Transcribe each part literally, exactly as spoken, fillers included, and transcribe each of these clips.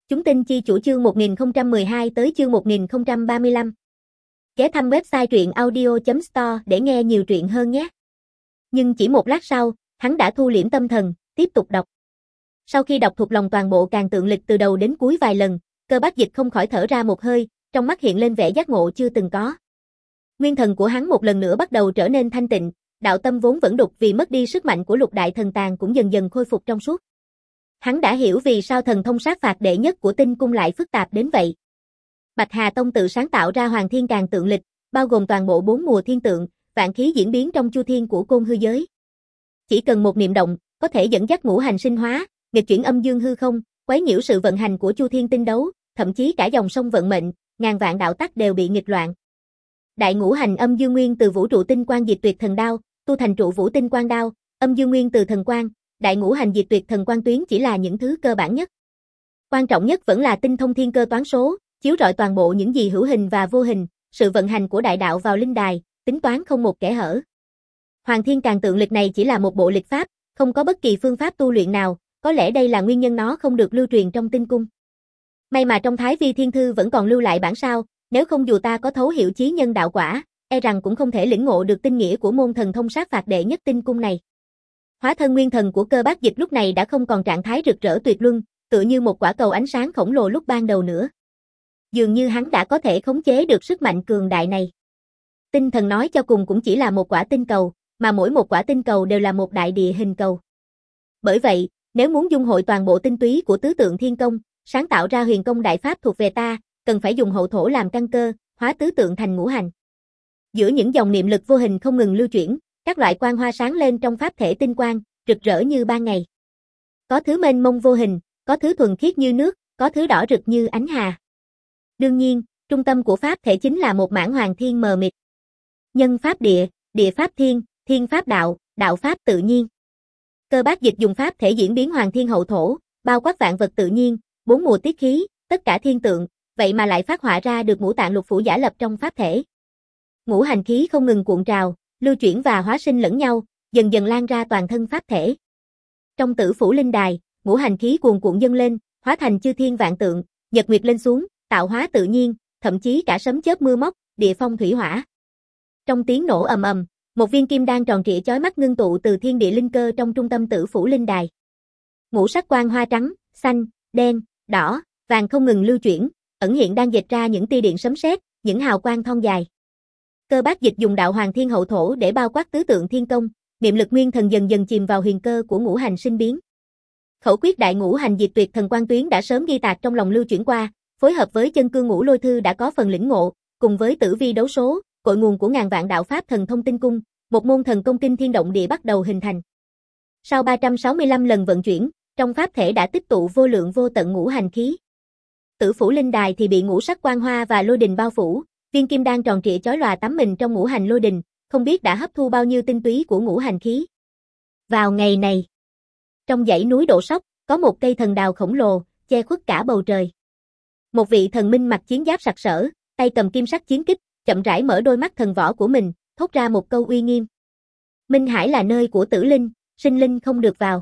Chúng tin chi chủ chương một nghìn không trăm mười hai tới chương một nghìn không trăm ba mươi lăm. Ghé thăm website truyện audio chấm store để nghe nhiều truyện hơn nhé. Nhưng chỉ một lát sau, hắn đã thu liễm tâm thần, tiếp tục đọc. Sau khi đọc thuộc lòng toàn bộ Càn Tượng Lịch từ đầu đến cuối vài lần, Cơ Bác Dịch không khỏi thở ra một hơi, trong mắt hiện lên vẻ giác ngộ chưa từng có. Nguyên thần của hắn một lần nữa bắt đầu trở nên thanh tịnh, đạo tâm vốn vẫn đục vì mất đi sức mạnh của lục đại thần tàng cũng dần dần khôi phục trong suốt. Hắn đã hiểu vì sao thần thông sát phạt đệ nhất của tinh cung lại phức tạp đến vậy. Bạch Hà Tông tự sáng tạo ra Hoàng Thiên Càn Tượng Lịch, bao gồm toàn bộ bốn mùa thiên tượng, vạn khí diễn biến trong chu thiên của côn hư giới. Chỉ cần một niệm động, có thể dẫn dắt ngũ hành sinh hóa, nghịch chuyển âm dương hư không, quấy nhiễu sự vận hành của chu thiên tinh đấu, thậm chí cả dòng sông vận mệnh, ngàn vạn đạo tắc đều bị nghịch loạn. Đại ngũ hành âm dương nguyên từ vũ trụ tinh quang diệt tuyệt thần đao, tu thành trụ vũ tinh quang đao, âm dương nguyên từ thần quang, đại ngũ hành diệt tuyệt thần quang tuyến chỉ là những thứ cơ bản nhất. Quan trọng nhất vẫn là tinh thông thiên cơ toán số, chiếu rọi toàn bộ những gì hữu hình và vô hình, sự vận hành của đại đạo vào linh đài, tính toán không một kẽ hở. Hoàng Thiên Càn Tượng Lịch này chỉ là một bộ lịch pháp, không có bất kỳ phương pháp tu luyện nào, có lẽ đây là nguyên nhân nó không được lưu truyền trong tinh cung. May mà trong Thái Vi Thiên Thư vẫn còn lưu lại bản sao, nếu không dù ta có thấu hiểu chí nhân đạo quả, e rằng cũng không thể lĩnh ngộ được tinh nghĩa của môn thần thông sát phạt đệ nhất tinh cung này. Hóa thân nguyên thần của Cơ Bác Dịch lúc này đã không còn trạng thái rực rỡ tuyệt luân, tựa như một quả cầu ánh sáng khổng lồ lúc ban đầu nữa. Dường như hắn đã có thể khống chế được sức mạnh cường đại này. Tinh thần nói cho cùng cũng chỉ là một quả tinh cầu, mà mỗi một quả tinh cầu đều là một đại địa hình cầu. Bởi vậy, nếu muốn dung hội toàn bộ tinh túy của tứ tượng thiên công, sáng tạo ra huyền công đại pháp thuộc về ta, cần phải dùng hậu thổ làm căn cơ, hóa tứ tượng thành ngũ hành. Giữa những dòng niệm lực vô hình không ngừng lưu chuyển, các loại quang hoa sáng lên trong pháp thể tinh quang, rực rỡ như ban ngày. Có thứ mênh mông vô hình, có thứ thuần khiết như nước, có thứ đỏ rực như ánh hà. Đương nhiên, trung tâm của pháp thể chính là một mảng hoàng thiên mờ mịt. Nhân pháp địa, địa pháp thiên, thiên pháp đạo, đạo pháp tự nhiên. Cơ Bác Dịch dùng pháp thể diễn biến hoàng thiên hậu thổ, bao quát vạn vật tự nhiên, bốn mùa tiết khí, tất cả thiên tượng, vậy mà lại phát họa ra được ngũ tạng lục phủ giả lập trong pháp thể. Ngũ hành khí không ngừng cuộn trào, lưu chuyển và hóa sinh lẫn nhau, dần dần lan ra toàn thân pháp thể. Trong tử phủ linh đài, ngũ hành khí cuồn cuộn dâng lên, hóa thành chư thiên vạn tượng, nhật nguyệt lên xuống, tạo hóa tự nhiên, thậm chí cả sấm chớp mưa móc, địa phong thủy hỏa. Trong tiếng nổ ầm ầm, một viên kim đan tròn trịa chói mắt ngưng tụ từ thiên địa linh cơ trong trung tâm tử phủ linh đài. Ngũ sắc quang hoa trắng, xanh, đen, đỏ, vàng không ngừng lưu chuyển, ẩn hiện đang dệt ra những tia điện sấm sét, những hào quang thon dài. Cơ Bác Dịch dùng đạo hoàng thiên hậu thổ để bao quát tứ tượng thiên công, niệm lực nguyên thần dần dần chìm vào huyền cơ của ngũ hành sinh biến. Khẩu quyết đại ngũ hành diệt tuyệt thần quang tuyến đã sớm ghi tạc trong lòng lưu chuyển qua, phối hợp với chân cương ngũ lôi thư đã có phần lĩnh ngộ, cùng với tử vi đấu số, cội nguồn của ngàn vạn đạo pháp thần thông tinh cung, một môn thần công kinh thiên động địa bắt đầu hình thành. Sau ba trăm sáu mươi lăm lần vận chuyển, trong pháp thể đã tích tụ vô lượng vô tận ngũ hành khí. Tử phủ linh đài thì bị ngũ sắc quang hoa và lôi đình bao phủ, viên kim đan tròn trịa chói lòa tắm mình trong ngũ hành lôi đình, không biết đã hấp thu bao nhiêu tinh túy của ngũ hành khí. Vào ngày này, trong dãy núi Độ Sóc, có một cây thần đào khổng lồ, che khuất cả bầu trời. Một vị thần minh mặc chiến giáp sặc sỡ, tay cầm kim sắc chiến kích, chậm rãi mở đôi mắt thần võ của mình, thốt ra một câu uy nghiêm. Minh Hải là nơi của tử linh, sinh linh không được vào.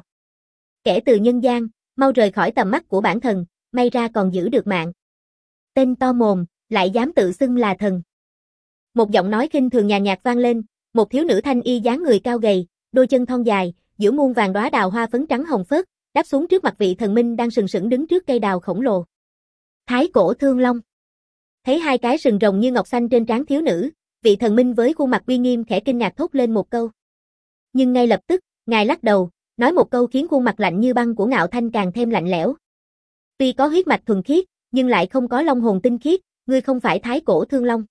Kẻ từ nhân gian, mau rời khỏi tầm mắt của bản thần, may ra còn giữ được mạng. Tên to mồm, lại dám tự xưng là thần. Một giọng nói khinh thường nhàn nhạt vang lên, một thiếu nữ thanh y dáng người cao gầy, đôi chân thon dài, giữa muôn vàng đóa đào hoa phấn trắng hồng phớt, đáp xuống trước mặt vị thần minh đang sừng sững đứng trước cây đào khổng lồ. Thái Cổ Thương Long. Thấy hai cái sừng rồng như ngọc xanh trên trán thiếu nữ, vị thần minh với khuôn mặt uy nghiêm khẽ kinh ngạc thốt lên một câu. Nhưng ngay lập tức, ngài lắc đầu, nói một câu khiến khuôn mặt lạnh như băng của Ngạo Thanh càng thêm lạnh lẽo. Tuy có huyết mạch thuần khiết, nhưng lại không có long hồn tinh khiết, ngươi không phải Thái Cổ Thương Long.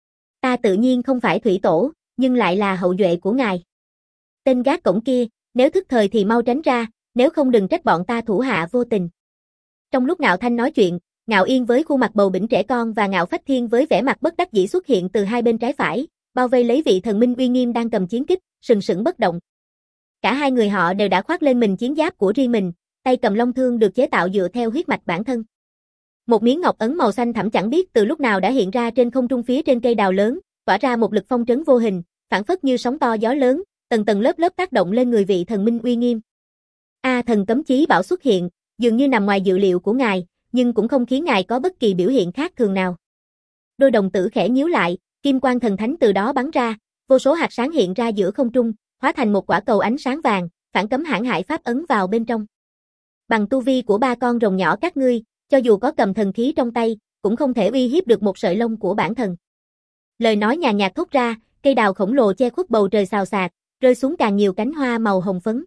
Ta tự nhiên không phải thủy tổ, nhưng lại là hậu duệ của ngài. Tên gác cổng kia, nếu thức thời thì mau tránh ra, nếu không đừng trách bọn ta thủ hạ vô tình. Trong lúc Ngạo Thanh nói chuyện, Ngạo Yên với khuôn mặt bầu bĩnh trẻ con và Ngạo Phách Thiên với vẻ mặt bất đắc dĩ xuất hiện từ hai bên trái phải, bao vây lấy vị thần minh uy nghiêm đang cầm chiến kích, sừng sững bất động. Cả hai người họ đều đã khoác lên mình chiến giáp của riêng mình, tay cầm long thương được chế tạo dựa theo huyết mạch bản thân. Một miếng ngọc ấn màu xanh thẳm chẳng biết từ lúc nào đã hiện ra trên không trung phía trên cây đào lớn, tỏa ra một lực phong trấn vô hình, phảng phất như sóng to gió lớn, tầng tầng lớp lớp tác động lên người vị thần minh uy nghiêm. A thần cấm chí bảo xuất hiện, dường như nằm ngoài dự liệu của ngài, nhưng cũng không khiến ngài có bất kỳ biểu hiện khác thường nào. Đôi đồng tử khẽ nhíu lại, kim quang thần thánh từ đó bắn ra, vô số hạt sáng hiện ra giữa không trung, hóa thành một quả cầu ánh sáng vàng, phản cấm hãn hải pháp ấn vào bên trong. Bằng tu vi của ba con rồng nhỏ các ngươi, cho dù có cầm thần khí trong tay, cũng không thể uy hiếp được một sợi lông của bản thần. Lời nói nhàn nhạt thốt ra, cây đào khổng lồ che khuất bầu trời xào xạc, rơi xuống càng nhiều cánh hoa màu hồng phấn.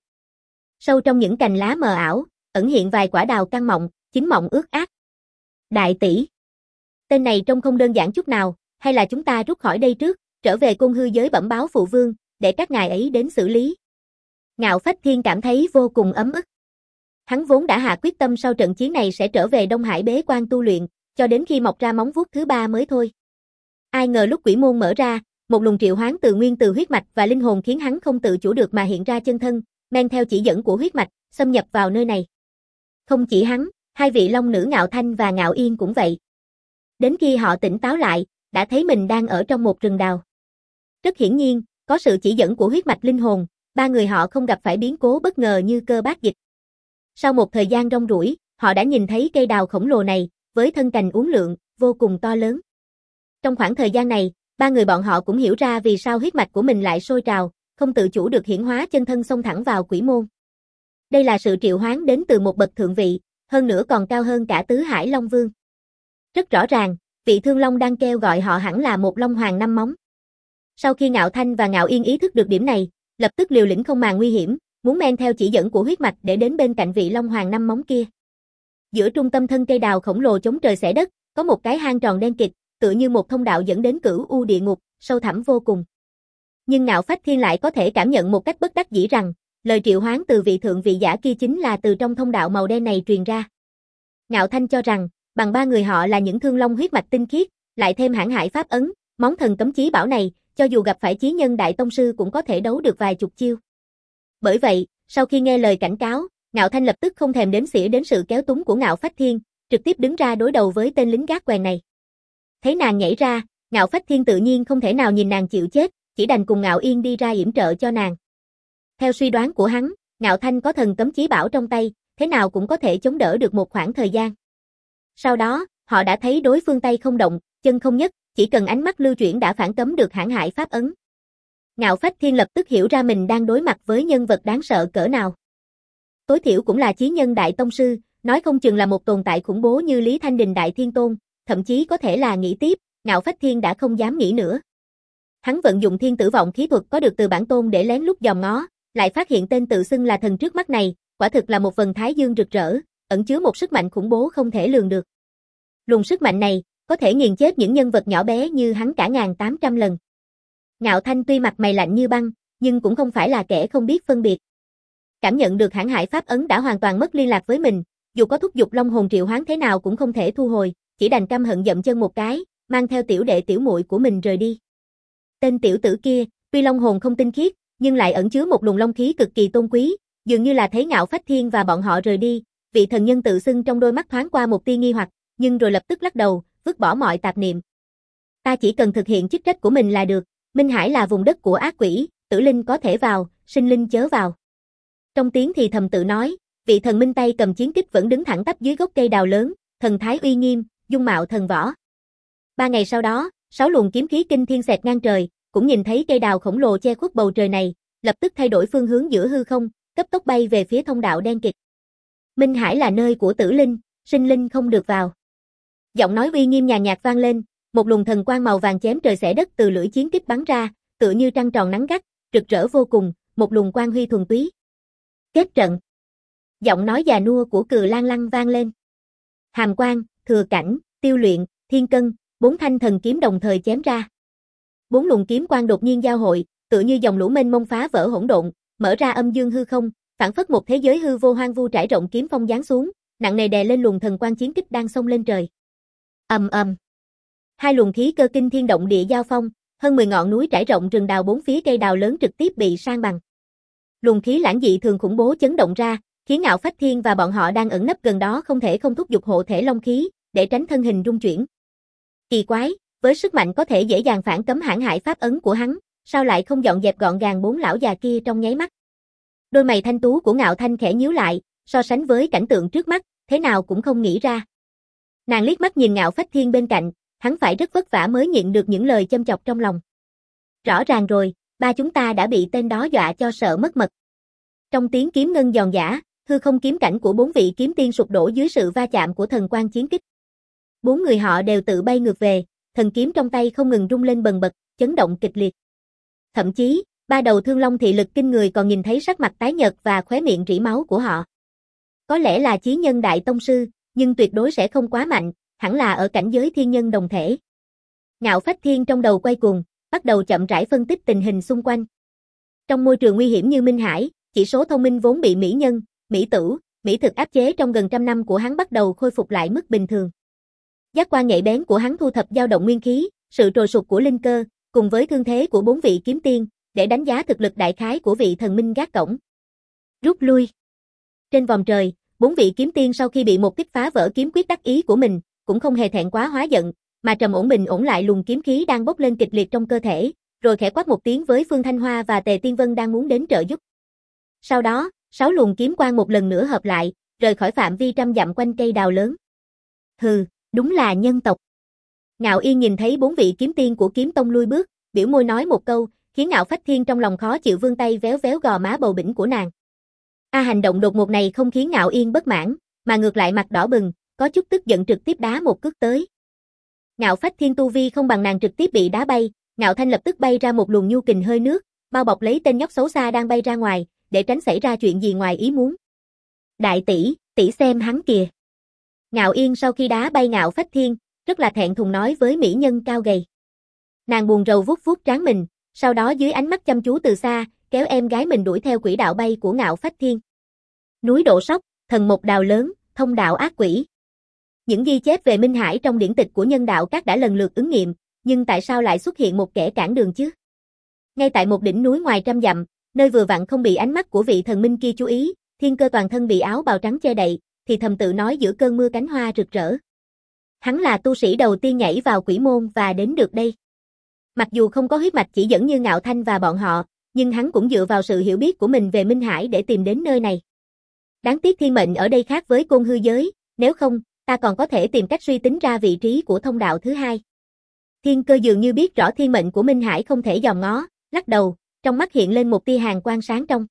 Sâu trong những cành lá mờ ảo, ẩn hiện vài quả đào căng mọng, chín mọng ướt át. Đại tỷ, tên này trông không đơn giản chút nào, hay là chúng ta rút khỏi đây trước, trở về Côn Hư giới bẩm báo phụ vương, để các ngài ấy đến xử lý. Ngạo Phách Thiên cảm thấy vô cùng ấm ức. Hắn vốn đã hạ quyết tâm sau trận chiến này sẽ trở về Đông Hải bế quan tu luyện, cho đến khi mọc ra móng vuốt thứ ba mới thôi. Ai ngờ lúc quỷ môn mở ra, một luồng triệu hoán từ nguyên từ huyết mạch và linh hồn khiến hắn không tự chủ được mà hiện ra chân thân, men theo chỉ dẫn của huyết mạch, xâm nhập vào nơi này. Không chỉ hắn, hai vị long nữ Ngạo Thanh và Ngạo Yên cũng vậy. Đến khi họ tỉnh táo lại, đã thấy mình đang ở trong một rừng đào. Rất hiển nhiên, có sự chỉ dẫn của huyết mạch linh hồn, ba người họ không gặp phải biến cố bất ngờ như cơ bát dịch. Sau một thời gian rong ruổi, họ đã nhìn thấy cây đào khổng lồ này, với thân cành uốn lượn, vô cùng to lớn. Trong khoảng thời gian này, ba người bọn họ cũng hiểu ra vì sao huyết mạch của mình lại sôi trào, không tự chủ được hiển hóa chân thân xông thẳng vào quỷ môn. Đây là sự triệu hoán đến từ một bậc thượng vị, hơn nữa còn cao hơn cả tứ hải long vương. Rất rõ ràng, vị thương long đang kêu gọi họ hẳn là một long hoàng năm móng. Sau khi Ngạo Thanh và Ngạo Yên ý thức được điểm này, lập tức liều lĩnh không màng nguy hiểm, muốn men theo chỉ dẫn của huyết mạch để đến bên cạnh vị long hoàng năm móng kia. Giữa trung tâm thân cây đào khổng lồ chống trời xẻ đất, có một cái hang tròn đen kịt, tựa như một thông đạo dẫn đến cửu u địa ngục, sâu thẳm vô cùng. Nhưng Ngạo Phách Thiên lại có thể cảm nhận một cách bất đắc dĩ rằng, lời triệu hoán từ vị thượng vị giả kia chính là từ trong thông đạo màu đen này truyền ra. Ngạo Thanh cho rằng, bằng ba người họ là những thương long huyết mạch tinh khiết, lại thêm hãn hải pháp ấn, món thần cấm chí bảo này, cho dù gặp phải chí nhân đại tông sư cũng có thể đấu được vài chục chiêu. Bởi vậy, sau khi nghe lời cảnh cáo, Ngạo Thanh lập tức không thèm đếm xỉa đến sự kéo túng của Ngạo Phách Thiên, trực tiếp đứng ra đối đầu với tên lính gác quèn này. Thấy nàng nhảy ra, Ngạo Phách Thiên tự nhiên không thể nào nhìn nàng chịu chết, chỉ đành cùng Ngạo Yên đi ra yểm trợ cho nàng. Theo suy đoán của hắn, Ngạo Thanh có thần cấm chí bảo trong tay, thế nào cũng có thể chống đỡ được một khoảng thời gian. Sau đó, họ đã thấy đối phương tay không động, chân không nhấc, chỉ cần ánh mắt lưu chuyển đã phản cấm được hãn hải pháp ấn. Ngạo Phách Thiên lập tức hiểu ra mình đang đối mặt với nhân vật đáng sợ cỡ nào. Tối thiểu cũng là chí nhân đại tông sư, nói không chừng là một tồn tại khủng bố như Lý Thanh Đình đại thiên tôn, thậm chí có thể là nghĩ tiếp, Ngạo Phách Thiên đã không dám nghĩ nữa. Hắn vận dụng thiên tử vọng khí thuật có được từ bản tôn để lén lút dòm ngó, lại phát hiện tên tự xưng là thần trước mắt này, quả thực là một vầng thái dương rực rỡ, ẩn chứa một sức mạnh khủng bố không thể lường được. Luồng sức mạnh này, có thể nghiền chết những nhân vật nhỏ bé như hắn cả ngàn tám trăm lần. Ngạo Thanh tuy mặt mày lạnh như băng, nhưng cũng không phải là kẻ không biết phân biệt. Cảm nhận được hãn hải pháp ấn đã hoàn toàn mất liên lạc với mình, dù có thúc giục long hồn triệu hoán thế nào cũng không thể thu hồi, chỉ đành căm hận dậm chân một cái, mang theo tiểu đệ tiểu muội của mình rời đi. Tên tiểu tử kia, tuy long hồn không tinh khiết, nhưng lại ẩn chứa một luồng long khí cực kỳ tôn quý, dường như là thấy Ngạo Phách Thiên và bọn họ rời đi, vị thần nhân tự xưng trong đôi mắt thoáng qua một tia nghi hoặc, nhưng rồi lập tức lắc đầu, vứt bỏ mọi tạp niệm. Ta chỉ cần thực hiện chức trách của mình là được, Minh Hải là vùng đất của ác quỷ, tử linh có thể vào, sinh linh chớ vào. Trong tiếng thì thầm tự nói, vị thần minh tay cầm chiến kích vẫn đứng thẳng tắp dưới gốc cây đào lớn, thần thái uy nghiêm, dung mạo thần võ. Ba ngày sau đó, sáu luồng kiếm khí kinh thiên xẹt ngang trời, cũng nhìn thấy cây đào khổng lồ che khuất bầu trời này, lập tức thay đổi phương hướng giữa hư không, cấp tốc bay về phía thông đạo đen kịt. Minh Hải là nơi của tử linh, sinh linh không được vào. Giọng nói uy nghiêm nhàn nhạt vang lên, một luồng thần quang màu vàng chém trời xẻ đất từ lưỡi chiến kích bắn ra, tựa như trăng tròn nắng gắt, rực rỡ vô cùng, một luồng quang huy thuần túy. Kết trận. Giọng nói già nua của Cừ Lan Lăng vang lên. Hàm quang, thừa cảnh, tiêu luyện, thiên cân, bốn thanh thần kiếm đồng thời chém ra. Bốn luồng kiếm quang đột nhiên giao hội, tựa như dòng lũ mênh mông phá vỡ hỗn độn, mở ra âm dương hư không, phản phất một thế giới hư vô hoang vu trải rộng kiếm phong giáng xuống, nặng nề đè lên luồng thần quang chiến kích đang xông lên trời. Ầm ầm. Hai luồng khí cơ kinh thiên động địa giao phong, hơn mười ngọn núi trải rộng rừng đào bốn phía cây đào lớn trực tiếp bị san bằng. Luồng khí lãng dị thường khủng bố chấn động ra, khiến Ngạo Phách Thiên và bọn họ đang ẩn nấp gần đó không thể không thúc giục hộ thể long khí, để tránh thân hình rung chuyển. Kỳ quái, với sức mạnh có thể dễ dàng phản cấm hãn hải pháp ấn của hắn, sao lại không dọn dẹp gọn gàng bốn lão già kia trong nháy mắt? Đôi mày thanh tú của Ngạo Thanh khẽ nhíu lại, so sánh với cảnh tượng trước mắt, thế nào cũng không nghĩ ra. Nàng liếc mắt nhìn Ngạo Phách Thiên bên cạnh, hắn phải rất vất vả mới nhịn được những lời châm chọc trong lòng. Rõ ràng rồi, ba chúng ta đã bị tên đó dọa cho sợ mất mật. Trong tiếng kiếm ngân giòn giã, hư không kiếm cảnh của bốn vị kiếm tiên sụp đổ dưới sự va chạm của thần quang chiến kích. Bốn người họ đều tự bay ngược về, thần kiếm trong tay không ngừng rung lên bần bật, chấn động kịch liệt. Thậm chí, ba đầu thương long thị lực kinh người còn nhìn thấy sắc mặt tái nhợt và khóe miệng rỉ máu của họ. Có lẽ là chí nhân đại tông sư, nhưng tuyệt đối sẽ không quá mạnh, hẳn là ở cảnh giới thiên nhân đồng thể. Ngạo Phách Thiên trong đầu quay cuồng, bắt đầu chậm rãi phân tích tình hình xung quanh. Trong môi trường nguy hiểm như Minh Hải, chỉ số thông minh vốn bị mỹ nhân, mỹ tử, mỹ thực áp chế trong gần trăm năm của hắn bắt đầu khôi phục lại mức bình thường. Giác quan nhạy bén của hắn thu thập dao động nguyên khí, sự trồi sụt của linh cơ, cùng với thương thế của bốn vị kiếm tiên, để đánh giá thực lực đại khái của vị thần minh gác cổng. Rút lui. Trên vòm trời, bốn vị kiếm tiên sau khi bị một kích phá vỡ kiếm quyết đắc ý của mình, cũng không hề thẹn quá hóa giận, mà trầm ổn bình ổn lại luồng kiếm khí đang bốc lên kịch liệt trong cơ thể, rồi khẽ quát một tiếng với Phương Thanh Hoa và Tề Tiên Vân đang muốn đến trợ giúp. Sau đó, sáu luồng kiếm quang một lần nữa hợp lại, rời khỏi phạm vi trăm dặm quanh cây đào lớn. Hừ, đúng là nhân tộc. Ngạo Yên nhìn thấy bốn vị kiếm tiên của kiếm tông lui bước, biểu môi nói một câu, khiến Ngạo Phách Thiên trong lòng khó chịu vươn tay véo véo gò má bầu bĩnh của nàng. A hành động đột ngột này không khiến Ngạo Yên bất mãn, mà ngược lại mặt đỏ bừng, có chút tức giận trực tiếp đá một cước tới. Ngạo Phách Thiên tu vi không bằng nàng trực tiếp bị đá bay, Ngạo Thanh lập tức bay ra một luồng nhu kình hơi nước, bao bọc lấy tên nhóc xấu xa đang bay ra ngoài, để tránh xảy ra chuyện gì ngoài ý muốn. Đại tỷ, tỷ xem hắn kìa. Ngạo Yên sau khi đá bay Ngạo Phách Thiên, rất là thẹn thùng nói với mỹ nhân cao gầy. Nàng buồn rầu vuốt vuốt trán mình, sau đó dưới ánh mắt chăm chú từ xa, kéo em gái mình đuổi theo quỹ đạo bay của Ngạo Phách Thiên. Núi Độ Sóc, thần mộc đào lớn, thông đạo ác quỷ. Những ghi chép về Minh Hải trong điển tịch của nhân đạo các đã lần lượt ứng nghiệm, nhưng tại sao lại xuất hiện một kẻ cản đường chứ? Ngay tại một đỉnh núi ngoài trăm dặm, nơi vừa vặn không bị ánh mắt của vị thần minh kia chú ý, Thiên Cơ toàn thân bị áo bào trắng che đậy, thì thầm tự nói giữa cơn mưa cánh hoa rực rỡ. Hắn là tu sĩ đầu tiên nhảy vào quỷ môn và đến được đây. Mặc dù không có huyết mạch chỉ dẫn như Ngạo Thanh và bọn họ, nhưng hắn cũng dựa vào sự hiểu biết của mình về Minh Hải để tìm đến nơi này. Đáng tiếc thiên mệnh ở đây khác với côn hư giới, nếu không, ta còn có thể tìm cách suy tính ra vị trí của thông đạo thứ hai. Thiên Cơ dường như biết rõ thiên mệnh của Minh Hải không thể dòm ngó, lắc đầu, trong mắt hiện lên một tia hàn quang sáng trong.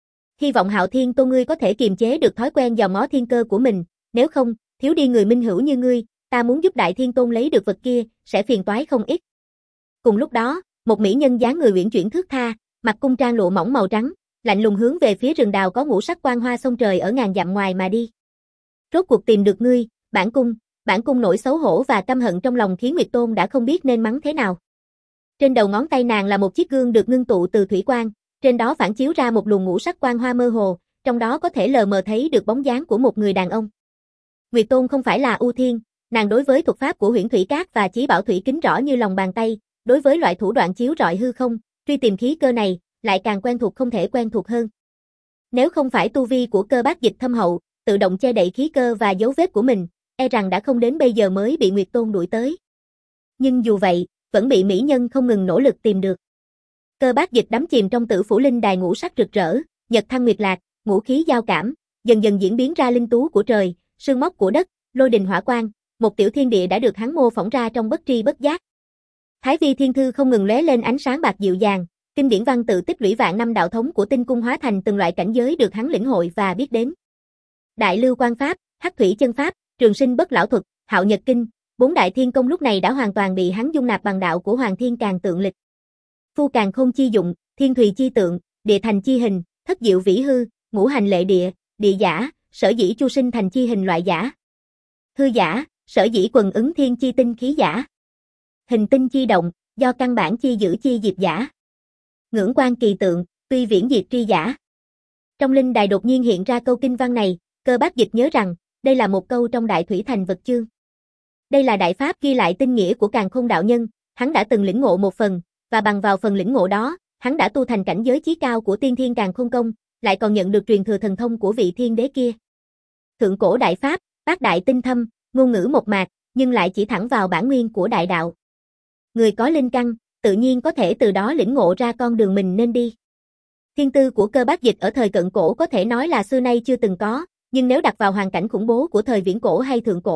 Hy vọng Hạo Thiên Tôn ngươi có thể kiềm chế được thói quen dòm ngó thiên cơ của mình, nếu không, thiếu đi người minh hữu như ngươi, ta muốn giúp Đại Thiên Tôn lấy được vật kia, sẽ phiền toái không ít. Cùng lúc đó, một mỹ nhân dáng người uyển chuyển thướt tha, mặc cung trang lụa mỏng màu trắng, lạnh lùng hướng về phía rừng đào có ngũ sắc quang hoa sông trời ở ngàn dặm ngoài mà đi. Rốt cuộc tìm được ngươi, bản cung, bản cung nỗi xấu hổ và căm hận trong lòng khiến Nguyệt Tôn đã không biết nên mắng thế nào. Trên đầu ngón tay nàng là một chiếc gương được ngưng tụ từ thủy quang, trên đó phản chiếu ra một luồng ngũ sắc quang hoa mơ hồ, trong đó có thể lờ mờ thấy được bóng dáng của một người đàn ông. Nguyệt Tôn không phải là ưu thiên, nàng đối với thuật pháp của Huyễn Thủy Cát và Chí Bảo Thủy kính rõ như lòng bàn tay, đối với loại thủ đoạn chiếu rọi hư không, truy tìm khí cơ này, lại càng quen thuộc không thể quen thuộc hơn. Nếu không phải tu vi của Cơ Bác Dịch thâm hậu, tự động che đậy khí cơ và dấu vết của mình, e rằng đã không đến bây giờ mới bị Nguyệt Tôn đuổi tới. Nhưng dù vậy, vẫn bị mỹ nhân không ngừng nỗ lực tìm được. Cơ Bác Dịch đắm chìm trong Tử Phủ Linh đài ngũ sắc rực rỡ, nhật thăng nguyệt lạc, ngũ khí giao cảm, dần dần diễn biến ra linh tú của trời, sương móc của đất, lôi đình hỏa quang, một tiểu thiên địa đã được hắn mô phỏng ra trong bất tri bất giác. Thái Vi Thiên Thư không ngừng lóe lên ánh sáng bạc dịu dàng, kinh điển văn tự tích lũy vạn năm đạo thống của tinh cung hóa thành từng loại cảnh giới được hắn lĩnh hội và biết đến. Đại Lưu Quan Pháp, Hắc Thủy Chân Pháp, Trường Sinh Bất Lão Thuật, Hạo Nhật Kinh, bốn đại thiên công lúc này đã hoàn toàn bị hắn dung nạp bằng đạo của Hoàng Thiên Càn Tượng Lịch. Phu Càn Khôn chi dụng, Thiên Thùy chi tượng, Địa Thành chi hình, Thất Diệu vĩ hư, Ngũ Hành lệ địa, địa giả, sở dĩ chu sinh thành chi hình loại giả. Hư giả, sở dĩ quần ứng thiên chi tinh khí giả. Hình tinh chi động, do căn bản chi giữ chi diệt giả. Ngưỡng quan kỳ tượng, tuy viễn diệt tri giả. Trong linh đài đột nhiên hiện ra câu kinh văn này, Cơ Bác Dịch nhớ rằng, đây là một câu trong Đại Thủy Thành Vật Chương. Đây là đại pháp ghi lại tinh nghĩa của Càn Khôn đạo nhân, hắn đã từng lĩnh ngộ một phần, và bằng vào phần lĩnh ngộ đó, hắn đã tu thành cảnh giới chí cao của Tiên Thiên Càn Khôn công, lại còn nhận được truyền thừa thần thông của vị thiên đế kia. Thượng cổ đại pháp, bát đại tinh thâm, ngôn ngữ mộc mạc, nhưng lại chỉ thẳng vào bản nguyên của đại đạo. Người có linh căn, tự nhiên có thể từ đó lĩnh ngộ ra con đường mình nên đi. Thiên tư của Cơ Bác Dịch ở thời cận cổ có thể nói là xưa nay chưa từng có, nhưng nếu đặt vào hoàn cảnh khủng bố của thời viễn cổ hay thượng cổ,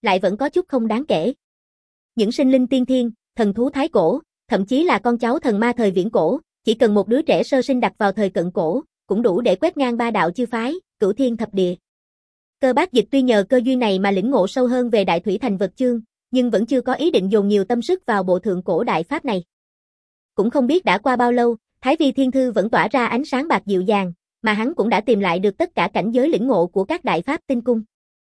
lại vẫn có chút không đáng kể. Những sinh linh tiên thiên, thần thú thái cổ, thậm chí là con cháu thần ma thời viễn cổ, chỉ cần một đứa trẻ sơ sinh đặt vào thời cận cổ, cũng đủ để quét ngang ba đạo chư phái, cửu thiên thập địa. Cơ Bác Dịch tuy nhờ cơ duyên này mà lĩnh ngộ sâu hơn về Đại Thủy Thành vật chương, nhưng vẫn chưa có ý định dồn nhiều tâm sức vào bộ thượng cổ đại pháp này. Cũng không biết đã qua bao lâu, Thái Vi Thiên Thư vẫn tỏa ra ánh sáng bạc dịu dàng, mà hắn cũng đã tìm lại được tất cả cảnh giới lĩnh ngộ của các đại pháp tinh cung.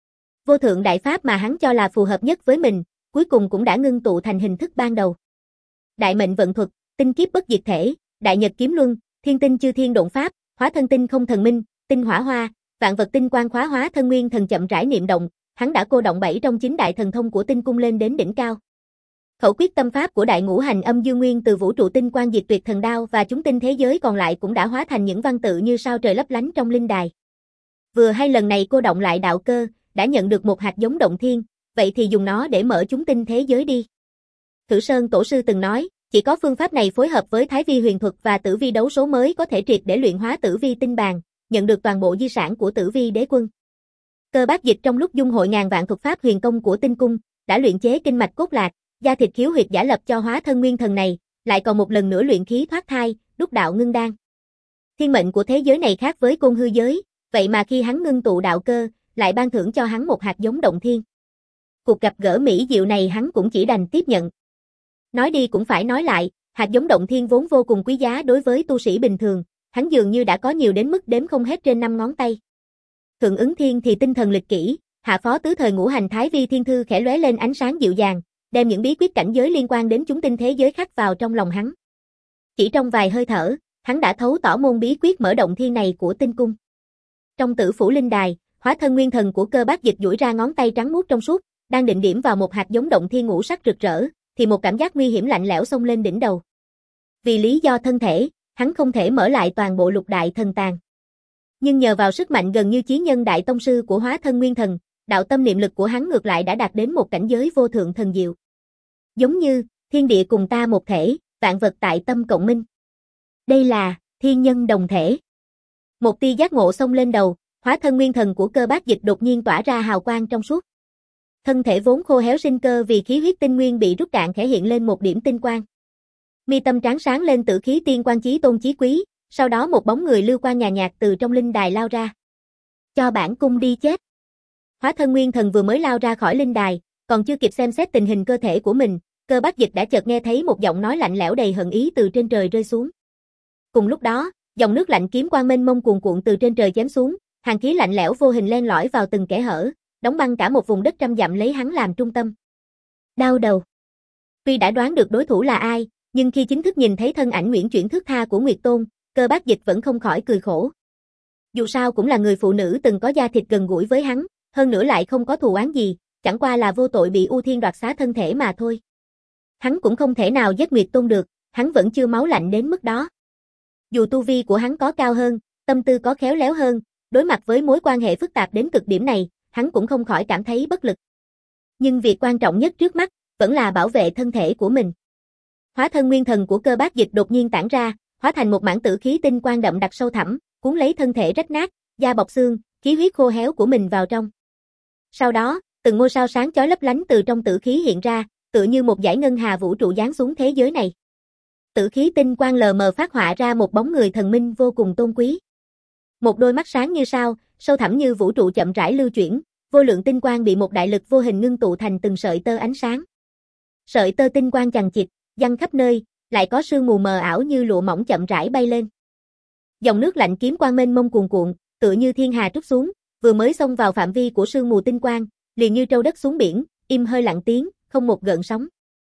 Vô thượng đại pháp mà hắn cho là phù hợp nhất với mình, cuối cùng cũng đã ngưng tụ thành hình thức ban đầu. Đại mệnh vận thuật, tinh kiếp bất diệt thể, đại nhật kiếm luân, thiên tinh chư thiên độn pháp, hóa thân tinh không thần minh, tinh hỏa hoa, vạn vật tinh quang khóa hóa thân nguyên thần chậm rãi niệm động, hắn đã cô động bảy trong chín đại thần thông của tinh cung lên đến đỉnh cao. Khẩu quyết tâm pháp của đại ngũ hành âm dương nguyên từ vũ trụ tinh quang diệt tuyệt thần đao và chúng tinh thế giới còn lại cũng đã hóa thành những văn tự như sao trời lấp lánh trong linh đài. Vừa hay lần này cô động lại đạo cơ, đã nhận được một hạt giống động thiên, vậy thì dùng nó để mở chúng tinh thế giới đi. Thử Sơn Tổ sư từng nói, chỉ có phương pháp này phối hợp với Thái Vi huyền thuật và Tử Vi đấu số mới có thể triệt để luyện hóa Tử Vi tinh bàn, nhận được toàn bộ di sản của Tử Vi đế quân. Cơ Bác Dịch trong lúc dung hội ngàn vạn thuật pháp huyền công của tinh cung, đã luyện chế kinh mạch cốt lạc, da thịt khiếu huyệt giả lập cho hóa thân nguyên thần này, lại còn một lần nữa luyện khí thoát thai, đúc đạo ngưng đan. Thiên mệnh của thế giới này khác với côn hư giới, vậy mà khi hắn ngưng tụ đạo cơ, lại ban thưởng cho hắn một hạt giống động thiên. Cuộc gặp gỡ mỹ diệu này hắn cũng chỉ đành tiếp nhận. Nói đi cũng phải nói lại, hạt giống động thiên vốn vô cùng quý giá đối với tu sĩ bình thường, hắn dường như đã có nhiều đến mức đếm không hết trên năm ngón tay. Thượng ứng thiên thì tinh thần lịch kỹ, hạ phó tứ thời ngũ hành Thái Vi Thiên Thư khẽ lóe lên ánh sáng dịu dàng, đem những bí quyết cảnh giới liên quan đến chúng tinh thế giới khắc vào trong lòng hắn. Chỉ trong vài hơi thở, hắn đã thấu tỏ môn bí quyết mở động thiên này của tinh cung. Trong Tử Phủ linh đài, hóa thân nguyên thần của Cơ Bác Dịch duỗi ra ngón tay trắng muốt trong suốt, đang định điểm vào một hạt giống động thiên ngũ sắc rực rỡ, thì một cảm giác nguy hiểm lạnh lẽo xông lên đỉnh đầu. Vì lý do thân thể, hắn không thể mở lại toàn bộ lục đại thần tàng. Nhưng nhờ vào sức mạnh gần như chí nhân đại tông sư của hóa thân nguyên thần, đạo tâm niệm lực của hắn ngược lại đã đạt đến một cảnh giới vô thượng thần diệu. Giống như, thiên địa cùng ta một thể, vạn vật tại tâm cộng minh. Đây là, thiên nhân đồng thể. Một tia giác ngộ xông lên đầu, hóa thân nguyên thần của Cơ Bác Dịch đột nhiên tỏa ra hào quang trong suốt. Thân thể vốn khô héo sinh cơ vì khí huyết tinh nguyên bị rút cạn khẽ hiện lên một điểm tinh quang. Mi tâm tráng sáng lên tử khí tiên quan chí tôn chí quý, sau đó một bóng người lưu quang nhàn nhạt từ trong linh đài lao ra. Cho bản cung đi chết. Hóa thân nguyên thần vừa mới lao ra khỏi linh đài, còn chưa kịp xem xét tình hình cơ thể của mình, Cơ Bác Dịch đã chợt nghe thấy một giọng nói lạnh lẽo đầy hận ý từ trên trời rơi xuống. Cùng lúc đó, dòng nước lạnh kiếm quang mênh mông cuồn cuộn từ trên trời chém xuống, hàn khí lạnh lẽo vô hình len lỏi vào từng kẽ hở, đóng băng cả một vùng đất trăm dặm lấy hắn làm trung tâm. Đau đầu. Tuy đã đoán được đối thủ là ai, nhưng khi chính thức nhìn thấy thân ảnh uyển chuyển thướt tha của Nguyệt Tôn, Cơ Bác Dịch vẫn không khỏi cười khổ. Dù sao cũng là người phụ nữ từng có da thịt gần gũi với hắn, hơn nữa lại không có thù oán gì, chẳng qua là vô tội bị U Thiên đoạt xá thân thể mà thôi. Hắn cũng không thể nào giết Nguyệt Tôn được, hắn vẫn chưa máu lạnh đến mức đó. Dù tu vi của hắn có cao hơn, tâm tư có khéo léo hơn, đối mặt với mối quan hệ phức tạp đến cực điểm này, hắn cũng không khỏi cảm thấy bất lực. Nhưng việc quan trọng nhất trước mắt, vẫn là bảo vệ thân thể của mình. Hóa thân nguyên thần của Cơ Bác Dịch đột nhiên tản ra, hóa thành một mảng tử khí tinh quang đậm đặc sâu thẳm, cuốn lấy thân thể rách nát, da bọc xương, khí huyết khô héo của mình vào trong. Sau đó, từng ngôi sao sáng chói lấp lánh từ trong tử khí hiện ra, tựa như một dải ngân hà vũ trụ giáng xuống thế giới này. Tử khí tinh quang lờ mờ phát họa ra một bóng người thần minh vô cùng tôn quý. Một đôi mắt sáng như sao, sâu thẳm như vũ trụ chậm rãi lưu chuyển, vô lượng tinh quang bị một đại lực vô hình ngưng tụ thành từng sợi tơ ánh sáng. Sợi tơ tinh quang chằng chịt, giăng khắp nơi, lại có sương mù mờ ảo như lụa mỏng chậm rãi bay lên. Dòng nước lạnh kiếm quang mênh mông cuồn cuộn, tựa như thiên hà trút xuống, vừa mới xông vào phạm vi của sương mù tinh quang, liền như trâu đất xuống biển, im hơi lặng tiếng, không một gợn sóng.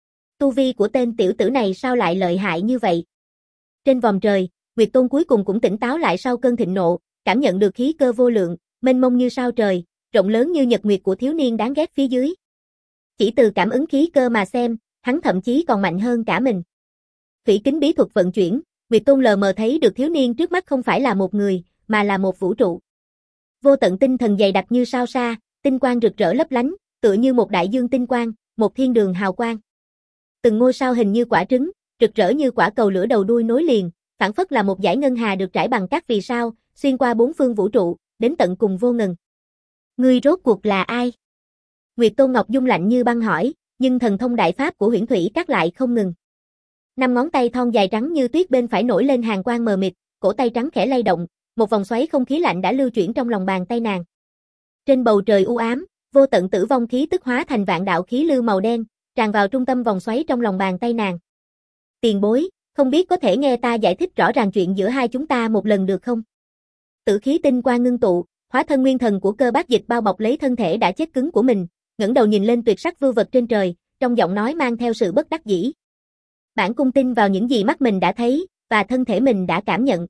Tu vi của tên tiểu tử này sao lại lợi hại như vậy? Trên vòm trời, Nguyệt Tôn cuối cùng cũng tỉnh táo lại sau cơn thịnh nộ, cảm nhận được khí cơ vô lượng, mênh mông như sao trời, rộng lớn như nhật nguyệt của thiếu niên đáng ghét phía dưới. Chỉ từ cảm ứng khí cơ mà xem, hắn thậm chí còn mạnh hơn cả mình. Thủy kính bí thuật vận chuyển, Nguyệt Tôn lờ mờ thấy được thiếu niên trước mắt không phải là một người, mà là một vũ trụ. Vô tận tinh thần dày đặc như sao sa, tinh quang rực rỡ lấp lánh, tựa như một đại dương tinh quang, một thiên đường hào quang. Từng ngôi sao hình như quả trứng, rực rỡ như quả cầu lửa đầu đuôi nối liền, phảng phất là một dải ngân hà được trải bằng các vì sao, xuyên qua bốn phương vũ trụ, đến tận cùng vô ngần. Ngươi rốt cuộc là ai? Nguyệt Tôn Ngọc Dung lạnh như băng hỏi, nhưng thần thông đại pháp của Huyễn Thủy Các lại không ngừng. Năm ngón tay thon dài trắng như tuyết bên phải nổi lên hàn quang mờ mịt, cổ tay trắng khẽ lay động, một vòng xoáy không khí lạnh đã lưu chuyển trong lòng bàn tay nàng. Trên bầu trời u ám, vô tận tử vong khí tức hóa thành vạn đạo khí lưu màu đen, tràn vào trung tâm vòng xoáy trong lòng bàn tay nàng. Tiền bối, không biết có thể nghe ta giải thích rõ ràng chuyện giữa hai chúng ta một lần được không? Tử khí tinh quang ngưng tụ, hóa thân nguyên thần của Cơ Bác Dịch bao bọc lấy thân thể đã chết cứng của mình, ngẩng đầu nhìn lên tuyệt sắc vưu vật trên trời, trong giọng nói mang theo sự bất đắc dĩ. Bản cung tin vào những gì mắt mình đã thấy, và thân thể mình đã cảm nhận.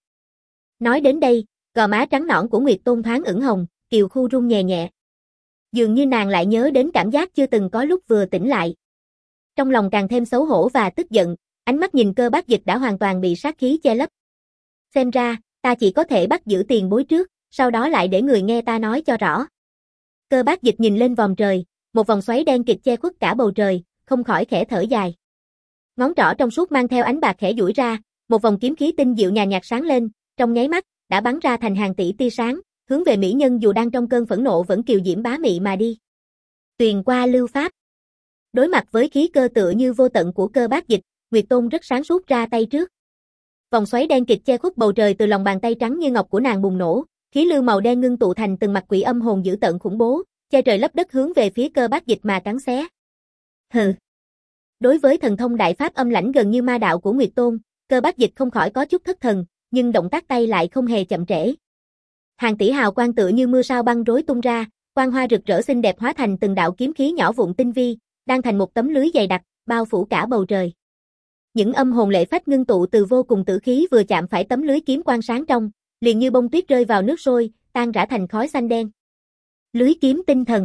Nói đến đây, gò má trắng nõn của Nguyệt Tôn thoáng ửng hồng, kiều khu rung nhẹ nhẹ. Dường như nàng lại nhớ đến cảm giác chưa từng có lúc vừa tỉnh lại. Trong lòng càng thêm xấu hổ và tức giận, ánh mắt nhìn Cơ Bác Dịch đã hoàn toàn bị sát khí che lấp. Xem ra, ta chỉ có thể bắt giữ tiền bối trước, sau đó lại để người nghe ta nói cho rõ. Cơ Bác Dịch nhìn lên vòm trời, một vòng xoáy đen kịt che khuất cả bầu trời, không khỏi khẽ thở dài. Ngón trỏ trong suốt mang theo ánh bạc khẽ duỗi ra, một vòng kiếm khí tinh diệu nhàn nhạt sáng lên, trong nháy mắt đã bắn ra thành hàng tỷ tia sáng, hướng về mỹ nhân dù đang trong cơn phẫn nộ vẫn kiều diễm bá mị mà đi. Tuyền qua lưu pháp. Đối mặt với khí cơ tựa như vô tận của Cơ Bác Dịch, Nguyệt Tôn rất sáng suốt ra tay trước. Vòng xoáy đen kịt che khuất bầu trời từ lòng bàn tay trắng như ngọc của nàng bùng nổ, khí lưu màu đen ngưng tụ thành từng mặt quỷ âm hồn dữ tợn khủng bố, che trời lấp đất hướng về phía Cơ Bác Dịch mà cắn xé. Hừ. Đối với thần thông đại pháp âm lãnh gần như ma đạo của Nguyệt Tôn, Cơ Bác Dịch không khỏi có chút thất thần, nhưng động tác tay lại không hề chậm trễ. Hàng tỷ hào quang tựa như mưa sao băng rối tung ra, quang hoa rực rỡ xinh đẹp hóa thành từng đạo kiếm khí nhỏ vụn tinh vi, đang thành một tấm lưới dày đặc, bao phủ cả bầu trời. Những âm hồn lệ phách ngưng tụ từ vô cùng tử khí vừa chạm phải tấm lưới kiếm quang sáng trong, liền như bông tuyết rơi vào nước sôi, tan rã thành khói xanh đen. Lưới kiếm tinh thần.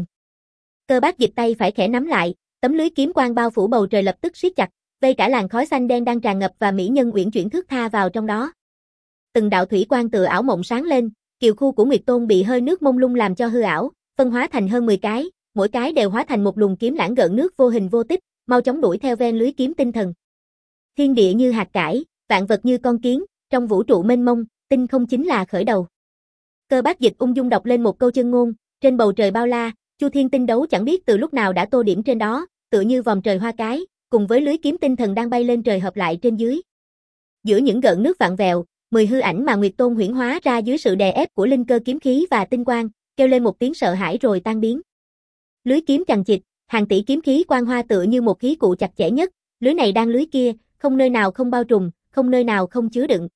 Cơ Bác Dịch tay phải khẽ nắm lại, tấm lưới kiếm quang bao phủ bầu trời lập tức siết chặt, vây cả làn khói xanh đen đang tràn ngập và mỹ nhân uyển chuyển thướt tha vào trong đó. Từng đạo thủy quang tựa ảo mộng sáng lên, kiều khu của Nguyệt Tôn bị hơi nước mông lung làm cho hư ảo, phân hóa thành hơn mười cái, mỗi cái đều hóa thành một luồng kiếm lãng gợn nước vô hình vô tích, mau chóng đuổi theo ven lưới kiếm tinh thần. Thiên địa như hạt cải, vạn vật như con kiến, trong vũ trụ mênh mông, tinh không chính là khởi đầu. Cơ Bác Dịch ung dung đọc lên một câu chân ngôn, trên bầu trời bao la, Chu Thiên tinh đấu chẳng biết từ lúc nào đã tô điểm trên đó, tựa như vòm trời hoa cái, cùng với lưới kiếm tinh thần đang bay lên trời hợp lại trên dưới. Giữa những gợn nước vạn vẹo, mười hư ảnh mà Nguyệt Tôn huyễn hóa ra dưới sự đè ép của linh cơ kiếm khí và tinh quang, kêu lên một tiếng sợ hãi rồi tan biến. Lưới kiếm chằng chịt, hàng tỷ kiếm khí quang hoa tựa như một khí cụ chặt chẽ nhất, lưới này đang lưới kia, không nơi nào không bao trùm, không nơi nào không chứa đựng.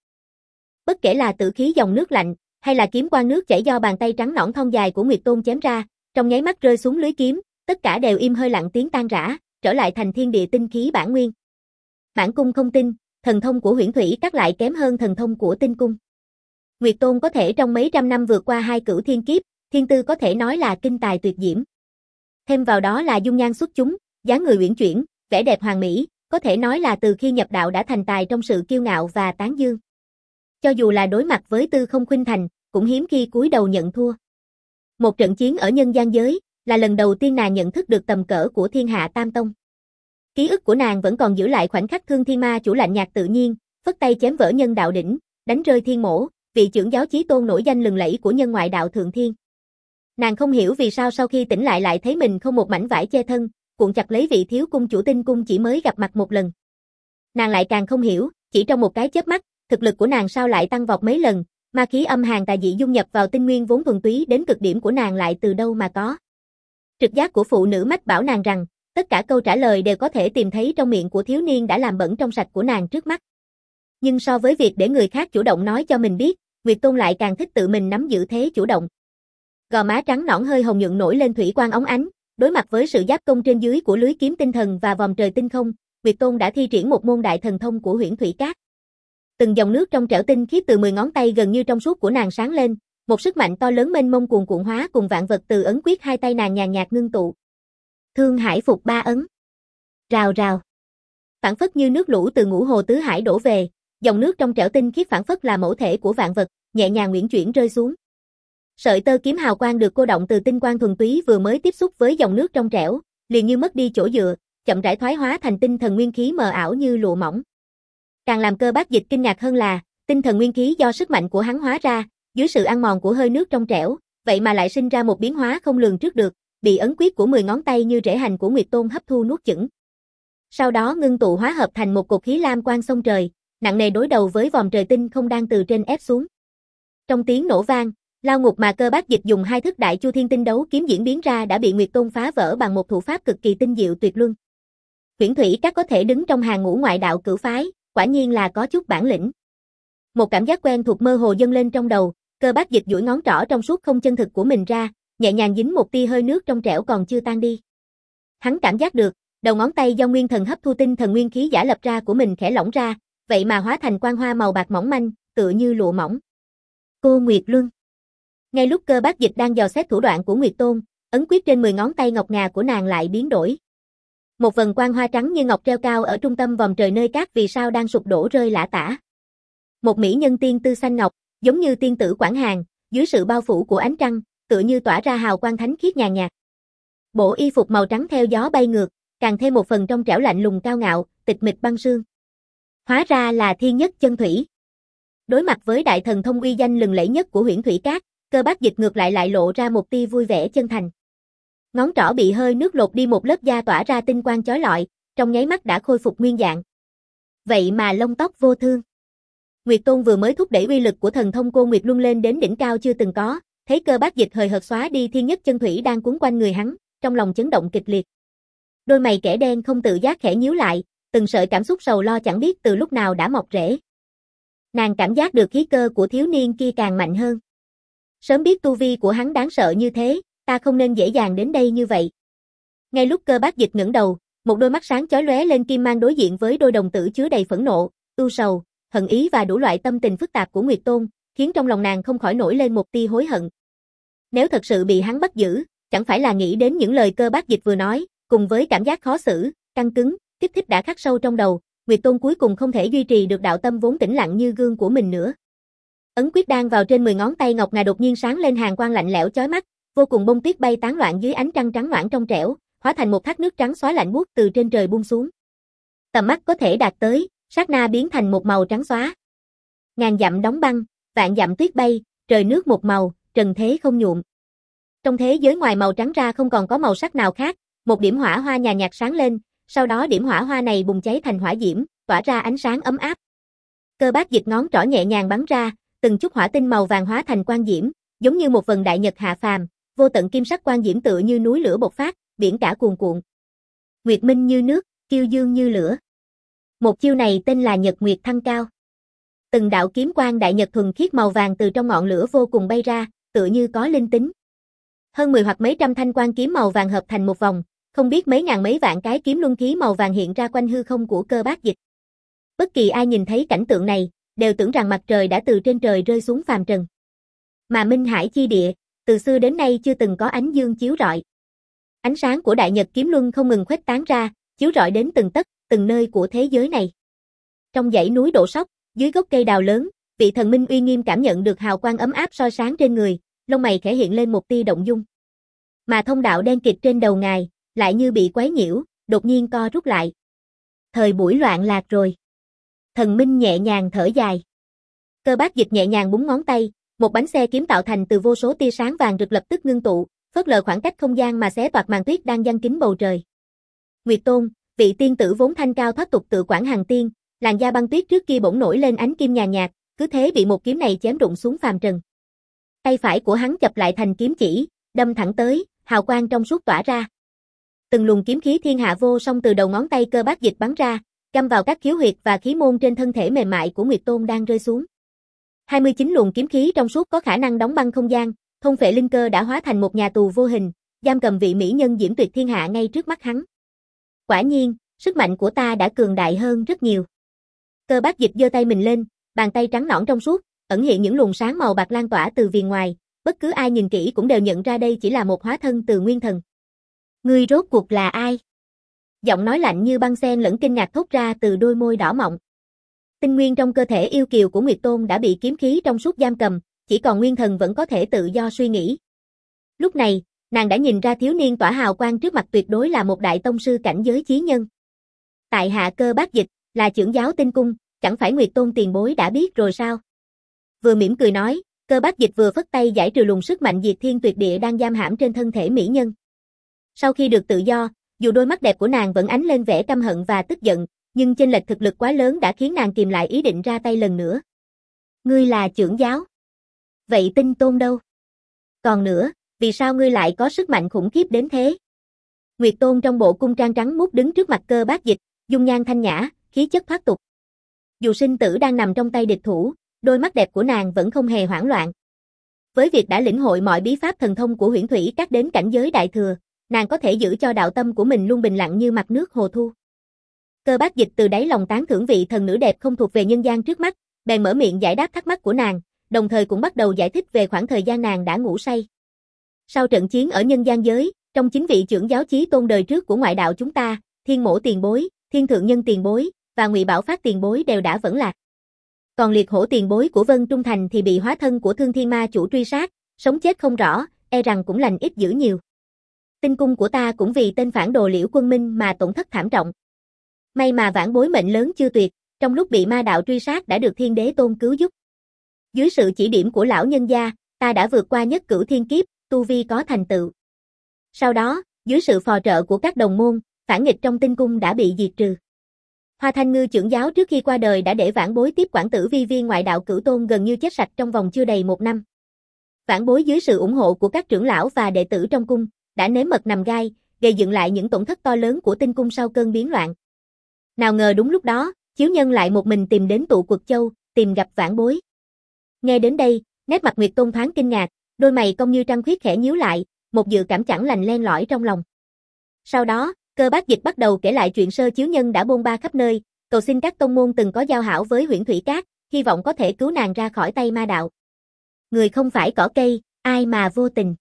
Bất kể là tử khí dòng nước lạnh, hay là kiếm quang nước chảy do bàn tay trắng nõn thon dài của Nguyệt Tôn chém ra, trong nháy mắt rơi xuống lưới kiếm, tất cả đều im hơi lặng tiếng tan rã, trở lại thành thiên địa tinh khí bản nguyên. Bản cung không tin, thần thông của Huyễn Thủy Các lại kém hơn thần thông của Tinh Cung. Nguyệt Tôn có thể trong mấy trăm năm vượt qua hai cửu thiên kiếp, thiên tư có thể nói là kinh tài tuyệt diễm. Thêm vào đó là dung nhan xuất chúng, dáng người uyển chuyển, vẻ đẹp hoàn mỹ, có thể nói là từ khi nhập đạo đã thành tài trong sự kiêu ngạo và tán dương. Cho dù là đối mặt với Tư Không Khuynh Thành, cũng hiếm khi cúi đầu nhận thua. Một trận chiến ở nhân gian giới, là lần đầu tiên nàng nhận thức được tầm cỡ của Thiên Hạ Tam Tông. Ký ức của nàng vẫn còn giữ lại khoảnh khắc Thương Thiên Ma chủ lạnh nhạt tự nhiên, phất tay chém vỡ nhân đạo đỉnh, đánh rơi Thiên Mổ, vị trưởng giáo chí tôn nổi danh lừng lẫy của nhân ngoại đạo thượng thiên. Nàng không hiểu vì sao sau khi tỉnh lại lại thấy mình không một mảnh vải che thân, cuộn chặt lấy vị thiếu cung chủ Tinh Cung chỉ mới gặp mặt một lần. Nàng lại càng không hiểu, chỉ trong một cái chớp mắt, thực lực của nàng sao lại tăng vọt mấy lần, ma khí âm hàn tà dị dung nhập vào tinh nguyên vốn thuần túy đến cực điểm của nàng lại từ đâu mà có. Trực giác của phụ nữ mách bảo nàng rằng, tất cả câu trả lời đều có thể tìm thấy trong miệng của thiếu niên đã làm bẩn trong sạch của nàng trước mắt. Nhưng so với việc để người khác chủ động nói cho mình biết, Nguyệt Tôn lại càng thích tự mình nắm giữ thế chủ động. Gò má trắng nõn hơi hồng nhuận nổi lên thủy quang óng ánh, đối mặt với sự giáp công trên dưới của lưới kiếm tinh thần và vòm trời tinh không, Nguyệt Tôn đã thi triển một môn đại thần thông của Huyễn Thủy Các. Từng dòng nước trong trẻo tinh khiết từ mười ngón tay gần như trong suốt của nàng sáng lên, một sức mạnh to lớn mênh mông cuồn cuộn hóa cùng vạn vật từ ấn quyết hai tay nàng nhàn nhạt ngưng tụ. Thương Hải phục ba ấn. Rào rào. Phảng phất như nước lũ từ ngũ hồ tứ hải đổ về, dòng nước trong trẻo tinh khiết phảng phất là mẫu thể của vạn vật, nhẹ nhàng uyển chuyển rơi xuống. Sợi tơ kiếm hào quang được cô động từ tinh quang thuần túy vừa mới tiếp xúc với dòng nước trong trẻo, liền như mất đi chỗ dựa, chậm rãi thoái hóa thành tinh thần nguyên khí mờ ảo như lụa mỏng. Càng làm Cơ Bác Dịch kinh ngạc hơn là, tinh thần nguyên khí do sức mạnh của hắn hóa ra, dưới sự ăn mòn của hơi nước trong trẻo, vậy mà lại sinh ra một biến hóa không lường trước được, bị ấn quyết của mười ngón tay như rễ hành của Nguyệt Tôn hấp thu nuốt chửng. Sau đó ngưng tụ hóa hợp thành một cột khí lam quang sông trời, nặng nề đối đầu với vòm trời tinh không đang từ trên ép xuống. Trong tiếng nổ vang, lao ngục mà Cơ Bác Dịch dùng hai thức Đại Chu Thiên Tinh Đấu kiếm diễn biến ra đã bị Nguyệt Tôn phá vỡ bằng một thủ pháp cực kỳ tinh diệu tuyệt luân. Huyễn Thủy Các có thể đứng trong hàng ngũ ngoại đạo cửu phái, quả nhiên là có chút bản lĩnh. Một cảm giác quen thuộc mơ hồ dâng lên trong đầu, Cơ Bác Dịch duỗi ngón trỏ trong suốt không chân thực của mình ra, nhẹ nhàng dính một tia hơi nước trong trẻo còn chưa tan đi. Hắn cảm giác được, đầu ngón tay do nguyên thần hấp thu tinh thần nguyên khí giả lập ra của mình khẽ lỏng ra, vậy mà hóa thành quang hoa màu bạc mỏng manh, tựa như lụa mỏng. Cô Nguyệt Luân. Ngay lúc Cơ Bác Dịch đang dò xét thủ đoạn của Nguyệt Tôn, ấn quyết trên mười ngón tay ngọc ngà của nàng lại biến đổi. Một vầng quang hoa trắng như ngọc treo cao ở trung tâm vòm trời nơi các vì sao đang sụp đổ rơi lả tả. Một mỹ nhân tiên tư xanh ngọc, giống như tiên tử Quảng Hàn, dưới sự bao phủ của ánh trăng, tựa như tỏa ra hào quang thánh khiết nhàn nhạt. Bộ y phục màu trắng theo gió bay ngược, càng thêm một phần trong trẻo lạnh lùng cao ngạo, tịch mịch băng sương. Hóa ra là thiên nhất chân thủy. Đối mặt với đại thần thông uy danh lừng lẫy nhất của Huyễn Thủy Các, Cơ Bác Dịch ngược lại lại lộ ra một tia vui vẻ chân thành. Ngón trỏ bị hơi nước lột đi một lớp da tỏa ra tinh quang chói lọi, trong nháy mắt đã khôi phục nguyên dạng. Vậy mà lông tóc vô thương. Nguyệt Tôn vừa mới thúc đẩy uy lực của thần thông Cô Nguyệt Luân lên đến đỉnh cao chưa từng có, thấy Cơ Bác Dịch hời hợt xóa đi thiên nhất chân thủy đang cuốn quanh người hắn, trong lòng chấn động kịch liệt. Đôi mày kẻ đen không tự giác khẽ nhíu lại, từng sợi cảm xúc sầu lo chẳng biết từ lúc nào đã mọc rễ. Nàng cảm giác được khí cơ của thiếu niên kia càng mạnh hơn. Sớm biết tu vi của hắn đáng sợ như thế, ta không nên dễ dàng đến đây như vậy. Ngay lúc Cơ Bác Dịch ngẩng đầu, một đôi mắt sáng chói lóe lên kim mang đối diện với đôi đồng tử chứa đầy phẫn nộ, ưu sầu, hận ý và đủ loại tâm tình phức tạp của Nguyệt Tôn, khiến trong lòng nàng không khỏi nổi lên một tia hối hận. Nếu thật sự bị hắn bắt giữ, chẳng phải là nghĩ đến những lời Cơ Bác Dịch vừa nói, cùng với cảm giác khó xử, căng cứng, kích thích đã khắc sâu trong đầu, Nguyệt Tôn cuối cùng không thể duy trì được đạo tâm vốn tĩnh lặng như gương của mình nữa. Ấn quyết đang vào trên mười ngón tay ngọc ngà đột nhiên sáng lên hàn quang lạnh lẽo chói mắt, vô cùng bông tuyết bay tán loạn dưới ánh trăng trắng noãn trong trẻo, hóa thành một thác nước trắng xóa lạnh buốt từ trên trời buông xuống. Tầm mắt có thể đạt tới, sát na biến thành một màu trắng xóa. Ngàn dặm đóng băng, vạn dặm tuyết bay, trời nước một màu, trần thế không nhuộm. Trong thế giới ngoài màu trắng ra không còn có màu sắc nào khác, một điểm hỏa hoa nhàn nhạt sáng lên, sau đó điểm hỏa hoa này bùng cháy thành hỏa diễm, tỏa ra ánh sáng ấm áp. Cơ Bác Dịch ngón trỏ nhẹ nhàng bắn ra, từng chút hỏa tinh màu vàng hóa thành quang diễm, giống như một vần đại nhật hạ phàm, vô tận kim sắc quang diễm tựa như núi lửa bộc phát, biển cả cuồn cuộn. Nguyệt minh như nước, kiêu dương như lửa. Một chiêu này tên là Nhật Nguyệt Thăng Cao. Từng đạo kiếm quang đại nhật thuần khiết màu vàng từ trong ngọn lửa vô cùng bay ra, tựa như có linh tính. Hơn mười hoặc mấy trăm thanh quang kiếm màu vàng hợp thành một vòng, không biết mấy ngàn mấy vạn cái kiếm luân khí màu vàng hiện ra quanh hư không của Cơ Bác Dịch. Bất kỳ ai nhìn thấy cảnh tượng này, đều tưởng rằng mặt trời đã từ trên trời rơi xuống phàm trần. Mà Minh Hải chi địa, từ xưa đến nay chưa từng có ánh dương chiếu rọi. Ánh sáng của đại nhật kiếm luân không ngừng khuếch tán ra, chiếu rọi đến từng tấc, từng nơi của thế giới này. Trong dãy núi đổ sóc, dưới gốc cây đào lớn, vị thần minh uy nghiêm cảm nhận được hào quang ấm áp soi sáng trên người, lông mày khẽ hiện lên một tia động dung. Mà thông đạo đen kịt trên đầu ngài, lại như bị quấy nhiễu, đột nhiên co rút lại. Thời buổi loạn lạc rồi. Thần minh nhẹ nhàng thở dài. Cơ Bác Dịch nhẹ nhàng búng ngón tay, một bánh xe kiếm tạo thành từ vô số tia sáng vàng rực lập tức ngưng tụ, phớt lờ khoảng cách không gian mà xé toạc màn tuyết đang giăng kín bầu trời. Nguyệt Tôn, vị tiên tử vốn thanh cao thoát tục tự Quảng Hàn Tiên, làn da băng tuyết trước kia bỗng nổi lên ánh kim nhàn nhạt, cứ thế bị một kiếm này chém rụng xuống phàm trần. Tay phải của hắn chập lại thành kiếm chỉ, đâm thẳng tới, hào quang trong suốt tỏa ra. Từng luồng kiếm khí thiên hạ vô song từ đầu ngón tay Cơ Bác Dịch bắn ra, găm vào các khiếu huyệt và khí môn trên thân thể mềm mại của Nguyệt Tôn đang rơi xuống. hai mươi chín luồng kiếm khí trong suốt có khả năng đóng băng không gian, thôn phệ linh cơ đã hóa thành một nhà tù vô hình, giam cầm vị mỹ nhân diễm tuyệt thiên hạ ngay trước mắt hắn. Quả nhiên, sức mạnh của ta đã cường đại hơn rất nhiều. Cơ Bác Dịch giơ tay mình lên, bàn tay trắng nõn trong suốt, ẩn hiện những luồng sáng màu bạc lan tỏa từ viền ngoài, bất cứ ai nhìn kỹ cũng đều nhận ra đây chỉ là một hóa thân từ nguyên thần. Ngươi rốt cuộc là ai? Giọng nói lạnh như băng xen lẫn kinh ngạc thốt ra từ đôi môi đỏ mọng. Tinh nguyên trong cơ thể yêu kiều của Nguyệt Tôn đã bị kiếm khí trong suốt giam cầm, chỉ còn nguyên thần vẫn có thể tự do suy nghĩ. Lúc này, nàng đã nhìn ra thiếu niên tỏa hào quang trước mặt tuyệt đối là một đại tông sư cảnh giới chí nhân. Tại hạ Cơ Bác Dịch, là trưởng giáo Tinh Cung, chẳng phải Nguyệt Tôn tiền bối đã biết rồi sao? Vừa mỉm cười nói, Cơ Bác Dịch vừa phất tay giải trừ luồng sức mạnh diệt thiên tuyệt địa đang giam hãm trên thân thể mỹ nhân. Sau khi được tự do, dù đôi mắt đẹp của nàng vẫn ánh lên vẻ căm hận và tức giận, nhưng chênh lệch thực lực quá lớn đã khiến nàng kìm lại ý định ra tay lần nữa. Ngươi là trưởng giáo. Vậy Tinh Tôn đâu? Còn nữa, vì sao ngươi lại có sức mạnh khủng khiếp đến thế? Nguyệt Tôn trong bộ cung trang trắng muốt đứng trước mặt Cơ Bác Dịch, dung nhan thanh nhã, khí chất thoát tục. Dù sinh tử đang nằm trong tay địch thủ, đôi mắt đẹp của nàng vẫn không hề hoảng loạn. Với việc đã lĩnh hội mọi bí pháp thần thông của Huyễn Thủy Các đến cảnh giới đại thừa, nàng có thể giữ cho đạo tâm của mình luôn bình lặng như mặt nước hồ thu. Cơ Bác Dịch từ đáy lòng tán thưởng vị thần nữ đẹp không thuộc về nhân gian trước mắt, bèn mở miệng giải đáp thắc mắc của nàng, đồng thời cũng bắt đầu giải thích về khoảng thời gian nàng đã ngủ say. Sau trận chiến ở nhân gian giới, trong chín vị trưởng giáo chí tôn đời trước của ngoại đạo chúng ta, Thiên Mỗ tiền bối, Thiên Thượng Nhân tiền bối và Ngụy Bảo Phát tiền bối đều đã vẫn lạc. Còn Liệt Hổ tiền bối của Vân Trung Thành thì bị hóa thân của Thương Thiên Ma chủ truy sát, sống chết không rõ, e rằng cũng lành ít dữ nhiều. Tinh cung của ta cũng vì tên phản đồ Liễu Quân Minh mà tổn thất thảm trọng. May mà vãn bối mệnh lớn chưa tuyệt, trong lúc bị ma đạo truy sát đã được Thiên Đế Tôn cứu giúp. Dưới sự chỉ điểm của lão nhân gia, ta đã vượt qua nhất cửu thiên kiếp, tu vi có thành tựu. Sau đó, dưới sự phò trợ của các đồng môn, phản nghịch trong tinh cung đã bị diệt trừ. Hoa Thanh Ngư trưởng giáo trước khi qua đời đã để vãn bối tiếp quản Tử Vi Viên ngoại đạo cửu tôn gần như chết sạch trong vòng chưa đầy một năm. Vãn bối dưới sự ủng hộ của các trưởng lão và đệ tử trong cung, đã nếm mật nằm gai, gây dựng lại những tổn thất to lớn của tinh cung sau cơn biến loạn. Nào ngờ đúng lúc đó, Chiếu Nhân lại một mình tìm đến Tụ Quật Châu, tìm gặp vãn bối. Nghe đến đây, nét mặt Nguyệt Tôn thoáng kinh ngạc, đôi mày cong như trăng khuyết khẽ nhíu lại, một dự cảm chẳng lành len lỏi trong lòng. Sau đó, Cơ Bác Dịch bắt đầu kể lại chuyện sơ Chiếu Nhân đã bôn ba khắp nơi, cầu xin các tông môn từng có giao hảo với Huyễn Thủy Các, hy vọng có thể cứu nàng ra khỏi tay ma đạo. Người không phải cỏ cây, ai mà vô tình.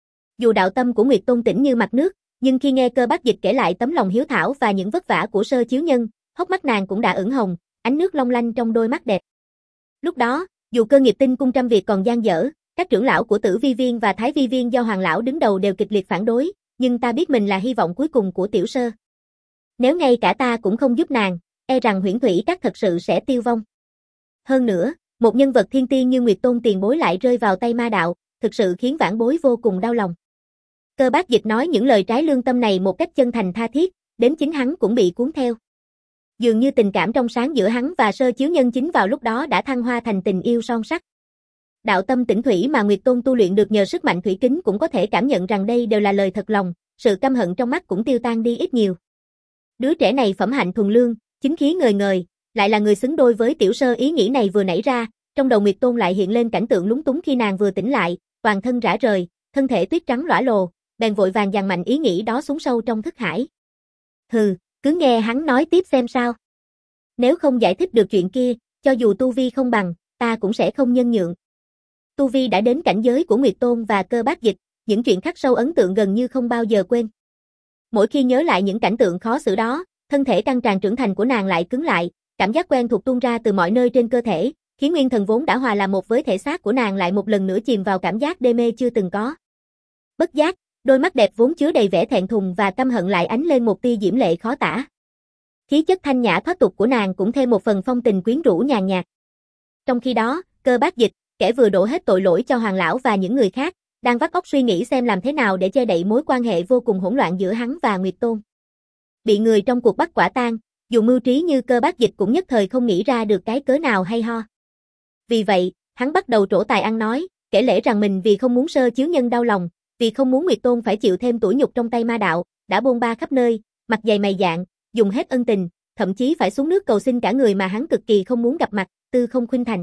Dù đạo tâm của Nguyệt Tôn tĩnh như mặt nước, nhưng khi nghe Cơ Bác Dịch kể lại tấm lòng hiếu thảo và những vất vả của sơ Chiếu Nhân, hốc mắt nàng cũng đã ửng hồng, ánh nước long lanh trong đôi mắt đẹp. Lúc đó, dù cơ nghiệp tinh cung trăm việc còn dang dở, các trưởng lão của Tử Vi Viên và Thái Vi Viên do Hoàng lão đứng đầu đều kịch liệt phản đối, nhưng ta biết mình là hy vọng cuối cùng của tiểu sơ. Nếu ngay cả ta cũng không giúp nàng, e rằng Huyễn Thủy Các thật sự sẽ tiêu vong. Hơn nữa, một nhân vật thiên tiên như Nguyệt Tôn tiền bối lại rơi vào tay ma đạo, thực sự khiến vãn bối vô cùng đau lòng. Cơ Bác Dịch nói những lời trái lương tâm này một cách chân thành tha thiết, đến chính hắn cũng bị cuốn theo. Dường như tình cảm trong sáng giữa hắn và sơ Chiếu Nhân chính vào lúc đó đã thăng hoa thành tình yêu son sắc. Đạo tâm tĩnh thủy mà Nguyệt Tôn tu luyện được nhờ sức mạnh thủy kính cũng có thể cảm nhận rằng đây đều là lời thật lòng, sự căm hận trong mắt cũng tiêu tan đi ít nhiều. Đứa trẻ này phẩm hạnh thuần lương, chính khí ngời ngời, lại là người xứng đôi với tiểu sơ. Ý nghĩ này vừa nảy ra, trong đầu Nguyệt Tôn lại hiện lên cảnh tượng lúng túng khi nàng vừa tỉnh lại, toàn thân rã rời, thân thể tuyết trắng lõa lồ, bèn vội vàng dằn mạnh ý nghĩ đó xuống sâu trong thức hải. Hừ, cứ nghe hắn nói tiếp xem sao. Nếu không giải thích được chuyện kia, cho dù tu vi không bằng, ta cũng sẽ không nhân nhượng. Tu vi đã đến cảnh giới của Nguyệt Tôn và Cơ Bác Dịch, những chuyện khắc sâu ấn tượng gần như không bao giờ quên. Mỗi khi nhớ lại những cảnh tượng khó xử đó, thân thể căng tràn trưởng thành của nàng lại cứng lại, cảm giác quen thuộc tuôn ra từ mọi nơi trên cơ thể, khiến nguyên thần vốn đã hòa làm một với thể xác của nàng lại một lần nữa chìm vào cảm giác đê mê chưa từng có. Bất giác, đôi mắt đẹp vốn chứa đầy vẻ thẹn thùng và căm hận lại ánh lên một tia diễm lệ khó tả. Khí chất thanh nhã thoát tục của nàng cũng thêm một phần phong tình quyến rũ nhàn nhạt. Trong khi đó, Cơ Bác Dịch, kẻ vừa đổ hết tội lỗi cho Hoàng lão và những người khác, đang vắt óc suy nghĩ xem làm thế nào để che đậy mối quan hệ vô cùng hỗn loạn giữa hắn và Nguyệt Tôn. Bị người trong cuộc bắt quả tang, dù mưu trí như Cơ Bác Dịch cũng nhất thời không nghĩ ra được cái cớ nào hay ho. Vì vậy, hắn bắt đầu trổ tài ăn nói, kể lể rằng mình vì không muốn sơ Chiếu Nhân đau lòng, vì không muốn Nguyệt Tôn phải chịu thêm tủi nhục trong tay ma đạo, đã bôn ba khắp nơi, mặt dày mày dạn, dùng hết ân tình, thậm chí phải xuống nước cầu xin cả người mà hắn cực kỳ không muốn gặp mặt, Tư Không Khuynh Thành.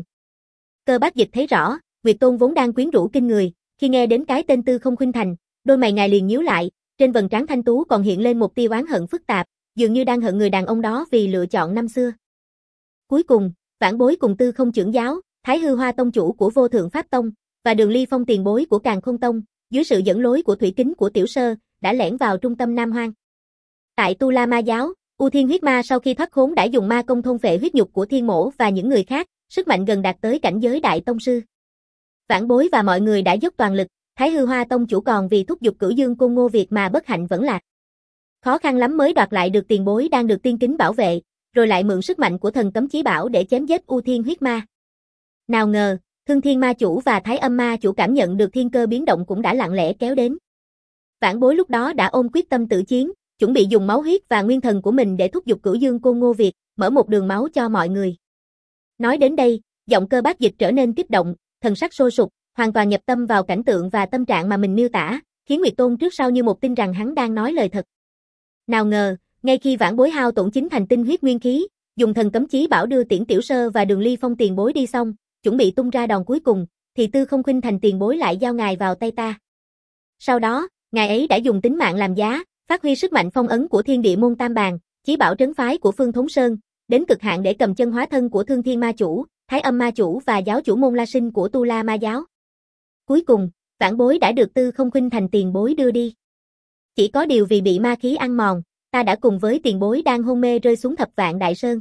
Cơ Bác Dịch thấy rõ, Nguyệt Tôn vốn đang quyến rũ kinh người, khi nghe đến cái tên Tư Không Khuynh Thành, đôi mày ngài liền nhíu lại, trên vầng trán thanh tú còn hiện lên một tia oán hận phức tạp, dường như đang hận người đàn ông đó vì lựa chọn năm xưa. Cuối cùng, vãn bối cùng Tư Không trưởng giáo, Thái Hư Hoa tông chủ của Vô Thượng Pháp Tông, và Đường Ly Phong tiền bối của Càn Khôn Tông, dưới sự dẫn lối của thủy kính của tiểu sơ, đã lẻn vào trung tâm Nam Hoang. Tại Tu La Ma giáo, U Thiên huyết ma sau khi thoát khốn đã dùng ma công thôn phệ huyết nhục của Thiên Mỗ và những người khác, sức mạnh gần đạt tới cảnh giới đại tông sư. Vãn bối và mọi người đã dốc toàn lực, Thái Hư Hoa tông chủ còn vì thúc giục Cửu Dương Côn Ngô Việt mà bất hạnh vẫn lạc. Khó khăn lắm mới đoạt lại được tiền bối đang được tiên kính bảo vệ, rồi lại mượn sức mạnh của thần cấm chí bảo để chém giết U Thiên huyết ma. Nào ngờ, Thương Thiên ma chủ và Thái Âm ma chủ cảm nhận được thiên cơ biến động cũng đã lặng lẽ kéo đến. Vãn Bối lúc đó đã ôm quyết tâm tử chiến, chuẩn bị dùng máu huyết và nguyên thần của mình để thúc giục Cửu Dương Côn Ngô Việt, mở một đường máu cho mọi người. Nói đến đây, giọng Cơ Bác Dịch trở nên kích động, thần sắc sôi sục, hoàn toàn nhập tâm vào cảnh tượng và tâm trạng mà mình miêu tả, khiến Nguyệt Tôn trước sau như một tin rằng hắn đang nói lời thật. Nào ngờ, ngay khi Vãn Bối hao tổn chính thành tinh huyết nguyên khí, dùng thần cấm chí bảo đưa Tiễn Tiểu Sơ và Đường Ly Phong tiền bối đi xong, chuẩn bị tung ra đòn cuối cùng, thì Tư Không Khuynh Thành tiền bối lại giao ngài vào tay ta. Sau đó, ngài ấy đã dùng tính mạng làm giá, phát huy sức mạnh phong ấn của Thiên Địa môn Tam Bàn, chí bảo trấn phái của Phương Thốn Sơn, đến cực hạn để cầm chân hóa thân của Thương Thiên Ma Chủ, Thái Âm Ma Chủ và giáo chủ môn La Sinh của Tu La Ma Giáo. Cuối cùng, Vãn Bối đã được Tư Không Khuynh Thành tiền bối đưa đi. Chỉ có điều vì bị ma khí ăn mòn, ta đã cùng với tiền bối đang hôn mê rơi xuống Thập Vạn Đại Sơn.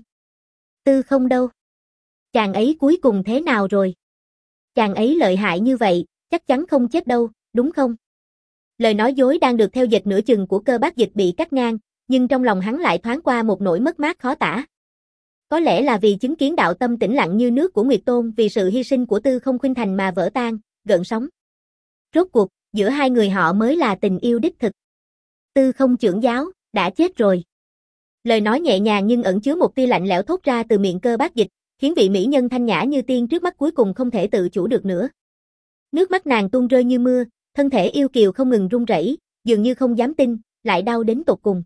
Tư Không đâu? Chàng ấy cuối cùng thế nào rồi? Chàng ấy lợi hại như vậy, chắc chắn không chết đâu, đúng không? Lời nói dối đang được theo dệt nửa chừng của Cơ Bác Dịch bị cắt ngang, nhưng trong lòng hắn lại thoáng qua một nỗi mất mát khó tả. Có lẽ là vì chứng kiến đạo tâm tĩnh lặng như nước của Nguyệt Tôn vì sự hy sinh của Tư Không Khuynh Thành mà vỡ tan, gợn sóng. Rốt cuộc, giữa hai người họ mới là tình yêu đích thực. Tư Không trưởng giáo, đã chết rồi. Lời nói nhẹ nhàng nhưng ẩn chứa một tia lạnh lẽo thốt ra từ miệng Cơ Bác Dịch, khiến vị mỹ nhân thanh nhã như tiên trước mắt cuối cùng không thể tự chủ được nữa. Nước mắt nàng tuôn rơi như mưa, thân thể yêu kiều không ngừng run rẩy, dường như không dám tin, lại đau đến tột cùng.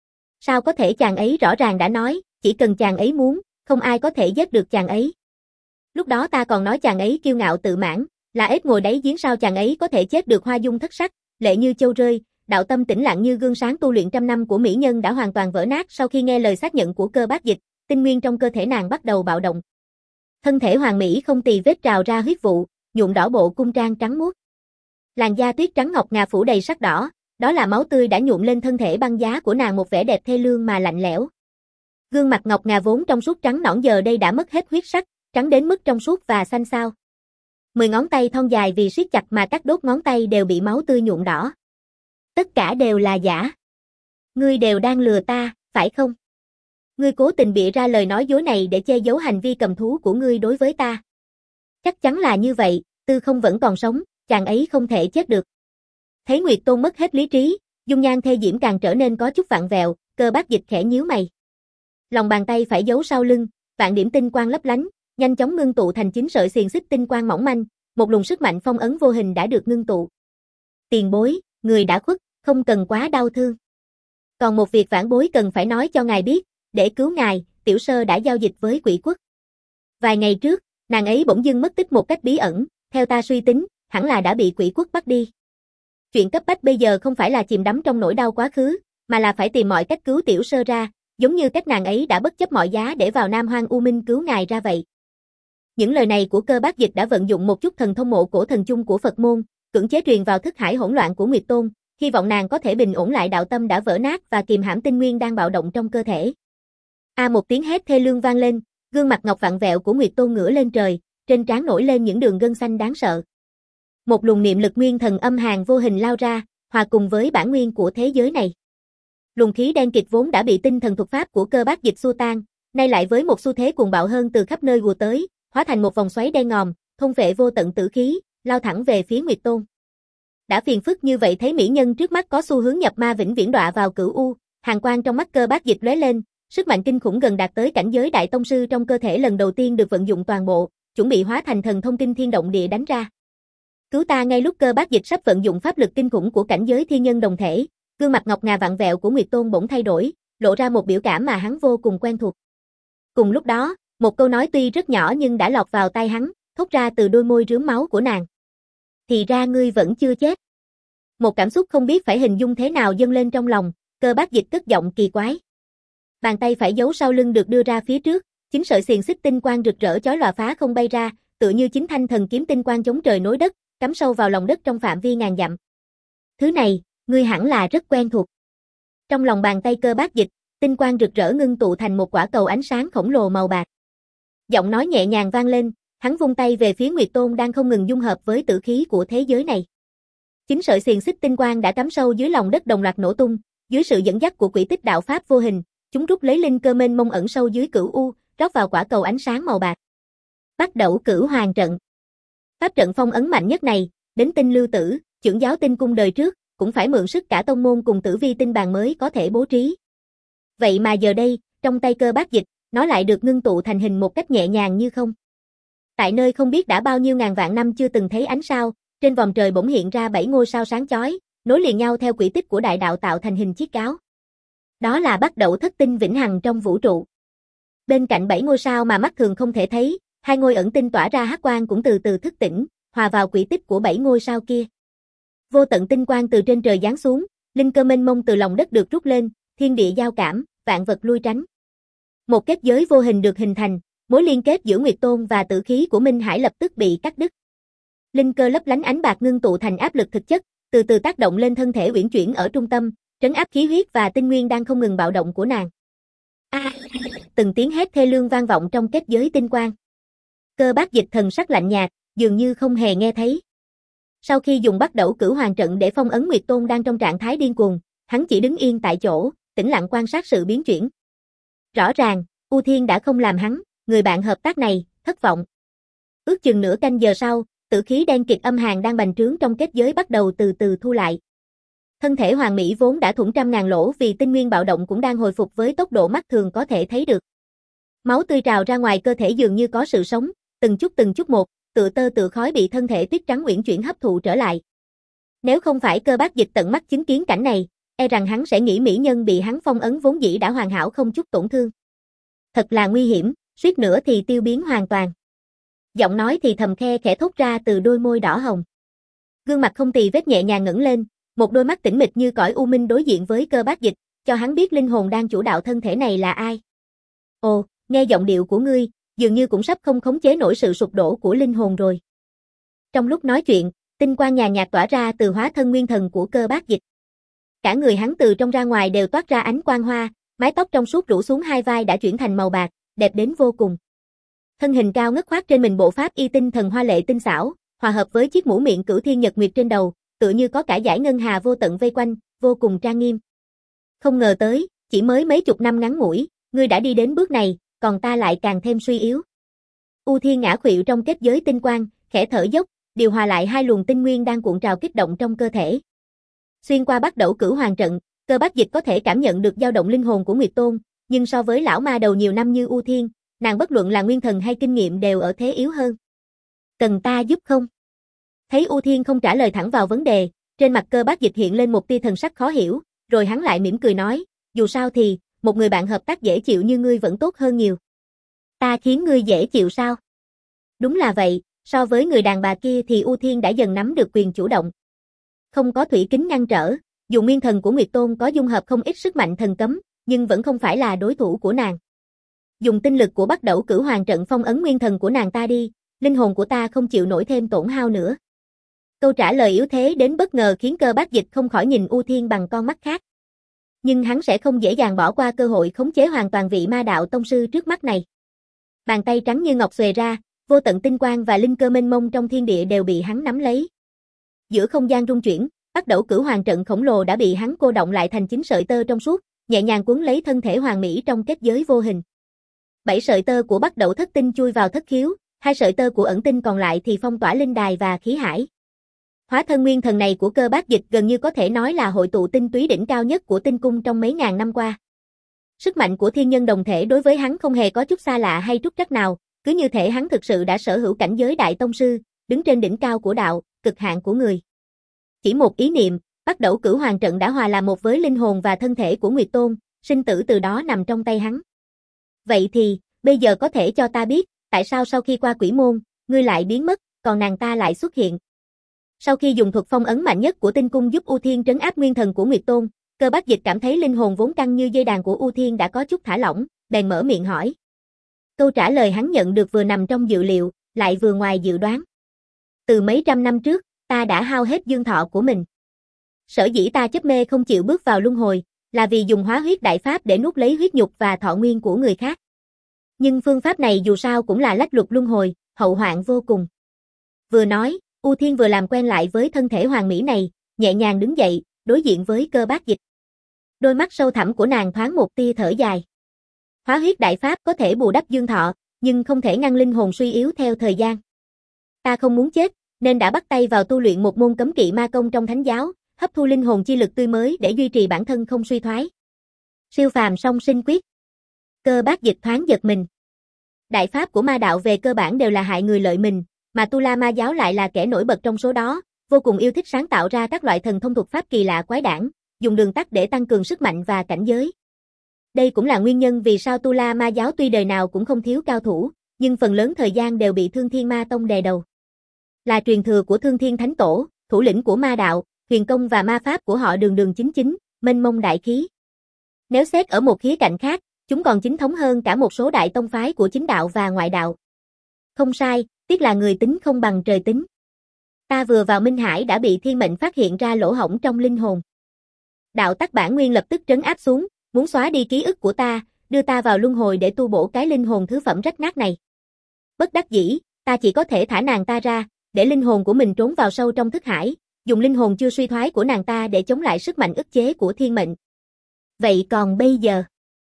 Sao có thể, chàng ấy rõ ràng đã nói, chỉ cần chàng ấy muốn, không ai có thể giết được chàng ấy. Lúc đó ta còn nói chàng ấy kiêu ngạo tự mãn, là ếch ngồi đáy giếng, sao chàng ấy có thể chết được. Hoa dung thất sắc, lệ như châu rơi, đạo tâm tĩnh lặng như gương sáng tu luyện trăm năm của mỹ nhân đã hoàn toàn vỡ nát sau khi nghe lời xác nhận của Cơ Bác Dịch, tinh nguyên trong cơ thể nàng bắt đầu bạo động. Thân thể hoàn mỹ không tì vết trào ra huyết vụ, nhuộm đỏ bộ cung trang trắng muốt. Làn da tuyết trắng ngọc ngà phủ đầy sắc đỏ, đó là máu tươi đã nhuộm lên thân thể băng giá của nàng một vẻ đẹp thê lương mà lạnh lẽo. Gương mặt ngọc ngà vốn trong suốt trắng nõn giờ đây đã mất hết huyết sắc, trắng đến mức trong suốt và xanh xao. Mười ngón tay thon dài vì siết chặt mà các đốt ngón tay đều bị máu tươi nhuộm đỏ. Tất cả đều là giả. Ngươi đều đang lừa ta, phải không? Ngươi cố tình bịa ra lời nói dối này để che giấu hành vi cầm thú của ngươi đối với ta. Chắc chắn là như vậy, Tư Không vẫn còn sống, chàng ấy không thể chết được. Thấy Nguyệt Tôn mất hết lý trí, dung nhan thê diễm càng trở nên có chút vặn vẹo, Cơ Bác Dịch khẽ nhíu mày. Lòng bàn tay phải giấu sau lưng, vạn điểm tinh quang lấp lánh, nhanh chóng ngưng tụ thành chín sợi xiềng xích tinh quang mỏng manh, một luồng sức mạnh phong ấn vô hình đã được ngưng tụ. Tiền bối, người đã khuất, không cần quá đau thương. Còn một việc Vãn Bối cần phải nói cho ngài biết, để cứu ngài, Tiểu Sơ đã giao dịch với Quỷ Quốc. Vài ngày trước, nàng ấy bỗng dưng mất tích một cách bí ẩn, theo ta suy tính, hẳn là đã bị Quỷ Quốc bắt đi. Chuyện cấp bách bây giờ không phải là chìm đắm trong nỗi đau quá khứ, mà là phải tìm mọi cách cứu Tiểu Sơ ra, giống như cách nàng ấy đã bất chấp mọi giá để vào Nam Hoang U Minh cứu ngài ra vậy. Những lời này của Cơ Bác Dịch đã vận dụng một chút thần thông mộ cổ thần chung của Phật môn, cưỡng chế truyền vào thức hải hỗn loạn của Nguyệt Tôn, hy vọng nàng có thể bình ổn lại đạo tâm đã vỡ nát và kìm hãm tinh nguyên đang bạo động trong cơ thể. A một tiếng hét thê lương vang lên, gương mặt ngọc vặn vẹo của Nguyệt Tôn ngửa lên trời, trên trán nổi lên những đường gân xanh đáng sợ. Một luồng niệm lực nguyên thần âm hàn vô hình lao ra, hòa cùng với bản nguyên của thế giới này. Luồng khí đen kịt vốn đã bị tinh thần thuật pháp của Cơ Bác Dịch xua tan, nay lại với một xu thế cuồng bạo hơn từ khắp nơi ùa tới, hóa thành một vòng xoáy đen ngòm, thôn phệ vô tận tử khí, lao thẳng về phía Nguyệt Tôn. Đã phiền phức như vậy thấy mỹ nhân trước mắt có xu hướng nhập ma vĩnh viễn đọa vào cửu u, hàn quang trong mắt Cơ Bác Dịch lóe lên, sức mạnh kinh khủng gần đạt tới cảnh giới đại tông sư trong cơ thể lần đầu tiên được vận dụng toàn bộ, chuẩn bị hóa thành thần thông kinh thiên động địa đánh ra. Cứu ta! Ngay lúc Cơ Bác Dịch sắp vận dụng pháp lực kinh khủng của cảnh giới thiên nhân đồng thể, gương mặt ngọc ngà vặn vẹo của Nguyệt Tôn bỗng thay đổi, lộ ra một biểu cảm mà hắn vô cùng quen thuộc. Cùng lúc đó, một câu nói tuy rất nhỏ nhưng đã lọt vào tai hắn, thốt ra từ đôi môi rướm máu của nàng. Thì ra ngươi vẫn chưa chết. Một cảm xúc không biết phải hình dung thế nào dâng lên trong lòng, Cơ Bác Dịch cất giọng kỳ quái. Bàn tay phải giấu sau lưng được đưa ra phía trước, chính sợi xiềng xích tinh quang rực rỡ chói lòa phá không bay ra, tựa như chính thanh thần kiếm tinh quang chống trời nối đất, cắm sâu vào lòng đất trong phạm vi ngàn dặm. Thứ này, ngươi hẳn là rất quen thuộc. Trong lòng bàn tay Cơ Bác Dịch, tinh quang rực rỡ ngưng tụ thành một quả cầu ánh sáng khổng lồ màu bạc. Giọng nói nhẹ nhàng vang lên, hắn vung tay về phía Nguyệt Tôn đang không ngừng dung hợp với tử khí của thế giới này. Chính sợi xiềng xích tinh quang đã cắm sâu dưới lòng đất đồng loạt nổ tung, dưới sự dẫn dắt của quỷ tích đạo pháp vô hình, chúng rút lấy linh cơ mênh mông ẩn sâu dưới cửu u, rót vào quả cầu ánh sáng màu bạc. Bắt đầu Cửu Hoàng trận. Pháp trận phong ấn mạnh nhất này, đến Tinh Lưu Tử, trưởng giáo Tinh cung đời trước, cũng phải mượn sức cả tông môn cùng tử vi tinh bàn mới có thể bố trí. Vậy mà giờ đây, trong tay Cơ Bác Dịch, nó lại được ngưng tụ thành hình một cách nhẹ nhàng như không. Tại nơi không biết đã bao nhiêu ngàn vạn năm chưa từng thấy ánh sao, trên vòm trời bỗng hiện ra bảy ngôi sao sáng chói, nối liền nhau theo quỹ tích của đại đạo tạo thành hình chiếc gáo. Đó là Bắc Đẩu Thất Tinh vĩnh hằng trong vũ trụ. Bên cạnh bảy ngôi sao mà mắt thường không thể thấy, hai ngôi ẩn tinh tỏa ra hắc quang cũng từ từ thức tỉnh, hòa vào quỹ tích của bảy ngôi sao kia. Vô tận tinh quang từ trên trời giáng xuống, linh cơ mênh mông từ lòng đất được rút lên, thiên địa giao cảm, vạn vật lui tránh. Một kết giới vô hình được hình thành, mối liên kết giữa Nguyệt Tôn và tử khí của Minh Hải lập tức bị cắt đứt. Linh cơ lấp lánh ánh bạc ngưng tụ thành áp lực thực chất, từ từ tác động lên thân thể uyển chuyển ở trung tâm, trấn áp khí huyết và tinh nguyên đang không ngừng bạo động của nàng. A! À, từng tiếng hét thê lương vang vọng trong kết giới tinh quang. Cơ Bác Dịch thần sắc lạnh nhạt, dường như không hề nghe thấy. Sau khi dùng Bắc Đẩu Cửu Hoàng trận để phong ấn Nguyệt Tôn đang trong trạng thái điên cuồng, hắn chỉ đứng yên tại chỗ, tĩnh lặng quan sát sự biến chuyển. Rõ ràng, U Thiên đã không làm hắn, người bạn hợp tác này, thất vọng. Ước chừng nửa canh giờ sau, tử khí đen kịt âm hàn đang bành trướng trong kết giới bắt đầu từ từ thu lại. Thân thể Hoàng Mỹ vốn đã thủng trăm ngàn lỗ vì tinh nguyên bạo động cũng đang hồi phục với tốc độ mắt thường có thể thấy được. Máu tươi trào ra ngoài cơ thể dường như có sự sống, từng chút từng chút một, tựa tơ tựa khói bị thân thể tuyết trắng uyển chuyển hấp thụ trở lại. Nếu không phải Cơ Bác Dịch tận mắt chứng kiến cảnh này, e rằng hắn sẽ nghĩ mỹ nhân bị hắn phong ấn vốn dĩ đã hoàn hảo không chút tổn thương. Thật là nguy hiểm, suýt nữa thì tiêu biến hoàn toàn. Giọng nói thì thầm khe khẽ thốt ra từ đôi môi đỏ hồng. Gương mặt không tì vết nhẹ nhàng ngẩng lên, một đôi mắt tĩnh mịch như cõi u minh đối diện với Cơ Bác Dịch, cho hắn biết linh hồn đang chủ đạo thân thể này là ai. Ồ, nghe giọng điệu của ngươi, dường như cũng sắp không khống chế nổi sự sụp đổ của linh hồn rồi. Trong lúc nói chuyện, tinh quang nhàn nhạt tỏa ra từ hóa thân nguyên thần của Cơ Bác Dịch. Cả người hắn từ trong ra ngoài đều toát ra ánh quang hoa, mái tóc trong suốt rủ xuống hai vai đã chuyển thành màu bạc, đẹp đến vô cùng. Thân hình cao ngất khoác trên mình bộ pháp y tinh thần hoa lệ tinh xảo, hòa hợp với chiếc mũ miệng cửu thiên nhật nguyệt trên đầu, tựa như có cả dải ngân hà vô tận vây quanh, vô cùng trang nghiêm. Không ngờ tới, chỉ mới mấy chục năm ngắn ngủi, ngươi đã đi đến bước này, còn ta lại càng thêm suy yếu. U Thiên ngã khuỵu trong kết giới tinh quang, khẽ thở dốc, điều hòa lại hai luồng tinh nguyên đang cuộn trào kích động trong cơ thể. Xuyên qua Bắc Đẩu Cửu Hoàng trận, Cơ Bác Dịch có thể cảm nhận được dao động linh hồn của Nguyệt Tôn, nhưng so với lão ma đầu nhiều năm như U Thiên, nàng bất luận là nguyên thần hay kinh nghiệm đều ở thế yếu hơn. Cần ta giúp không? Thấy U Thiên không trả lời thẳng vào vấn đề, trên mặt Cơ Bác Dịch hiện lên một tia thần sắc khó hiểu, rồi hắn lại mỉm cười nói, dù sao thì, một người bạn hợp tác dễ chịu như ngươi vẫn tốt hơn nhiều. Ta khiến ngươi dễ chịu sao? Đúng là vậy, so với người đàn bà kia thì U Thiên đã dần nắm được quyền chủ động. Không có thủy kính ngăn trở, dù nguyên thần của Nguyệt Tôn có dung hợp không ít sức mạnh thần cấm, nhưng vẫn không phải là đối thủ của nàng. Dùng tinh lực của Bắc Đẩu Cửu Hoàng trận phong ấn nguyên thần của nàng ta đi, linh hồn của ta không chịu nổi thêm tổn hao nữa. Câu trả lời yếu thế đến bất ngờ khiến Cơ Bác Dịch không khỏi nhìn U Thiên bằng con mắt khác. Nhưng hắn sẽ không dễ dàng bỏ qua cơ hội khống chế hoàn toàn vị ma đạo tông sư trước mắt này. Bàn tay trắng như ngọc xuề ra, vô tận tinh quang và linh cơ mênh mông trong thiên địa đều bị hắn nắm lấy. Giữa không gian rung chuyển, Bắc Đẩu Cửu Hoàng trận khổng lồ đã bị hắn cô động lại thành chín sợi tơ trong suốt, nhẹ nhàng cuốn lấy thân thể Hoàng Mỹ trong kết giới vô hình. Bảy sợi tơ của Bắc Đẩu Thất Tinh chui vào thất khiếu, hai sợi tơ của ẩn tinh còn lại thì phong tỏa linh đài và khí hải. Hóa thân nguyên thần này của Cơ Bác Dịch gần như có thể nói là hội tụ tinh túy đỉnh cao nhất của tinh cung trong mấy ngàn năm qua. Sức mạnh của thiên nhân đồng thể đối với hắn không hề có chút xa lạ hay trúc trắc nào, cứ như thể hắn thực sự đã sở hữu cảnh giới đại tông sư, đứng trên đỉnh cao của đạo, cực hạn của người. Chỉ một ý niệm, Bắc Đẩu Cửu Hoàng trận đã hòa làm một với linh hồn và thân thể của Nguyệt Tôn, sinh tử từ đó nằm trong tay hắn. Vậy thì, bây giờ có thể cho ta biết, tại sao sau khi qua quỷ môn, ngươi lại biến mất, còn nàng ta lại xuất hiện? Sau khi dùng thuật phong ấn mạnh nhất của tinh cung giúp U Thiên trấn áp nguyên thần của Nguyệt Tôn, Cơ Bác Dịch cảm thấy linh hồn vốn căng như dây đàn của U Thiên đã có chút thả lỏng, bèn mở miệng hỏi. Câu trả lời hắn nhận được vừa nằm trong dự liệu, lại vừa ngoài dự đoán. Từ mấy trăm năm trước, ta đã hao hết dương thọ của mình. Sở dĩ ta chấp mê không chịu bước vào luân hồi, là vì dùng hóa huyết đại pháp để nuốt lấy huyết nhục và thọ nguyên của người khác. Nhưng phương pháp này dù sao cũng là lách luật luân hồi, hậu hoạn vô cùng. Vừa nói, U Thiên vừa làm quen lại với thân thể hoàng mỹ này, nhẹ nhàng đứng dậy, đối diện với Cơ Bác Dịch. Đôi mắt sâu thẳm của nàng thoáng một tia thở dài. Hóa huyết đại pháp có thể bù đắp dương thọ, nhưng không thể ngăn linh hồn suy yếu theo thời gian. Ta không muốn chết, nên đã bắt tay vào tu luyện một môn cấm kỵ ma công trong thánh giáo, hấp thu linh hồn chi lực tươi mới để duy trì bản thân không suy thoái. Siêu phàm song sinh quyết. Cơ Bác Dịch thoáng giật mình. Đại pháp của ma đạo về cơ bản đều là hại người lợi mình, mà Tu La Ma giáo lại là kẻ nổi bật trong số đó, vô cùng yêu thích sáng tạo ra các loại thần thông thuật pháp kỳ lạ quái đản, dùng đường tắt để tăng cường sức mạnh và cảnh giới. Đây cũng là nguyên nhân vì sao Tu La Ma giáo tuy đời nào cũng không thiếu cao thủ, nhưng phần lớn thời gian đều bị Thương Thiên Ma Tông đè đầu. Là truyền thừa của Thương Thiên Thánh Tổ, thủ lĩnh của ma đạo, huyền công và ma pháp của họ đường đường chính chính, mênh mông đại khí. Nếu xét ở một khía cạnh khác, chúng còn chính thống hơn cả một số đại tông phái của chính đạo và ngoại đạo. Không sai, tiếc là người tính không bằng trời tính. Ta vừa vào Minh Hải đã bị thiên mệnh phát hiện ra lỗ hổng trong linh hồn. Đạo tắc bản nguyên lập tức trấn áp xuống, muốn xóa đi ký ức của ta, đưa ta vào luân hồi để tu bổ cái linh hồn thứ phẩm rách nát này. Bất đắc dĩ, ta chỉ có thể thả nàng ta ra, để linh hồn của mình trốn vào sâu trong thức hải, dùng linh hồn chưa suy thoái của nàng ta để chống lại sức mạnh ức chế của thiên mệnh. Vậy còn bây giờ?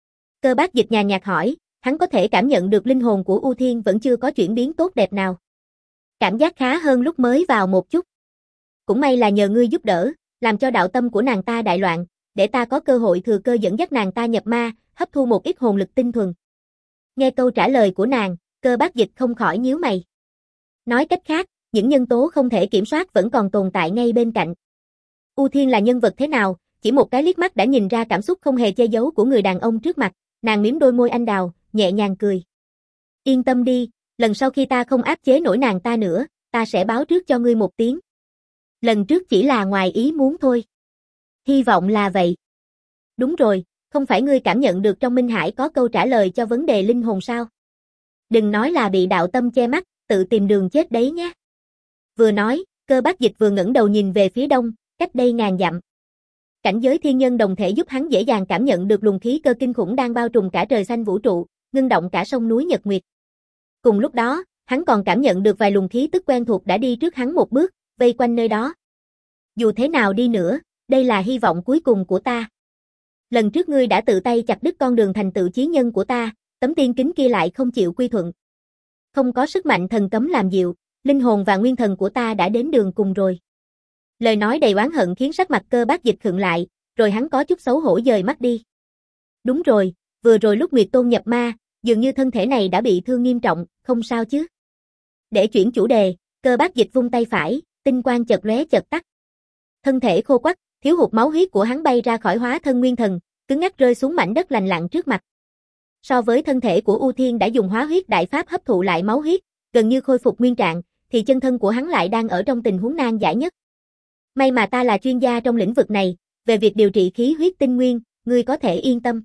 Cơ Bác Dịch nhàn nhạt hỏi, hắn có thể cảm nhận được linh hồn của U Thiên vẫn chưa có chuyển biến tốt đẹp nào. Cảm giác khá hơn lúc mới vào một chút. Cũng may là nhờ ngươi giúp đỡ, làm cho đạo tâm của nàng ta đại loạn, để ta có cơ hội thừa cơ dẫn dắt nàng ta nhập ma, hấp thu một ít hồn lực tinh thuần. Nghe câu trả lời của nàng, Cơ Bác Dịch không khỏi nhíu mày. Nói cách khác, những nhân tố không thể kiểm soát vẫn còn tồn tại ngay bên cạnh. U Thiên là nhân vật thế nào, chỉ một cái liếc mắt đã nhìn ra cảm xúc không hề che giấu của người đàn ông trước mặt, nàng mím đôi môi anh đào, nhẹ nhàng cười. Yên tâm đi, lần sau khi ta không áp chế nổi nàng ta nữa, ta sẽ báo trước cho ngươi một tiếng. Lần trước chỉ là ngoài ý muốn thôi. Hy vọng là vậy. Đúng rồi, không phải ngươi cảm nhận được trong Minh Hải có câu trả lời cho vấn đề linh hồn sao? Đừng nói là bị đạo tâm che mắt, tự tìm đường chết đấy nhé. Vừa nói, Cơ Bác Dịch vừa ngẩng đầu nhìn về phía đông, cách đây ngàn dặm. Cảnh giới thiên nhân đồng thể giúp hắn dễ dàng cảm nhận được luồng khí cơ kinh khủng đang bao trùm cả trời xanh vũ trụ, ngưng động cả sông núi Nhật Nguyệt. Cùng lúc đó, hắn còn cảm nhận được vài luồng khí tức quen thuộc đã đi trước hắn một bước, vây quanh nơi đó. Dù thế nào đi nữa, đây là hy vọng cuối cùng của ta. Lần trước ngươi đã tự tay chặt đứt con đường thành tựu chí nhân của ta, tấm tiên kính kia lại không chịu quy thuận. Không có sức mạnh thần cấm làm dịu, linh hồn và nguyên thần của ta đã đến đường cùng rồi. Lời nói đầy oán hận khiến sắc mặt Cơ Bác Dịch khựng lại, rồi hắn có chút xấu hổ dời mắt đi. Đúng rồi, vừa rồi lúc Nguyệt Tôn nhập ma, dường như thân thể này đã bị thương nghiêm trọng, không sao chứ? Để chuyển chủ đề, Cơ Bác Dịch vung tay phải, tinh quang chợt lóe chợt tắt. Thân thể khô quắt, thiếu hụt máu huyết của hắn bay ra khỏi hóa thân nguyên thần, cứng ngắc rơi xuống mảnh đất lành lặn trước mặt. So với thân thể của U Thiên đã dùng hóa huyết đại pháp hấp thụ lại máu huyết, gần như khôi phục nguyên trạng, thì chân thân của hắn lại đang ở trong tình huống nan giải nhất. May mà ta là chuyên gia trong lĩnh vực này, về việc điều trị khí huyết tinh nguyên, ngươi có thể yên tâm.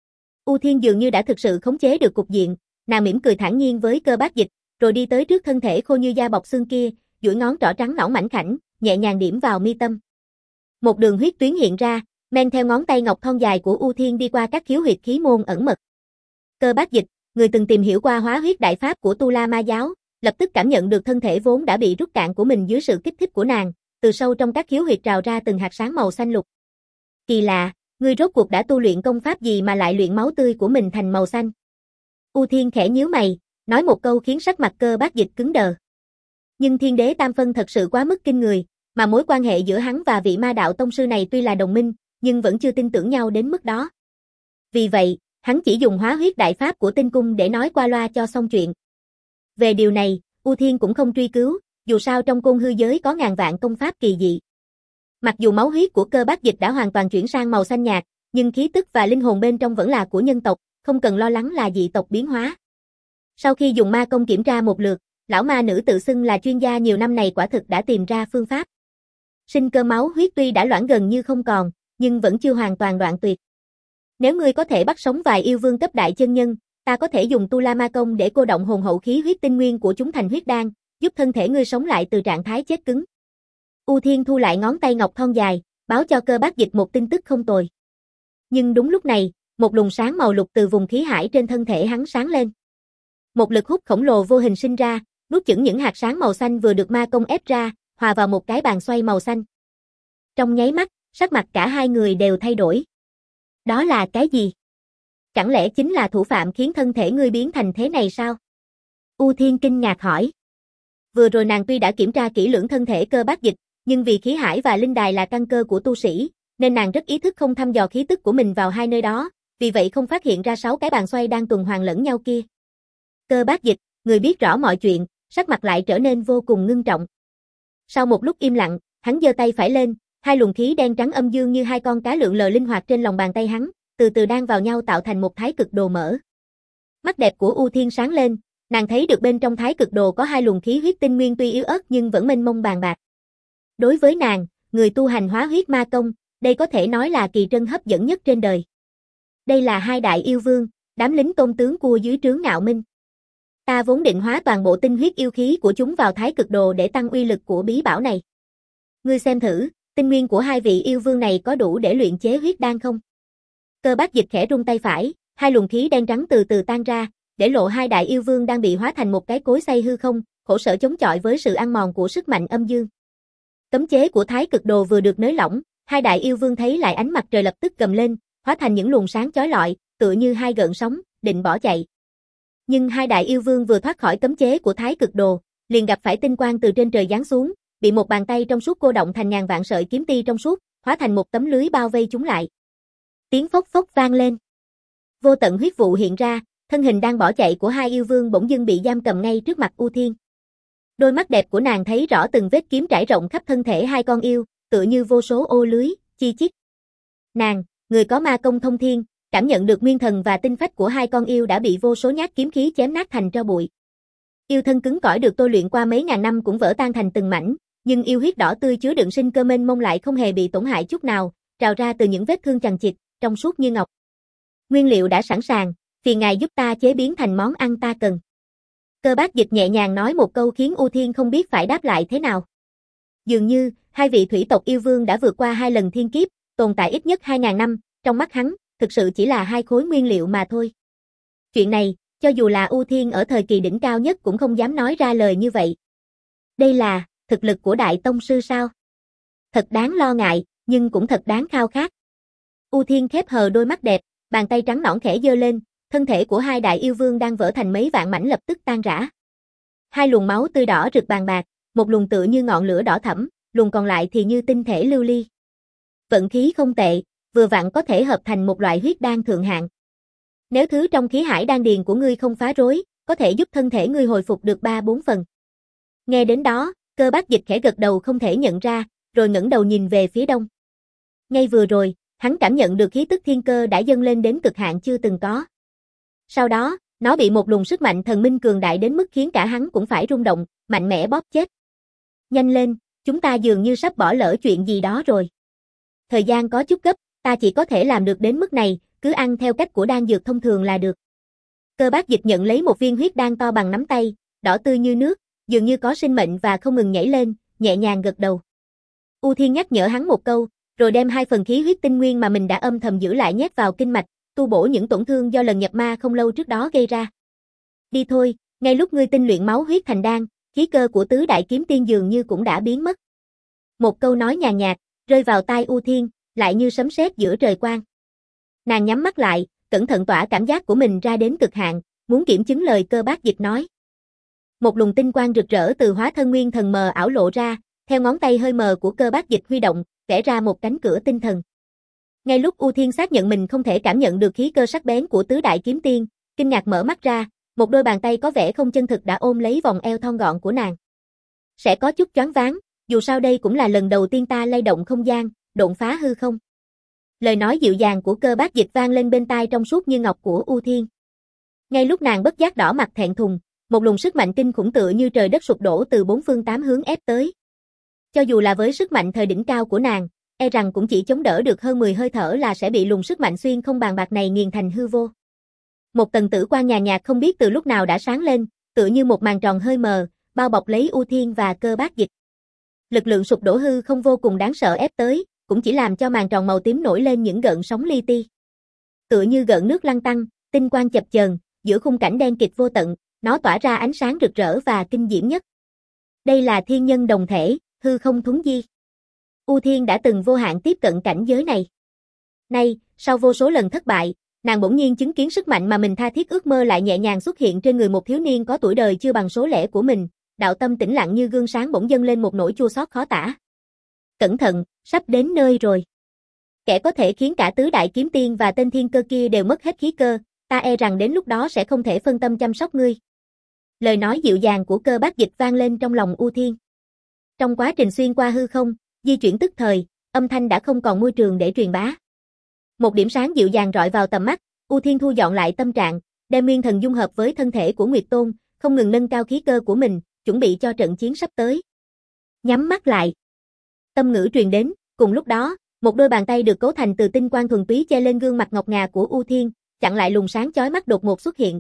U Thiên dường như đã thực sự khống chế được cục diện, nàng mỉm cười thản nhiên với Cơ Bác Dịch, rồi đi tới trước thân thể khô như da bọc xương kia, duỗi ngón trỏ trắng nõn mảnh khảnh, nhẹ nhàng điểm vào mi tâm. Một đường huyết tuyến hiện ra, men theo ngón tay ngọc thon dài của U Thiên đi qua các khiếu huyệt khí môn ẩn mật. Cơ Bác Dịch, người từng tìm hiểu qua hóa huyết đại pháp của Tu La Ma giáo, lập tức cảm nhận được thân thể vốn đã bị rút cạn của mình dưới sự kích thích của nàng, từ sâu trong các khiếu huyệt trào ra từng hạt sáng màu xanh lục. Kỳ lạ, ngươi rốt cuộc đã tu luyện công pháp gì mà lại luyện máu tươi của mình thành màu xanh? U Thiên khẽ nhíu mày, nói một câu khiến sắc mặt Cơ Bác Dịch cứng đờ. Nhưng Thiên Đế Tam Phân thật sự quá mức kinh người, mà mối quan hệ giữa hắn và vị ma đạo tông sư này tuy là đồng minh, nhưng vẫn chưa tin tưởng nhau đến mức đó. Vì vậy, hắn chỉ dùng hóa huyết đại pháp của tinh cung để nói qua loa cho xong chuyện. Về điều này, U Thiên cũng không truy cứu, dù sao trong côn hư giới có ngàn vạn công pháp kỳ dị. Mặc dù máu huyết của Cơ Bác Dịch đã hoàn toàn chuyển sang màu xanh nhạt, nhưng khí tức và linh hồn bên trong vẫn là của nhân tộc, không cần lo lắng là dị tộc biến hóa. Sau khi dùng ma công kiểm tra một lượt, lão ma nữ tự xưng là chuyên gia nhiều năm này quả thực đã tìm ra phương pháp. Sinh cơ máu huyết tuy đã loãng gần như không còn, nhưng vẫn chưa hoàn toàn đoạn tuyệt. Nếu ngươi có thể bắt sống vài yêu vương cấp đại chân nhân, ta có thể dùng Tu La Ma công để cô động hồn hậu khí huyết tinh nguyên của chúng thành huyết đan, giúp thân thể ngươi sống lại từ trạng thái chết cứng. U Thiên thu lại ngón tay ngọc thon dài, báo cho Cơ Bác Dịch một tin tức không tồi. Nhưng đúng lúc này, một luồng sáng màu lục từ vùng khí hải trên thân thể hắn sáng lên. Một lực hút khổng lồ vô hình sinh ra, nuốt chửng những hạt sáng màu xanh vừa được ma công ép ra, hòa vào một cái bàn xoay màu xanh. Trong nháy mắt, sắc mặt cả hai người đều thay đổi. Đó là cái gì? Chẳng lẽ chính là thủ phạm khiến thân thể ngươi biến thành thế này sao? U Thiên kinh ngạc hỏi. Vừa rồi nàng tuy đã kiểm tra kỹ lưỡng thân thể Cơ Bác Dịch, Nhưng vì khí hải và linh đài là căn cơ của tu sĩ, nên nàng rất ý thức không thăm dò khí tức của mình vào hai nơi đó, vì vậy không phát hiện ra sáu cái bàn xoay đang tuần hoàn lẫn nhau kia. Cơ Bác Dịch, người biết rõ mọi chuyện, sắc mặt lại trở nên vô cùng ngưng trọng. Sau một lúc im lặng, hắn giơ tay phải lên, hai luồng khí đen trắng âm dương như hai con cá lượn lờ linh hoạt trên lòng bàn tay hắn, từ từ đan vào nhau tạo thành một thái cực đồ mở. Mắt đẹp của U Thiên sáng lên, nàng thấy được bên trong thái cực đồ có hai luồng khí huyết tinh nguyên tuy yếu ớt nhưng vẫn mênh mông bàn bạc. Đối với nàng, người tu hành hóa huyết ma công, đây có thể nói là kỳ trân hấp dẫn nhất trên đời. Đây là hai đại yêu vương, đám lính tôn tướng cua dưới trướng Ngạo Minh. Ta vốn định hóa toàn bộ tinh huyết yêu khí của chúng vào thái cực đồ để tăng uy lực của bí bảo này. Ngươi xem thử, tinh nguyên của hai vị yêu vương này có đủ để luyện chế huyết đan không? Cơ Bác Dịch khẽ rung tay phải, hai luồng khí đen trắng từ từ tan ra, để lộ hai đại yêu vương đang bị hóa thành một cái cối xay hư không, khổ sở chống chọi với sự ăn mòn của sức mạnh âm dương. Cấm chế của thái cực đồ vừa được nới lỏng, hai đại yêu vương thấy lại ánh mặt trời lập tức gầm lên, hóa thành những luồng sáng chói lọi, tựa như hai gợn sóng, định bỏ chạy. Nhưng hai đại yêu vương vừa thoát khỏi cấm chế của thái cực đồ, liền gặp phải tinh quang từ trên trời giáng xuống, bị một bàn tay trong suốt cô động thành ngàn vạn sợi kiếm ti trong suốt, hóa thành một tấm lưới bao vây chúng lại. Tiếng phốc phốc vang lên. Vô tận huyết vụ hiện ra, thân hình đang bỏ chạy của hai yêu vương bỗng dưng bị giam cầm ngay trước mặt U Thiên. Đôi mắt đẹp của nàng thấy rõ từng vết kiếm trải rộng khắp thân thể hai con yêu, tựa như vô số ô lưới, chi chít. Nàng, người có ma công thông thiên, cảm nhận được nguyên thần và tinh phách của hai con yêu đã bị vô số nhát kiếm khí chém nát thành tro bụi. Yêu thân cứng cỏi được tôi luyện qua mấy ngàn năm cũng vỡ tan thành từng mảnh, nhưng yêu huyết đỏ tươi chứa đựng sinh cơ mênh mông lại không hề bị tổn hại chút nào, trào ra từ những vết thương chằng chịt, trong suốt như ngọc. Nguyên liệu đã sẵn sàng, phiền ngài giúp ta chế biến thành món ăn ta cần. Cơ Bác Dịch nhẹ nhàng nói một câu khiến U Thiên không biết phải đáp lại thế nào. Dường như, hai vị thủy tộc yêu vương đã vượt qua hai lần thiên kiếp, tồn tại ít nhất hai ngàn năm, trong mắt hắn, thực sự chỉ là hai khối nguyên liệu mà thôi. Chuyện này, cho dù là U Thiên ở thời kỳ đỉnh cao nhất cũng không dám nói ra lời như vậy. Đây là, thực lực của đại tông sư sao? Thật đáng lo ngại, nhưng cũng thật đáng khao khát. U Thiên khép hờ đôi mắt đẹp, bàn tay trắng nõn khẽ giơ lên, thân thể của hai đại yêu vương đang vỡ thành mấy vạn mảnh lập tức tan rã. Hai luồng máu tươi đỏ rực bàn bạc, một luồng tựa như ngọn lửa đỏ thẫm, luồng còn lại thì như tinh thể lưu ly. Vận khí không tệ, vừa vặn có thể hợp thành một loại huyết đan thượng hạng. Nếu thứ trong khí hải đan điền của ngươi không phá rối, có thể giúp thân thể ngươi hồi phục được ba bốn phần. Nghe đến đó, Cơ Bác Dịch khẽ gật đầu không thể nhận ra, rồi ngẩng đầu nhìn về phía đông. Ngay vừa rồi, hắn cảm nhận được khí tức thiên cơ đã dâng lên đến cực hạn chưa từng có. Sau đó, nó bị một luồng sức mạnh thần minh cường đại đến mức khiến cả hắn cũng phải rung động, mạnh mẽ bóp chết. Nhanh lên, chúng ta dường như sắp bỏ lỡ chuyện gì đó rồi. Thời gian có chút gấp, ta chỉ có thể làm được đến mức này, cứ ăn theo cách của đan dược thông thường là được. Cơ Bác Dịch nhận lấy một viên huyết đan to bằng nắm tay, đỏ tươi như nước, dường như có sinh mệnh và không ngừng nhảy lên, nhẹ nhàng gật đầu. U Thiên nhắc nhở hắn một câu, rồi đem hai phần khí huyết tinh nguyên mà mình đã âm thầm giữ lại nhét vào kinh mạch, tu bổ những tổn thương do lần nhập ma không lâu trước đó gây ra. Đi thôi, ngay lúc ngươi tinh luyện máu huyết thành đan, khí cơ của tứ đại kiếm tiên dường như cũng đã biến mất. Một câu nói nhàn nhạt, rơi vào tai U Thiên, lại như sấm sét giữa trời quang. Nàng nhắm mắt lại, cẩn thận tỏa cảm giác của mình ra đến cực hạn, muốn kiểm chứng lời Cơ Bác Dịch nói. Một luồng tinh quang rực rỡ từ hóa thân nguyên thần mờ ảo lộ ra, theo ngón tay hơi mờ của Cơ Bác Dịch huy động, vẽ ra một cánh cửa tinh thần. Ngay lúc U Thiên xác nhận mình không thể cảm nhận được khí cơ sắc bén của tứ đại kiếm tiên, kinh ngạc mở mắt ra, một đôi bàn tay có vẻ không chân thực đã ôm lấy vòng eo thon gọn của nàng. Sẽ có chút choáng váng, dù sao đây cũng là lần đầu tiên ta lay động không gian, độn phá hư không. Lời nói dịu dàng của Cơ Bác Dịch vang lên bên tai trong suốt như ngọc của U Thiên. Ngay lúc nàng bất giác đỏ mặt thẹn thùng, một luồng sức mạnh kinh khủng tựa như trời đất sụp đổ từ bốn phương tám hướng ép tới. Cho dù là với sức mạnh thời đỉnh cao của nàng, e rằng cũng chỉ chống đỡ được hơn mười hơi thở là sẽ bị luồng sức mạnh xuyên không bàn bạc này nghiền thành hư vô. Một tầng tử quang nhàn nhạt không biết từ lúc nào đã sáng lên, tựa như một màn tròn hơi mờ, bao bọc lấy U Thiên và Cơ Bác Dịch. Lực lượng sụp đổ hư không vô cùng đáng sợ ép tới, cũng chỉ làm cho màn tròn màu tím nổi lên những gợn sóng li ti. Tựa như gợn nước lăn tăn, tinh quang chập chờn, giữa khung cảnh đen kịt vô tận, nó tỏa ra ánh sáng rực rỡ và kinh diễm nhất. Đây là thiên nhân đồng thể, hư không thuấn di. U Thiên đã từng vô hạn tiếp cận cảnh giới này. Nay, sau vô số lần thất bại, nàng bỗng nhiên chứng kiến sức mạnh mà mình tha thiết ước mơ lại nhẹ nhàng xuất hiện trên người một thiếu niên có tuổi đời chưa bằng số lẻ của mình, đạo tâm tĩnh lặng như gương sáng bỗng dâng lên một nỗi chua xót khó tả. Cẩn thận, sắp đến nơi rồi. Kẻ có thể khiến cả tứ đại kiếm tiên và tên thiên cơ kia đều mất hết khí cơ, ta e rằng đến lúc đó sẽ không thể phân tâm chăm sóc ngươi. Lời nói dịu dàng của Cơ Bác Dịch vang lên trong lòng U Thiên. Trong quá trình xuyên qua hư không, di chuyển tức thời, âm thanh đã không còn môi trường để truyền bá. Một điểm sáng dịu dàng rọi vào tầm mắt, U Thiên thu dọn lại tâm trạng, đem nguyên thần dung hợp với thân thể của Nguyệt Tôn, không ngừng nâng cao khí cơ của mình, chuẩn bị cho trận chiến sắp tới. Nhắm mắt lại. Tâm ngữ truyền đến, cùng lúc đó, một đôi bàn tay được cấu thành từ tinh quang thuần túy che lên gương mặt ngọc ngà của U Thiên, chặn lại luồng sáng chói mắt đột ngột xuất hiện.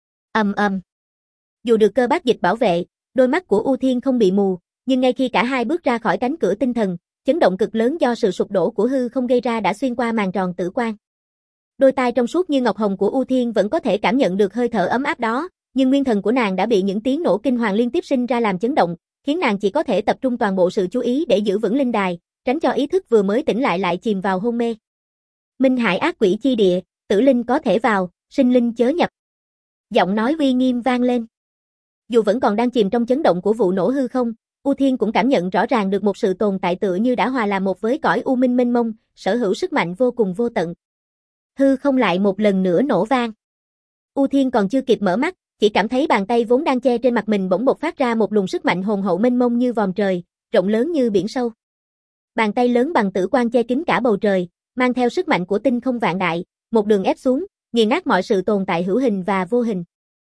Ầm ầm. Dù được Cơ Bác Dịch bảo vệ, đôi mắt của U Thiên không bị mù, nhưng ngay khi cả hai bước ra khỏi cánh cửa tinh thần, chấn động cực lớn do sự sụp đổ của hư không gây ra đã xuyên qua màn tròn tử quang. Đôi tai trong suốt như ngọc hồng của U Thiên vẫn có thể cảm nhận được hơi thở ấm áp đó, nhưng nguyên thần của nàng đã bị những tiếng nổ kinh hoàng liên tiếp sinh ra làm chấn động, khiến nàng chỉ có thể tập trung toàn bộ sự chú ý để giữ vững linh đài, tránh cho ý thức vừa mới tỉnh lại lại chìm vào hôn mê. Minh Hải ác quỷ chi địa, tử linh có thể vào, sinh linh chớ nhập. Giọng nói uy nghiêm vang lên. Dù vẫn còn đang chìm trong chấn động của vụ nổ hư không, U Thiên cũng cảm nhận rõ ràng được một sự tồn tại tựa như đã hòa làm một với cõi u minh mênh mông, sở hữu sức mạnh vô cùng vô tận. Hư không lại một lần nữa nổ vang. U Thiên còn chưa kịp mở mắt, chỉ cảm thấy bàn tay vốn đang che trên mặt mình bỗng bộc phát ra một luồng sức mạnh hùng hậu mênh mông như vòm trời, rộng lớn như biển sâu. Bàn tay lớn bằng tử quang che kín cả bầu trời, mang theo sức mạnh của tinh không vạn đại, một đường ép xuống, nghiền nát mọi sự tồn tại hữu hình và vô hình.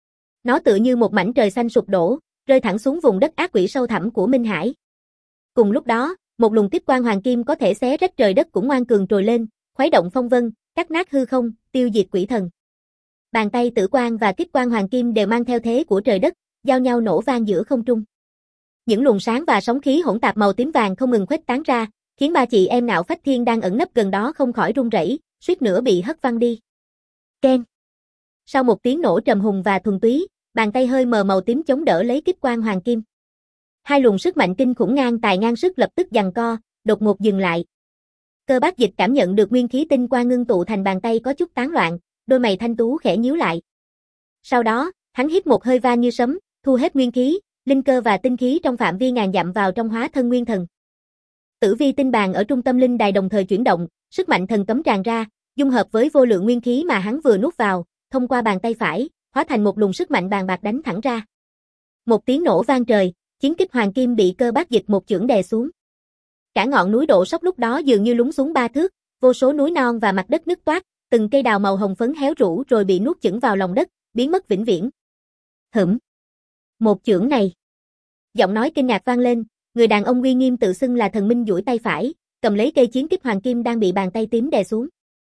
Nó tựa như một mảnh trời xanh sụp đổ, rơi thẳng xuống vùng đất ác quỷ sâu thẳm của Minh Hải. Cùng lúc đó, một luồng tiếp quang hoàng kim có thể xé rách trời đất cũng ngoan cường trồi lên, khuấy động phong vân, cắt nát hư không, tiêu diệt quỷ thần. Bàn tay tử quang và kích quang hoàng kim đều mang theo thế của trời đất, giao nhau nổ vang giữa không trung. Những luồng sáng và sóng khí hỗn tạp màu tím vàng không ngừng khuếch tán ra, khiến ba chị em Nạo Phách Thiên đang ẩn nấp gần đó không khỏi run rẩy, suýt nữa bị hất văng đi. Keng. Sau một tiếng nổ trầm hùng và thuần túy, bàn tay hơi mờ màu tím chống đỡ lấy kích quang hoàng kim. Hai luồng sức mạnh kinh khủng ngang tài ngang sức lập tức giằng co, đột ngột dừng lại. Cơ Bác Dịch cảm nhận được nguyên khí tinh quang ngưng tụ thành bàn tay có chút tán loạn, đôi mày thanh tú khẽ nhíu lại. Sau đó, hắn hít một hơi vang như sấm, thu hết nguyên khí, linh cơ và tinh khí trong phạm vi ngàn dặm vào trong hóa thân nguyên thần. Tử vi tinh bàn ở trung tâm linh đài đồng thời chuyển động, sức mạnh thần cấm tràn ra, dung hợp với vô lượng nguyên khí mà hắn vừa nuốt vào, thông qua bàn tay phải, hóa thành một luồng sức mạnh bàn bạc đánh thẳng ra. Một tiếng nổ vang trời, chiến kích hoàng kim bị Cơ Bác Dịch một chưởng đè xuống. Cả ngọn núi đổ sốc lúc đó dường như lún xuống ba thước, vô số núi non và mặt đất nứt toác, từng cây đào màu hồng phấn héo rũ rồi bị nuốt chửng vào lòng đất, biến mất vĩnh viễn. Hửm. Một chưởng này. Giọng nói kinh ngạc vang lên, người đàn ông uy nghiêm tự xưng là thần minh duỗi tay phải, cầm lấy cây chiến kích hoàng kim đang bị bàn tay tím đè xuống.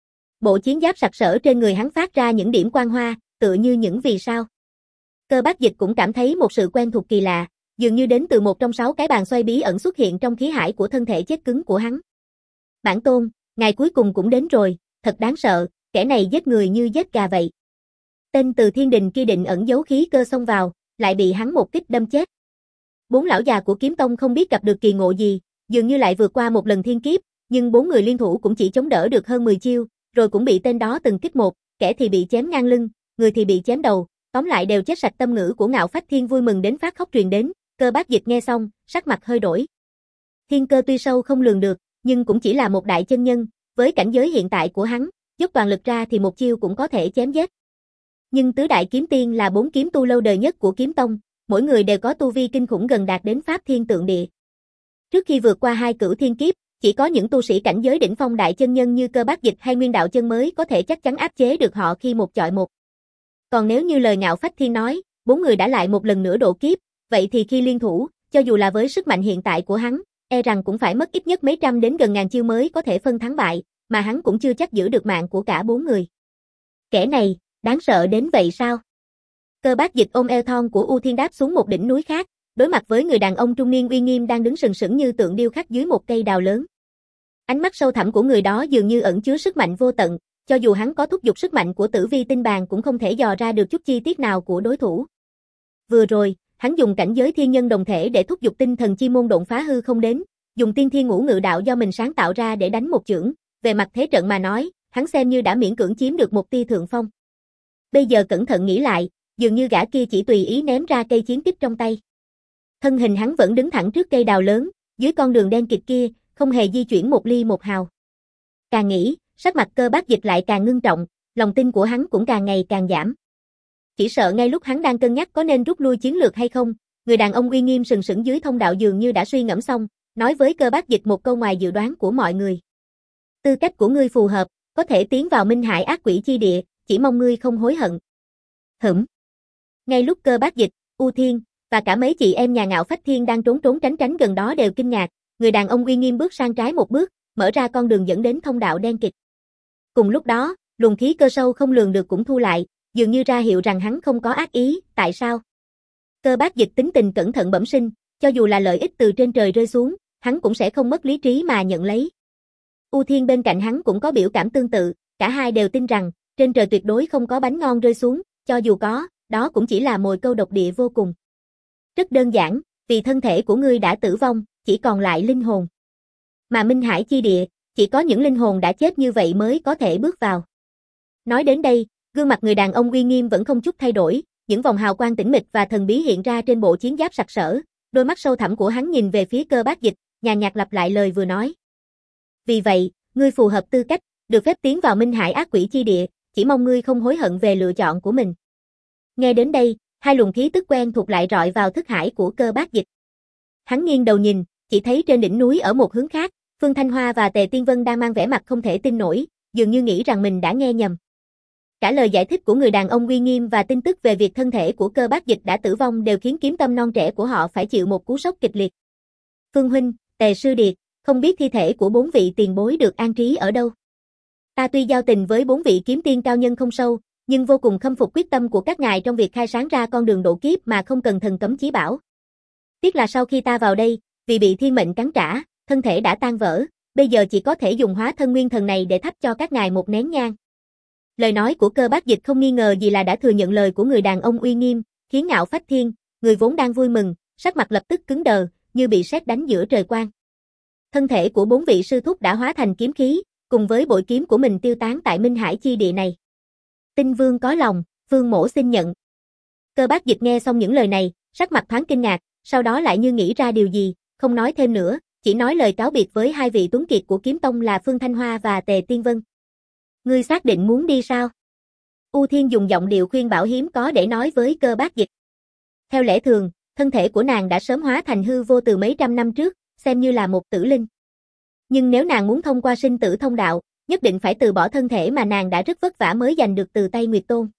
Bộ chiến giáp sặc sỡ trên người hắn phát ra những điểm quang hoa, tựa như những vì sao. Cơ Bác Dịch cũng cảm thấy một sự quen thuộc kỳ lạ, dường như đến từ một trong sáu cái bàn xoay bí ẩn xuất hiện trong khí hải của thân thể chết cứng của hắn. Bản tôn, ngày cuối cùng cũng đến rồi, thật đáng sợ, kẻ này giết người như giết gà vậy. Tên từ thiên đình kia định ẩn giấu khí cơ xông vào, lại bị hắn một kích đâm chết. Bốn lão già của kiếm tông không biết gặp được kỳ ngộ gì, dường như lại vượt qua một lần thiên kiếp, nhưng bốn người liên thủ cũng chỉ chống đỡ được hơn mười chiêu, rồi cũng bị tên đó từng kích một, kẻ thì bị chém ngang lưng, người thì bị chém đầu, tóm lại đều chết sạch. Tâm ngữ của Ngạo Phách Thiên vui mừng đến phát khóc truyền đến, Cơ Bác Dịch nghe xong, sắc mặt hơi đổi. Thiên cơ tuy sâu không lường được, nhưng cũng chỉ là một đại chân nhân, với cảnh giới hiện tại của hắn, dốc toàn lực ra thì một chiêu cũng có thể chém giết. Nhưng tứ đại kiếm tiên là bốn kiếm tu lâu đời nhất của kiếm tông, mỗi người đều có tu vi kinh khủng gần đạt đến pháp thiên tượng địa. Trước khi vượt qua hai cửu thiên kiếp, chỉ có những tu sĩ cảnh giới đỉnh phong đại chân nhân như Cơ Bác Dịch hay Nguyên Đạo Chân mới có thể chắc chắn áp chế được họ khi một chọi một. Còn nếu như lời Ngạo Phách Thiên nói, bốn người đã lại một lần nữa độ kiếp, vậy thì khi liên thủ, cho dù là với sức mạnh hiện tại của hắn, e rằng cũng phải mất ít nhất mấy trăm đến gần ngàn chiêu mới có thể phân thắng bại, mà hắn cũng chưa chắc giữ được mạng của cả bốn người. Kẻ này, đáng sợ đến vậy sao? Cơ Bác Dịch ôm eo thon của U Thiên đáp xuống một đỉnh núi khác, đối mặt với người đàn ông trung niên uy nghiêm đang đứng sừng sững như tượng điêu khắc dưới một cây đào lớn. Ánh mắt sâu thẳm của người đó dường như ẩn chứa sức mạnh vô tận, cho dù hắn có thúc giục sức mạnh của tử vi tinh bàn cũng không thể dò ra được chút chi tiết nào của đối thủ. Vừa rồi, hắn dùng cảnh giới thiên nhân đồng thể để thúc giục tinh thần chi môn độn phá hư không đến, dùng tiên thiên ngũ ngự đạo do mình sáng tạo ra để đánh một chưởng, về mặt thế trận mà nói, hắn xem như đã miễn cưỡng chiếm được một tia thượng phong. Bây giờ cẩn thận nghĩ lại, dường như gã kia chỉ tùy ý ném ra cây chiến kích trong tay. Thân hình hắn vẫn đứng thẳng trước cây đào lớn, dưới con đường đen kịt kia, không hề di chuyển một ly một hào. Càng nghĩ, sắc mặt Cơ Bác Dịch lại càng ngưng trọng, lòng tin của hắn cũng càng ngày càng giảm. Chỉ sợ ngay lúc hắn đang cân nhắc có nên rút lui chiến lược hay không, người đàn ông uy nghiêm sừng sững dưới thông đạo dường như đã suy ngẫm xong, nói với Cơ Bác Dịch một câu ngoài dự đoán của mọi người. Tư cách của ngươi phù hợp, có thể tiến vào Minh Hải ác quỷ chi địa, chỉ mong ngươi không hối hận. Hửm. Ngay lúc Cơ Bác Dịch, U Thiên, và cả mấy chị em nhà Ngạo Phách Thiên đang trốn trốn tránh tránh gần đó đều kinh ngạc, người đàn ông uy nghiêm bước sang trái một bước, mở ra con đường dẫn đến thông đạo đen kịt. Cùng lúc đó, luồng khí cơ sâu không lường được cũng thu lại, dường như ra hiệu rằng hắn không có ác ý, tại sao? Cơ Bác Dịch tính tình cẩn thận bẩm sinh, cho dù là lợi ích từ trên trời rơi xuống, hắn cũng sẽ không mất lý trí mà nhận lấy. U Thiên bên cạnh hắn cũng có biểu cảm tương tự, cả hai đều tin rằng, trên trời tuyệt đối không có bánh ngon rơi xuống, cho dù có, đó cũng chỉ là mồi câu độc địa vô cùng. Rất đơn giản, vì thân thể của ngươi đã tử vong, chỉ còn lại linh hồn. Mà Minh Hải chi địa, chỉ có những linh hồn đã chết như vậy mới có thể bước vào. Nói đến đây, gương mặt người đàn ông uy nghiêm vẫn không chút thay đổi, những vòng hào quang tĩnh mịch và thần bí hiện ra trên bộ chiến giáp sặc sỡ, đôi mắt sâu thẳm của hắn nhìn về phía Cơ Bác Dịch, nhàn nhạt lặp lại lời vừa nói. Vì vậy, ngươi phù hợp tư cách, được phép tiến vào Minh Hải ác quỷ chi địa, chỉ mong ngươi không hối hận về lựa chọn của mình. Nghe đến đây, hai luồng khí tức quen thuộc lại rọi vào thức hải của Cơ Bác Dịch. Hắn nghiêng đầu nhìn, chỉ thấy trên đỉnh núi ở một hướng khác, Phương Thanh Hoa và Tề Tiên Vân đang mang vẻ mặt không thể tin nổi, dường như nghĩ rằng mình đã nghe nhầm. Cả lời giải thích của người đàn ông uy nghiêm và tin tức về việc thân thể của Cơ Bác Dịch đã tử vong đều khiến kiếm tâm non trẻ của họ phải chịu một cú sốc kịch liệt. Phương huynh, Tề sư điệt, không biết thi thể của bốn vị tiền bối được an trí ở đâu. Ta tuy giao tình với bốn vị kiếm tiên cao nhân không sâu, nhưng vô cùng khâm phục quyết tâm của các ngài trong việc khai sáng ra con đường độ kiếp mà không cần thần cấm chí bảo. Tiếc là sau khi ta vào đây, vì bị thiên mệnh cắn trả, thân thể đã tan vỡ, bây giờ chỉ có thể dùng hóa thân nguyên thần này để thắp cho các ngài một nén nhang. Lời nói của Cơ Bác Dịch không nghi ngờ gì là đã thừa nhận lời của người đàn ông uy nghiêm, khiến Ngạo Phách Thiên, người vốn đang vui mừng, sắc mặt lập tức cứng đờ, như bị sét đánh giữa trời quang. Thân thể của bốn vị sư thúc đã hóa thành kiếm khí, cùng với bội kiếm của mình tiêu tán tại Minh Hải chi địa này. Tinh Vương có lòng, Vương mỗ xin nhận. Cơ Bác Dịch nghe xong những lời này, sắc mặt thoáng kinh ngạc, sau đó lại như nghĩ ra điều gì, không nói thêm nữa, chỉ nói lời cáo biệt với hai vị tuấn kiệt của kiếm tông là Phương Thanh Hoa và Tề Tiên Vân. Ngươi xác định muốn đi sao? U Thiên dùng giọng điệu khuyên bảo hiếm có để nói với Cơ Bác Dịch. Theo lẽ thường, thân thể của nàng đã sớm hóa thành hư vô từ mấy trăm năm trước, xem như là một tử linh. Nhưng nếu nàng muốn thông qua sinh tử thông đạo, nhất định phải từ bỏ thân thể mà nàng đã rất vất vả mới giành được từ tay Nguyệt Tôn.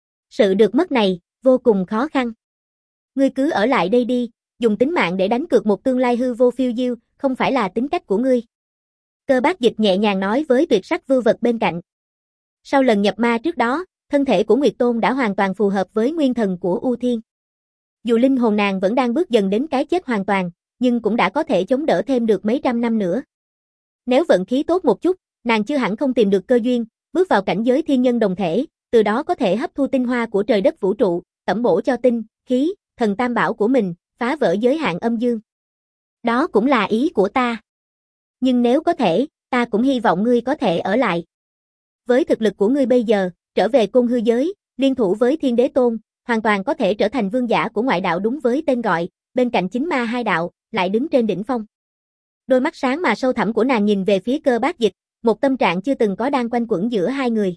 Sự được mất này, vô cùng khó khăn. Ngươi cứ ở lại đây đi, dùng tính mạng để đánh cược một tương lai hư vô phiêu diêu, không phải là tính cách của ngươi. Cơ Bác Dịch nhẹ nhàng nói với tuyệt sắc vưu vật bên cạnh. Sau lần nhập ma trước đó, thân thể của Nguyệt Tôn đã hoàn toàn phù hợp với nguyên thần của U Thiên. Dù linh hồn nàng vẫn đang bước dần đến cái chết hoàn toàn, nhưng cũng đã có thể chống đỡ thêm được mấy trăm năm nữa. Nếu vận khí tốt một chút, nàng chưa hẳn không tìm được cơ duyên, bước vào cảnh giới thiên nhân đồng thể, từ đó có thể hấp thu tinh hoa của trời đất vũ trụ, tẩm bổ cho tinh, khí, thần tam bảo của mình, phá vỡ giới hạn âm dương. Đó cũng là ý của ta. Nhưng nếu có thể, ta cũng hy vọng ngươi có thể ở lại. Với thực lực của ngươi bây giờ, trở về côn hư giới, liên thủ với Thiên Đế Tôn, hoàn toàn có thể trở thành vương giả của ngoại đạo đúng với tên gọi, bên cạnh chính ma hai đạo, lại đứng trên đỉnh phong. Đôi mắt sáng mà sâu thẳm của nàng nhìn về phía Cơ Bác Dịch, một tâm trạng chưa từng có đang quanh quẩn giữa hai người.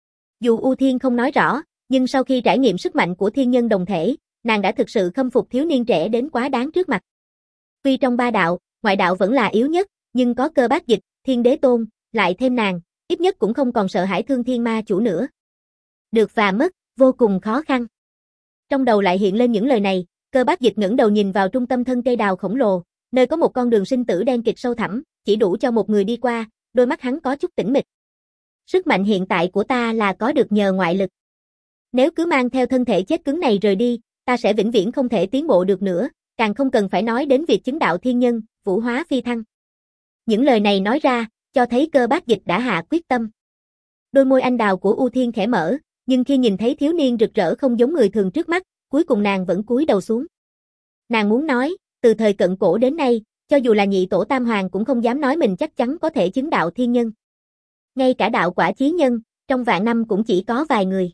Dù U Thiên không nói rõ, nhưng sau khi trải nghiệm sức mạnh của thiên nhân đồng thể, nàng đã thực sự khâm phục thiếu niên trẻ đến quá đáng trước mặt. Tuy trong ba đạo, ngoại đạo vẫn là yếu nhất, nhưng có Cơ Bác Dịch, Thiên Đế Tôn, lại thêm nàng, ít nhất cũng không còn sợ hãi thương thiên ma chủ nữa. Được và mất, vô cùng khó khăn. Trong đầu lại hiện lên những lời này, Cơ Bác Dịch ngẩng đầu nhìn vào trung tâm thân cây đào khổng lồ, nơi có một con đường sinh tử đen kịt sâu thẳm, chỉ đủ cho một người đi qua, đôi mắt hắn có chút tĩnh mịch. Sức mạnh hiện tại của ta là có được nhờ ngoại lực. Nếu cứ mang theo thân thể chết cứng này rời đi, ta sẽ vĩnh viễn không thể tiến bộ được nữa, càng không cần phải nói đến việc chứng đạo thiên nhân, vũ hóa phi thăng. Những lời này nói ra, cho thấy Cơ Bác Dịch đã hạ quyết tâm. Đôi môi anh đào của U Thiên khẽ mở, nhưng khi nhìn thấy thiếu niên rực rỡ không giống người thường trước mắt, cuối cùng nàng vẫn cúi đầu xuống. Nàng muốn nói, từ thời cận cổ đến nay, cho dù là nhị tổ tam hoàng cũng không dám nói mình chắc chắn có thể chứng đạo thiên nhân. Ngay cả đạo quả chí nhân, trong vạn năm cũng chỉ có vài người.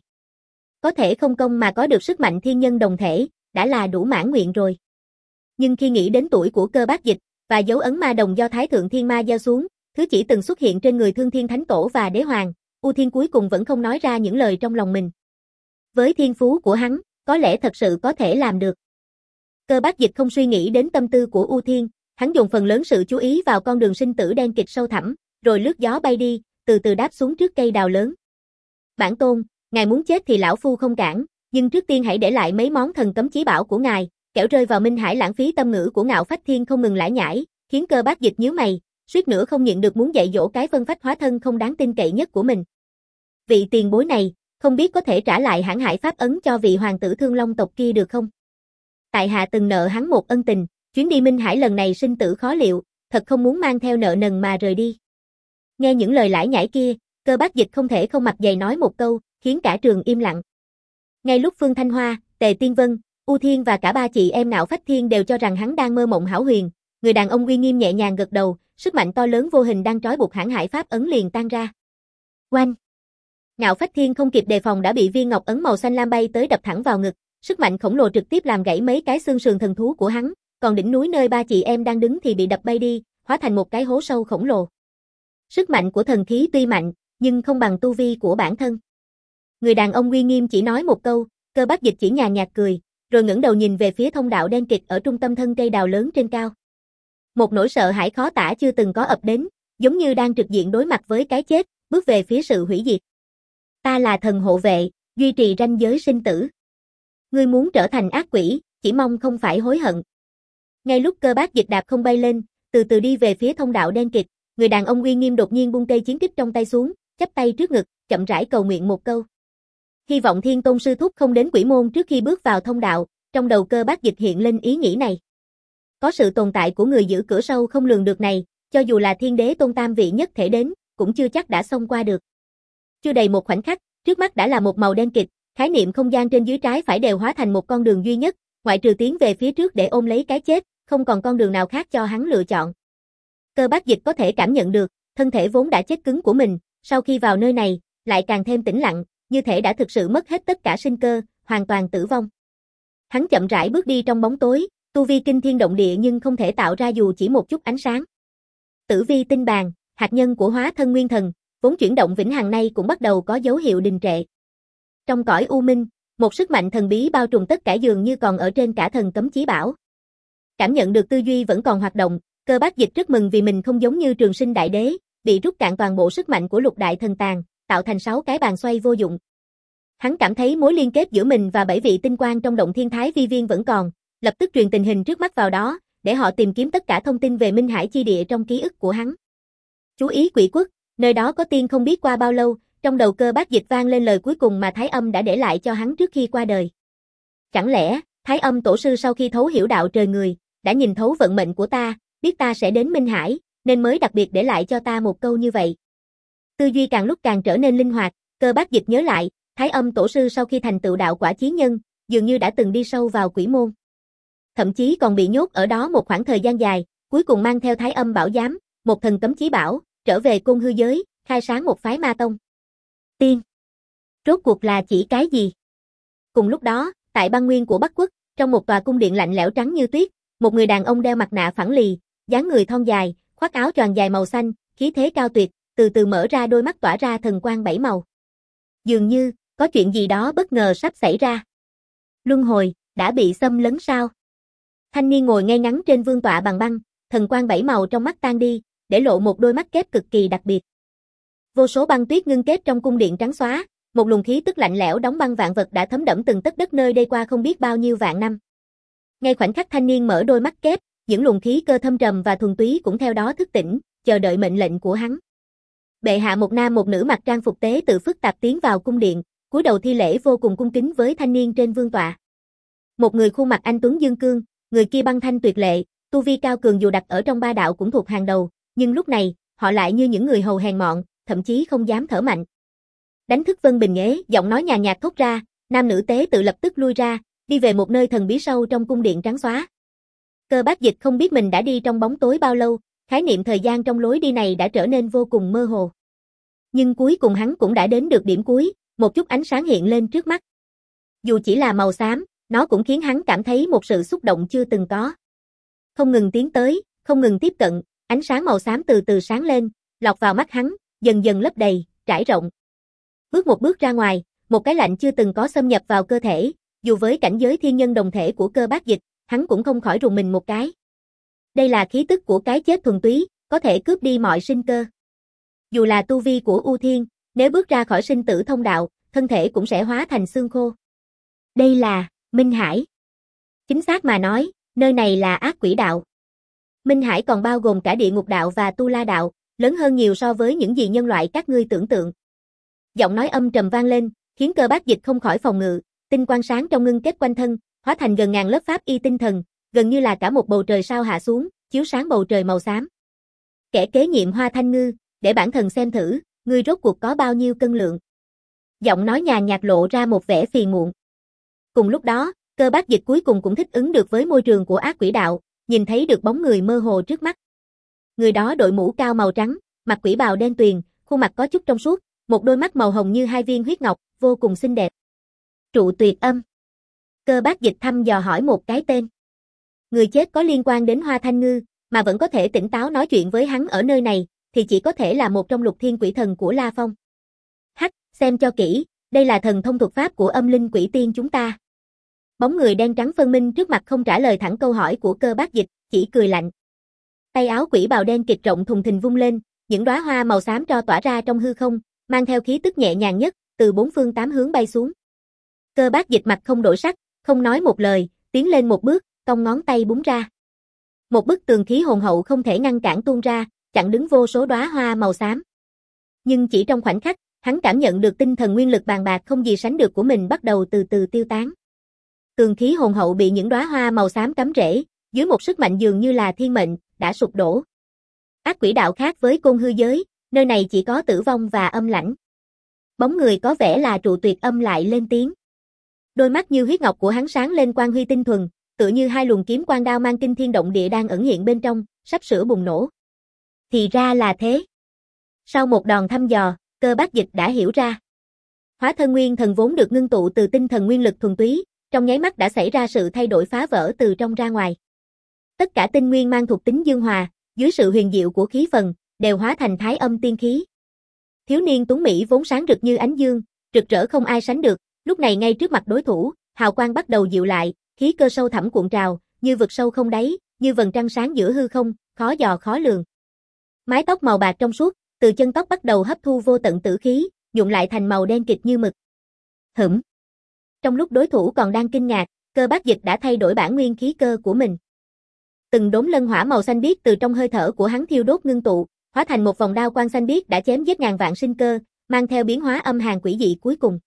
Có thể không công mà có được sức mạnh thiên nhân đồng thể, đã là đủ mãn nguyện rồi. Nhưng khi nghĩ đến tuổi của Cơ Bác Dịch, và dấu ấn ma đồng do Thái Thượng Thiên Ma gieo xuống, thứ chỉ từng xuất hiện trên người Thương Thiên Thánh Tổ và Đế Hoàng, U Thiên cuối cùng vẫn không nói ra những lời trong lòng mình. Với thiên phú của hắn, có lẽ thật sự có thể làm được. Cơ Bác Dịch không suy nghĩ đến tâm tư của U Thiên, hắn dùng phần lớn sự chú ý vào con đường sinh tử đen kịt sâu thẳm, rồi lướt gió bay đi, từ từ đáp xuống trước cây đào lớn. Bản tôn, ngài muốn chết thì lão phu không cản, nhưng trước tiên hãy để lại mấy món thần cấm chí bảo của ngài, kẻo rơi vào Minh Hải lãng phí tâm ngữ của Ngạo Phách Thiên không ngừng lải nhải, khiến Cơ Bác Dịch nhíu mày, suýt nữa không nhịn được muốn dạy dỗ cái phân phách hóa thân không đáng tin cậy nhất của mình. Vị tiền bối này, không biết có thể trả lại hãn hải pháp ấn cho vị hoàng tử Thương Long tộc kia được không? Tại hạ từng nợ hắn một ân tình, chuyến đi Minh Hải lần này sinh tử khó liệu, thật không muốn mang theo nợ nần mà rời đi. Nghe những lời lải nhải kia, Cơ Bác Dịch không thể không mặt dày nói một câu, khiến cả trường im lặng. Ngay lúc Phương Thanh Hoa, Tề Tiên Vân, U Thiên và cả ba chị em Ngạo Phách Thiên đều cho rằng hắn đang mơ mộng hão huyền, người đàn ông uy nghiêm nhẹ nhàng gật đầu, sức mạnh to lớn vô hình đang trói buộc hãn hải pháp ấn liền tan ra. Oanh! Ngạo Phách Thiên không kịp đề phòng đã bị viên ngọc ấn màu xanh lam bay tới đập thẳng vào ngực, sức mạnh khổng lồ trực tiếp làm gãy mấy cái xương sườn thần thú của hắn, còn đỉnh núi nơi ba chị em đang đứng thì bị đập bay đi, hóa thành một cái hố sâu khổng lồ. Sức mạnh của thần khí tuy mạnh, nhưng không bằng tu vi của bản thân. Người đàn ông uy nghiêm chỉ nói một câu, Cơ Bác Dịch chỉ nhàn nhạt cười, rồi ngẩng đầu nhìn về phía thông đạo đen kịt ở trung tâm thân cây đào lớn trên cao. Một nỗi sợ hãi khó tả chưa từng có ập đến, giống như đang trực diện đối mặt với cái chết, bước về phía sự hủy diệt. Ta là thần hộ vệ, duy trì ranh giới sinh tử. Ngươi muốn trở thành ác quỷ, chỉ mong không phải hối hận. Ngay lúc Cơ Bác Dịch đạp không bay lên, từ từ đi về phía thông đạo đen kịt, người đàn ông uy nghiêm đột nhiên buông cây chiến kích trong tay xuống, chắp tay trước ngực, chậm rãi cầu nguyện một câu. Hy vọng Thiên Tôn sư thúc không đến quỷ môn trước khi bước vào thông đạo, trong đầu Cơ Bác Dịch hiện lên ý nghĩ này. Có sự tồn tại của người giữ cửa sâu không lường được này, cho dù là Thiên Đế Tôn tam vị nhất thể đến, cũng chưa chắc đã xông qua được. Chưa đầy một khoảnh khắc, trước mắt đã là một màu đen kịt, khái niệm không gian trên dưới trái phải đều hóa thành một con đường duy nhất, ngoại trừ tiến về phía trước để ôm lấy cái chết, không còn con đường nào khác cho hắn lựa chọn. Cơ Bác Dịch có thể cảm nhận được, thân thể vốn đã chết cứng của mình, sau khi vào nơi này, lại càng thêm tĩnh lặng, như thể đã thực sự mất hết tất cả sinh cơ, hoàn toàn tử vong. Hắn chậm rãi bước đi trong bóng tối, tu vi kinh thiên động địa nhưng không thể tạo ra dù chỉ một chút ánh sáng. Tử vi tinh bàn, hạt nhân của hóa thân nguyên thần, vốn chuyển động vĩnh hằng nay cũng bắt đầu có dấu hiệu đình trệ. Trong cõi u minh, một sức mạnh thần bí bao trùm tất cả dường như còn ở trên cả thần cấm chí bảo. Cảm nhận được tư duy vẫn còn hoạt động, Cơ Bác Dịch rất mừng vì mình không giống như Trường Sinh Đại Đế, bị rút cạn toàn bộ sức mạnh của lục đại thần tàng, tạo thành sáu cái bàn xoay vô dụng. Hắn cảm thấy mối liên kết giữa mình và bảy vị tinh quang trong động thiên thái vi viên vẫn còn, lập tức truyền tình hình trước mắt vào đó, để họ tìm kiếm tất cả thông tin về Minh Hải chi địa trong ký ức của hắn. Chú ý quỷ quốc, nơi đó có tiên không biết qua bao lâu, trong đầu Cơ Bác Dịch vang lên lời cuối cùng mà Thái Âm đã để lại cho hắn trước khi qua đời. Chẳng lẽ, Thái Âm tổ sư sau khi thấu hiểu đạo trời người, đã nhìn thấu vận mệnh của ta, biết ta sẽ đến Minh Hải, nên mới đặc biệt để lại cho ta một câu như vậy. Tư duy càng lúc càng trở nên linh hoạt, Cơ Bác Dịch nhớ lại, Thái Âm tổ sư sau khi thành tựu đạo quả chí nhân, dường như đã từng đi sâu vào quỷ môn. Thậm chí còn bị nhốt ở đó một khoảng thời gian dài, cuối cùng mang theo Thái Âm bảo giám, một thần cấm chí bảo, trở về côn hư giới, khai sáng một phái ma tông. Tiên. Rốt cuộc là chỉ cái gì? Cùng lúc đó, tại băng nguyên của Bắc Quốc, trong một tòa cung điện lạnh lẽo trắng như tuyết, một người đàn ông đeo mặt nạ phẳng lì, dáng người thon dài, khoác áo choàng dài màu xanh, khí thế cao tuyệt, từ từ mở ra đôi mắt tỏa ra thần quang bảy màu. Dường như, có chuyện gì đó bất ngờ sắp xảy ra. Luân hồi, đã bị xâm lấn sao? Thanh niên ngồi ngay ngắn trên vương tọa bằng băng, thần quang bảy màu trong mắt tan đi, để lộ một đôi mắt kép cực kỳ đặc biệt. Vô số băng tuyết ngưng kết trong cung điện trắng xóa, một luồng khí tức lạnh lẽo đóng băng vạn vật đã thấm đẫm từng tấc đất nơi đây qua không biết bao nhiêu vạn năm. Ngay khoảnh khắc thanh niên mở đôi mắt kép, những luồng khí cơ thâm trầm và thuần túy cũng theo đó thức tỉnh, chờ đợi mệnh lệnh của hắn. Bệ hạ một nam một nữ mặc trang phục tế tự phức tạp tiến vào cung điện, cúi đầu thi lễ vô cùng cung kính với thanh niên trên vương tọa. Một người khuôn mặt anh tuấn dương cương, người kia băng thanh tuyệt lệ, tu vi cao cường dù đặt ở trong ba đạo cũng thuộc hàng đầu, nhưng lúc này, họ lại như những người hầu hèn mọn, thậm chí không dám thở mạnh. Đánh thức Vân Bình Ế, giọng nói nhàn nhạt thốt ra, nam nữ tế tự lập tức lui ra, đi về một nơi thần bí sâu trong cung điện trắng xóa. Cơ Bác Dịch không biết mình đã đi trong bóng tối bao lâu, khái niệm thời gian trong lối đi này đã trở nên vô cùng mơ hồ. Nhưng cuối cùng hắn cũng đã đến được điểm cuối, một chút ánh sáng hiện lên trước mắt. Dù chỉ là màu xám, nó cũng khiến hắn cảm thấy một sự xúc động chưa từng có. Không ngừng tiến tới, không ngừng tiếp cận, ánh sáng màu xám từ từ sáng lên, lọt vào mắt hắn, dần dần lấp đầy, trải rộng. Bước một bước ra ngoài, một cái lạnh chưa từng có xâm nhập vào cơ thể, dù với cảnh giới thiên nhân đồng thể của Cơ Bác Dịch, hắn cũng không khỏi rùng mình một cái. Đây là khí tức của cái chết thuần túy, có thể cướp đi mọi sinh cơ. Dù là tu vi của U Thiên, nếu bước ra khỏi sinh tử thông đạo, thân thể cũng sẽ hóa thành xương khô. Đây là Minh Hải. Chính xác mà nói, nơi này là ác quỷ đạo. Minh Hải còn bao gồm cả địa ngục đạo và tu la đạo, lớn hơn nhiều so với những gì nhân loại các ngươi tưởng tượng. Giọng nói âm trầm vang lên, khiến Cơ Bác Dịch không khỏi phòng ngự, tinh quang sáng trong ngưng kết quanh thân, hóa thành gần ngàn lớp pháp y tinh thần, gần như là cả một bầu trời sao hạ xuống, chiếu sáng bầu trời màu xám. Kẻ kế nhiệm Hoa Thanh Ngư, để bản thần xem thử, ngươi rốt cuộc có bao nhiêu cân lượng. Giọng nói nhàn nhạt lộ ra một vẻ phiền muộn. Cùng lúc đó, Cơ Bác Dịch cuối cùng cũng thích ứng được với môi trường của ác quỷ đạo, nhìn thấy được bóng người mơ hồ trước mắt. Người đó đội mũ cao màu trắng, mặc quỷ bào đen tuyền, khuôn mặt có chút trong suốt, một đôi mắt màu hồng như hai viên huyết ngọc, vô cùng xinh đẹp. Trụ Tuyệt Âm. Cơ Bác Dịch thăm dò hỏi một cái tên. Người chết có liên quan đến Hoa Thanh Ngư, mà vẫn có thể tỉnh táo nói chuyện với hắn ở nơi này, thì chỉ có thể là một trong lục thiên quỷ thần của La Phong. Hắc, xem cho kỹ, đây là thần thông thuật pháp của âm linh quỷ tiên chúng ta. Bóng người đen trắng phân minh trước mặt không trả lời thẳng câu hỏi của Cơ Bác Dịch, chỉ cười lạnh. Tay áo quỷ bào đen kịch rộng thùng thình vung lên, những đóa hoa màu xám tro tỏa ra trong hư không, mang theo khí tức nhẹ nhàng nhất, từ bốn phương tám hướng bay xuống. Cơ Bác Dịch mặt không đổi sắc, không nói một lời, tiến lên một bước, cong ngón tay búng ra. Một bức tường khí hồn hậu không thể ngăn cản tuôn ra, chặn đứng vô số đóa hoa màu xám. Nhưng chỉ trong khoảnh khắc, hắn cảm nhận được tinh thần nguyên lực bàn bạc không gì sánh được của mình bắt đầu từ từ tiêu tán. Tường khí hồn hậu bị những đóa hoa màu xám cắm rễ, dưới một sức mạnh dường như là thiên mệnh, đã sụp đổ. Ác quỷ đạo khác với côn hư giới, nơi này chỉ có tử vong và âm lãnh. Bóng người có vẻ là Trụ Tuyệt Âm lại lên tiếng. Đôi mắt như huyết ngọc của hắn sáng lên quang huy tinh thuần, tựa như hai luồng kiếm quang đao mang kinh thiên động địa đang ẩn hiện bên trong, sắp sửa bùng nổ. Thì ra là thế. Sau một đòn thăm dò, Cơ Bác Dịch đã hiểu ra. Hóa thân nguyên thần vốn được ngưng tụ từ tinh thần nguyên lực thuần túy, trong nháy mắt đã xảy ra sự thay đổi phá vỡ từ trong ra ngoài. Tất cả tinh nguyên mang thuộc tính dương hòa, dưới sự huyền diệu của khí phần, đều hóa thành thái âm tiên khí. Thiếu niên tuấn mỹ vốn sáng rực như ánh dương, rực rỡ không ai sánh được, lúc này ngay trước mặt đối thủ, hào quang bắt đầu dịu lại, khí cơ sâu thẳm cuộn trào, như vực sâu không đáy, như vầng trăng sáng giữa hư không, khó dò khó lường. Mái tóc màu bạc trong suốt, từ chân tóc bắt đầu hấp thu vô tận tử khí, nhuộm lại thành màu đen kịt như mực. Hửm. Trong lúc đối thủ còn đang kinh ngạc, Cơ Bác Dịch đã thay đổi bản nguyên khí cơ của mình. Từng đốm lân hỏa màu xanh biếc từ trong hơi thở của hắn thiêu đốt ngưng tụ, hóa thành một vòng đao quang xanh biếc đã chém giết ngàn vạn sinh cơ, mang theo biến hóa âm hàn quỷ dị cuối cùng.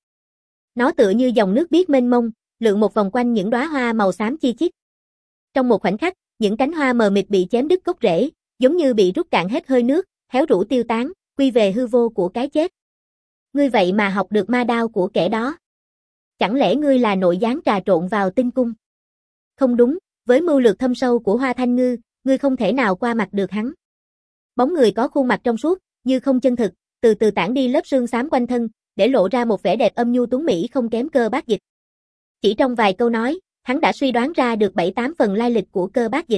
Nó tựa như dòng nước biếc mênh mông, lượn một vòng quanh những đóa hoa màu xám chi chít. Trong một khoảnh khắc, những cánh hoa mờ mịt bị chém đứt gốc rễ, giống như bị rút cạn hết hơi nước, héo rũ tiêu tán, quy về hư vô của cái chết. Ngươi vậy mà học được ma đao của kẻ đó. Chẳng lẽ ngươi là nội gián trà trộn vào tinh cung? Không đúng, với mưu lược thâm sâu của Hoa Thanh Ngư, ngươi không thể nào qua mặt được hắn. Bóng người có khuôn mặt trong suốt, như không chân thực, từ từ tản đi lớp sương xám quanh thân, để lộ ra một vẻ đẹp âm nhu tuấn mỹ không kém Cơ Bác Dịch. Chỉ trong vài câu nói, hắn đã suy đoán ra được bảy tám phần lai lịch của Cơ Bác Dịch.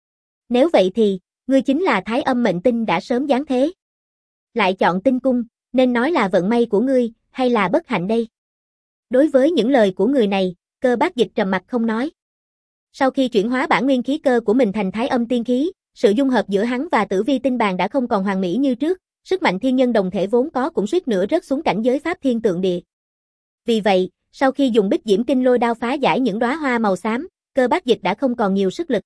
Nếu vậy thì, ngươi chính là thái âm mệnh tinh đã sớm giáng thế. Lại chọn tinh cung, nên nói là vận may của ngươi, hay là bất hạnh đây? Đối với những lời của người này, Cơ Bác Dịch trầm mặc không nói. Sau khi chuyển hóa bản nguyên khí cơ của mình thành thái âm tiên khí, sự dung hợp giữa hắn và Tử Vi tinh bàn đã không còn hoàn mỹ như trước, sức mạnh thiên nhân đồng thể vốn có cũng suýt nữa rớt xuống cảnh giới pháp thiên tượng địa. Vì vậy, sau khi dùng Bích Diễm Kinh Lôi đao phá giải những đóa hoa màu xám, Cơ Bác Dịch đã không còn nhiều sức lực.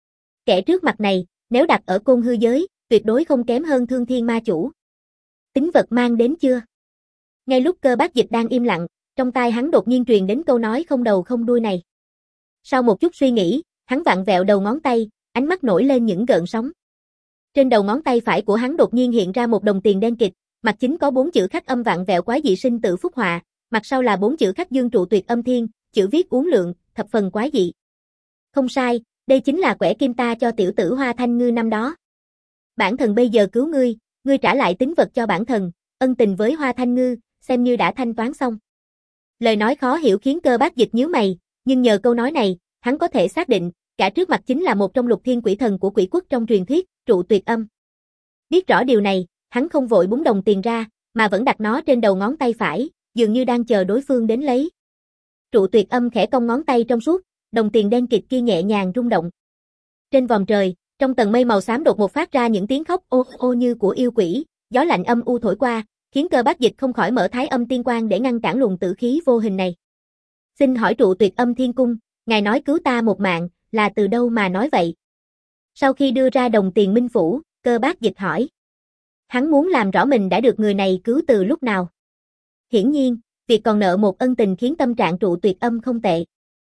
Kẻ trước mặt này, nếu đặt ở côn hư giới, tuyệt đối không kém hơn Thương Thiên Ma Chủ. Tính vật mang đến chưa? Ngay lúc Cơ Bác Dịch đang im lặng, trong tai hắn đột nhiên truyền đến câu nói không đầu không đuôi này. Sau một chút suy nghĩ, hắn vặn vẹo đầu ngón tay, ánh mắt nổi lên những gợn sóng. Trên đầu ngón tay phải của hắn đột nhiên hiện ra một đồng tiền đen kịt, mặt chính có bốn chữ khắc âm vặn vẹo quái dị sinh tự phúc họa, mặt sau là bốn chữ khắc dương trụ tuyệt âm thiên, chữ viết uốn lượn, thập phần quái dị. Không sai, đây chính là quẻ kim ta cho tiểu tử Hoa Thanh Ngư năm đó. Bản thần bây giờ cứu ngươi, ngươi trả lại tính vật cho bản thần, ân tình với Hoa Thanh Ngư, xem như đã thanh toán xong. Lời nói khó hiểu khiến Cơ Bác Dịch nhíu mày, nhưng nhờ câu nói này, hắn có thể xác định, Cả trước mặt chính là một trong lục thiên quỷ thần của quỷ quốc trong truyền thuyết, Trụ Tuyệt Âm. Biết rõ điều này, hắn không vội búng đồng tiền ra, mà vẫn đặt nó trên đầu ngón tay phải, dường như đang chờ đối phương đến lấy. Trụ Tuyệt Âm khẽ cong ngón tay trong suốt, đồng tiền đen kịt kia nhẹ nhàng rung động. Trên vòm trời, trong tầng mây màu xám đột ngột phát ra những tiếng khóc ô ô như của yêu quỷ, gió lạnh âm u thổi qua, khiến Cơ Bác Dịch không khỏi mở Thái Âm Tiên Quang để ngăn cản luồng tử khí vô hình này. Xin hỏi Trụ Tuyệt Âm Thiên Cung, ngài nói cứu ta một mạng, là từ đâu mà nói vậy? Sau khi đưa ra đồng tiền minh phủ, Cơ Bác Dịch hỏi. Hắn muốn làm rõ mình đã được người này cứu từ lúc nào. Hiển nhiên, việc còn nợ một ân tình khiến tâm trạng Trụ Tuyệt Âm không tệ.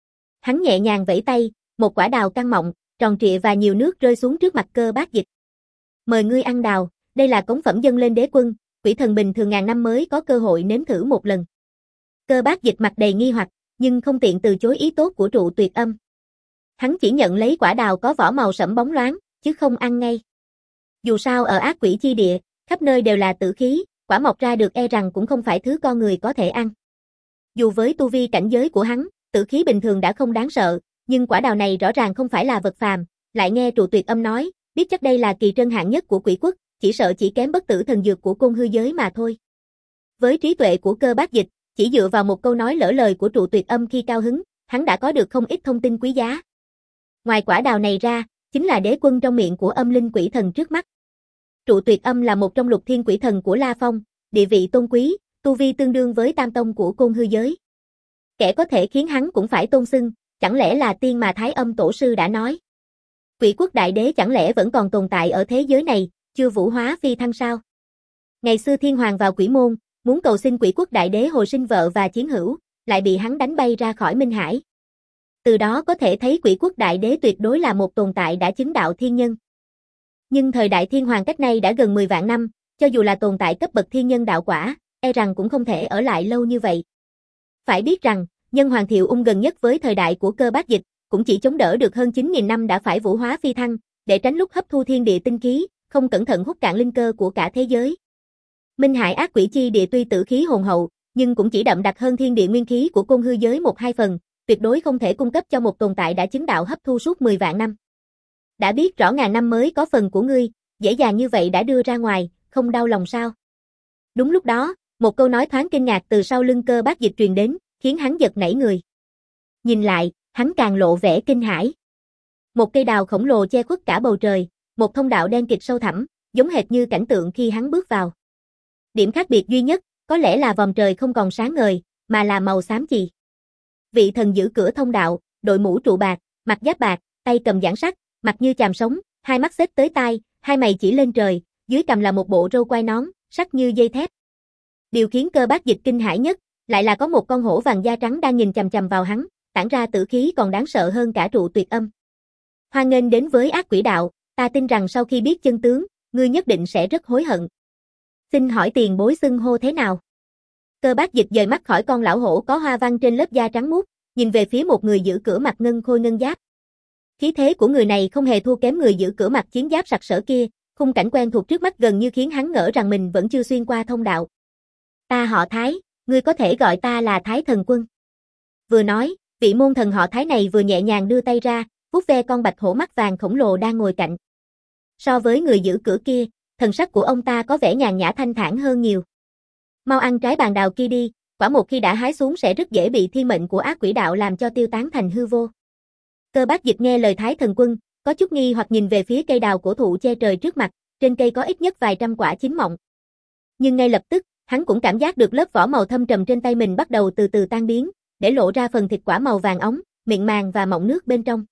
Hắn nhẹ nhàng vẫy tay, một quả đào căng mọng, tròn trịa và nhiều nước rơi xuống trước mặt Cơ Bác Dịch. Mời ngươi ăn đào, đây là cống phẩm dâng lên đế quân, quỷ thần bình thường ngàn năm mới có cơ hội nếm thử một lần. Cơ Bác Dịch mặt đầy nghi hoặc, nhưng không tiện từ chối ý tốt của Trụ Tuyệt Âm. Hắn chỉ nhận lấy quả đào có vỏ màu sẫm bóng loáng, chứ không ăn ngay. Dù sao ở ác quỷ chi địa, khắp nơi đều là tử khí, quả mọc ra được e rằng cũng không phải thứ con người có thể ăn. Dù với tu vi cảnh giới của hắn, tử khí bình thường đã không đáng sợ, nhưng quả đào này rõ ràng không phải là vật phàm, lại nghe Trụ Tuyệt Âm nói, biết chắc đây là kỳ trân hạng nhất của quỷ quốc, chỉ sợ chỉ kém bất tử thần dược của côn hư giới mà thôi. Với trí tuệ của Cơ Bác Dịch, chỉ dựa vào một câu nói lỡ lời của Trụ Tuyệt Âm khi cao hứng, hắn đã có được không ít thông tin quý giá. Ngoài quả đào này ra, chính là đế quân trong miệng của âm linh quỷ thần trước mắt. Trụ Tuyệt Âm là một trong lục thiên quỷ thần của La Phong, địa vị tôn quý, tu vi tương đương với tam tông của côn hư giới. Kẻ có thể khiến hắn cũng phải tôn xưng, chẳng lẽ là tiên mà Thái Âm Tổ sư đã nói. Quỷ quốc đại đế chẳng lẽ vẫn còn tồn tại ở thế giới này, chưa vũ hóa phi thăng sao? Ngày xưa thiên hoàng vào quỷ môn, muốn cầu xin quỷ quốc đại đế hồi sinh vợ và chiến hữu, lại bị hắn đánh bay ra khỏi Minh Hải. Từ đó có thể thấy quỷ quốc đại đế tuyệt đối là một tồn tại đã chứng đạo thiên nhân. Nhưng thời đại thiên hoàng cách nay đã gần mười vạn năm, cho dù là tồn tại cấp bậc thiên nhân đạo quả, e rằng cũng không thể ở lại lâu như vậy. Phải biết rằng, nhân hoàng Thiệu Ung gần nhất với thời đại của Cơ Bác Dịch, cũng chỉ chống đỡ được hơn chín nghìn năm đã phải vũ hóa phi thăng, để tránh lúc hấp thu thiên địa tinh khí, không cẩn thận hút cạn linh cơ của cả thế giới. Minh Hải ác quỷ chi địa tuy tử khí hồn hậu, nhưng cũng chỉ đậm đặc hơn thiên địa nguyên khí của côn hư giới một hai phần, tuyệt đối không thể cung cấp cho một tồn tại đã chứng đạo hấp thu suốt mười vạn năm. Đã biết rõ ngàn năm mới có phần của ngươi, dễ dàng như vậy đã đưa ra ngoài, không đau lòng sao? Đúng lúc đó, một câu nói thoáng kinh ngạc từ sau lưng Cơ Bác Dịch truyền đến, khiến hắn giật nảy người. Nhìn lại, hắn càng lộ vẻ kinh hãi. Một cây đào khổng lồ che khuất cả bầu trời, một thông đạo đen kịt sâu thẳm, giống hệt như cảnh tượng khi hắn bước vào. Điểm khác biệt duy nhất, có lẽ là vòm trời không còn sáng ngời, mà là màu xám chì. Vị thần giữ cửa thông đạo, đội mũ trụ bạc, mặt giáp bạc, tay cầm giảng sắt, mặt như chàm sống, hai mắt xếp tới tai, hai mày chỉ lên trời, dưới cằm là một bộ râu quai nón, sắc như dây thép. Điều khiến Cơ Bác Dịch kinh hãi nhất, lại là có một con hổ vàng da trắng đang nhìn chằm chằm vào hắn, tản ra tử khí còn đáng sợ hơn cả Trụ Tuyệt Âm. Hoan nghênh đến với ác quỷ đạo, ta tin rằng sau khi biết chân tướng, ngươi nhất định sẽ rất hối hận. Xin hỏi tiền bối xưng hô thế nào? Cơ Bác Dịch dời mắt khỏi con lão hổ có hoa văn trên lớp da trắng muốt, nhìn về phía một người giữ cửa mặt ngân khôi ngân giáp. Khí thế của người này không hề thua kém người giữ cửa mặt chiến giáp sặc sỡ kia, khung cảnh quen thuộc trước mắt gần như khiến hắn ngỡ rằng mình vẫn chưa xuyên qua thông đạo. Ta họ Thái, ngươi có thể gọi ta là Thái Thần Quân. Vừa nói, vị môn thần họ Thái này vừa nhẹ nhàng đưa tay ra, vuốt ve con bạch hổ mắt vàng khổng lồ đang ngồi cạnh. So với người giữ cửa kia, thần sắc của ông ta có vẻ nhàn nhã thanh thản hơn nhiều. Mau ăn trái bàn đào kia đi, quả một khi đã hái xuống sẽ rất dễ bị thiên mệnh của ác quỷ đạo làm cho tiêu tán thành hư vô. Cơ Bác Dịch nghe lời Thái Thần Quân, có chút nghi hoặc nhìn về phía cây đào cổ thụ che trời trước mặt, trên cây có ít nhất vài trăm quả chín mọng. Nhưng ngay lập tức, hắn cũng cảm giác được lớp vỏ màu thâm trầm trên tay mình bắt đầu từ từ tan biến, để lộ ra phần thịt quả màu vàng óng, miệng màng và mọng nước bên trong.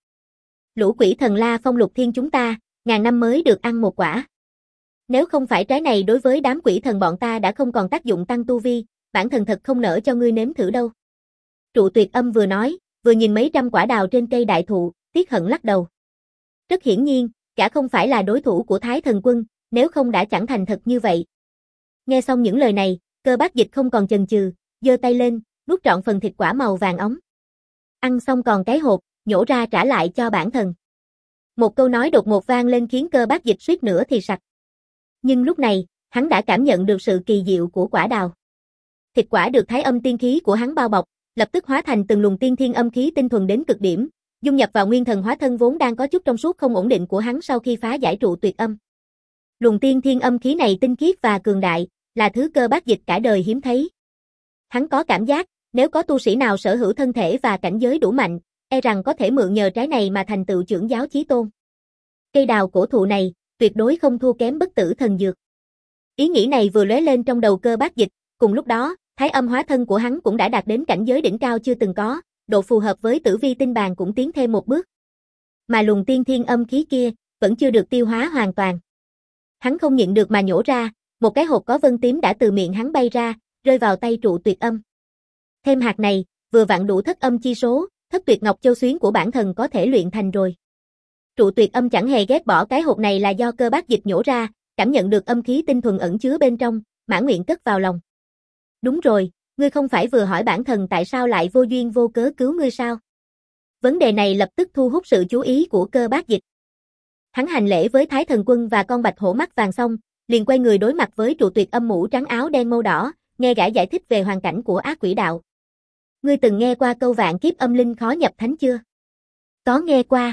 Lũ quỷ thần La Phong lục thiên chúng ta, ngàn năm mới được ăn một quả. Nếu không phải trái này đối với đám quỷ thần bọn ta đã không còn tác dụng tăng tu vi, bản thần thật không nỡ cho ngươi nếm thử đâu. Trụ Tuyệt Âm vừa nói, vừa nhìn mấy trăm quả đào trên cây đại thụ, tiếc hận lắc đầu. Rất hiển nhiên, cả không phải là đối thủ của Thái Thần Quân, nếu không đã chẳng thành thật như vậy. Nghe xong những lời này, Cơ Bác Dịch không còn chần chừ, giơ tay lên, nuốt trọn phần thịt quả màu vàng óng. Ăn xong còn cái hộp, nhổ ra trả lại cho bản thần. Một câu nói đột ngột vang lên khiến Cơ Bác Dịch suýt nữa thì sặc. Nhưng lúc này, hắn đã cảm nhận được sự kỳ diệu của quả đào. Thịt quả được thái âm tiên khí của hắn bao bọc, lập tức hóa thành từng luồng tiên thiên âm khí tinh thuần đến cực điểm, dung nhập vào nguyên thần hóa thân vốn đang có chút trong suốt không ổn định của hắn sau khi phá giải trụ tuyệt âm. Luồng tiên thiên âm khí này tinh khiết và cường đại, là thứ Cơ Bác Dịch cả đời hiếm thấy. Hắn có cảm giác, nếu có tu sĩ nào sở hữu thân thể và cảnh giới đủ mạnh, e rằng có thể mượn nhờ trái này mà thành tựu trưởng giáo chí tôn. Cây đào cổ thụ này, tuyệt đối không thua kém bất tử thần dược. Ý nghĩ này vừa lóe lên trong đầu Cơ Bác Dịch, cùng lúc đó, thái âm hóa thân của hắn cũng đã đạt đến cảnh giới đỉnh cao chưa từng có, độ phù hợp với tử vi tinh bàn cũng tiến thêm một bước. Mà luồng tiên thiên âm khí kia, vẫn chưa được tiêu hóa hoàn toàn. Hắn không nhịn được mà nhổ ra, một cái hộp có vân tím đã từ miệng hắn bay ra, rơi vào tay trụ tuyệt âm. Thêm hạt này, vừa vặn đủ thất âm chi số, thất tuyệt ngọc châu xuyến của bản thân có thể luyện thành rồi. Trụ tuyệt âm chẳng hề ghét bỏ cái hộp này là do Cơ Bác Dịch nhổ ra, cảm nhận được âm khí tinh thuần ẩn chứa bên trong, mãn nguyện cất vào lòng. Đúng rồi, ngươi không phải vừa hỏi bản thân tại sao lại vô duyên vô cớ cứu ngươi sao? Vấn đề này lập tức thu hút sự chú ý của Cơ Bác Dịch. Hắn hành lễ với Thái Thần Quân và con bạch hổ mắt vàng xong, liền quay người đối mặt với trụ tuyệt âm mũ trắng áo đen mâu đỏ, nghe gã giải thích về hoàn cảnh của ác quỷ đạo. Ngươi từng nghe qua câu vạn kiếp âm linh khó nhập thánh chưa? Có nghe qua.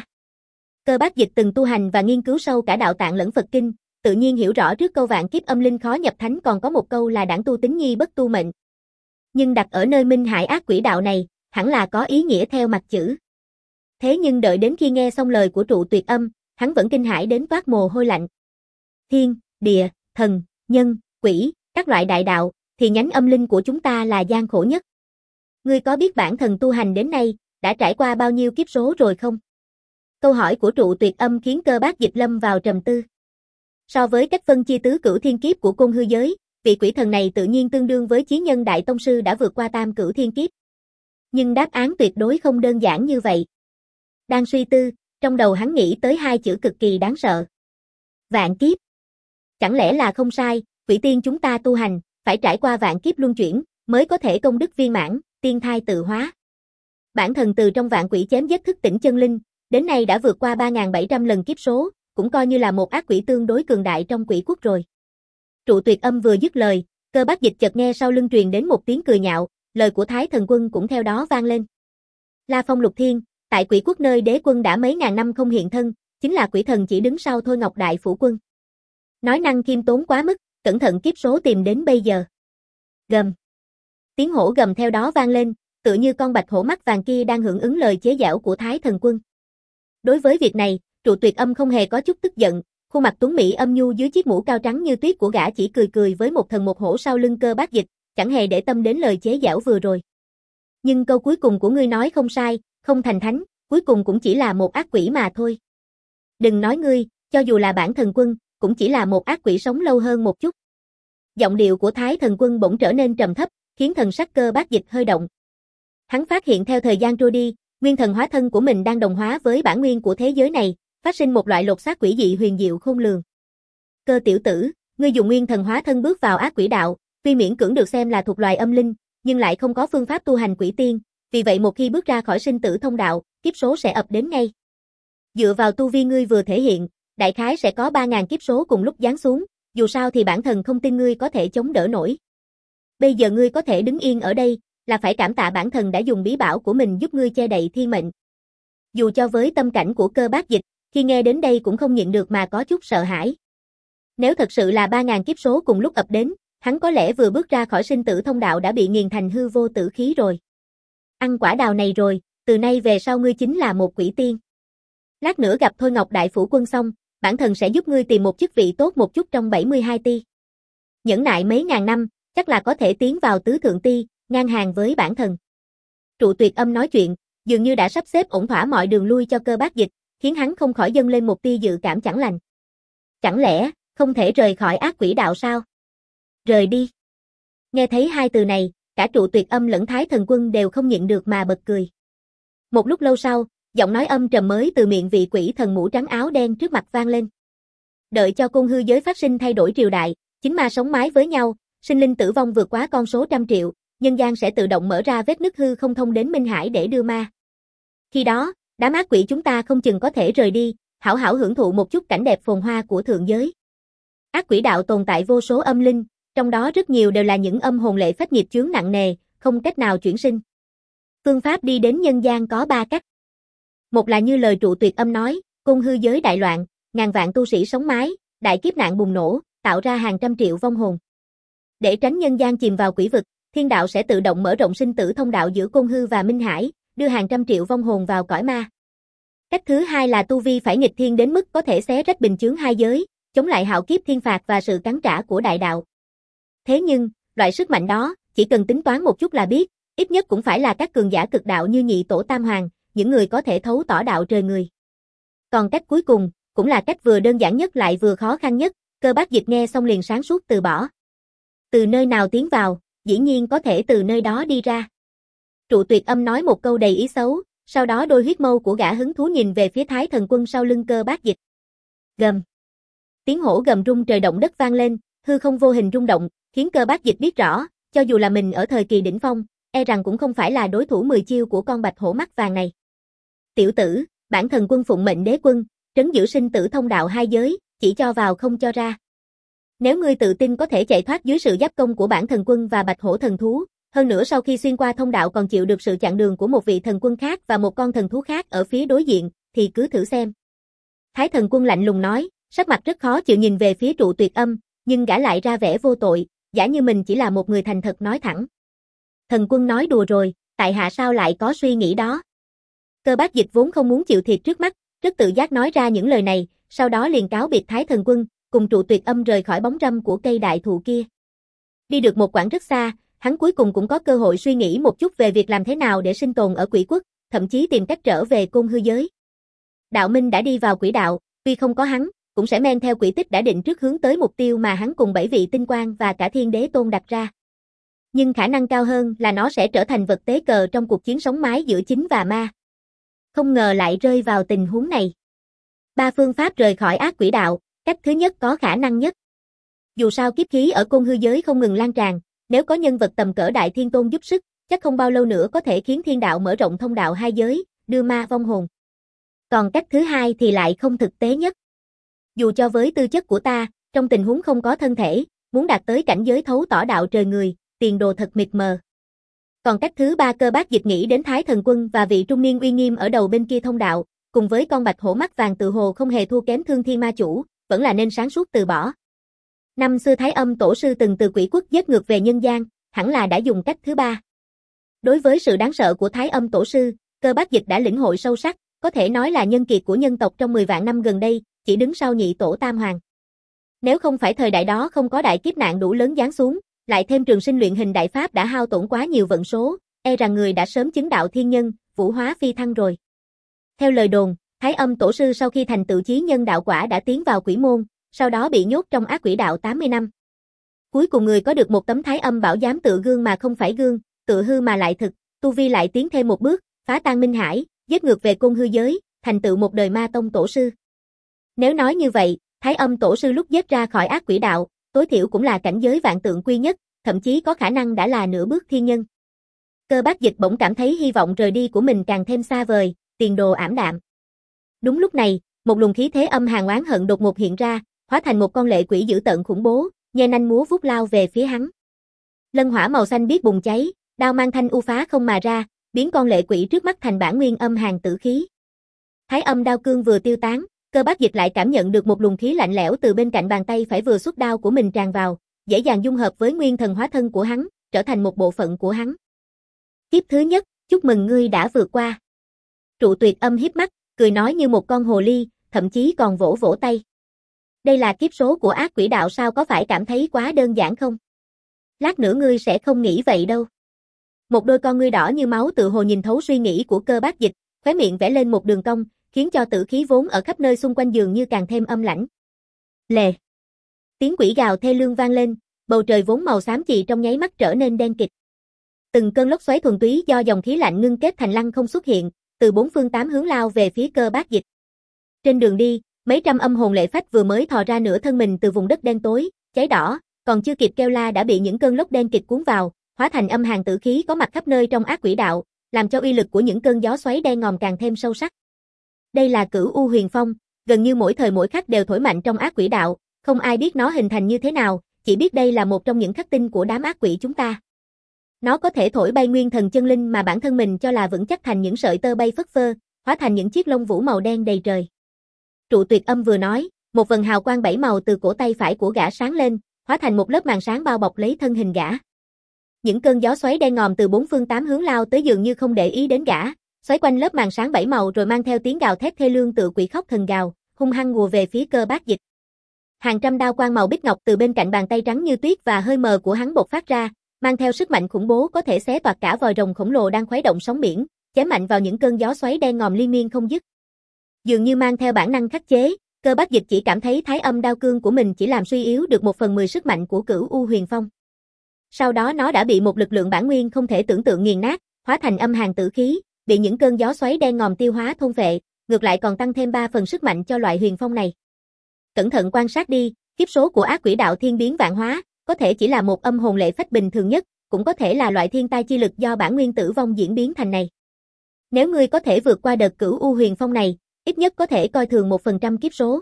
Cơ Bác Dịch từng tu hành và nghiên cứu sâu cả đạo tạng lẫn Phật kinh, tự nhiên hiểu rõ trước câu vạn kiếp âm linh khó nhập thánh còn có một câu là đảng tu tính nhi bất tu mệnh. Nhưng đặt ở nơi minh hại ác quỷ đạo này, hẳn là có ý nghĩa theo mặt chữ. Thế nhưng đợi đến khi nghe xong lời của trụ tuyệt âm, hắn vẫn kinh hãi đến toát mồ hôi lạnh. Thiên, địa, thần, nhân, quỷ, các loại đại đạo, thì nhánh âm linh của chúng ta là gian khổ nhất. Ngươi có biết bản thân tu hành đến nay, đã trải qua bao nhiêu kiếp số rồi không? Câu hỏi của trụ tuyệt âm khiến Cơ Bác Dịch lâm vào trầm tư. So với cách phân chia tứ cửu thiên kiếp của côn hư giới, vị quỷ thần này tự nhiên tương đương với chí nhân đại tông sư đã vượt qua tam cửu thiên kiếp. Nhưng đáp án tuyệt đối không đơn giản như vậy. Đang suy tư, trong đầu hắn nghĩ tới hai chữ cực kỳ đáng sợ. Vạn kiếp. Chẳng lẽ là không sai, quỷ tiên chúng ta tu hành, phải trải qua vạn kiếp luân chuyển, mới có thể công đức viên mãn, tiên thai tự hóa. Bản thân từ trong vạn quỷ chém giết thức tỉnh chân linh, đến nay đã vượt qua ba nghìn bảy trăm lần kiếp số, cũng coi như là một ác quỷ tương đối cường đại trong quỷ quốc rồi. Trụ tuyệt âm vừa dứt lời, Cơ Bác Dịch chợt nghe sau lưng truyền đến một tiếng cười nhạo, lời của Thái Thần Quân cũng theo đó vang lên. La Phong Lục Thiên, tại quỷ quốc nơi đế quân đã mấy ngàn năm không hiện thân, chính là quỷ thần chỉ đứng sau Thôi Ngọc Đại Phủ Quân. Nói năng khiêm tốn quá mức, cẩn thận kiếp số tìm đến bây giờ. Gầm. Tiếng hổ gầm theo đó vang lên, tựa như con bạch hổ mắt vàng kia đang hưởng ứng lời chế giễu của Thái Thần Quân. Đối với việc này, trụ tuyệt âm không hề có chút tức giận, khuôn mặt tuấn mỹ âm nhu dưới chiếc mũ cao trắng như tuyết của gã chỉ cười cười với một thần một hổ sau lưng Cơ Bác Dịch, chẳng hề để tâm đến lời chế giễu vừa rồi. Nhưng câu cuối cùng của ngươi nói không sai, không thành thánh, cuối cùng cũng chỉ là một ác quỷ mà thôi. Đừng nói ngươi, cho dù là bản thần quân, cũng chỉ là một ác quỷ sống lâu hơn một chút. Giọng điệu của Thái Thần Quân bỗng trở nên trầm thấp, khiến thần sắc Cơ Bác Dịch hơi động. Hắn phát hiện theo thời gian trôi đi, nguyên thần hóa thân của mình đang đồng hóa với bản nguyên của thế giới này, phát sinh một loại lột xác quỷ dị huyền diệu khôn lường. Cơ tiểu tử, ngươi dùng nguyên thần hóa thân bước vào ác quỷ đạo, tuy miễn cưỡng được xem là thuộc loài âm linh, nhưng lại không có phương pháp tu hành quỷ tiên, vì vậy một khi bước ra khỏi sinh tử thông đạo, kiếp số sẽ ập đến ngay. Dựa vào tu vi ngươi vừa thể hiện, đại khái sẽ có ba nghìn kiếp số cùng lúc giáng xuống, dù sao thì bản thân không tin ngươi có thể chống đỡ nổi. Bây giờ ngươi có thể đứng yên ở đây, là phải cảm tạ bản thân đã dùng bí bảo của mình giúp ngươi che đậy thiên mệnh. Dù cho với tâm cảnh của Cơ Bác Dịch, khi nghe đến đây cũng không nhịn được mà có chút sợ hãi. Nếu thật sự là ba nghìn kiếp số cùng lúc ập đến, hắn có lẽ vừa bước ra khỏi sinh tử thông đạo đã bị nghiền thành hư vô tử khí rồi. Ăn quả đào này rồi, từ nay về sau ngươi chính là một quỷ tiên. Lát nữa gặp Thôi Ngọc Đại Phủ Quân xong, bản thân sẽ giúp ngươi tìm một chức vị tốt một chút trong bảy mươi hai ti. Nhẫn nại mấy ngàn năm, chắc là có thể tiến vào tứ thượng ti, ngang hàng với bản thân. Trụ tuyệt âm nói chuyện, dường như đã sắp xếp ổn thỏa mọi đường lui cho Cơ Bác Dịch, khiến hắn không khỏi dâng lên một tia dự cảm chẳng lành. Chẳng lẽ, không thể rời khỏi ác quỷ đạo sao? Rời đi. Nghe thấy hai từ này, cả trụ tuyệt âm lẫn Thái Thần Quân đều không nhịn được mà bật cười. Một lúc lâu sau, giọng nói âm trầm mới từ miệng vị quỷ thần mũ trắng áo đen trước mặt vang lên. Đợi cho côn hư giới phát sinh thay đổi triều đại, chính ma sống mái với nhau, sinh linh tử vong vượt quá con số trăm triệu, nhân gian sẽ tự động mở ra vết nứt hư không thông đến Minh Hải để đưa ma. Khi đó, đám ác quỷ chúng ta không chừng có thể rời đi, hảo hảo hưởng thụ một chút cảnh đẹp phồn hoa của thượng giới. Ác quỷ đạo tồn tại vô số âm linh, trong đó rất nhiều đều là những âm hồn lệ phách nghiệp chướng nặng nề, không cách nào chuyển sinh. Phương pháp đi đến nhân gian có ba cách. Một là như lời trụ tuyệt âm nói, côn hư giới đại loạn, ngàn vạn tu sĩ sống mái, đại kiếp nạn bùng nổ, tạo ra hàng trăm triệu vong hồn. Để tránh nhân gian chìm vào quỷ vực, thiên đạo sẽ tự động mở rộng sinh tử thông đạo giữa côn hư và minh hải, đưa hàng trăm triệu vong hồn vào cõi ma. Cách thứ hai là tu vi phải nghịch thiên đến mức có thể xé rách bình chướng hai giới, chống lại hạo kiếp thiên phạt và sự cắn trả của đại đạo. Thế nhưng, loại sức mạnh đó, chỉ cần tính toán một chút là biết, ít nhất cũng phải là các cường giả cực đạo như nhị tổ tam hoàng, những người có thể thấu tỏ đạo trời người. Còn cách cuối cùng, cũng là cách vừa đơn giản nhất lại vừa khó khăn nhất, Cơ Bác Dịch nghe xong liền sáng suốt từ bỏ. Từ nơi nào tiến vào, dĩ nhiên có thể từ nơi đó đi ra. Trụ tuyệt âm nói một câu đầy ý xấu, sau đó đôi huyết mâu của gã hứng thú nhìn về phía Thái Thần Quân sau lưng Cơ Bác Dịch. Gầm. Tiếng hổ gầm rung trời động đất vang lên, hư không vô hình rung động, khiến Cơ Bác Dịch biết rõ, cho dù là mình ở thời kỳ đỉnh phong, e rằng cũng không phải là đối thủ mười chiêu của con bạch hổ mắt vàng này. Tiểu tử, bản thần quân phụng mệnh đế quân, trấn giữ sinh tử thông đạo hai giới, chỉ cho vào không cho ra. Nếu ngươi tự tin có thể chạy thoát dưới sự giáp công của bản thần quân và bạch hổ thần thú, hơn nữa sau khi xuyên qua thông đạo còn chịu được sự chặn đường của một vị thần quân khác và một con thần thú khác ở phía đối diện, thì cứ thử xem. Thái Thần Quân lạnh lùng nói, sắc mặt rất khó chịu nhìn về phía trụ tuyệt âm, nhưng gã lại ra vẻ vô tội, giả như mình chỉ là một người thành thật nói thẳng. Thần Quân nói đùa rồi, tại hạ sao lại có suy nghĩ đó. Cơ Bác Dịch vốn không muốn chịu thiệt trước mắt, rất tự giác nói ra những lời này, sau đó liền cáo biệt Thái Thần Quân, cùng trụ tuyệt âm rời khỏi bóng râm của cây đại thụ kia. Đi được một quãng rất xa, hắn cuối cùng cũng có cơ hội suy nghĩ một chút về việc làm thế nào để sinh tồn ở quỷ quốc, thậm chí tìm cách trở về côn hư giới. Đạo Minh đã đi vào quỷ đạo, tuy không có hắn, cũng sẽ men theo quỷ tích đã định trước hướng tới mục tiêu mà hắn cùng bảy vị tinh quang và cả thiên đế tôn đặt ra. Nhưng khả năng cao hơn là nó sẽ trở thành vật tế cờ trong cuộc chiến sống mái giữa chính và ma. Không ngờ lại rơi vào tình huống này. Ba phương pháp rời khỏi ác quỷ đạo, cách thứ nhất có khả năng nhất. Dù sao kiếp khí ở côn hư giới không ngừng lan tràn, nếu có nhân vật tầm cỡ đại thiên tôn giúp sức, chắc không bao lâu nữa có thể khiến thiên đạo mở rộng thông đạo hai giới, đưa ma vong hồn. Còn cách thứ hai thì lại không thực tế nhất. Dù cho với tư chất của ta, trong tình huống không có thân thể, muốn đạt tới cảnh giới thấu tỏ đạo trời người, tiền đồ thật mịt mờ. Còn cách thứ ba Cơ Bác Dịch nghĩ đến Thái Thần Quân và vị trung niên uy nghiêm ở đầu bên kia thông đạo, cùng với con bạch hổ mắt vàng tự hồ không hề thua kém Thương Thiên Ma Chủ, vẫn là nên sáng suốt từ bỏ. Năm xưa Thái Âm Tổ Sư từng từ quỷ quốc giết ngược về nhân gian, hẳn là đã dùng cách thứ ba. Đối với sự đáng sợ của Thái Âm Tổ Sư, Cơ Bác Dịch đã lĩnh hội sâu sắc, có thể nói là nhân kiệt của nhân tộc trong mười vạn năm gần đây, chỉ đứng sau nhị tổ tam hoàng. Nếu không phải thời đại đó không có đại kiếp nạn đủ lớn giáng xuống, lại thêm trường sinh luyện hình đại pháp đã hao tổn quá nhiều vận số, e rằng người đã sớm chứng đạo thiên nhân, vũ hóa phi thăng rồi. Theo lời đồn, Thái Âm Tổ Sư sau khi thành tựu chí nhân đạo quả đã tiến vào quỷ môn, sau đó bị nhốt trong ác quỷ đạo tám mươi năm. Cuối cùng người có được một tấm Thái Âm bảo giám tự gương mà không phải gương, tự hư mà lại thực, tu vi lại tiến thêm một bước, phá tan minh hải, giết ngược về côn hư giới, thành tựu một đời ma tông tổ sư. Nếu nói như vậy, Thái Âm Tổ Sư lúc giết ra khỏi ác quỷ đạo, tối thiểu cũng là cảnh giới vạn tượng quy nhất, thậm chí có khả năng đã là nửa bước thiên nhân. Cơ Bác Dịch bỗng cảm thấy hy vọng rời đi của mình càng thêm xa vời, tiền đồ ảm đạm. Đúng lúc này, một luồng khí thế âm hàn oán hận đột ngột hiện ra, hóa thành một con lệ quỷ dữ tợn khủng bố, nhe nanh múa vuốt lao về phía hắn. Lân hỏa màu xanh biếc bùng cháy, đao mang thanh u phá không mà ra, biến con lệ quỷ trước mắt thành bản nguyên âm hàn tử khí. Thái Âm đao cương vừa tiêu tán, Cơ Bác Dịch lại cảm nhận được một luồng khí lạnh lẽo từ bên cạnh bàn tay phải vừa xuất đao của mình tràn vào, dễ dàng dung hợp với nguyên thần hóa thân của hắn, trở thành một bộ phận của hắn. Kiếp thứ nhất, chúc mừng ngươi đã vượt qua. Trụ tuyệt âm hiếp mắt, cười nói như một con hồ ly, thậm chí còn vỗ vỗ tay. Đây là kiếp số của ác quỷ đạo sao, có phải cảm thấy quá đơn giản không? Lát nữa ngươi sẽ không nghĩ vậy đâu. Một đôi con ngươi đỏ như máu tự hồ nhìn thấu suy nghĩ của Cơ Bác Dịch, khóe miệng vẽ lên một đường cong, khiến cho tử khí vốn ở khắp nơi xung quanh dường như càng thêm âm lãnh. Lề. Tiếng quỷ gào thê lương vang lên, bầu trời vốn màu xám chì trong nháy mắt trở nên đen kịt. Từng cơn lốc xoáy thuần túy do dòng khí lạnh ngưng kết thành lăng không xuất hiện, từ bốn phương tám hướng lao về phía Cơ Bác Dịch. Trên đường đi, mấy trăm âm hồn lệ phách vừa mới thò ra nửa thân mình từ vùng đất đen tối, cháy đỏ, còn chưa kịp kêu la đã bị những cơn lốc đen kịt cuốn vào, hóa thành âm hàn tử khí có mặt khắp nơi trong ác quỷ đạo, làm cho uy lực của những cơn gió xoáy đen ngòm càng thêm sâu sắc. Đây là Cửu U Huyền Phong, gần như mỗi thời mỗi khắc đều thổi mạnh trong ác quỷ đạo, không ai biết nó hình thành như thế nào, chỉ biết đây là một trong những khắc tinh của đám ác quỷ chúng ta. Nó có thể thổi bay nguyên thần chân linh mà bản thân mình cho là vững chắc thành những sợi tơ bay phất phơ, hóa thành những chiếc lông vũ màu đen đầy trời. Trụ tuyệt âm vừa nói, một vần hào quang bảy màu từ cổ tay phải của gã sáng lên, hóa thành một lớp màn sáng bao bọc lấy thân hình gã. Những cơn gió xoáy đen ngòm từ bốn phương tám hướng lao tới dường như không để ý đến gã, xoáy quanh lớp màn sáng bảy màu rồi mang theo tiếng gào thét thê lương tựa quỷ khóc thần gào, hung hăng ùa về phía Cơ Bác Dịch. Hàng trăm đao quang màu bích ngọc từ bên cạnh bàn tay trắng như tuyết và hơi mờ của hắn bộc phát ra, mang theo sức mạnh khủng bố có thể xé toạc cả vòi rồng khổng lồ đang khuấy động sóng biển, chém mạnh vào những cơn gió xoáy đen ngòm liên miên không dứt. Dường như mang theo bản năng khắc chế, Cơ Bác Dịch chỉ cảm thấy thái âm đao cương của mình chỉ làm suy yếu được một phần mười sức mạnh của Cửu U Huyền Phong. Sau đó nó đã bị một lực lượng bản nguyên không thể tưởng tượng nghiền nát, hóa thành âm hàn tử khí, bị những cơn gió xoáy đen ngòm tiêu hóa thôn phệ, ngược lại còn tăng thêm ba phần sức mạnh cho loại huyền phong này. Cẩn thận quan sát đi, kiếp số của ác quỷ đạo thiên biến vạn hóa, có thể chỉ là một âm hồn lệ phách bình thường nhất, cũng có thể là loại thiên tai chi lực do bản nguyên tử vong diễn biến thành này. Nếu ngươi có thể vượt qua đợt Cửu U Huyền Phong này, ít nhất có thể coi thường một phần trăm kiếp số.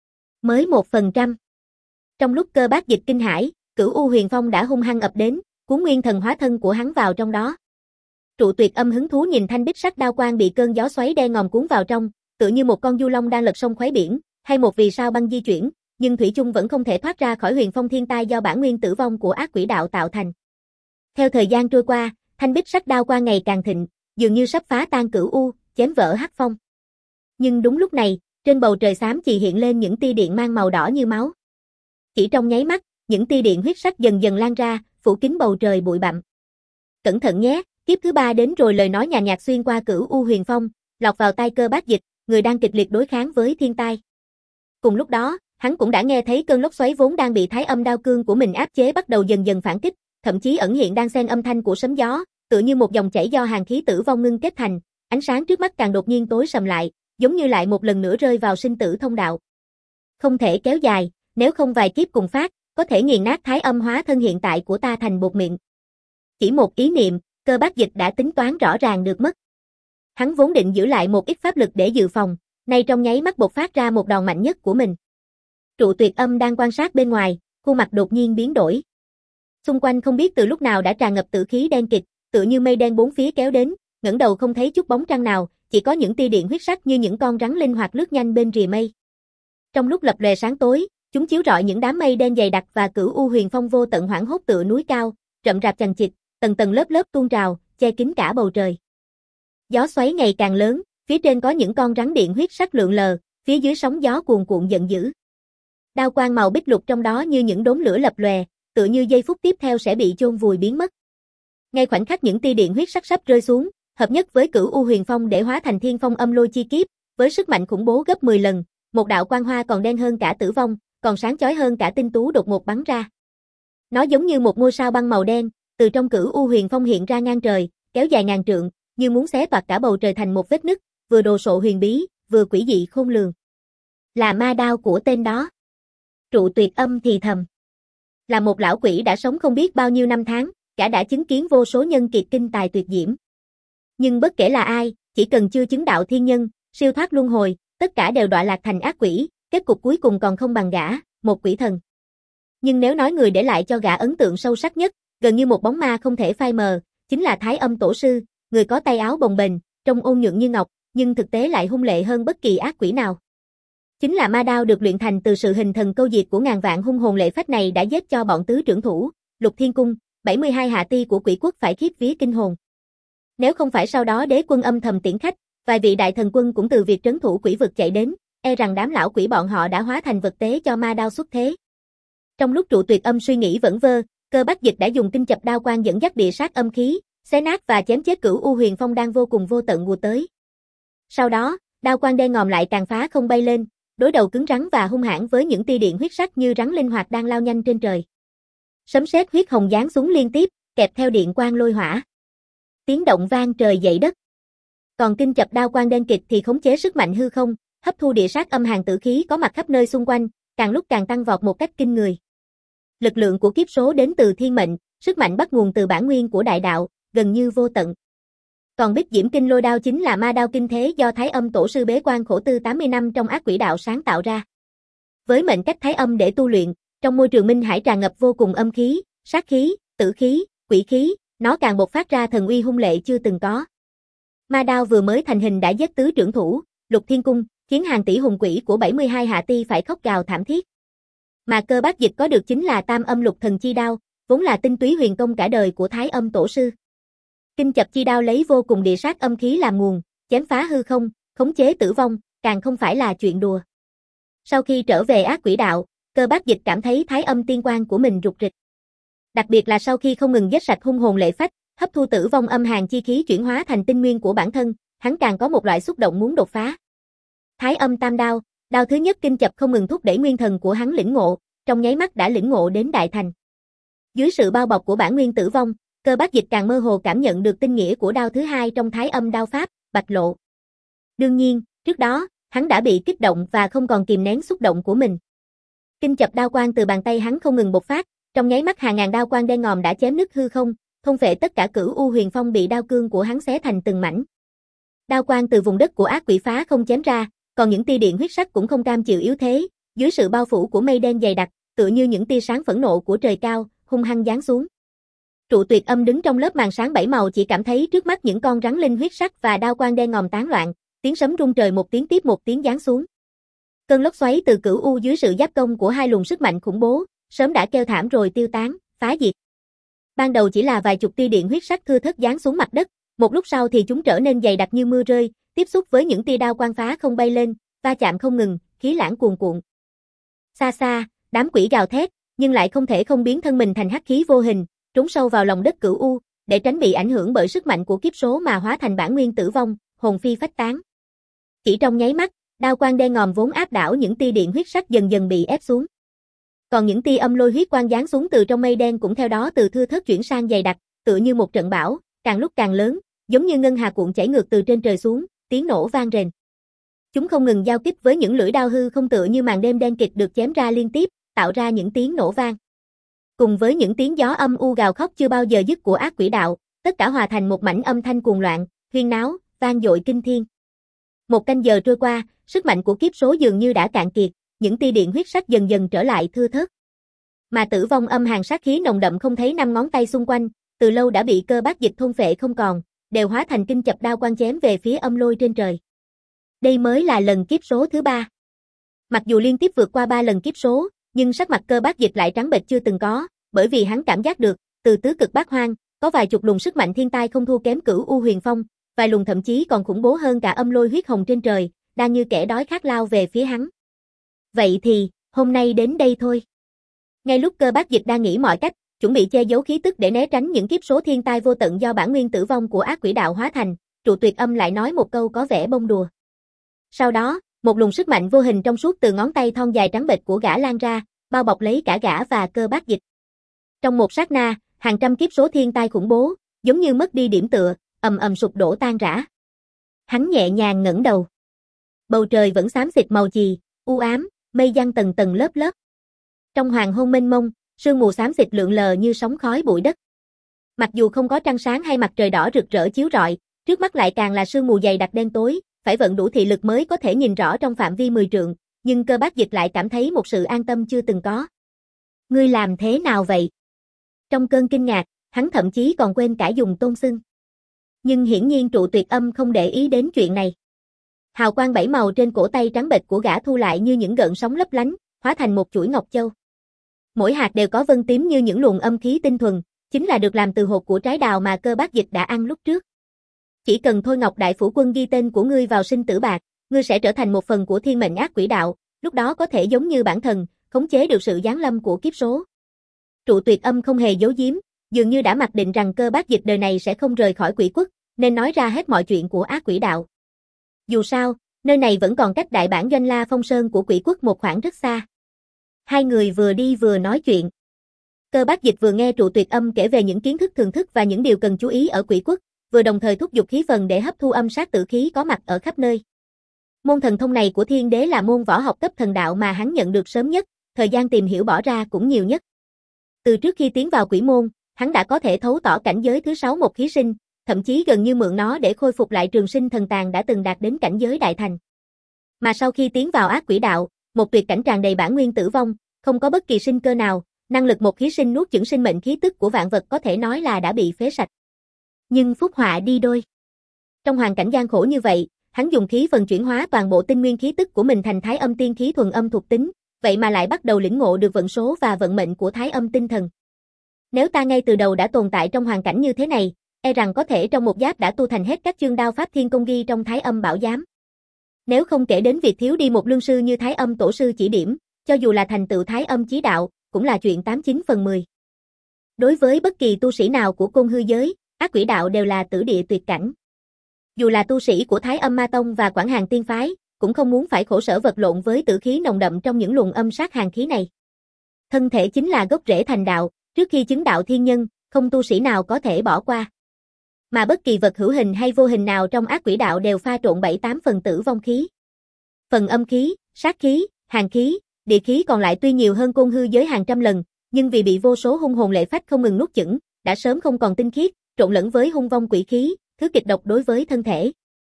Mới một phần trăm. Trong lúc Cơ Bác Dịch kinh hãi, Cửu U Huyền Phong đã hung hăng ập đến, cuốn nguyên thần hóa thân của hắn vào trong đó. Trụ tuyệt âm hứng thú nhìn thanh bích sắc đao quang bị cơn gió xoáy đen ngòm cuốn vào trong, tựa như một con du long đang lật sông khuấy biển, hay một vì sao băng di chuyển, nhưng thủy chung vẫn không thể thoát ra khỏi huyền phong thiên tai do bản nguyên tử vong của ác quỷ đạo tạo thành. Theo thời gian trôi qua, thanh bích sắc đao quang ngày càng thịnh, dường như sắp phá tan Cửu U, chém vỡ hắc phong. Nhưng đúng lúc này, trên bầu trời xám chì hiện lên những tia điện mang màu đỏ như máu. Chỉ trong nháy mắt, những tia điện huyết sắc dần dần lan ra, phủ kín bầu trời bụi bặm. Cẩn thận nhé, kiếp thứ ba đến rồi, lời nói nhàn nhạt xuyên qua Cửu U Huyền Phong, lọt vào tai Cơ Bác Dịch, người đang kịch liệt đối kháng với thiên tai. Cùng lúc đó, hắn cũng đã nghe thấy cơn lốc xoáy vốn đang bị thái âm đao cương của mình áp chế bắt đầu dần dần phản kích, thậm chí ẩn hiện đang xen âm thanh của sấm gió, tựa như một dòng chảy do hàn khí tử vong ngưng kết thành, ánh sáng trước mắt càng đột nhiên tối sầm lại, giống như lại một lần nữa rơi vào sinh tử thông đạo. Không thể kéo dài, nếu không vài kiếp cùng phát, có thể nghiền nát thái âm hóa thân hiện tại của ta thành bột mịn. Chỉ một ý niệm, Cơ Bác Dịch đã tính toán rõ ràng được mất. Hắn vốn định giữ lại một ít pháp lực để dự phòng, nay trong nháy mắt bộc phát ra một đòn mạnh nhất của mình. Trụ tuyệt âm đang quan sát bên ngoài, khuôn mặt đột nhiên biến đổi. Xung quanh không biết từ lúc nào đã tràn ngập tử khí đen kịt, tựa như mây đen bốn phía kéo đến, ngẩng đầu không thấy chút bóng trăng nào, chỉ có những tia điện huyết sắc như những con rắn linh hoạt lướt nhanh bên rìa mây. Trong lúc lập lòe sáng tối, chúng chiếu rọi những đám mây đen dày đặc và Cửu U Huyền Phong vô tận hoảng hốt tựa núi cao, rậm rạp chằng chịt, tầng tầng lớp lớp tuôn trào, che kín cả bầu trời. Gió xoáy ngày càng lớn, phía trên có những con rắn điện huyết sắc lượn lờ, phía dưới sóng gió cuồn cuộn giận dữ. Đao quang màu bích lục trong đó như những đốm lửa lập lòe, tựa như giây phút tiếp theo sẽ bị chôn vùi biến mất. Ngay khoảnh khắc những tia điện huyết sắc sắp rơi xuống, hợp nhất với Cửu U Huyền Phong để hóa thành Thiên Phong Âm Lôi chi kiếp, với sức mạnh khủng bố gấp mười lần, một đạo quang hoa còn đen hơn cả tử vong, còn sáng chói hơn cả tinh tú đột ngột bắn ra. Nó giống như một ngôi sao băng màu đen, từ trong Cửu U Huyền Phong hiện ra ngang trời, kéo dài ngàn trượng, như muốn xé toạc cả bầu trời thành một vết nứt, vừa đồ sộ huyền bí, vừa quỷ dị khôn lường. Là ma đao của tên đó. Trụ tuyệt âm thì thầm. Là một lão quỷ đã sống không biết bao nhiêu năm tháng, gã đã chứng kiến vô số nhân kiệt kinh tài tuyệt diễm. Nhưng bất kể là ai, chỉ cần chưa chứng đạo thiên nhân, siêu thoát luân hồi, tất cả đều đọa lạc thành ác quỷ, kết cục cuối cùng còn không bằng gã, một quỷ thần. Nhưng nếu nói người để lại cho gã ấn tượng sâu sắc nhất, gần như một bóng ma không thể phai mờ, chính là Thái Âm Tổ Sư, người có tay áo bồng bềnh, trông ôn nhuận như ngọc, nhưng thực tế lại hung lệ hơn bất kỳ ác quỷ nào. Chính là ma đao được luyện thành từ sự hình thần câu diệt của ngàn vạn hung hồn lệ phách này đã giết cho bọn tứ trưởng thủ, Lục Thiên Cung, bảy mươi hai hạ ti của quỷ quốc phải khiếp vía kinh hồn. Nếu không phải sau đó đế quân âm thầm tiễn khách, vài vị đại thần quân cũng từ việc trấn thủ quỷ vực chạy đến, e rằng đám lão quỷ bọn họ đã hóa thành vật tế cho ma đao xuất thế. Trong lúc trụ tuyệt âm suy nghĩ vẩn vơ, Cơ Bác Dịch đã dùng kinh chập đao quang dẫn dắt địa sát âm khí, xé nát và chém chết Cửu U Huyền Phong đang vô cùng vô tận ùa tới. Sau đó, đao quang đen ngòm lại càng phá không bay lên, đối đầu cứng rắn và hung hãn với những tia điện huyết sắc như rắn linh hoạt đang lao nhanh trên trời. Sấm sét huyết hồng giáng xuống liên tiếp, kẹp theo điện quang lôi hỏa. Tiếng động vang trời dậy đất. Còn kinh chập đao quang đen kịt thì khống chế sức mạnh hư không, hấp thu địa sát âm hàn tử khí có mặt khắp nơi xung quanh, càng lúc càng tăng vọt một cách kinh người. Lực lượng của kiếp số đến từ thiên mệnh, sức mạnh bắt nguồn từ bản nguyên của đại đạo, gần như vô tận. Còn Bích Diễm Kinh Lôi Đao chính là ma đao kinh thế do Thái Âm Tổ Sư bế quan khổ tư tám mươi năm trong ác quỷ đạo sáng tạo ra. Với mệnh cách Thái Âm để tu luyện, trong môi trường minh hải tràn ngập vô cùng âm khí, sát khí, tử khí, quỷ khí, nó càng bộc phát ra thần uy hung lệ chưa từng có. Ma đao vừa mới thành hình đã giết tứ trưởng thủ, Lục Thiên Cung, khiến hàng tỷ hùng quỷ của bảy mươi hai hạ ti phải khóc gào thảm thiết. Mà Cơ Bác Dịch có được chính là Tam Âm Lục Thần Chi Đao, vốn là tinh túy huyền công cả đời của Thái Âm Tổ sư. Kinh Chập Chi Đao lấy vô cùng địa sát âm khí làm nguồn, chém phá hư không, khống chế tử vong, càng không phải là chuyện đùa. Sau khi trở về ác quỷ đạo, Cơ Bác Dịch cảm thấy Thái Âm tiên quan của mình rục rịch. Đặc biệt là sau khi không ngừng giết sạch hung hồn lệ phách, hấp thu tử vong âm hàn chi khí chuyển hóa thành tinh nguyên của bản thân, hắn càng có một loại xúc động muốn đột phá. Thái Âm Tam Đao, đao thứ nhất Kinh Chập không ngừng thúc đẩy nguyên thần của hắn lĩnh ngộ, trong nháy mắt đã lĩnh ngộ đến đại thành. Dưới sự bao bọc của bản nguyên tử vong, Cơ Bác Dịch càng mơ hồ cảm nhận được tinh nghĩa của đao thứ hai trong Thái Âm đao pháp, Bạch Lộ. Đương nhiên, trước đó, hắn đã bị kích động và không còn kìm nén xúc động của mình. Kinh Chập đao quang từ bàn tay hắn không ngừng bộc phát, trong nháy mắt hàng ngàn đao quang đen ngòm đã chém nứt hư không, thôn phệ tất cả Cửu U Huyền Phong bị đao cương của hắn xé thành từng mảnh. Đao quang từ vùng đất của ác quỷ phá không chém ra, còn những tia điện huyết sắc cũng không cam chịu yếu thế, dưới sự bao phủ của mây đen dày đặc, tựa như những tia sáng phẫn nộ của trời cao, hung hăng giáng xuống. Trụ Tuyệt Âm đứng trong lớp màn sáng bảy màu chỉ cảm thấy trước mắt những con rắn linh huyết sắc và đao quang đen ngòm tán loạn, tiếng sấm rung trời một tiếng tiếp một tiếng giáng xuống. Cơn lốc xoáy từ Cửu U dưới sự giáp công của hai luồng sức mạnh khủng bố, sớm đã kêu thảm rồi tiêu tán, phá diệt. Ban đầu chỉ là vài chục tia điện huyết sắc thưa thớt giáng xuống mặt đất, một lúc sau thì chúng trở nên dày đặc như mưa rơi, tiếp xúc với những tia đao quang phá không bay lên, va chạm không ngừng, khí lãng cuồn cuộn. Xa xa, đám quỷ gào thét, nhưng lại không thể không biến thân mình thành hắc khí vô hình, trốn sâu vào lòng đất Cửu U, để tránh bị ảnh hưởng bởi sức mạnh của kiếp số mà hóa thành bản nguyên tử vong, hồn phi phách tán. Chỉ trong nháy mắt, đao quang đen ngòm vốn áp đảo những tia điện huyết sắc dần dần bị ép xuống. Còn những tia âm lôi huyết quang giáng xuống từ trong mây đen cũng theo đó từ thưa thớt chuyển sang dày đặc, tựa như một trận bão, càng lúc càng lớn, giống như ngân hà cuộn chảy ngược từ trên trời xuống, tiếng nổ vang rền. Chúng không ngừng giao kích với những lưỡi đao hư không tựa như màn đêm đen kịt được chém ra liên tiếp, tạo ra những tiếng nổ vang. Cùng với những tiếng gió âm u gào khóc chưa bao giờ dứt của ác quỷ đạo, tất cả hòa thành một mảnh âm thanh cuồng loạn, huyên náo, vang dội kinh thiên. Một canh giờ trôi qua, sức mạnh của kiếp số dường như đã cạn kiệt, những tia điện huyết sắc dần dần trở lại thưa thớt. Mà tử vong âm hàn sát khí nồng đậm không thấy năm ngón tay xung quanh, từ lâu đã bị Cơ Bác Dịch thôn phệ không còn, đều hóa thành kinh chập đao quang chém về phía âm lôi trên trời. Đây mới là lần kiếp số thứ ba. Mặc dù liên tiếp vượt qua ba lần kiếp số, nhưng sắc mặt Cơ Bác Dịch lại trắng bệch chưa từng có, bởi vì hắn cảm giác được, từ tứ cực bát hoang, có vài chục luồng sức mạnh thiên tai không thua kém Cửu U Huyền Phong, vài luồng thậm chí còn khủng bố hơn cả âm lôi huyết hồng trên trời, đang như kẻ đói khát lao về phía hắn. Vậy thì, hôm nay đến đây thôi. Ngay lúc Cơ Bác Dịch đang nghĩ mọi cách, chuẩn bị che giấu khí tức để né tránh những kiếp số thiên tai vô tận do bản nguyên tử vong của ác quỷ đạo hóa thành, Trụ Tuyệt Âm lại nói một câu có vẻ bông đùa. Sau đó, một luồng sức mạnh vô hình trong suốt từ ngón tay thon dài trắng bệch của gã lan ra, bao bọc lấy cả gã và Cơ Bác Dịch. Trong một sát na, hàng trăm kiếp số thiên tai khủng bố, giống như mất đi điểm tựa, ầm ầm sụp đổ tan rã. Hắn nhẹ nhàng ngẩng đầu. Bầu trời vẫn xám xịt màu chì, u ám, mây giăng tầng tầng lớp lớp. Trong hoàng hôn mênh mông, sương mù xám xịt lượn lờ như sóng khói bụi đất. Mặc dù không có trăng sáng hay mặt trời đỏ rực rỡ chiếu rọi, trước mắt lại càng là sương mù dày đặc đen tối, phải vận đủ thị lực mới có thể nhìn rõ trong phạm vi mười trượng, nhưng Cơ Bác Dịch lại cảm thấy một sự an tâm chưa từng có. Ngươi làm thế nào vậy? Trong cơn kinh ngạc, hắn thậm chí còn quên cả dùng tôn xưng. Nhưng hiển nhiên Trụ Tuyệt Âm không để ý đến chuyện này. Hào quang bảy màu trên cổ tay trắng bệch của gã thu lại như những gợn sóng lấp lánh, hóa thành một chuỗi ngọc châu. Mỗi hạt đều có vân tím như những luồng âm khí tinh thuần, chính là được làm từ hột của trái đào mà Cơ Bác Dịch đã ăn lúc trước. Chỉ cần Thôi Ngọc Đại Phủ Quân ghi tên của ngươi vào sinh tử bạc, ngươi sẽ trở thành một phần của thiên mệnh ác quỷ đạo, lúc đó có thể giống như bản thần, khống chế được sự giáng lâm của kiếp số. Trụ Tuyệt Âm không hề giấu giếm, dường như đã mặc định rằng Cơ Bác Dịch đời này sẽ không rời khỏi quỷ quốc, nên nói ra hết mọi chuyện của ác quỷ đạo. Dù sao, nơi này vẫn còn cách đại bản doanh La Phong Sơn của quỷ quốc một khoảng rất xa. Hai người vừa đi vừa nói chuyện. Cơ Bác Dịch vừa nghe Trụ Tuyệt Âm kể về những kiến thức thường thức và những điều cần chú ý ở quỷ quốc, vừa đồng thời thúc giục khí phần để hấp thu âm sát tử khí có mặt ở khắp nơi. Môn thần thông này của Thiên Đế là môn võ học cấp thần đạo mà hắn nhận được sớm nhất, thời gian tìm hiểu bỏ ra cũng nhiều nhất. Từ trước khi tiến vào quỷ môn, hắn đã có thể thấu tỏ cảnh giới thứ sáu một khí sinh, thậm chí gần như mượn nó để khôi phục lại trường sinh thần tàng đã từng đạt đến cảnh giới đại thành. Mà sau khi tiến vào ác quỷ đạo, một tuyệt cảnh tràn đầy bản nguyên tử vong, không có bất kỳ sinh cơ nào, năng lực một khí sinh nuốt chửng sinh mệnh khí tức của vạn vật có thể nói là đã bị phế sạch. Nhưng phúc họa đi đôi. Trong hoàn cảnh gian khổ như vậy, hắn dùng khí phần chuyển hóa toàn bộ tinh nguyên khí tức của mình thành thái âm tiên khí thuần âm thuộc tính, vậy mà lại bắt đầu lĩnh ngộ được vận số và vận mệnh của thái âm tinh thần. Nếu ta ngay từ đầu đã tồn tại trong hoàn cảnh như thế này, e rằng có thể trong một giáp đã tu thành hết các chương đao pháp thiên công ghi trong thái âm bảo giám. Nếu không kể đến việc thiếu đi một lương sư như thái âm tổ sư chỉ điểm, cho dù là thành tựu thái âm chí đạo, cũng là chuyện tám chín phần mười. Đối với bất kỳ tu sĩ nào của côn hư giới, ác quỷ đạo đều là tử địa tuyệt cảnh. Dù là tu sĩ của Thái Âm Ma Tông và Quảng Hàn Tiên Phái, cũng không muốn phải khổ sở vật lộn với tử khí nồng đậm trong những luồng âm sát hàn khí này. Thân thể chính là gốc rễ thành đạo, trước khi chứng đạo thiên nhân, không tu sĩ nào có thể bỏ qua. Mà bất kỳ vật hữu hình hay vô hình nào trong ác quỷ đạo đều pha trộn bảy tám phần tử vong khí. Phần âm khí, sát khí, hàn khí, địa khí còn lại tuy nhiều hơn côn hư giới hàng trăm lần, nhưng vì bị vô số hung hồn lệ phách không ngừng nuốt chửng, đã sớm không còn tinh khiết, trộn lẫn với hung vong quỷ khí, thứ kịch độc đối với thân thể.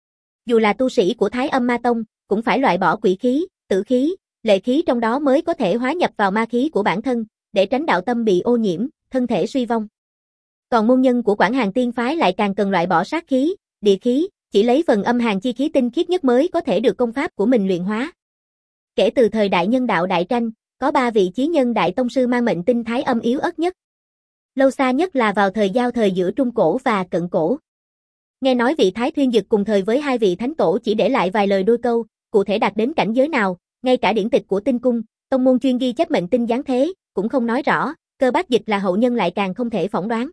Dù là tu sĩ của Thái Âm Ma Tông, cũng phải loại bỏ quỷ khí, tử khí, lệ khí trong đó mới có thể hóa nhập vào ma khí của bản thân, để tránh đạo tâm bị ô nhiễm, thân thể suy vong. Còn môn nhân của Quảng Hàn Tiên Phái lại càng cần loại bỏ sát khí, địa khí, chỉ lấy phần âm hàn chi khí tinh khiết nhất mới có thể được công pháp của mình luyện hóa. Kể từ thời đại nhân đạo đại tranh, có ba vị chí nhân đại tông sư mang mệnh tinh thái âm yếu ớt nhất. Lâu xa nhất là vào thời giao thời giữa Trung Cổ và Cận Cổ. Nghe nói vị Thái Thuyên Dực cùng thời với hai vị thánh tổ chỉ để lại vài lời đôi câu, cụ thể đạt đến cảnh giới nào, ngay cả điển tịch của tinh cung, tông môn chuyên ghi chép mệnh tinh giáng thế, cũng không nói rõ, Cơ Bác Dịch là hậu nhân lại càng không thể phỏng đoán.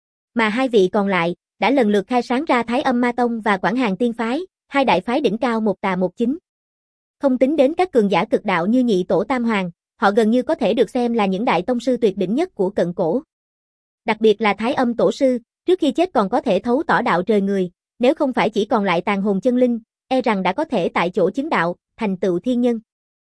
Mà hai vị còn lại, đã lần lượt khai sáng ra Thái Âm Ma Tông và Quảng Hàn Tiên Phái, hai đại phái đỉnh cao một tà một chính. Không tính đến các cường giả cực đạo như Nhị Tổ Tam Hoàng, họ gần như có thể được xem là những đại tông sư tuyệt đỉnh nhất của Cận Cổ. Đặc biệt là Thái Âm Tổ sư, trước khi chết còn có thể thấu tỏ đạo trời người, nếu không phải chỉ còn lại tàn hồn chân linh, e rằng đã có thể tại chỗ chứng đạo, thành tựu thiên nhân.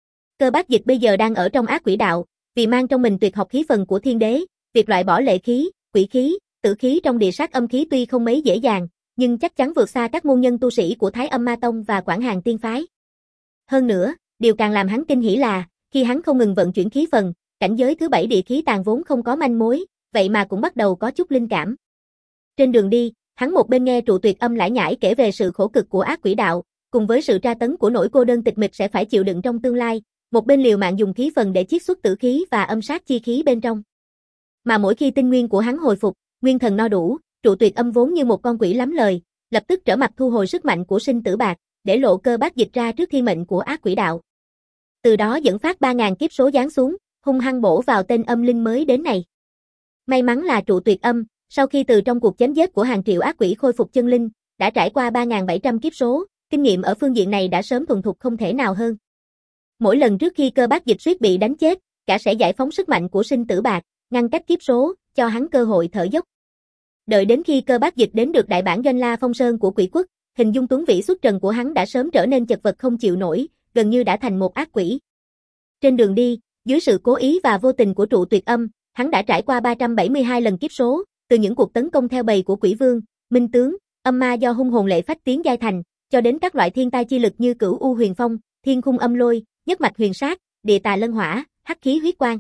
Cơ Bác Dịch bây giờ đang ở trong ác quỷ đạo, vì mang trong mình tuyệt học khí phần của thiên đế, việc loại bỏ lệ khí, quỷ khí, tử khí trong địa sát âm khí tuy không mấy dễ dàng, nhưng chắc chắn vượt xa các môn nhân tu sĩ của Thái Âm Ma Tông và Quảng Hàn Tiên Phái. Hơn nữa, điều càng làm hắn kinh hỉ là, khi hắn không ngừng vận chuyển khí phần, cảnh giới thứ bảy địa khí tàn vốn không có manh mối, vậy mà cũng bắt đầu có chút linh cảm. Trên đường đi, hắn một bên nghe Trụ Tuyệt Âm lải nhải kể về sự khổ cực của ác quỷ đạo, cùng với sự tra tấn của nỗi cô đơn tịch mịch sẽ phải chịu đựng trong tương lai, một bên liều mạng dùng khí phần để chiết xuất tử khí và âm sát chi khí bên trong. Mà mỗi khi tinh nguyên của hắn hồi phục, nguyên thần no đủ, Trụ Tuyệt Âm vốn như một con quỷ lắm lời, lập tức trở mặt thu hồi sức mạnh của sinh tử bạc, để lộ Cơ Bác Dịch ra trước thiên mệnh của ác quỷ đạo. Từ đó dẫn phát ba ngàn kiếp số giáng xuống, hung hăng bổ vào tên âm linh mới đến này. May mắn là Trụ Tuyệt Âm, sau khi từ trong cuộc chém giết của hàng triệu ác quỷ khôi phục chân linh, đã trải qua ba nghìn bảy trăm kiếp số, kinh nghiệm ở phương diện này đã sớm thuần thục không thể nào hơn. Mỗi lần trước khi Cơ Bác Dịch suýt bị đánh chết, cả sẽ giải phóng sức mạnh của sinh tử bạc, ngăn cách kiếp số, cho hắn cơ hội thở dốc. Đợi đến khi Cơ Bác Dịch đến được đại bản Doanh La Phong Sơn của Quỷ Quốc, hình dung tuấn vĩ xuất trần của hắn đã sớm trở nên chật vật không chịu nổi, gần như đã thành một ác quỷ. Trên đường đi, dưới sự cố ý và vô tình của Trụ Tuyệt Âm, hắn đã trải qua ba trăm bảy mươi hai lần kiếp số, từ những cuộc tấn công theo bầy của Quỷ Vương, Minh Tướng, âm ma do hung hồn lệ phách tiến giai thành, cho đến các loại thiên tai chi lực như Cửu U Huyền Phong, Thiên Khung Âm Lôi, Nhất Mạch Huyền Sát, Địa Tà Lân Hỏa, Hắc Khí Huyết Quang.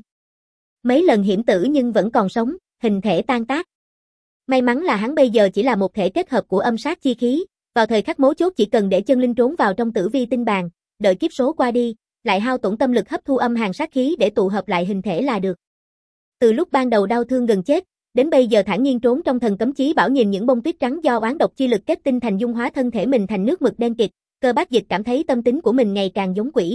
Mấy lần hiểm tử nhưng vẫn còn sống, hình thể tan tác. May mắn là hắn bây giờ chỉ là một thể kết hợp của âm sát chi khí, vào thời khắc mấu chốt chỉ cần để chân linh trốn vào trong tử vi tinh bàn, đợi kiếp số qua đi, lại hao tổn tâm lực hấp thu âm hàn sát khí để tụ hợp lại hình thể là được. Từ lúc ban đầu đau thương gần chết, đến bây giờ thản nhiên trốn trong thần cấm chí bảo nhìn những bông tuyết trắng do oán độc chi lực kết tinh thành dung hóa thân thể mình thành nước mực đen kịt, Cơ Bác Dịch cảm thấy tâm tính của mình ngày càng giống quỷ.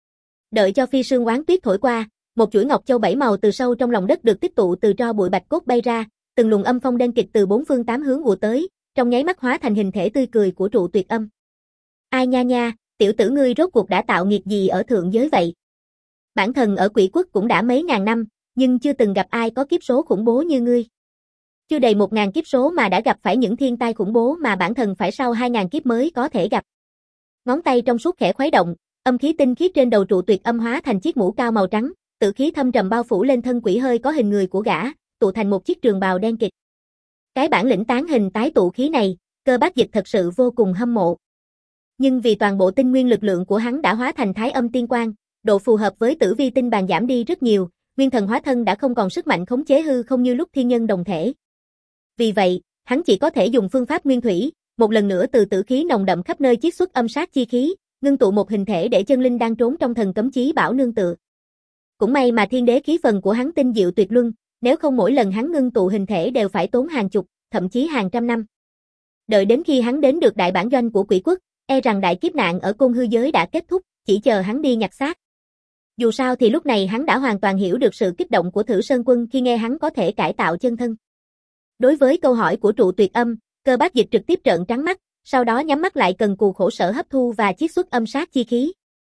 Đợi cho phi sương oán tuyết thổi qua, một chuỗi ngọc châu bảy màu từ sâu trong lòng đất được tích tụ từ tro bụi bạch cốt bay ra, từng luồng âm phong đen kịt từ bốn phương tám hướng ùa tới, trong nháy mắt hóa thành hình thể tươi cười của Trụ Tuyệt Âm. Ai nha nha, tiểu tử ngươi rốt cuộc đã tạo nghiệp gì ở thượng giới vậy? Bản thân ở Quỷ Quốc cũng đã mấy ngàn năm, nhưng chưa từng gặp ai có kiếp số khủng bố như ngươi. Chưa đầy một ngàn kiếp số mà đã gặp phải những thiên tai khủng bố mà bản thân phải sau hai ngàn kiếp mới có thể gặp. Ngón tay trong suốt khẽ khuấy động, âm khí tinh khiết trên đầu Trụ Tuyệt Âm hóa thành chiếc mũ cao màu trắng, tử khí thâm trầm bao phủ lên thân quỷ hơi có hình người của gã, tụ thành một chiếc trường bào đen kịt. Cái bản lĩnh tán hình tái tụ khí này, Cơ Bác Dịch thật sự vô cùng hâm mộ. Nhưng vì toàn bộ tinh nguyên lực lượng của hắn đã hóa thành thái âm tiên quang, độ phù hợp với tử vi tinh bàn giảm đi rất nhiều, nguyên thần hóa thân đã không còn sức mạnh khống chế hư không như lúc thiên nhân đồng thể. Vì vậy, hắn chỉ có thể dùng phương pháp nguyên thủy, một lần nữa từ tử khí nồng đậm khắp nơi chiết xuất âm sát chi khí, ngưng tụ một hình thể để chân linh đang trốn trong thần cấm chí bảo nương tựa. Cũng may mà thiên đế khí phần của hắn tinh diệu tuyệt luân, nếu không mỗi lần hắn ngưng tụ hình thể đều phải tốn hàng chục, thậm chí hàng trăm năm. Đợi đến khi hắn đến được đại bản doanh của quỷ quốc, e rằng đại kiếp nạn ở côn hư giới đã kết thúc, chỉ chờ hắn đi nhặt xác. Dù sao thì lúc này hắn đã hoàn toàn hiểu được sự kích động của Thử Sơn Quân khi nghe hắn có thể cải tạo chân thân. Đối với câu hỏi của trụ tuyệt âm, Cơ Bác Dịch trực tiếp trợn trắng mắt, sau đó nhắm mắt lại cần cù khổ sở hấp thu và chiết xuất âm sát chi khí.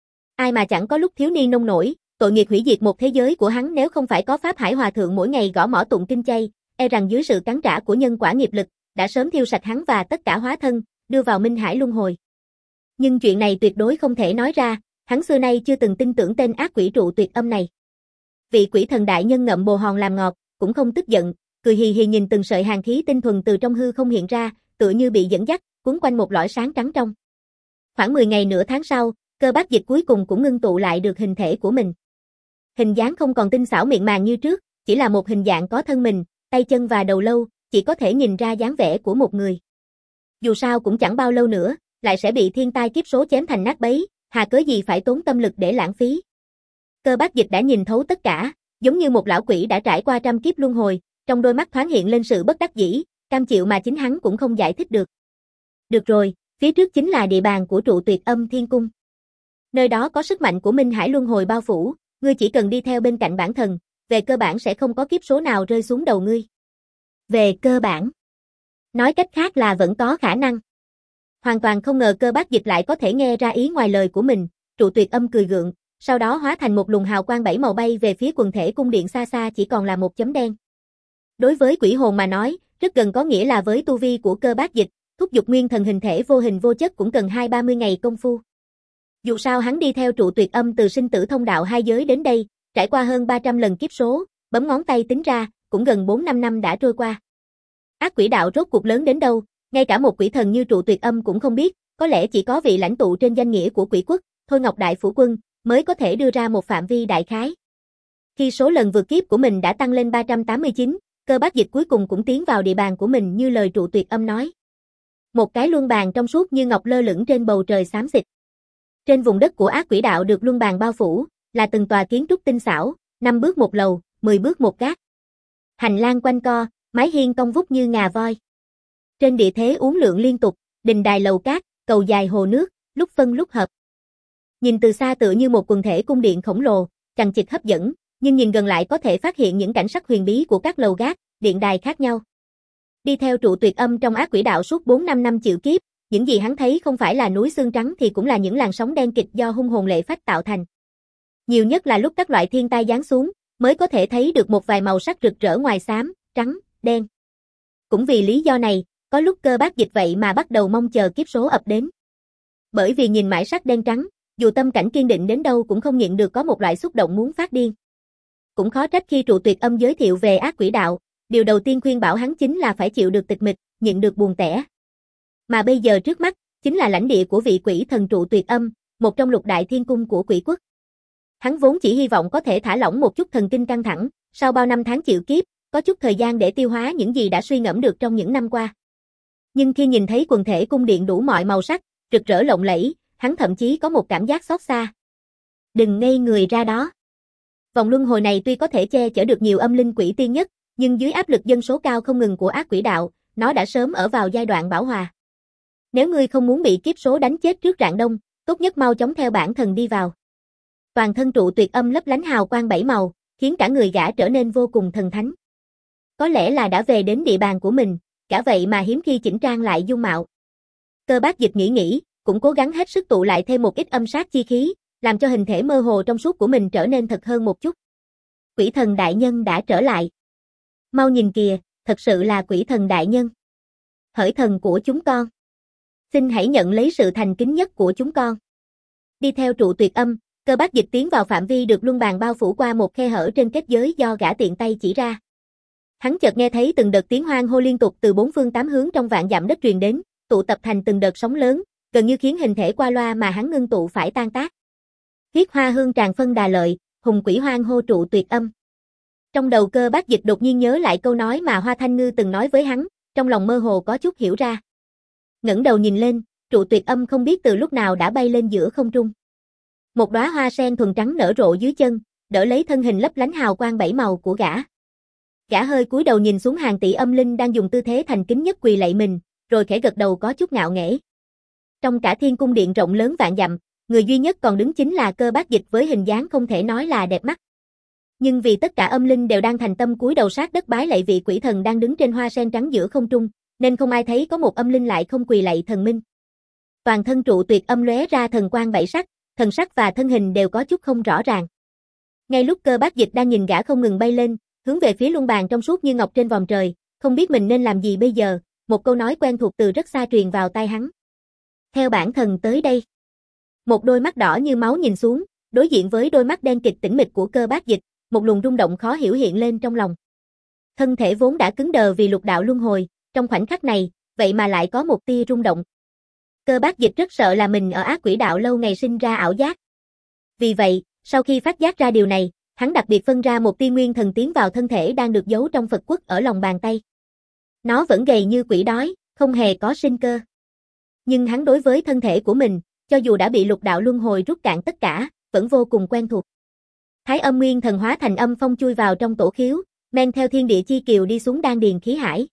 Ai mà chẳng có lúc thiếu niên nông nổi, tội nghiệp hủy diệt một thế giới của hắn nếu không phải có Pháp Hải Hòa Thượng mỗi ngày gõ mõ tụng kinh chay, e rằng dưới sự cắn trả của nhân quả nghiệp lực, đã sớm thiêu sạch hắn và tất cả hóa thân, đưa vào Minh Hải luân hồi. Nhưng chuyện này tuyệt đối không thể nói ra, hắn xưa nay chưa từng tin tưởng tên ác quỷ trụ tuyệt âm này. Vị quỷ thần đại nhân ngậm bồ hòn làm ngọt, cũng không tức giận, cười hì hì nhìn từng sợi hàn khí tinh thuần từ trong hư không hiện ra, tựa như bị dẫn dắt, cuốn quanh một lõi sáng trắng trong. Khoảng mười ngày nửa tháng sau, Cơ Bác Dịch cuối cùng cũng ngưng tụ lại được hình thể của mình. Hình dáng không còn tinh xảo miệng màng như trước, chỉ là một hình dạng có thân mình, tay chân và đầu lâu, chỉ có thể nhìn ra dáng vẻ của một người. Dù sao cũng chẳng bao lâu nữa, lại sẽ bị thiên tai kiếp số chém thành nát bấy, hà cớ gì phải tốn tâm lực để lãng phí. Cơ Bác Dịch đã nhìn thấu tất cả, giống như một lão quỷ đã trải qua trăm kiếp luân hồi, trong đôi mắt thoáng hiện lên sự bất đắc dĩ, cam chịu mà chính hắn cũng không giải thích được. Được rồi, phía trước chính là địa bàn của trụ tuyệt âm thiên cung. Nơi đó có sức mạnh của Minh Hải luân hồi bao phủ, ngươi chỉ cần đi theo bên cạnh bản thần, về cơ bản sẽ không có kiếp số nào rơi xuống đầu ngươi. Về cơ bản. Nói cách khác là vẫn có khả năng. Hoàn toàn không ngờ Cơ Bác Dịch lại có thể nghe ra ý ngoài lời của mình, trụ tuyệt âm cười gượng, sau đó hóa thành một luồng hào quang bảy màu bay về phía quần thể cung điện xa xa chỉ còn là một chấm đen. Đối với quỷ hồn mà nói, rất gần có nghĩa là với tu vi của Cơ Bác Dịch, thúc dục nguyên thần hình thể vô hình vô chất cũng cần hai ba mươi ngày công phu. Dù sao hắn đi theo trụ tuyệt âm từ sinh tử thông đạo hai giới đến đây, trải qua hơn ba trăm lần kiếp số, bấm ngón tay tính ra, cũng gần bốn năm năm đã trôi qua. Ác quỷ đạo rốt cuộc lớn đến đâu, ngay cả một quỷ thần như trụ tuyệt âm cũng không biết, có lẽ chỉ có vị lãnh tụ trên danh nghĩa của quỷ quốc, Thôi Ngọc Đại Phủ Quân, mới có thể đưa ra một phạm vi đại khái. Khi số lần vượt kiếp của mình đã tăng lên ba trăm tám mươi chín, Cơ Bác Dịch cuối cùng cũng tiến vào địa bàn của mình như lời trụ tuyệt âm nói. Một cái luân bàn trong suốt như ngọc lơ lửng trên bầu trời xám xịt. Trên vùng đất của ác quỷ đạo được luân bàn bao phủ, là từng tòa kiến trúc tinh xảo, năm bước một lầu, mười bước một gác. Hành lang quanh co, mái hiên cong vút như ngà voi. Trên địa thế uốn lượn liên tục, đình đài lầu cát, cầu dài hồ nước, lúc phân lúc hợp. Nhìn từ xa tựa như một quần thể cung điện khổng lồ, chằng chịt hấp dẫn, nhưng nhìn gần lại có thể phát hiện những cảnh sắc huyền bí của các lầu gác, điện đài khác nhau. Đi theo trụ tuyệt âm trong ác quỷ đạo suốt bốn năm năm chịu kiếp, những gì hắn thấy không phải là núi xương trắng thì cũng là những làn sóng đen kịt do hung hồn lệ phách tạo thành. Nhiều nhất là lúc các loại thiên tai giáng xuống, mới có thể thấy được một vài màu sắc rực rỡ ngoài xám, trắng, đen. Cũng vì lý do này, có lúc Cơ Bác Dịch vậy mà bắt đầu mong chờ kiếp số ập đến. Bởi vì nhìn mãi sắc đen trắng, dù tâm cảnh kiên định đến đâu cũng không nhịn được có một loại xúc động muốn phát điên. Cũng khó trách khi trụ tuyệt âm giới thiệu về ác quỷ đạo, điều đầu tiên khuyên bảo hắn chính là phải chịu được tịch mịch, nhịn được buồn tẻ. Mà bây giờ trước mắt, chính là lãnh địa của vị quỷ thần trụ tuyệt âm, một trong lục đại thiên cung của quỷ quốc. Hắn vốn chỉ hy vọng có thể thả lỏng một chút thần kinh căng thẳng, sau bao năm tháng chịu kiếp, có chút thời gian để tiêu hóa những gì đã suy ngẫm được trong những năm qua. Nhưng khi nhìn thấy quần thể cung điện đủ mọi màu sắc, rực rỡ lộng lẫy, hắn thậm chí có một cảm giác xót xa. Đừng ngây người ra đó. Vòng luân hồi này tuy có thể che chở được nhiều âm linh quỷ tiên nhất, nhưng dưới áp lực dân số cao không ngừng của ác quỷ đạo, nó đã sớm ở vào giai đoạn bão hòa. Nếu ngươi không muốn bị kiếp số đánh chết trước rạng đông, tốt nhất mau chóng theo bản thần đi vào. Toàn thân trụ tuyệt âm lấp lánh hào quang bảy màu, khiến cả người gã trở nên vô cùng thần thánh. Có lẽ là đã về đến địa bàn của mình, cả vậy mà hiếm khi chỉnh trang lại dung mạo. Cơ Bác Dịch nghĩ nghĩ, cũng cố gắng hết sức tụ lại thêm một ít âm sát chi khí, làm cho hình thể mơ hồ trong suốt của mình trở nên thật hơn một chút. Quỷ thần đại nhân đã trở lại. Mau nhìn kìa, thật sự là quỷ thần đại nhân. Hỡi thần của chúng con. Xin hãy nhận lấy sự thành kính nhất của chúng con. Đi theo trụ tuyệt âm, Cơ Bác Dịch tiến vào phạm vi được luân bàn bao phủ qua một khe hở trên kết giới do gã tiện tay chỉ ra. Hắn chợt nghe thấy từng đợt tiếng hoan hô liên tục từ bốn phương tám hướng trong vạn dặm đất truyền đến, tụ tập thành từng đợt sóng lớn, gần như khiến hình thể qua loa mà hắn ngưng tụ phải tan tác. Huyết hoa hương tràn phân đà lợi, hùng quỷ hoan hô trụ tuyệt âm. Trong đầu Cơ Bác Dịch đột nhiên nhớ lại câu nói mà Hoa Thanh Ngư từng nói với hắn, trong lòng mơ hồ có chút hiểu ra. Ngẩng đầu nhìn lên, Trụ Tuyệt Âm không biết từ lúc nào đã bay lên giữa không trung. Một đóa hoa sen thuần trắng nở rộ dưới chân, đỡ lấy thân hình lấp lánh hào quang bảy màu của gã. Gã hơi cúi đầu nhìn xuống Hàng Tỷ Âm Linh đang dùng tư thế thành kính nhất quỳ lạy mình, rồi khẽ gật đầu có chút ngạo nghễ. Trong cả Thiên Cung Điện rộng lớn vạn dặm, người duy nhất còn đứng chính là Cơ Bác Dịch với hình dáng không thể nói là đẹp mắt. Nhưng vì tất cả âm linh đều đang thành tâm cúi đầu sát đất bái lạy vị quỷ thần đang đứng trên hoa sen trắng giữa không trung, nên không ai thấy có một âm linh lại không quỳ lạy thần minh. Toàn thân Trụ Tuyệt Âm lóe ra thần quang bảy sắc, thần sắc và thân hình đều có chút không rõ ràng. Ngay lúc Cơ Bác Dịch đang nhìn gã không ngừng bay lên, hướng về phía luân bàn trong suốt như ngọc trên vòm trời, không biết mình nên làm gì bây giờ, một câu nói quen thuộc từ rất xa truyền vào tai hắn. Theo bản thần tới đây. Một đôi mắt đỏ như máu nhìn xuống, đối diện với đôi mắt đen kịt tĩnh mịch của Cơ Bác Dịch, một luồng rung động khó hiểu hiện lên trong lòng. Thân thể vốn đã cứng đờ vì lục đạo luân hồi, trong khoảnh khắc này, vậy mà lại có một tia rung động. Cơ Bác Dịch rất sợ là mình ở ác quỷ đạo lâu ngày sinh ra ảo giác. Vì vậy, sau khi phát giác ra điều này, hắn đặc biệt phân ra một tia nguyên thần tiến vào thân thể đang được giấu trong Phật Quất ở lòng bàn tay. Nó vẫn gầy như quỷ đói, không hề có sinh cơ. Nhưng hắn đối với thân thể của mình, cho dù đã bị lục đạo luân hồi rút cạn tất cả, vẫn vô cùng quen thuộc. Thái Âm Nguyên Thần hóa thành âm phong chui vào trong tổ khiếu, men theo thiên địa chi kiều đi xuống đan điền khí hải.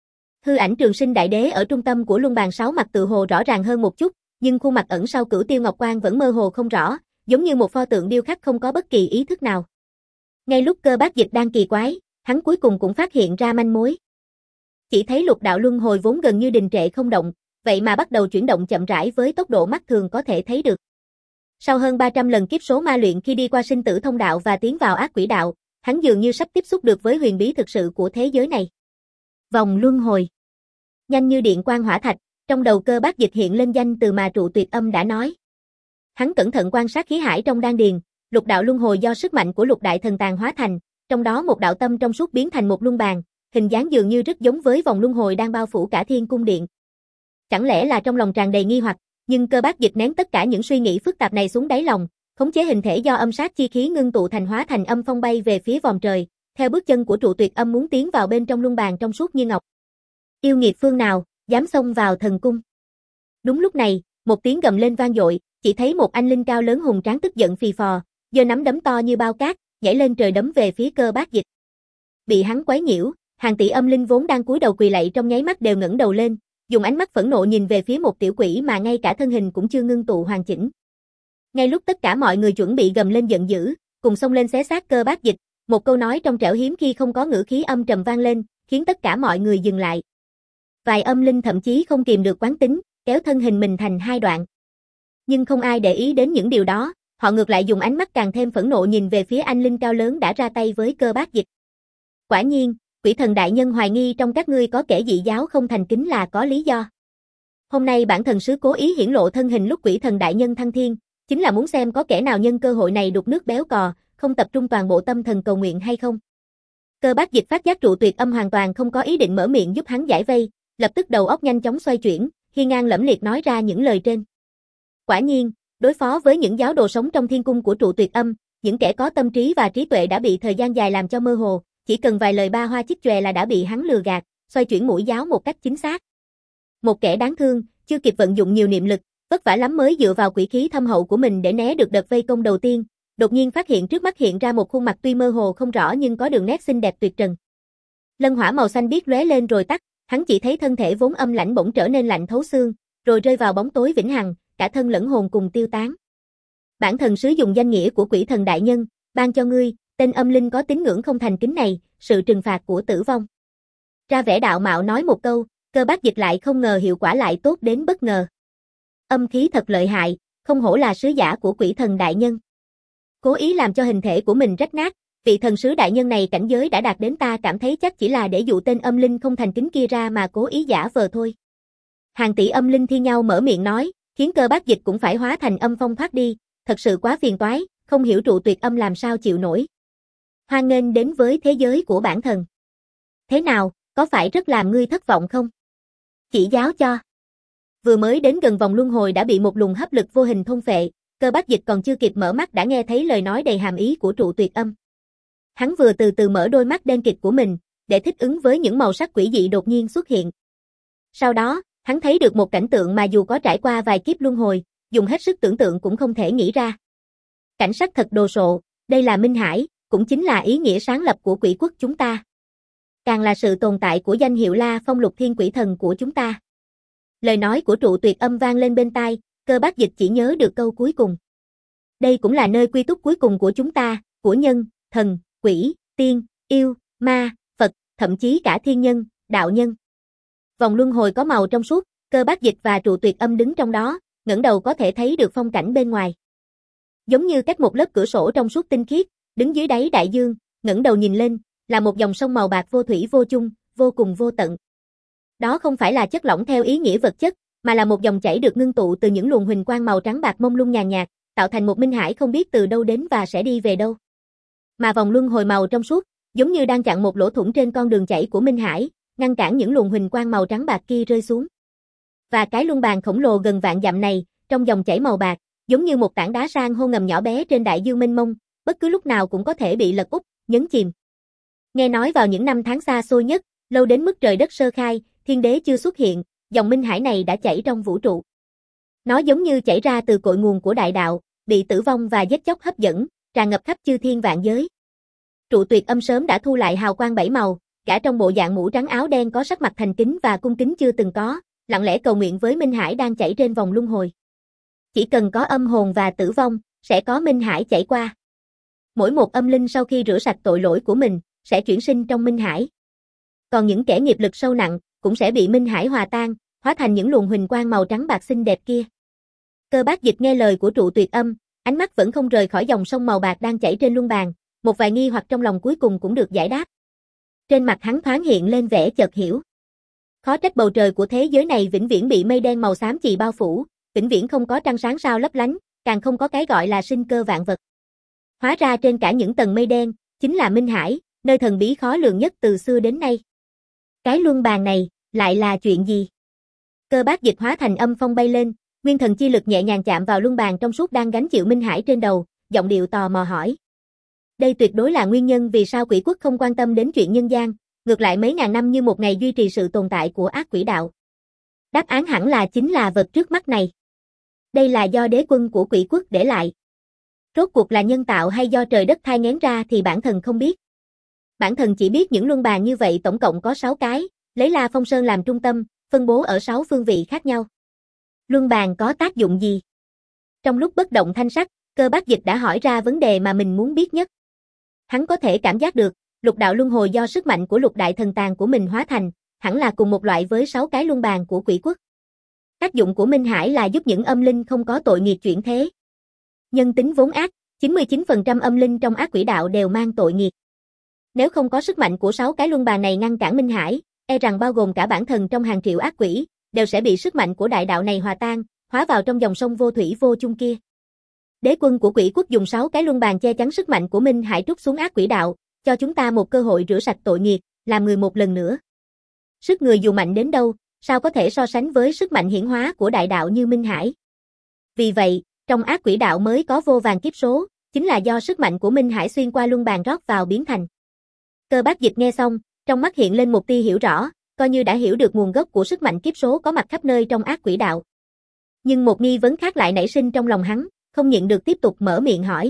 Hư ảnh Trường Sinh Đại Đế ở trung tâm của luân bàn sáu mặt tự hồ rõ ràng hơn một chút, nhưng khuôn mặt ẩn sau Cửu Tiêu Ngọc Quang vẫn mơ hồ không rõ, giống như một pho tượng điêu khắc không có bất kỳ ý thức nào. Ngay lúc Cơ Bác Dịch đang kỳ quái, hắn cuối cùng cũng phát hiện ra manh mối. Chỉ thấy lục đạo luân hồi vốn gần như đình trệ không động, vậy mà bắt đầu chuyển động chậm rãi với tốc độ mắt thường có thể thấy được. Sau hơn ba trăm lần kiếp số ma luyện khi đi qua sinh tử thông đạo và tiến vào ác quỷ đạo, hắn dường như sắp tiếp xúc được với huyền bí thực sự của thế giới này. Vòng luân hồi. Nhanh như điện quang hỏa thạch, trong đầu Cơ Bác Dịch hiện lên danh từ mà Trụ Tuyệt Âm đã nói. Hắn cẩn thận quan sát khí hải trong đan điền, lục đạo luân hồi do sức mạnh của lục đại thần tàn hóa thành, trong đó một đạo tâm trong suốt biến thành một luân bàn, hình dáng dường như rất giống với vòng luân hồi đang bao phủ cả Thiên Cung Điện. Chẳng lẽ là trong lòng tràn đầy nghi hoặc, nhưng Cơ Bác Dịch nén tất cả những suy nghĩ phức tạp này xuống đáy lòng, khống chế hình thể do âm sát chi khí ngưng tụ thành hóa thành âm phong bay về phía vòm trời, theo bước chân của Trụ Tuyệt Âm muốn tiến vào bên trong luân bàn trong suốt như ngọc. Yêu nghiệt phương nào, dám xông vào thần cung. Đúng lúc này, một tiếng gầm lên vang dội, chỉ thấy một anh linh cao lớn hùng tráng tức giận phì phò, giơ nắm đấm to như bao cát, nhảy lên trời đấm về phía Cơ Bác Dịch. Bị hắn quấy nhiễu, Hàng Tỷ Âm Linh vốn đang cúi đầu quỳ lạy trong nháy mắt đều ngẩng đầu lên, dùng ánh mắt phẫn nộ nhìn về phía một tiểu quỷ mà ngay cả thân hình cũng chưa ngưng tụ hoàn chỉnh. Ngay lúc tất cả mọi người chuẩn bị gầm lên giận dữ, cùng xông lên xé xác Cơ Bác Dịch, một câu nói trong trẻo hiếm khi không có ngữ khí âm trầm vang lên, khiến tất cả mọi người dừng lại. Vài âm linh thậm chí không kìm được quán tính, kéo thân hình mình thành hai đoạn. Nhưng không ai để ý đến những điều đó, họ ngược lại dùng ánh mắt càng thêm phẫn nộ nhìn về phía anh linh cao lớn đã ra tay với Cơ Bác Dịch. Quả nhiên, quỷ thần đại nhân hoài nghi trong các ngươi có kẻ dị giáo không thành kính là có lý do. Hôm nay bản thần sứ cố ý hiển lộ thân hình lúc quỷ thần đại nhân thăng thiên, chính là muốn xem có kẻ nào nhân cơ hội này đục nước béo cò, không tập trung toàn bộ tâm thần cầu nguyện hay không. Cơ Bác Dịch phát giác Trụ Tuyệt Âm hoàn toàn không có ý định mở miệng giúp hắn giải vây, lập tức đầu óc nhanh chóng xoay chuyển, hiên ngang lẫm liệt nói ra những lời trên. Quả nhiên, đối phó với những giáo đồ sống trong thiên cung của Trụ Tuyệt Âm, những kẻ có tâm trí và trí tuệ đã bị thời gian dài làm cho mơ hồ, chỉ cần vài lời ba hoa chích chòe là đã bị hắn lừa gạt, xoay chuyển mũi giáo một cách chính xác. Một kẻ đáng thương, chưa kịp vận dụng nhiều niệm lực, vất vả lắm mới dựa vào quỷ khí thâm hậu của mình để né được đợt vây công đầu tiên, đột nhiên phát hiện trước mắt hiện ra một khuôn mặt tuy mơ hồ không rõ nhưng có đường nét xinh đẹp tuyệt trần. Lân hỏa màu xanh biếc lóe lên rồi tắt, hắn chỉ thấy thân thể vốn âm lãnh bỗng trở nên lạnh thấu xương, rồi rơi vào bóng tối vĩnh hằng, cả thân lẫn hồn cùng tiêu tán. Bản thần sứ dùng danh nghĩa của quỷ thần đại nhân, ban cho ngươi, tên âm linh có tín ngưỡng không thành kính này, sự trừng phạt của tử vong. Ra vẻ đạo mạo nói một câu, Cơ Bác Dịch lại không ngờ hiệu quả lại tốt đến bất ngờ. Âm khí thật lợi hại, không hổ là sứ giả của quỷ thần đại nhân. Cố ý làm cho hình thể của mình rách nát, vị thần sứ đại nhân này cảnh giới đã đạt đến ta cảm thấy chắc chỉ là để dụ tên âm linh không thành kính kia ra mà cố ý giả vờ thôi. Hàng tỷ âm linh thi nhau mở miệng nói, khiến Cơ Bác Dịch cũng phải hóa thành âm phong thoát đi, thật sự quá phiền toái, không hiểu Trụ Tuyệt Âm làm sao chịu nổi. Hoan nghênh đến với thế giới của bản thần. Thế nào, có phải rất làm ngươi thất vọng không? Chỉ giáo cho. Vừa mới đến gần vòng luân hồi đã bị một luồng hấp lực vô hình thôn phệ, Cơ Bác Dịch còn chưa kịp mở mắt đã nghe thấy lời nói đầy hàm ý của Trụ Tuyệt Âm. Hắn vừa từ từ mở đôi mắt đen kịt của mình, để thích ứng với những màu sắc quỷ dị đột nhiên xuất hiện. Sau đó, Hắn thấy được một cảnh tượng mà dù có trải qua vài kiếp luân hồi, dùng hết sức tưởng tượng cũng không thể nghĩ ra. Cảnh sắc thật đồ sộ, đây là Minh Hải, cũng chính là ý nghĩa sáng lập của quỷ quốc chúng ta. Càng là sự tồn tại của danh hiệu La Phong Lục Thiên Quỷ Thần của chúng ta. Lời nói của Trụ Tuyệt Âm vang lên bên tai, Cơ Bác Dịch chỉ nhớ được câu cuối cùng. Đây cũng là nơi quy túc cuối cùng của chúng ta, của nhân, thần, quỷ, tiên, yêu, ma, Phật, thậm chí cả thiên nhân, đạo nhân. Vòng luân hồi có màu trong suốt, Cơ Bác Dịch và Trụ Tuyệt Âm đứng trong đó, ngẩng đầu có thể thấy được phong cảnh bên ngoài. Giống như cách một lớp cửa sổ trong suốt tinh khiết, đứng dưới đáy đại dương, ngẩng đầu nhìn lên, là một dòng sông màu bạc vô thủy vô chung, vô cùng vô tận. Đó không phải là chất lỏng theo ý nghĩa vật chất, mà là một dòng chảy được ngưng tụ từ những luồng huỳnh quang màu trắng bạc mông lung nhàn nhạt, tạo thành một minh hải không biết từ đâu đến và sẽ đi về đâu. Mà vòng luân hồi màu trong suốt, giống như đang chặn một lỗ thủng trên con đường chảy của minh hải, ngăn cản những luồng huỳnh quang màu trắng bạc kia rơi xuống. Và cái luân bàn khổng lồ gần vạn dặm này, trong dòng chảy màu bạc, giống như một tảng đá san hô ngầm nhỏ bé trên đại dương mênh mông, bất cứ lúc nào cũng có thể bị lật úp, nhấn chìm. Nghe nói vào những năm tháng xa xôi nhất, lâu đến mức trời đất sơ khai, thiên đế chưa xuất hiện, dòng minh hải này đã chảy trong vũ trụ. Nó giống như chảy ra từ cội nguồn của đại đạo, bị tử vong và giết chóc hấp dẫn, tràn ngập khắp chư thiên vạn giới. Trụ Tuyệt Âm sớm đã thu lại hào quang bảy màu, cả trong bộ dạng mũ trắng áo đen có sắc mặt thành kính và cung kính chưa từng có, lặng lẽ cầu nguyện với minh hải đang chảy trên vòng luân hồi. Chỉ cần có âm hồn và tử vong, sẽ có minh hải chảy qua. Mỗi một âm linh sau khi rửa sạch tội lỗi của mình, sẽ chuyển sinh trong minh hải. Còn những kẻ nghiệp lực sâu nặng, cũng sẽ bị minh hải hòa tan, hóa thành những luồng huỳnh quang màu trắng bạc xinh đẹp kia. Cơ Bác Dịch nghe lời của Trụ Tuyệt Âm, ánh mắt vẫn không rời khỏi dòng sông màu bạc đang chảy trên luân bàn, một vài nghi hoặc trong lòng cuối cùng cũng được giải đáp. Trên mặt hắn thoáng hiện lên vẻ chợt hiểu. Khó trách bầu trời của thế giới này vĩnh viễn bị mây đen màu xám chì bao phủ, vĩnh viễn không có trăng sáng sao lấp lánh, càng không có cái gọi là sinh cơ vạn vật. Hóa ra trên cả những tầng mây đen, chính là Minh Hải, nơi thần bí khó lường nhất từ xưa đến nay. Cái luân bàn này, lại là chuyện gì? Cơ Bác Dịch hóa thành âm phong bay lên, nguyên thần chi lực nhẹ nhàng chạm vào luân bàn trong suốt đang gánh chịu Minh Hải trên đầu, giọng điệu tò mò hỏi. Đây tuyệt đối là nguyên nhân vì sao quỷ quốc không quan tâm đến chuyện nhân gian, ngược lại mấy ngàn năm như một ngày duy trì sự tồn tại của ác quỷ đạo. Đáp án hẳn là chính là vật trước mắt này. Đây là do đế quân của quỷ quốc để lại. Rốt cuộc là nhân tạo hay do trời đất thai nghén ra thì bản thân không biết. Bản thân chỉ biết những luân bàn như vậy tổng cộng có sáu cái, lấy La Phong Sơn làm trung tâm, phân bố ở sáu phương vị khác nhau. Luân bàn có tác dụng gì? Trong lúc bất động thanh sắc, Cơ Bác Dịch đã hỏi ra vấn đề mà mình muốn biết nhất. Hắn có thể cảm giác được, lục đạo luân hồi do sức mạnh của lục đại thần tàn của mình hóa thành, hẳn là cùng một loại với sáu cái luân bàn của quỷ quốc. Tác dụng của Minh Hải là giúp những âm linh không có tội nghiệp chuyển thế. Nhân tính vốn ác, chín mươi chín phần trăm âm linh trong ác quỷ đạo đều mang tội nghiệp. Nếu không có sức mạnh của sáu cái luân bàn này ngăn cản Minh Hải, e rằng bao gồm cả bản thân trong hàng triệu ác quỷ, đều sẽ bị sức mạnh của đại đạo này hòa tan, hóa vào trong dòng sông vô thủy vô chung kia. Đế quân của quỷ quốc dùng sáu cái luân bàn che chắn sức mạnh của Minh Hải trút xuống ác quỷ đạo, cho chúng ta một cơ hội rửa sạch tội nghiệp, làm người một lần nữa. Sức người dù mạnh đến đâu, sao có thể so sánh với sức mạnh hiển hóa của đại đạo như Minh Hải. Vì vậy, trong ác quỷ đạo mới có vô vàn kiếp số, chính là do sức mạnh của Minh Hải xuyên qua luân bàn rót vào biến thành. Cơ Bác Dịch nghe xong, trong mắt hiện lên một tia hiểu rõ, coi như đã hiểu được nguồn gốc của sức mạnh kiếp số có mặt khắp nơi trong ác quỷ đạo. Nhưng một nghi vấn khác lại nảy sinh trong lòng hắn, không nhịn được tiếp tục mở miệng hỏi.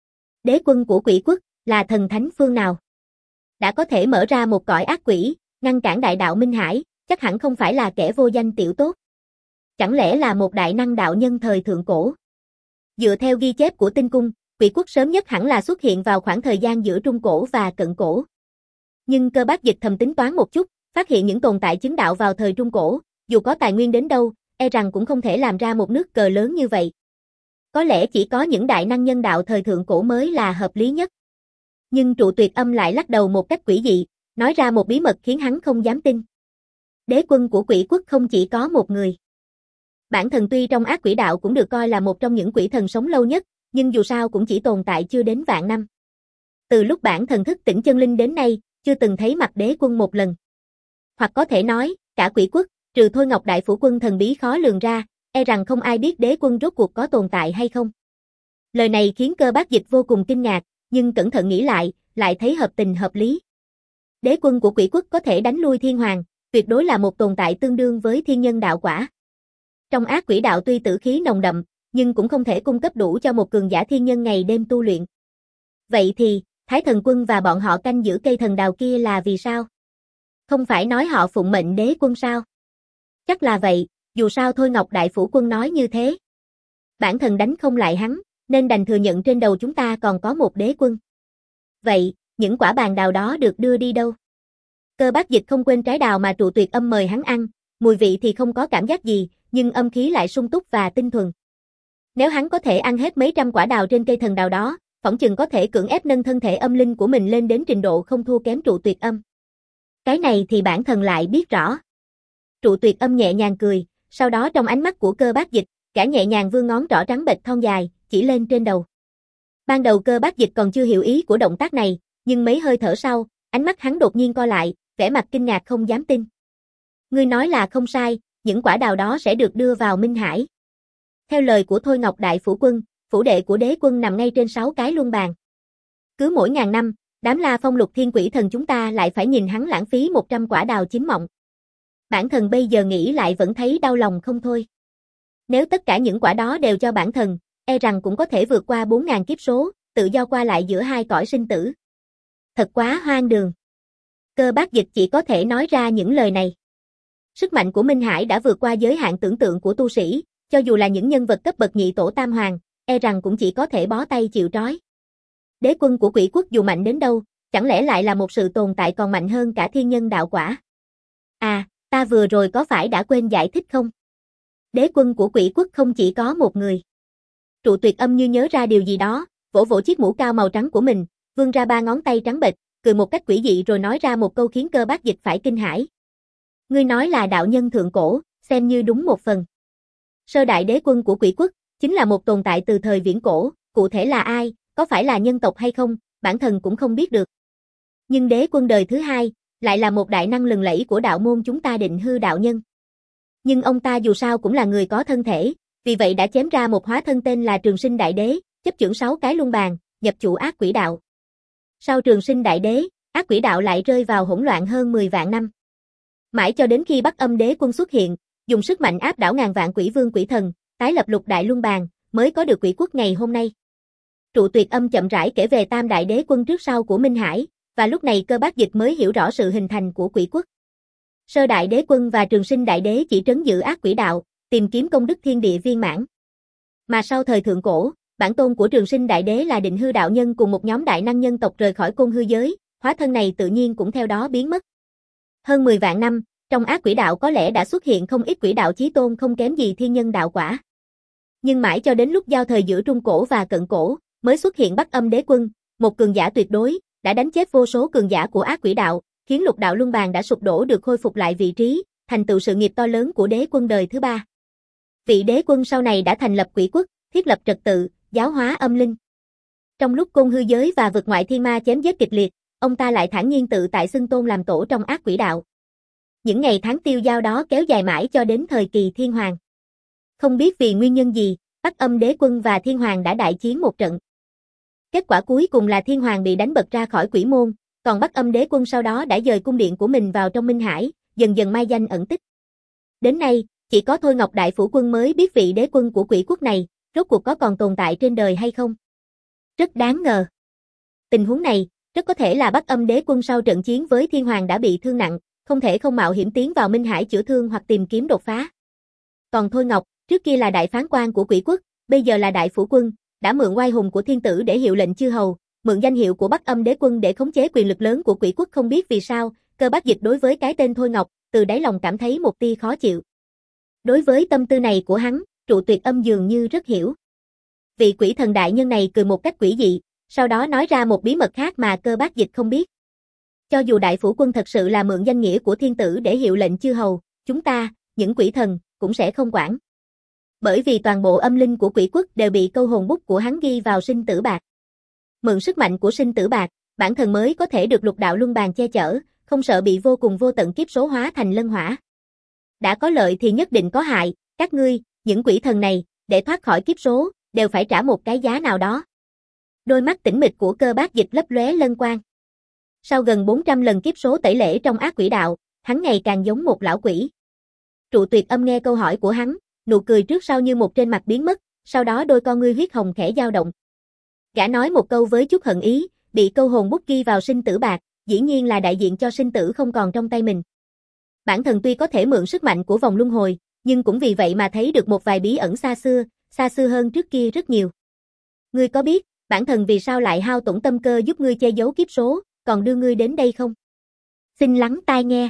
Đế quân của quỷ quốc, là thần thánh phương nào? Đã có thể mở ra một cõi ác quỷ, ngăn cản đại đạo Minh Hải, chắc hẳn không phải là kẻ vô danh tiểu tốt. Chẳng lẽ là một đại năng đạo nhân thời thượng cổ? Dựa theo ghi chép của tinh cung, quỷ quốc sớm nhất hẳn là xuất hiện vào khoảng thời gian giữa Trung Cổ và Cận Cổ. Nhưng Cơ Bác Dịch thầm tính toán một chút, phát hiện những tồn tại chứng đạo vào thời Trung Cổ, dù có tài nguyên đến đâu, e rằng cũng không thể làm ra một nước cờ lớn như vậy. Có lẽ chỉ có những đại năng nhân đạo thời thượng cổ mới là hợp lý nhất. Nhưng Trụ Tuyệt Âm lại lắc đầu một cách quỷ dị, nói ra một bí mật khiến hắn không dám tin. Đế quân của quỷ quốc không chỉ có một người. Bản thần tuy trong ác quỷ đạo cũng được coi là một trong những quỷ thần sống lâu nhất, nhưng dù sao cũng chỉ tồn tại chưa đến vạn năm. Từ lúc bản thần thức tỉnh chân linh đến nay, chưa từng thấy mặt đế quân một lần. Hoặc có thể nói, cả quỷ quốc, trừ Thôi Ngọc Đại Phủ Quân thần bí khó lường ra, e rằng không ai biết đế quân rốt cuộc có tồn tại hay không. Lời này khiến Cơ Bác Dịch vô cùng kinh ngạc, nhưng cẩn thận nghĩ lại, lại thấy hợp tình hợp lý. Đế quân của quỷ quốc có thể đánh lui thiên hoàng, tuyệt đối là một tồn tại tương đương với thiên nhân đạo quả. Trong ác quỷ đạo tuy tử khí nồng đậm, nhưng cũng không thể cung cấp đủ cho một cường giả thiên nhân ngày đêm tu luyện. Vậy thì, Thái Thần Quân và bọn họ canh giữ cây thần đào kia là vì sao? Không phải nói họ phụng mệnh đế quân sao? Chắc là vậy, dù sao thôi Ngọc Đại Phủ Quân nói như thế. Bản thân đánh không lại hắn, nên đành thừa nhận trên đầu chúng ta còn có một đế quân. Vậy, những quả bàn đào đó được đưa đi đâu? Cơ Bác Dịch không quên trái đào mà Trụ Tuyệt Âm mời hắn ăn, mùi vị thì không có cảm giác gì, nhưng âm khí lại sung túc và tinh thuần. Nếu hắn có thể ăn hết mấy trăm quả đào trên cây thần đào đó, phỏng chừng có thể cưỡng ép nâng thân thể âm linh của mình lên đến trình độ không thua kém Trụ Tuyệt Âm. Cái này thì bản thân lại biết rõ. Trụ Tuyệt Âm nhẹ nhàng cười, sau đó trong ánh mắt của Cơ Bác Dịch, cả nhẹ nhàng vươn ngón trỏ trắng bệch thon dài, chỉ lên trên đầu. Ban đầu Cơ Bác Dịch còn chưa hiểu ý của động tác này, nhưng mấy hơi thở sau, ánh mắt hắn đột nhiên co lại, vẻ mặt kinh ngạc không dám tin. Ngươi nói là không sai, những quả đào đó sẽ được đưa vào Minh Hải. Theo lời của Thôi Ngọc Đại Phủ Quân, phủ đệ của đế quân nằm ngay trên sáu cái luân bàn. Cứ mỗi ngàn năm, đám La Phong Lục Thiên Quỷ Thần chúng ta lại phải nhìn hắn lãng phí một trăm quả đào chín mọng. Bản thân bây giờ nghĩ lại vẫn thấy đau lòng không thôi. Nếu tất cả những quả đó đều cho bản thân, e rằng cũng có thể vượt qua bốn ngàn kiếp số, tự do qua lại giữa hai cõi sinh tử. Thật quá hoang đường. Cơ Bác Dịch chỉ có thể nói ra những lời này. Sức mạnh của Minh Hải đã vượt qua giới hạn tưởng tượng của tu sĩ, cho dù là những nhân vật cấp bậc nhị tổ tam hoàng, e rằng cũng chỉ có thể bó tay chịu trói. Đế quân của quỷ quốc dù mạnh đến đâu, chẳng lẽ lại là một sự tồn tại còn mạnh hơn cả thiên nhân đạo quả? À, ta vừa rồi có phải đã quên giải thích không? Đế quân của quỷ quốc không chỉ có một người. Trụ Tuyệt Âm như nhớ ra điều gì đó, vỗ vỗ chiếc mũ cao màu trắng của mình, vươn ra ba ngón tay trắng bệch, cười một cách quỷ dị rồi nói ra một câu khiến Cơ Bác Dịch phải kinh hãi. Ngươi nói là đạo nhân thượng cổ, xem như đúng một phần. Sơ đại đế quân của quỷ quốc, chính là một tồn tại từ thời viễn cổ, cụ thể là ai, có phải là nhân tộc hay không, bản thân cũng không biết được. Nhưng đế quân đời thứ hai, lại là một đại năng lừng lẫy của đạo môn chúng ta Định Hư đạo nhân. Nhưng ông ta dù sao cũng là người có thân thể, vì vậy đã chém ra một hóa thân tên là Trường Sinh Đại Đế, chấp chưởng sáu cái luân bàn, nhập chủ ác quỷ đạo. Sau Trường Sinh Đại Đế, ác quỷ đạo lại rơi vào hỗn loạn hơn mười vạn năm. Mãi cho đến khi Bắc Âm Đế quân xuất hiện, dùng sức mạnh áp đảo ngàn vạn quỷ vương quỷ thần, tái lập lục đại luân bàn, mới có được quỷ quốc ngày hôm nay. Trụ Tuyệt Âm chậm rãi kể về tam đại đế quân trước sau của Minh Hải, và lúc này Cơ Bác Dịch mới hiểu rõ sự hình thành của quỷ quốc. Sơ đại đế quân và Trường Sinh Đại Đế chỉ trấn giữ ác quỷ đạo, tìm kiếm công đức thiên địa viên mãn. Mà sau thời thượng cổ, bản tôn của Trường Sinh Đại Đế là Định Hư đạo nhân cùng một nhóm đại năng nhân tộc rời khỏi côn hư giới, hóa thân này tự nhiên cũng theo đó biến mất. Hơn mười vạn năm, trong ác quỷ đạo có lẽ đã xuất hiện không ít quỷ đạo chí tôn không kém gì thiên nhân đạo quả. Nhưng mãi cho đến lúc giao thời giữa trung cổ và cận cổ, mới xuất hiện Bắc Âm Đế quân, một cường giả tuyệt đối, đã đánh chết vô số cường giả của ác quỷ đạo, khiến lục đạo luân bàn đã sụp đổ được khôi phục lại vị trí, thành tựu sự nghiệp to lớn của đế quân đời thứ ba. Vị đế quân sau này đã thành lập quỷ quốc, thiết lập trật tự, giáo hóa âm linh. Trong lúc côn hư giới và vực ngoại thiên ma chém giết kịch liệt, ông ta lại thản nhiên tự tại xưng tôn làm tổ trong ác quỷ đạo. Những ngày tháng tiêu dao đó kéo dài mãi cho đến thời kỳ thiên hoàng. Không biết vì nguyên nhân gì, Bắc Âm Đế quân và thiên hoàng đã đại chiến một trận. Kết quả cuối cùng là thiên hoàng bị đánh bật ra khỏi quỷ môn, còn Bắc Âm Đế quân sau đó đã dời cung điện của mình vào trong Minh Hải, dần dần mai danh ẩn tích. Đến nay, chỉ có Thôi Ngọc Đại Phủ Quân mới biết vị đế quân của quỷ quốc này, rốt cuộc có còn tồn tại trên đời hay không. Rất đáng ngờ. Tình huống này, rất có thể là Bắc Âm Đế quân sau trận chiến với thiên hoàng đã bị thương nặng, không thể không mạo hiểm tiến vào Minh Hải chữa thương hoặc tìm kiếm đột phá. Còn Thôi Ngọc, trước kia là đại phán quan của quỷ quốc, bây giờ là đại phủ quân, đã mượn oai hùng của thiên tử để hiệu lệnh chư hầu, mượn danh hiệu của Bắc Âm Đế quân để khống chế quyền lực lớn của quỷ quốc. Không biết vì sao, Cơ Bác Dịch đối với cái tên Thôi Ngọc, từ đáy lòng cảm thấy một tia khó chịu. Đối với tâm tư này của hắn, Trụ Tuyệt Âm dường như rất hiểu. Vị quỷ thần đại nhân này cười một cách quỷ dị, sau đó nói ra một bí mật khác mà Cơ Bác Dịch không biết. Cho dù đại phủ quân thật sự là mượn danh nghĩa của thiên tử để hiệu lệnh chư hầu, chúng ta, những quỷ thần, cũng sẽ không quản. Bởi vì toàn bộ âm linh của quỷ quốc đều bị câu hồn bút của hắn ghi vào sinh tử bạc. Mượn sức mạnh của sinh tử bạc, bản thân mới có thể được lục đạo luân bàn che chở, không sợ bị vô cùng vô tận kiếp số hóa thành lân hỏa. Đã có lợi thì nhất định có hại, các ngươi, những quỷ thần này, để thoát khỏi kiếp số, đều phải trả một cái giá nào đó. Đôi mắt tĩnh mịch của Cơ Bác Dịch lấp lóe lân quang. Sau gần bốn trăm lần kiếp số tẩy lễ trong ác quỷ đạo, hắn ngày càng giống một lão quỷ. Trụ Tuyệt Âm nghe câu hỏi của hắn, nụ cười trước sau như một trên mặt biến mất, sau đó đôi con ngươi huyết hồng khẽ dao động. Gã nói một câu với chút hận ý, bị câu hồn bút ghi vào sinh tử bạc, dĩ nhiên là đại diện cho sinh tử không còn trong tay mình. Bản thân tuy có thể mượn sức mạnh của vòng luân hồi, nhưng cũng vì vậy mà thấy được một vài bí ẩn xa xưa, xa xưa hơn trước kia rất nhiều. Ngươi có biết, bản thân vì sao lại hao tổn tâm cơ giúp ngươi che giấu kiếp số, còn đưa ngươi đến đây không? Xin lắng tai nghe.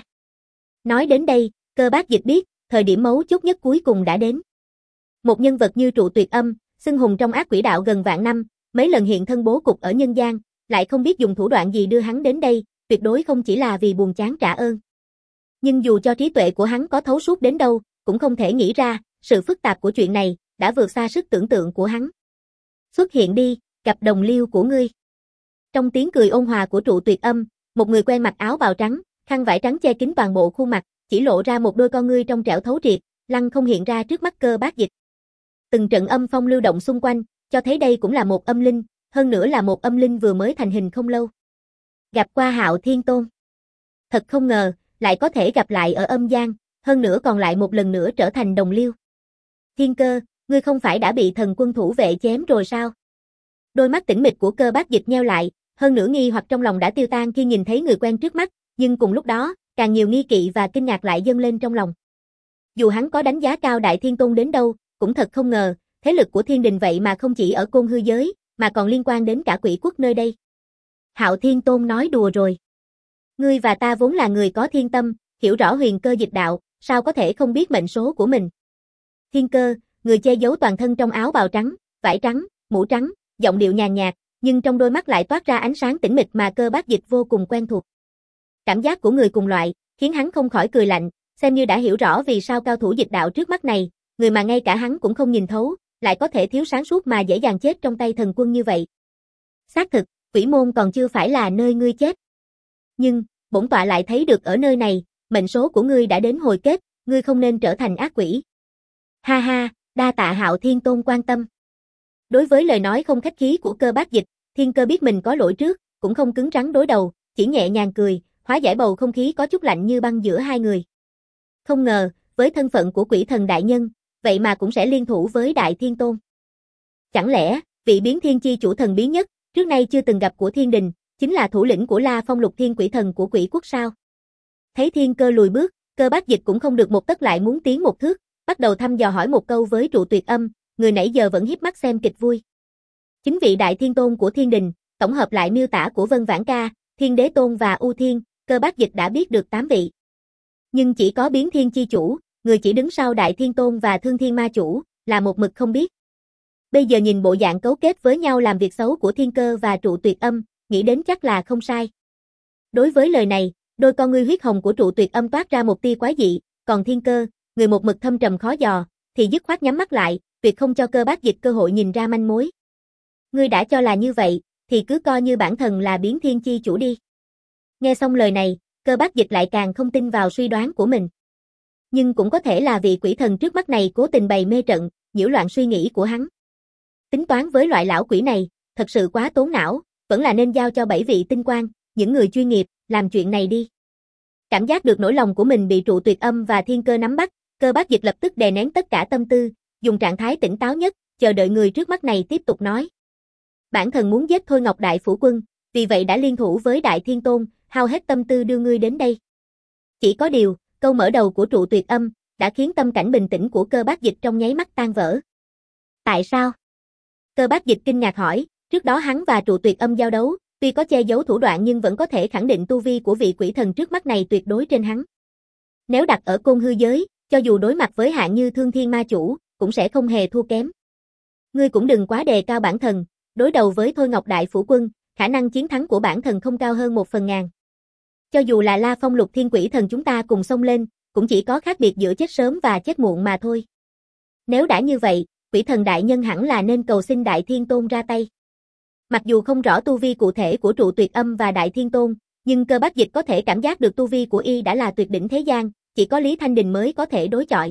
Nói đến đây, Cơ Bác Dịch biết, thời điểm mấu chốt nhất cuối cùng đã đến. Một nhân vật như Trụ Tuyệt Âm, xưng hùng trong ác quỷ đạo gần vạn năm, mấy lần hiện thân bố cục ở nhân gian, lại không biết dùng thủ đoạn gì đưa hắn đến đây, tuyệt đối không chỉ là vì buồn chán trả ơn. Nhưng dù cho trí tuệ của hắn có thấu suốt đến đâu, cũng không thể nghĩ ra, sự phức tạp của chuyện này, đã vượt xa sức tưởng tượng của hắn. Xuất hiện đi, cặp đồng liêu của ngươi. Trong tiếng cười ôn hòa của Trụ Tuyệt Âm, một người quen mặc áo bào trắng, khăn vải trắng che kín toàn bộ khuôn mặt, chỉ lộ ra một đôi con ngươi trong trẻo thấu triệt, lăng không hiện ra trước mắt Cơ Bác Dịch. Từng trận âm phong lưu động xung quanh, cho thấy đây cũng là một âm linh, hơn nữa là một âm linh vừa mới thành hình không lâu. Gặp qua Hạo Thiên Tôn. Thật không ngờ, lại có thể gặp lại ở âm gian, hơn nữa còn lại một lần nữa trở thành đồng liêu. Thiên Cơ, ngươi không phải đã bị thần quân thủ vệ chém rồi sao? Đôi mắt tĩnh mịch của Cơ Bác Dịch nheo lại, hơn nữa nghi hoặc trong lòng đã tiêu tan khi nhìn thấy người quen trước mắt, nhưng cùng lúc đó, càng nhiều nghi kỵ và kinh ngạc lại dâng lên trong lòng. Dù hắn có đánh giá cao Đại Thiên Tôn đến đâu, cũng thật không ngờ, thế lực của thiên đình vậy mà không chỉ ở Côn Hư giới, mà còn liên quan đến cả quỷ quốc nơi đây. Hạo Thiên Tôn nói đùa rồi. Ngươi và ta vốn là người có thiên tâm, hiểu rõ huyền cơ dịch đạo, sao có thể không biết mệnh số của mình. Thiên Cơ, người che giấu toàn thân trong áo bào trắng, vải trắng, mũ trắng, giọng điệu nhàn nhạt, nhưng trong đôi mắt lại toát ra ánh sáng tĩnh mịch mà Cơ Bác Dịch vô cùng quen thuộc. Cảm giác của người cùng loại, khiến hắn không khỏi cười lạnh, xem như đã hiểu rõ vì sao cao thủ dịch đạo trước mắt này, người mà ngay cả hắn cũng không nhìn thấu, lại có thể thiếu sáng suốt mà dễ dàng chết trong tay thần quân như vậy. Xác thực, quỷ môn còn chưa phải là nơi ngươi chết. Nhưng, bổn tọa lại thấy được ở nơi này, mệnh số của ngươi đã đến hồi kết, ngươi không nên trở thành ác quỷ. Ha ha, đa tạ Hạo Thiên Tôn quan tâm. Đối với lời nói không khách khí của Cơ Bác Dịch, Thiên Cơ biết mình có lỗi trước, cũng không cứng rắn đối đầu, chỉ nhẹ nhàng cười, hóa giải bầu không khí có chút lạnh như băng giữa hai người. Không ngờ, với thân phận của quỷ thần đại nhân, vậy mà cũng sẽ liên thủ với Đại Thiên Tôn. Chẳng lẽ, vị biến thiên chi chủ thần bí nhất, trước nay chưa từng gặp của thiên đình, chính là thủ lĩnh của La Phong Lục Thiên quỷ thần của quỷ quốc sao? Thấy Thiên Cơ lùi bước, Cơ Bác Dịch cũng không được một tấc lại muốn tiến một thước, bắt đầu thăm dò hỏi một câu với Trụ Tuyệt Âm, người nãy giờ vẫn hiếp mắt xem kịch vui. Chính vị Đại Thiên Tôn của thiên đình, tổng hợp lại miêu tả của Vân Vãn Ca, Thiên Đế Tôn và U Thiên, Cơ Bác Dịch đã biết được tám vị. Nhưng chỉ có biến thiên chi chủ, người chỉ đứng sau Đại Thiên Tôn và Thương Thiên Ma Chủ, là một mực không biết. Bây giờ nhìn bộ dạng cấu kết với nhau làm việc xấu của Thiên Cơ và Trụ Tuyệt Âm, nghĩ đến chắc là không sai. Đối với lời này, đôi con ngươi huyết hồng của Trụ Tuyệt Âm toát ra một tia quái dị, còn Thiên Cơ, người một mực thâm trầm khó dò, thì dứt khoát nhắm mắt lại, tuyệt không cho Cơ Bác Dịch cơ hội nhìn ra manh mối. Ngươi đã cho là như vậy, thì cứ coi như bản thân là biến thiên chi chủ đi. Nghe xong lời này, Cơ Bác Dịch lại càng không tin vào suy đoán của mình. Nhưng cũng có thể là vị quỷ thần trước mắt này cố tình bày mê trận, nhiễu loạn suy nghĩ của hắn. Tính toán với loại lão quỷ này, thật sự quá tốn não, vẫn là nên giao cho bảy vị tinh quan, những người chuyên nghiệp, làm chuyện này đi. Cảm giác được nỗi lòng của mình bị Trụ Tuyệt Âm và Thiên Cơ nắm bắt, Cơ Bác Dịch lập tức đè nén tất cả tâm tư, dùng trạng thái tỉnh táo nhất, chờ đợi người trước mắt này tiếp tục nói. Bản thân muốn giết Thôi Ngọc Đại Phủ Quân, vì vậy đã liên thủ với Đại Thiên Tôn, hao hết tâm tư đưa ngươi đến đây. Chỉ có điều, câu mở đầu của Trụ Tuyệt Âm, đã khiến tâm cảnh bình tĩnh của Cơ Bác Dịch trong nháy mắt tan vỡ. Tại sao? Cơ Bác Dịch kinh ngạc hỏi, trước đó hắn và Trụ Tuyệt Âm giao đấu, tuy có che giấu thủ đoạn nhưng vẫn có thể khẳng định tu vi của vị quỷ thần trước mắt này tuyệt đối trên hắn. Nếu đặt ở Côn Hư giới, cho dù đối mặt với hạng như Thương Thiên Ma Chủ, cũng sẽ không hề thua kém. Ngươi cũng đừng quá đề cao bản thân, đối đầu với Thôi Ngọc Đại Phủ Quân, khả năng chiến thắng của bản thân không cao hơn một phần ngàn. Cho dù là La Phong Lục Thiên quỷ thần chúng ta cùng xông lên, cũng chỉ có khác biệt giữa chết sớm và chết muộn mà thôi. Nếu đã như vậy, quỷ thần đại nhân hẳn là nên cầu xin Đại Thiên Tôn ra tay. Mặc dù không rõ tu vi cụ thể của Trụ Tuyệt Âm và Đại Thiên Tôn, nhưng Cơ Bác Dịch có thể cảm giác được tu vi của y đã là tuyệt đỉnh thế gian, chỉ có Lý Thanh Đình mới có thể đối chọi.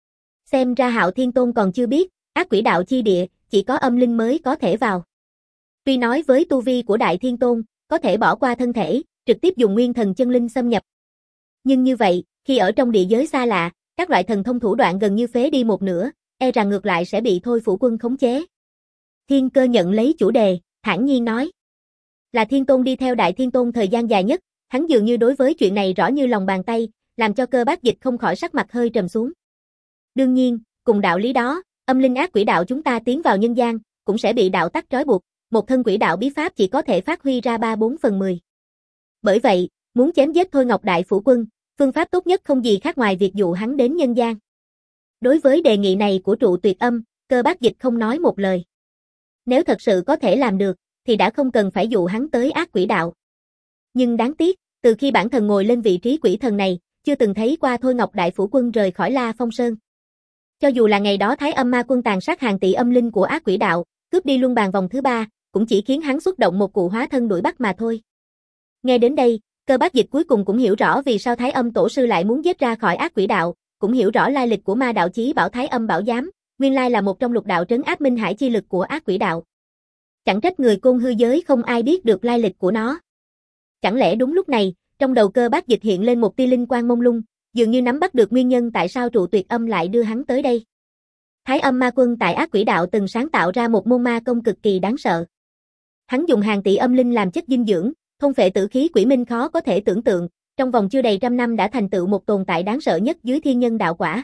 Xem ra Hạo Thiên Tôn còn chưa biết, ác quỷ đạo chi địa, chỉ có âm linh mới có thể vào. Tuy nói với tu vi của Đại Thiên Tôn, có thể bỏ qua thân thể, trực tiếp dùng nguyên thần chân linh xâm nhập. Nhưng như vậy, khi ở trong địa giới xa lạ, các loại thần thông thủ đoạn gần như phế đi một nửa, e rằng ngược lại sẽ bị Thôi Phủ Quân khống chế. Thiên Cơ nhận lấy chủ đề, thản nhiên nói. Là Thiên Tôn đi theo Đại Thiên Tôn thời gian dài nhất, hắn dường như đối với chuyện này rõ như lòng bàn tay, làm cho Cơ Bác Dịch không khỏi sắc mặt hơi trầm xuống. Đương nhiên, cùng đạo lý đó, âm linh ác quỷ đạo chúng ta tiến vào nhân gian, cũng sẽ bị đạo tắc trói buộc, một thân quỷ đạo bí pháp chỉ có thể phát huy ra ba bốn phần mười. Bởi vậy, muốn chém giết Thôi Ngọc Đại Phủ Quân, phương pháp tốt nhất không gì khác ngoài việc dụ hắn đến nhân gian. Đối với đề nghị này của Trụ Tuyệt Âm, Cơ Bác Dịch không nói một lời. Nếu thật sự có thể làm được, thì đã không cần phải dụ hắn tới ác quỷ đạo. Nhưng đáng tiếc, từ khi bản thân ngồi lên vị trí quỷ thần này, chưa từng thấy qua Thôi Ngọc Đại Phủ Quân rời khỏi La Phong Sơn. Cho dù là ngày đó Thái Âm Ma Quân tàn sát hàng tỷ âm linh của ác quỷ đạo, cướp đi luân bàn vòng thứ ba, cũng chỉ khiến hắn xuất động một cụ hóa thân đuổi bắt mà thôi. Nghe đến đây, Cơ Bác Dịch cuối cùng cũng hiểu rõ vì sao Thái Âm Tổ sư lại muốn giết ra khỏi ác quỷ đạo, cũng hiểu rõ lai lịch của ma đạo chí bảo Thái Âm Bảo Giám, nguyên lai là một trong lục đạo trấn áp minh hải chi lực của ác quỷ đạo. Chẳng trách người côn hư giới không ai biết được lai lịch của nó. Chẳng lẽ đúng lúc này, trong đầu Cơ Bác Dịch hiện lên một tia linh quang mông lung, dường như nắm bắt được nguyên nhân tại sao Trụ Tuyệt Âm lại đưa hắn tới đây. Thái Âm Ma Quân tại ác quỷ đạo từng sáng tạo ra một môn ma công cực kỳ đáng sợ. Hắn dùng hàng tỷ âm linh làm chất dinh dưỡng, thôn phệ tử khí quỷ minh khó có thể tưởng tượng, trong vòng chưa đầy trăm năm đã thành tựu một tồn tại đáng sợ nhất dưới thiên nhân đạo quả.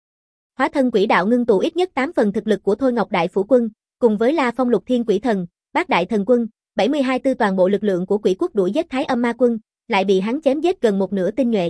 Hóa thân quỷ đạo ngưng tụ ít nhất tám phần thực lực của Thôi Ngọc Đại Phủ Quân, cùng với La Phong Lục Thiên Quỷ Thần, Bát Đại Thần Quân, bảy mươi hai tư toàn bộ lực lượng của quỷ quốc đuổi giết Thái Âm Ma Quân, lại bị hắn chém giết gần một nửa tinh nhuệ.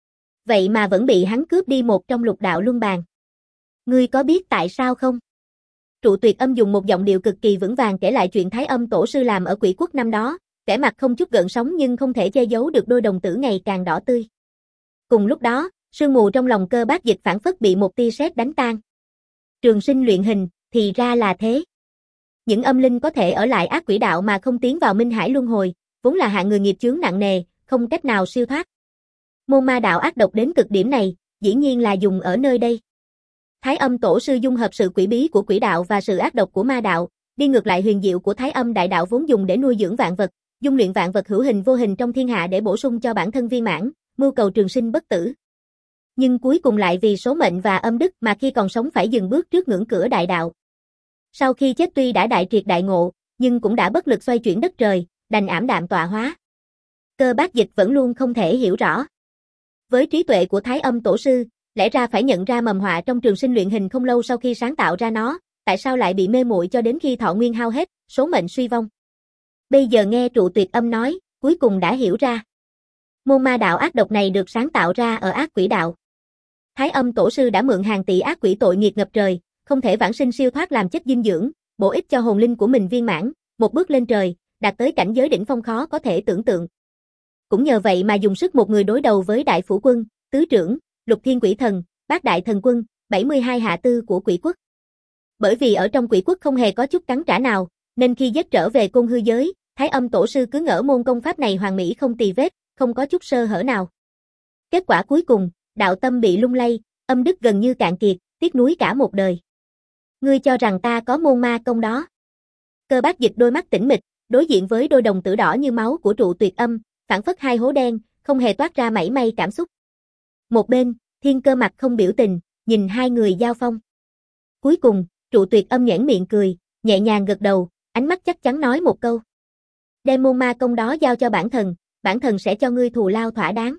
Vậy mà vẫn bị hắn cướp đi một trong lục đạo luân bàn. Ngươi có biết tại sao không? Trụ Tuyệt Âm dùng một giọng điệu cực kỳ vững vàng kể lại chuyện Thái Âm Tổ sư làm ở quỷ quốc năm đó, vẻ mặt không chút gợn sóng nhưng không thể che giấu được đôi đồng tử ngày càng đỏ tươi. Cùng lúc đó, sương mù trong lòng Cơ Bác Dịch phảng phất bị một tia sét đánh tan. Trường sinh luyện hình, thì ra là thế. Những âm linh có thể ở lại ác quỷ đạo mà không tiến vào minh hải luân hồi, vốn là hạng người nghiệp chướng nặng nề, không cách nào siêu thoát. Môn ma đạo ác độc đến cực điểm này, dĩ nhiên là dùng ở nơi đây. Thái Âm Tổ sư dung hợp sự quỷ bí của quỷ đạo và sự ác độc của ma đạo, đi ngược lại huyền diệu của Thái Âm đại đạo vốn dùng để nuôi dưỡng vạn vật, dung luyện vạn vật hữu hình vô hình trong thiên hạ để bổ sung cho bản thân viên mãn, mưu cầu trường sinh bất tử. Nhưng cuối cùng lại vì số mệnh và âm đức mà khi còn sống phải dừng bước trước ngưỡng cửa đại đạo. Sau khi chết tuy đã đại triệt đại ngộ, nhưng cũng đã bất lực xoay chuyển đất trời, đành ảm đạm tọa hóa. Cơ Bác Dịch vẫn luôn không thể hiểu rõ. Với trí tuệ của Thái Âm Tổ sư, lẽ ra phải nhận ra mầm họa trong trường sinh luyện hình không lâu sau khi sáng tạo ra nó, tại sao lại bị mê muội cho đến khi thọ nguyên hao hết, số mệnh suy vong. Bây giờ nghe Trụ Tuyệt Âm nói, cuối cùng đã hiểu ra. Môn ma đạo ác độc này được sáng tạo ra ở ác quỷ đạo. Thái Âm Tổ sư đã mượn hàng tỷ ác quỷ tội nghiệt ngập trời, không thể vãng sinh siêu thoát làm chất dinh dưỡng, bổ ích cho hồn linh của mình viên mãn, một bước lên trời, đạt tới cảnh giới đỉnh phong khó có thể tưởng tượng. Cũng nhờ vậy mà dùng sức một người đối đầu với Đại Phủ Quân, Tứ Trưởng, Lục Thiên Quỷ Thần, Bát Đại Thần Quân, bảy mươi hai hạ tư của quỷ quốc. Bởi vì ở trong quỷ quốc không hề có chút cắn trả nào, nên khi giết trở về côn hư giới, Thái Âm Tổ sư cứ ngỡ môn công pháp này hoàn mỹ không tì vết, không có chút sơ hở nào. Kết quả cuối cùng, đạo tâm bị lung lay, âm đức gần như cạn kiệt, tiếc nuối cả một đời. Ngươi cho rằng ta có môn ma công đó? Cơ Bác Dịch đôi mắt tĩnh mịch, đối diện với đôi đồng tử đỏ như máu của Trụ Tuyệt Âm, phảng phất hai hố đen, không hề toát ra mảy may cảm xúc. Một bên, Thiên Cơ mặt không biểu tình, nhìn hai người giao phong. Cuối cùng, Trụ Tuyệt Âm nhoẻn miệng cười, nhẹ nhàng gật đầu, ánh mắt chắc chắn nói một câu. Đem môn ma công đó giao cho bản thần, bản thần sẽ cho ngươi thù lao thỏa đáng.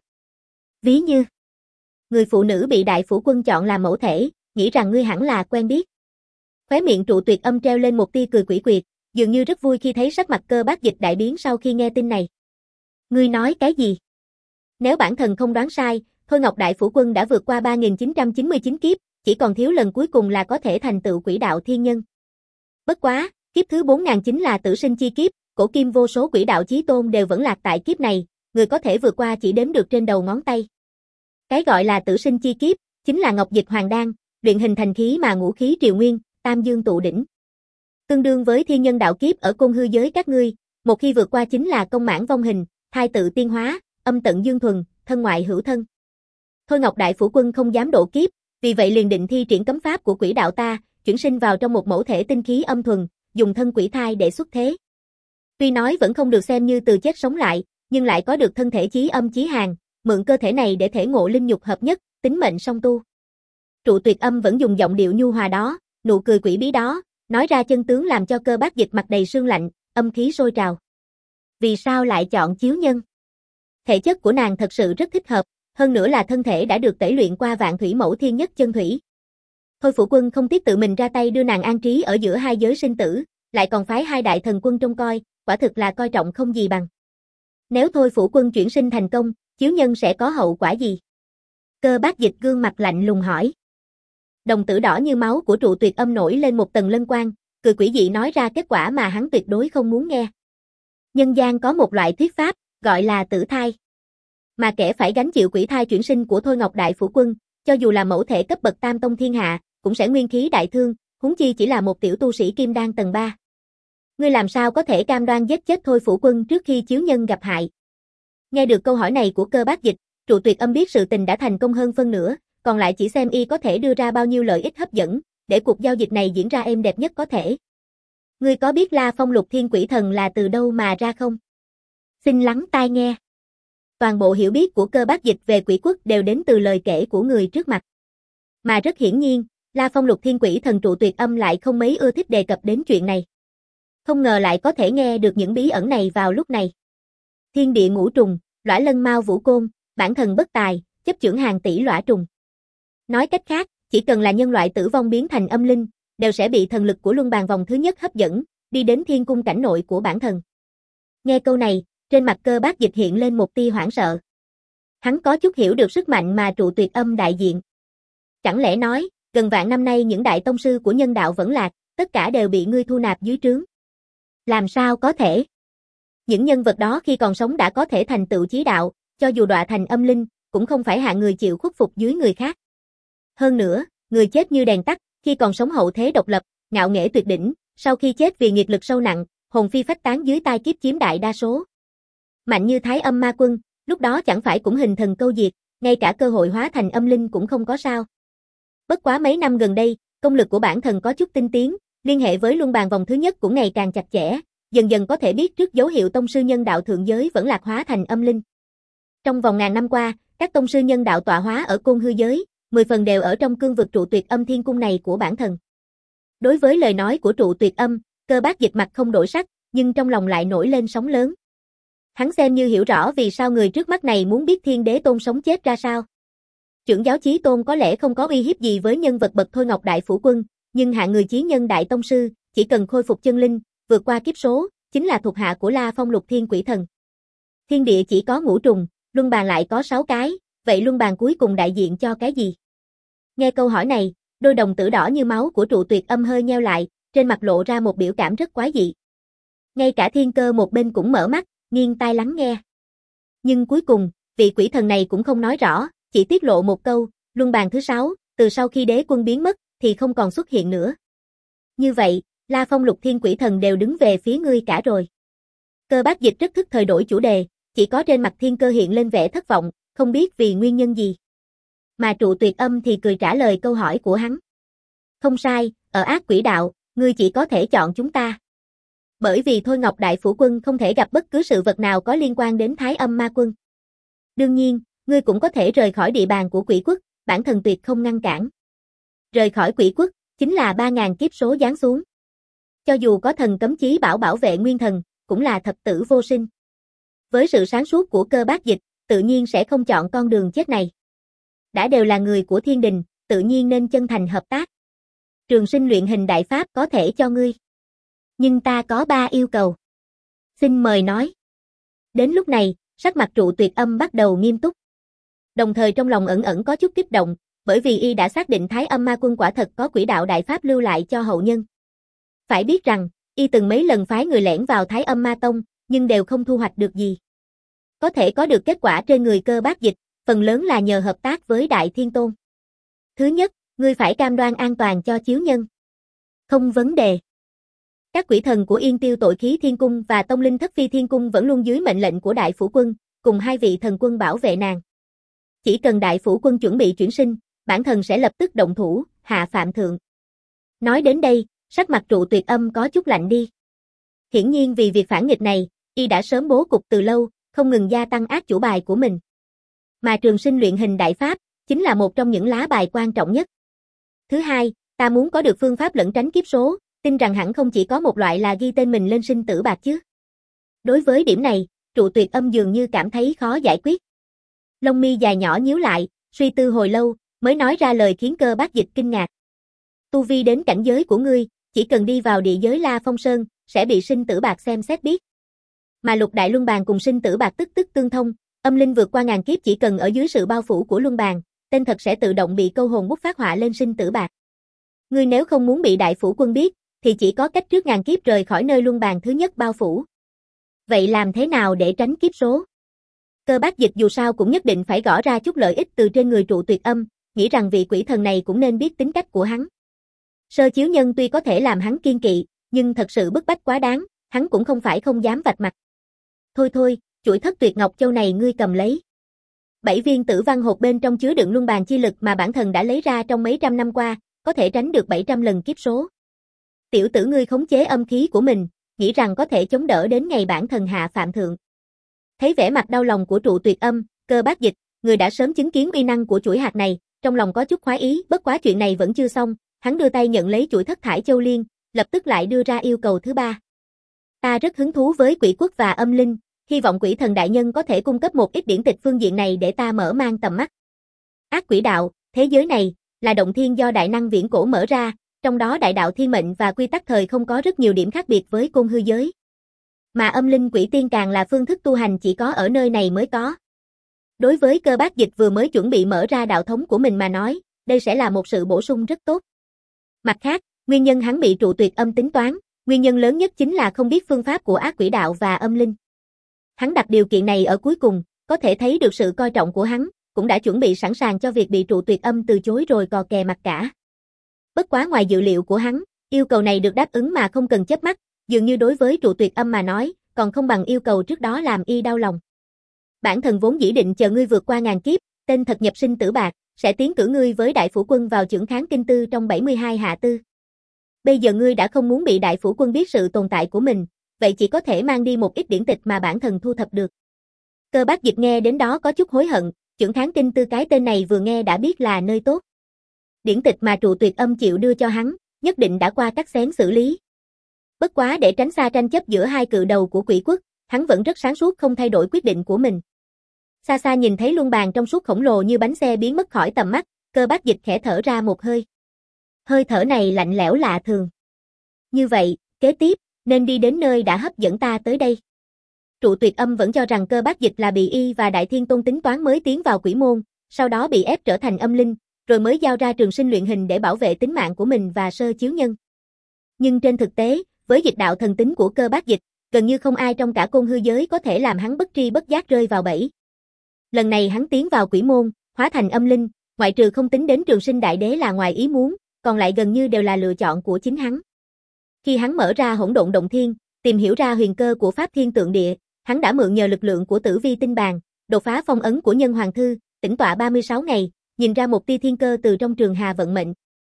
Ví như, người phụ nữ bị Đại Phủ Quân chọn làm mẫu thể, nghĩ rằng ngươi hẳn là quen biết. Khóe miệng Trụ Tuyệt Âm treo lên một tia cười quỷ quyệt, dường như rất vui khi thấy sắc mặt Cơ Bác Dịch đại biến sau khi nghe tin này. Ngươi nói cái gì? Nếu bản thần không đoán sai, Thôi Ngọc Đại Phủ Quân đã vượt qua ba nghìn chín trăm chín mươi chín kiếp, chỉ còn thiếu lần cuối cùng là có thể thành tựu quỷ đạo thiên nhân. Bất quá, kiếp thứ bốn nghìn chính là tử sinh chi kiếp, cổ kim vô số quỷ đạo chí tôn đều vẫn lạc tại kiếp này, người có thể vượt qua chỉ đếm được trên đầu ngón tay. Cái gọi là tử sinh chi kiếp, chính là Ngọc Dịch Hoàng Đan, luyện hình thành khí mà ngũ khí triều nguyên, tam dương tụ đỉnh. Tương đương với thiên nhân đạo kiếp ở côn hư giới các ngươi, một khi vượt qua chính là công mãn vong hình, thai tự tiên hóa, âm tận dương thuần, thân ngoại hữu thân. Thôi Ngọc Đại Phủ Quân không dám độ kiếp, vì vậy liền định thi triển cấm pháp của quỷ đạo ta, chuyển sinh vào trong một mẫu thể tinh khí âm thuần, dùng thân quỷ thai để xuất thế. Tuy nói vẫn không được xem như từ chết sống lại, nhưng lại có được thân thể chí âm chí hàn, mượn cơ thể này để thể ngộ linh nhục hợp nhất, tính mệnh song tu. Trụ Tuyệt Âm vẫn dùng giọng điệu nhu hòa đó, nụ cười quỷ bí đó, nói ra chân tướng làm cho Cơ Bác Dịch mặt đầy sương lạnh, âm khí sôi trào. Vì sao lại chọn chiếu nhân? Thể chất của nàng thật sự rất thích hợp, hơn nữa là thân thể đã được tẩy luyện qua vạn thủy mẫu thiên nhất chân thủy. Thôi Phủ Quân không tiếc tự mình ra tay đưa nàng an trí ở giữa hai giới sinh tử, lại còn phái hai đại thần quân trông coi, quả thực là coi trọng không gì bằng. Nếu Thôi Phủ Quân chuyển sinh thành công, chiếu nhân sẽ có hậu quả gì? Cơ Bác Dịch gương mặt lạnh lùng hỏi. Đồng tử đỏ như máu của Trụ Tuyệt Âm nổi lên một tầng lân quang, cười quỷ dị nói ra kết quả mà hắn tuyệt đối không muốn nghe. Nhân gian có một loại thuyết pháp, gọi là tử thai. Mà kẻ phải gánh chịu quỷ thai chuyển sinh của Thôi Ngọc Đại Phủ Quân, cho dù là mẫu thể cấp bậc tam tông thiên hạ, cũng sẽ nguyên khí đại thương, huống chi chỉ là một tiểu tu sĩ kim đan tầng ba. Ngươi làm sao có thể cam đoan giết chết Thôi Phủ Quân trước khi chiếu nhân gặp hại? Nghe được câu hỏi này của Cơ Bác Dịch, Trụ Tuyệt Âm biết sự tình đã thành công hơn phân nửa, còn lại chỉ xem y có thể đưa ra bao nhiêu lợi ích hấp dẫn, để cuộc giao dịch này diễn ra êm đẹp nhất có thể. Ngươi có biết La Phong Lục Thiên Quỷ Thần là từ đâu mà ra không? Xin lắng tai nghe. Toàn bộ hiểu biết của Cơ Bác Dịch về quỷ quốc đều đến từ lời kể của người trước mặt. Mà rất hiển nhiên, La Phong Lục Thiên Quỷ Thần Trụ Tuyệt Âm lại không mấy ưa thích đề cập đến chuyện này. Không ngờ lại có thể nghe được những bí ẩn này vào lúc này. Thiên địa ngũ trùng, Lõa Lân Mao Vũ Côn, bản thần bất tài, chấp chưởng hàng tỷ lõa trùng. Nói cách khác, chỉ cần là nhân loại tử vong biến thành âm linh, đều sẽ bị thần lực của luân bàn vòng thứ nhất hấp dẫn, đi đến thiên cung cảnh nội của bản thần. Nghe câu này, trên mặt Cơ Bác Dịch hiện lên một tia hoảng sợ. Hắn có chút hiểu được sức mạnh mà Trụ Tuyệt Âm đại diện. Chẳng lẽ nói, gần vạn năm nay những đại tông sư của nhân đạo vẫn lạc, tất cả đều bị ngươi thu nạp dưới trướng? Làm sao có thể? Những nhân vật đó khi còn sống đã có thể thành tựu chí đạo, cho dù đọa thành âm linh, cũng không phải hạng người chịu khuất phục dưới người khác. Hơn nữa, người chết như đèn tắt, khi còn sống hậu thế độc lập, ngạo nghễ tuyệt đỉnh, sau khi chết vì nghiệp lực sâu nặng, hồn phi phách tán dưới tai kiếp chiếm đại đa số. Mạnh như Thái Âm Ma Quân, lúc đó chẳng phải cũng hình thần câu diệt, ngay cả cơ hội hóa thành âm linh cũng không có sao. Bất quá mấy năm gần đây, công lực của bản thần có chút tinh tiến, liên hệ với luân bàn vòng thứ nhất cũng ngày càng chặt chẽ, dần dần có thể biết trước dấu hiệu tông sư nhân đạo thượng giới vẫn lạc hóa thành âm linh. Trong vòng ngàn năm qua, các tông sư nhân đạo tọa hóa ở Côn Hư giới, mười phần đều ở trong cương vực Trụ Tuyệt Âm thiên cung này của bản thần. Đối với lời nói của Trụ Tuyệt Âm, Cơ Bác Dịch mặt không đổi sắc, nhưng trong lòng lại nổi lên sóng lớn. Hắn xem như hiểu rõ vì sao người trước mắt này muốn biết Thiên Đế Tôn sống chết ra sao. Trưởng giáo Chí Tôn có lẽ không có uy hiếp gì với nhân vật bậc Thôi Ngọc Đại Phủ Quân, nhưng hạng người chí nhân đại tông sư, chỉ cần khôi phục chân linh, vượt qua kiếp số, chính là thuộc hạ của La Phong Lục Thiên Quỷ Thần. Thiên địa chỉ có ngũ trùng, luân bàn lại có sáu cái, vậy luân bàn cuối cùng đại diện cho cái gì? Nghe câu hỏi này, đôi đồng tử đỏ như máu của Trụ Tuyệt Âm hơi nheo lại, trên mặt lộ ra một biểu cảm rất quái dị. Ngay cả Thiên Cơ một bên cũng mở mắt, nghiêng tai lắng nghe. Nhưng cuối cùng, vị quỷ thần này cũng không nói rõ, chỉ tiết lộ một câu, luân bàn thứ sáu, từ sau khi đế quân biến mất, thì không còn xuất hiện nữa. Như vậy, La Phong Lục Thiên Quỷ Thần đều đứng về phía ngươi cả rồi. Cơ Bác Dịch rất thức thời đổi chủ đề, chỉ có trên mặt Thiên Cơ hiện lên vẻ thất vọng, không biết vì nguyên nhân gì. Mà Trụ Tuyệt Âm thì cười trả lời câu hỏi của hắn. Không sai, ở ác quỷ đạo, ngươi chỉ có thể chọn chúng ta. Bởi vì Thôi Ngọc Đại Phủ Quân không thể gặp bất cứ sự vật nào có liên quan đến Thái Âm Ma Quân. Đương nhiên, ngươi cũng có thể rời khỏi địa bàn của quỷ quốc, bản thần tuyệt không ngăn cản. Rời khỏi quỷ quốc, chính là ba ngàn kiếp số giáng xuống. Cho dù có thần cấm chí bảo bảo vệ nguyên thần, cũng là thập tử vô sinh. Với sự sáng suốt của Cơ Bác Dịch, tự nhiên sẽ không chọn con đường chết này. Đã đều là người của thiên đình, tự nhiên nên chân thành hợp tác. Trường sinh luyện hình đại pháp có thể cho ngươi. Nhưng ta có ba yêu cầu. Xin mời nói. Đến lúc này, sắc mặt Trụ Tuyệt Âm bắt đầu nghiêm túc. Đồng thời trong lòng ẩn ẩn có chút kích động, bởi vì y đã xác định Thái Âm Ma Quân quả thật có quỷ đạo đại pháp lưu lại cho hậu nhân. Phải biết rằng, y từng mấy lần phái người lẻn vào Thái Âm Ma Tông, nhưng đều không thu hoạch được gì. Có thể có được kết quả trên người Cơ Bác Dịch, phần lớn là nhờ hợp tác với Đại Thiên Tôn. Thứ nhất, ngươi phải cam đoan an toàn cho chiếu nhân. Không vấn đề. Các quỷ thần của Yên Tiêu Tội Khí Thiên Cung và Tông Linh Thất Phi Thiên Cung vẫn luôn dưới mệnh lệnh của Đại Phủ Quân, cùng hai vị thần quân bảo vệ nàng. Chỉ cần Đại Phủ Quân chuẩn bị chuyển sinh, bản thần sẽ lập tức động thủ, hạ phạm thượng. Nói đến đây, sắc mặt Trụ Tuyệt Âm có chút lạnh đi. Hiển nhiên vì việc phản nghịch này, y đã sớm bố cục từ lâu, không ngừng gia tăng ác chủ bài của mình. Mà trường sinh luyện hình đại pháp, chính là một trong những lá bài quan trọng nhất. Thứ hai, ta muốn có được phương pháp lẩn tránh kiếp số, tin rằng hẳn không chỉ có một loại là ghi tên mình lên sinh tử bạc chứ. Đối với điểm này, Trụ Tuyệt Âm dường như cảm thấy khó giải quyết. Lông mi dài nhỏ nhíu lại, suy tư hồi lâu, mới nói ra lời khiến Cơ Bác Dịch kinh ngạc. Tu vi đến cảnh giới của ngươi, chỉ cần đi vào địa giới La Phong Sơn, sẽ bị sinh tử bạc xem xét biết. Mà Lục Đại Luân Bàn cùng sinh tử bạc tức tức tương thông, âm linh vượt qua ngàn kiếp chỉ cần ở dưới sự bao phủ của Luân Bàn, tên thật sẽ tự động bị câu hồn bút phát họa lên sinh tử bạc. Ngươi nếu không muốn bị đại phủ quân biết, thì chỉ có cách trước ngàn kiếp rời khỏi nơi Luân Bàn thứ nhất bao phủ. Vậy làm thế nào để tránh kiếp số? Cơ Bác Dịch dù sao cũng nhất định phải gõ ra chút lợi ích từ trên người Trụ Tuyệt Âm, nghĩ rằng vị quỷ thần này cũng nên biết tính cách của hắn. Sơ Chiếu Nhân tuy có thể làm hắn kiên kỵ, nhưng thật sự bức bách quá đáng, hắn cũng không phải không dám vạch mặt. Thôi thôi, chuỗi thất tuyệt ngọc châu này ngươi cầm lấy. Bảy viên tử văn hộp bên trong chứa đựng luân bàn chi lực mà bản thần đã lấy ra trong mấy trăm năm qua, có thể tránh được bảy trăm lần kiếp số. Tiểu tử ngươi khống chế âm khí của mình, nghĩ rằng có thể chống đỡ đến ngày bản thần hạ phạm thượng. Thấy vẻ mặt đau lòng của Trụ Tuyệt Âm, Cơ Bác Dịch, người đã sớm chứng kiến uy năng của chuỗi hạt này, trong lòng có chút khoái ý, bất quá chuyện này vẫn chưa xong, hắn đưa tay nhận lấy chuỗi thất thải châu liên, lập tức lại đưa ra yêu cầu thứ ba. Ta rất hứng thú với quỷ quốc và âm linh, hy vọng quỷ thần đại nhân có thể cung cấp một ít điển tịch phương diện này để ta mở mang tầm mắt. Ác quỷ đạo, thế giới này, là động thiên do đại năng viễn cổ mở ra, trong đó đại đạo thiên mệnh và quy tắc thời không có rất nhiều điểm khác biệt với côn hư giới. Mà âm linh quỷ tiên càng là phương thức tu hành chỉ có ở nơi này mới có. Đối với Cơ Bác Dịch vừa mới chuẩn bị mở ra đạo thống của mình mà nói, đây sẽ là một sự bổ sung rất tốt. Mặt khác, nguyên nhân hắn bị Trụ Tuyệt Âm tính toán, nguyên nhân lớn nhất chính là không biết phương pháp của ác quỷ đạo và âm linh. Hắn đặt điều kiện này ở cuối cùng, có thể thấy được sự coi trọng của hắn, cũng đã chuẩn bị sẵn sàng cho việc bị Trụ Tuyệt Âm từ chối rồi cò kè mặt cả. Bất quá ngoài dự liệu của hắn, yêu cầu này được đáp ứng mà không cần chớp mắt, dường như đối với Trụ Tuyệt Âm mà nói, còn không bằng yêu cầu trước đó làm y đau lòng. Bản thần vốn dĩ định chờ ngươi vượt qua ngàn kiếp, tên thật nhập sinh tử bạc, sẽ tiến cử ngươi với đại phủ quân vào chưởng kháng kinh tư trong bảy mươi hai hạ tư. Bây giờ ngươi đã không muốn bị đại phủ quân biết sự tồn tại của mình, vậy chỉ có thể mang đi một ít điển tịch mà bản thần thu thập được. Cơ Bác Dịch nghe đến đó có chút hối hận, chưởng kháng kinh tư cái tên này vừa nghe đã biết là nơi tốt. Điển tịch mà Trụ Tuyệt Âm chịu đưa cho hắn, nhất định đã qua cắt xén xử lý. Bất quá để tránh xa tranh chấp giữa hai cự đầu của quỷ quốc, hắn vẫn rất sáng suốt không thay đổi quyết định của mình. Xa xa nhìn thấy luân bàn trong suốt khổng lồ như bánh xe biến mất khỏi tầm mắt, Cơ Bác Dịch khẽ thở ra một hơi. Hơi thở này lạnh lẽo lạ thường. Như vậy, kế tiếp, nên đi đến nơi đã hấp dẫn ta tới đây. Trụ Tuyệt Âm vẫn cho rằng Cơ Bác Dịch là bị y và Đại Thiên Tôn tính toán mới tiến vào quỷ môn, sau đó bị ép trở thành âm linh, rồi mới giao ra trường sinh luyện hình để bảo vệ tính mạng của mình và Sơ Chiếu Nhân. Nhưng trên thực tế, với dịch đạo thần tính của Cơ Bác Dịch, gần như không ai trong cả côn hư giới có thể làm hắn bất tri bất giác rơi vào bẫy. Lần này hắn tiến vào quỷ môn, hóa thành âm linh, ngoại trừ không tính đến trường sinh đại đế là ngoài ý muốn, còn lại gần như đều là lựa chọn của chính hắn. Khi hắn mở ra hỗn độn động thiên, tìm hiểu ra huyền cơ của Pháp Thiên Tượng Địa, hắn đã mượn nhờ lực lượng của Tử Vi Tinh Bàn, đột phá phong ấn của Nhân Hoàng Thư, tĩnh tọa ba mươi sáu ngày, nhìn ra một tia thiên cơ từ trong trường hà vận mệnh.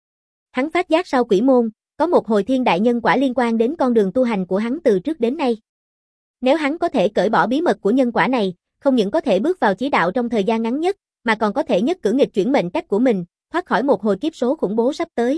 Hắn phát giác sau quỷ môn, có một hồi thiên đại nhân quả liên quan đến con đường tu hành của hắn từ trước đến nay. Nếu hắn có thể cởi bỏ bí mật của nhân quả này, không những có thể bước vào chí đạo trong thời gian ngắn nhất, mà còn có thể nhất cử nghịch chuyển mệnh cách của mình, thoát khỏi một hồi kiếp số khủng bố sắp tới.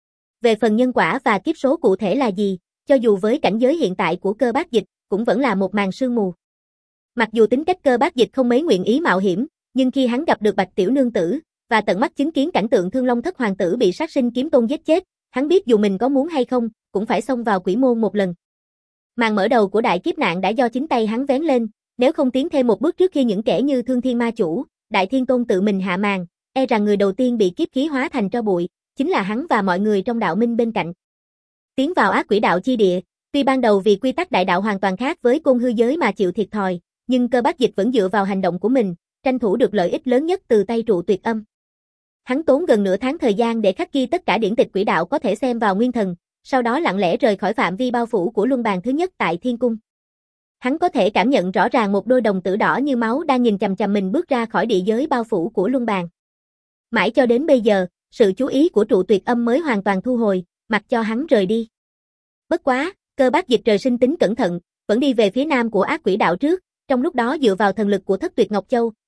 Về phần nhân quả và kiếp số cụ thể là gì, cho dù với cảnh giới hiện tại của Cơ Bác Dịch, cũng vẫn là một màn sương mù. Mặc dù tính cách Cơ Bác Dịch không mấy nguyện ý mạo hiểm, nhưng khi hắn gặp được Bạch Tiểu Nương Tử, và tận mắt chứng kiến cảnh tượng Thương Long Thất Hoàng tử bị sát sinh kiếm tôn giết chết, hắn biết dù mình có muốn hay không, cũng phải xông vào quỷ môn một lần. Màn mở đầu của đại kiếp nạn đã do chính tay hắn vén lên, nếu không tiến thêm một bước trước khi những kẻ như Thương Thiên Ma Chủ, Đại Thiên Tôn tự mình hạ màn, e rằng người đầu tiên bị kiếp khí hóa thành tro bụi, chính là hắn và mọi người trong đạo minh bên cạnh. Tiến vào ác quỷ đạo chi địa, tuy ban đầu vì quy tắc đại đạo hoàn toàn khác với côn hư giới mà chịu thiệt thòi, nhưng Cơ Bác Dịch vẫn dựa vào hành động của mình, tranh thủ được lợi ích lớn nhất từ tay Trụ Tuyệt Âm. Hắn tốn gần nửa tháng thời gian để khắc ghi tất cả điển tịch quỷ đạo có thể xem vào nguyên thần, sau đó lặng lẽ rời khỏi phạm vi bao phủ của luân bàn thứ nhất tại Thiên Cung. Hắn có thể cảm nhận rõ ràng một đôi đồng tử đỏ như máu đang nhìn chằm chằm mình bước ra khỏi địa giới bao phủ của luân bàn. Mãi cho đến bây giờ, sự chú ý của Trụ Tuyệt Âm mới hoàn toàn thu hồi, mặc cho hắn rời đi. Bất quá, Cơ Bác Dịch trời sinh tính cẩn thận, vẫn đi về phía nam của ác quỷ đạo trước, trong lúc đó dựa vào thần lực của Thất Tuyệt Ngọc Châu,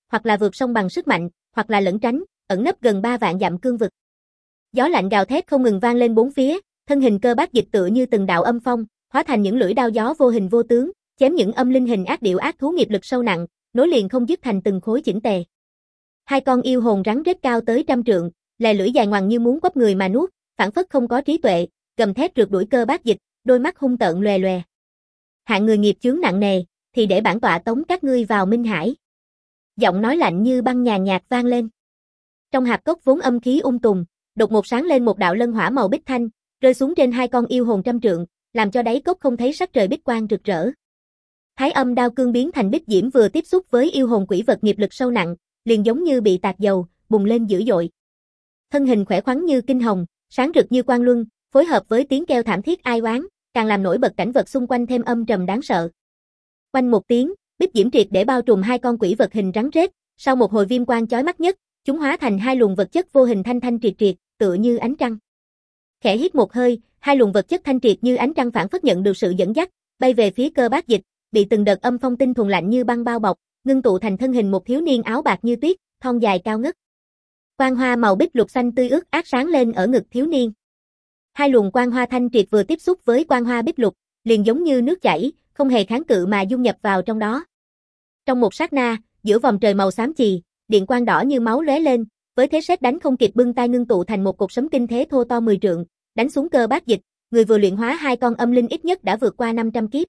hoặc là vượt sông bằng sức mạnh, hoặc là lẩn tránh, ẩn nấp gần ba vạn dặm cương vực. Gió lạnh gào thét không ngừng vang lên bốn phía, thân hình Cơ Bác Dịch tựa như từng đạo âm phong, hóa thành những lưỡi đao gió vô hình vô tướng, chém những âm linh hình ác điểu ác thú nghiệp lực sâu nặng, nối liền không dứt thành từng khối chỉnh tề. Hai con yêu hồn rắn rết cao tới trăm trượng, lè lưỡi dài ngoằng như muốn quắp người mà nuốt, phản phất không có trí tuệ, gầm thét rượt đuổi Cơ Bác Dịch, đôi mắt hung tợn lòe lòe. Hạng người nghiệp chướng nặng nề, thì để bản tọa tống các ngươi vào Minh Hải. Giọng nói lạnh như băng nhàn nhạt vang lên. Trong hạp cốc vốn âm khí ung tùm, đột ngột sáng lên một đạo lân hỏa màu bích thanh, rơi xuống trên hai con yêu hồn trăm trượng, làm cho đáy cốc không thấy sắc trời bích quang rực rỡ. Thái âm đao cương biến thành bích diễm vừa tiếp xúc với yêu hồn quỷ vật nghiệp lực sâu nặng, liền giống như bị tạt dầu, bùng lên dữ dội. Thân hình khỏe khoắn như kinh hồng, sáng rực như quang luân, phối hợp với tiếng kêu thảm thiết ai oán, càng làm nổi bật cảnh vật xung quanh thêm âm trầm đáng sợ. Quanh một tiếng, bích diễm triệt để bao trùm hai con quỷ vật hình rắn rết, sau một hồi viêm quang chói mắt nhất, chúng hóa thành hai luồng vật chất vô hình thanh thanh triệt triệt, tựa như ánh trăng. Khẽ hít một hơi, hai luồng vật chất thanh triệt như ánh trăng phản phất nhận được sự dẫn dắt, bay về phía Cơ Bác Dịch, bị từng đợt âm phong tinh thuần lạnh như băng bao bọc, ngưng tụ thành thân hình một thiếu niên áo bạc như tuyết, thon dài cao ngất. Quang hoa màu bích lục xanh tươi ướt át sáng lên ở ngực thiếu niên. Hai luồng quang hoa thanh triệt vừa tiếp xúc với quang hoa bích lục, liền giống như nước chảy, không hề kháng cự mà dung nhập vào trong đó. Trong một sát na, giữa vòng trời màu xám chì, điện quang đỏ như máu lóe lên, với thế sét đánh không kịp bưng tay ngưng tụ thành một cột sấm kinh thế thô to mười trượng, đánh xuống Cơ Bác Dịch, người vừa luyện hóa hai con âm linh ít nhất đã vượt qua năm trăm kiếp.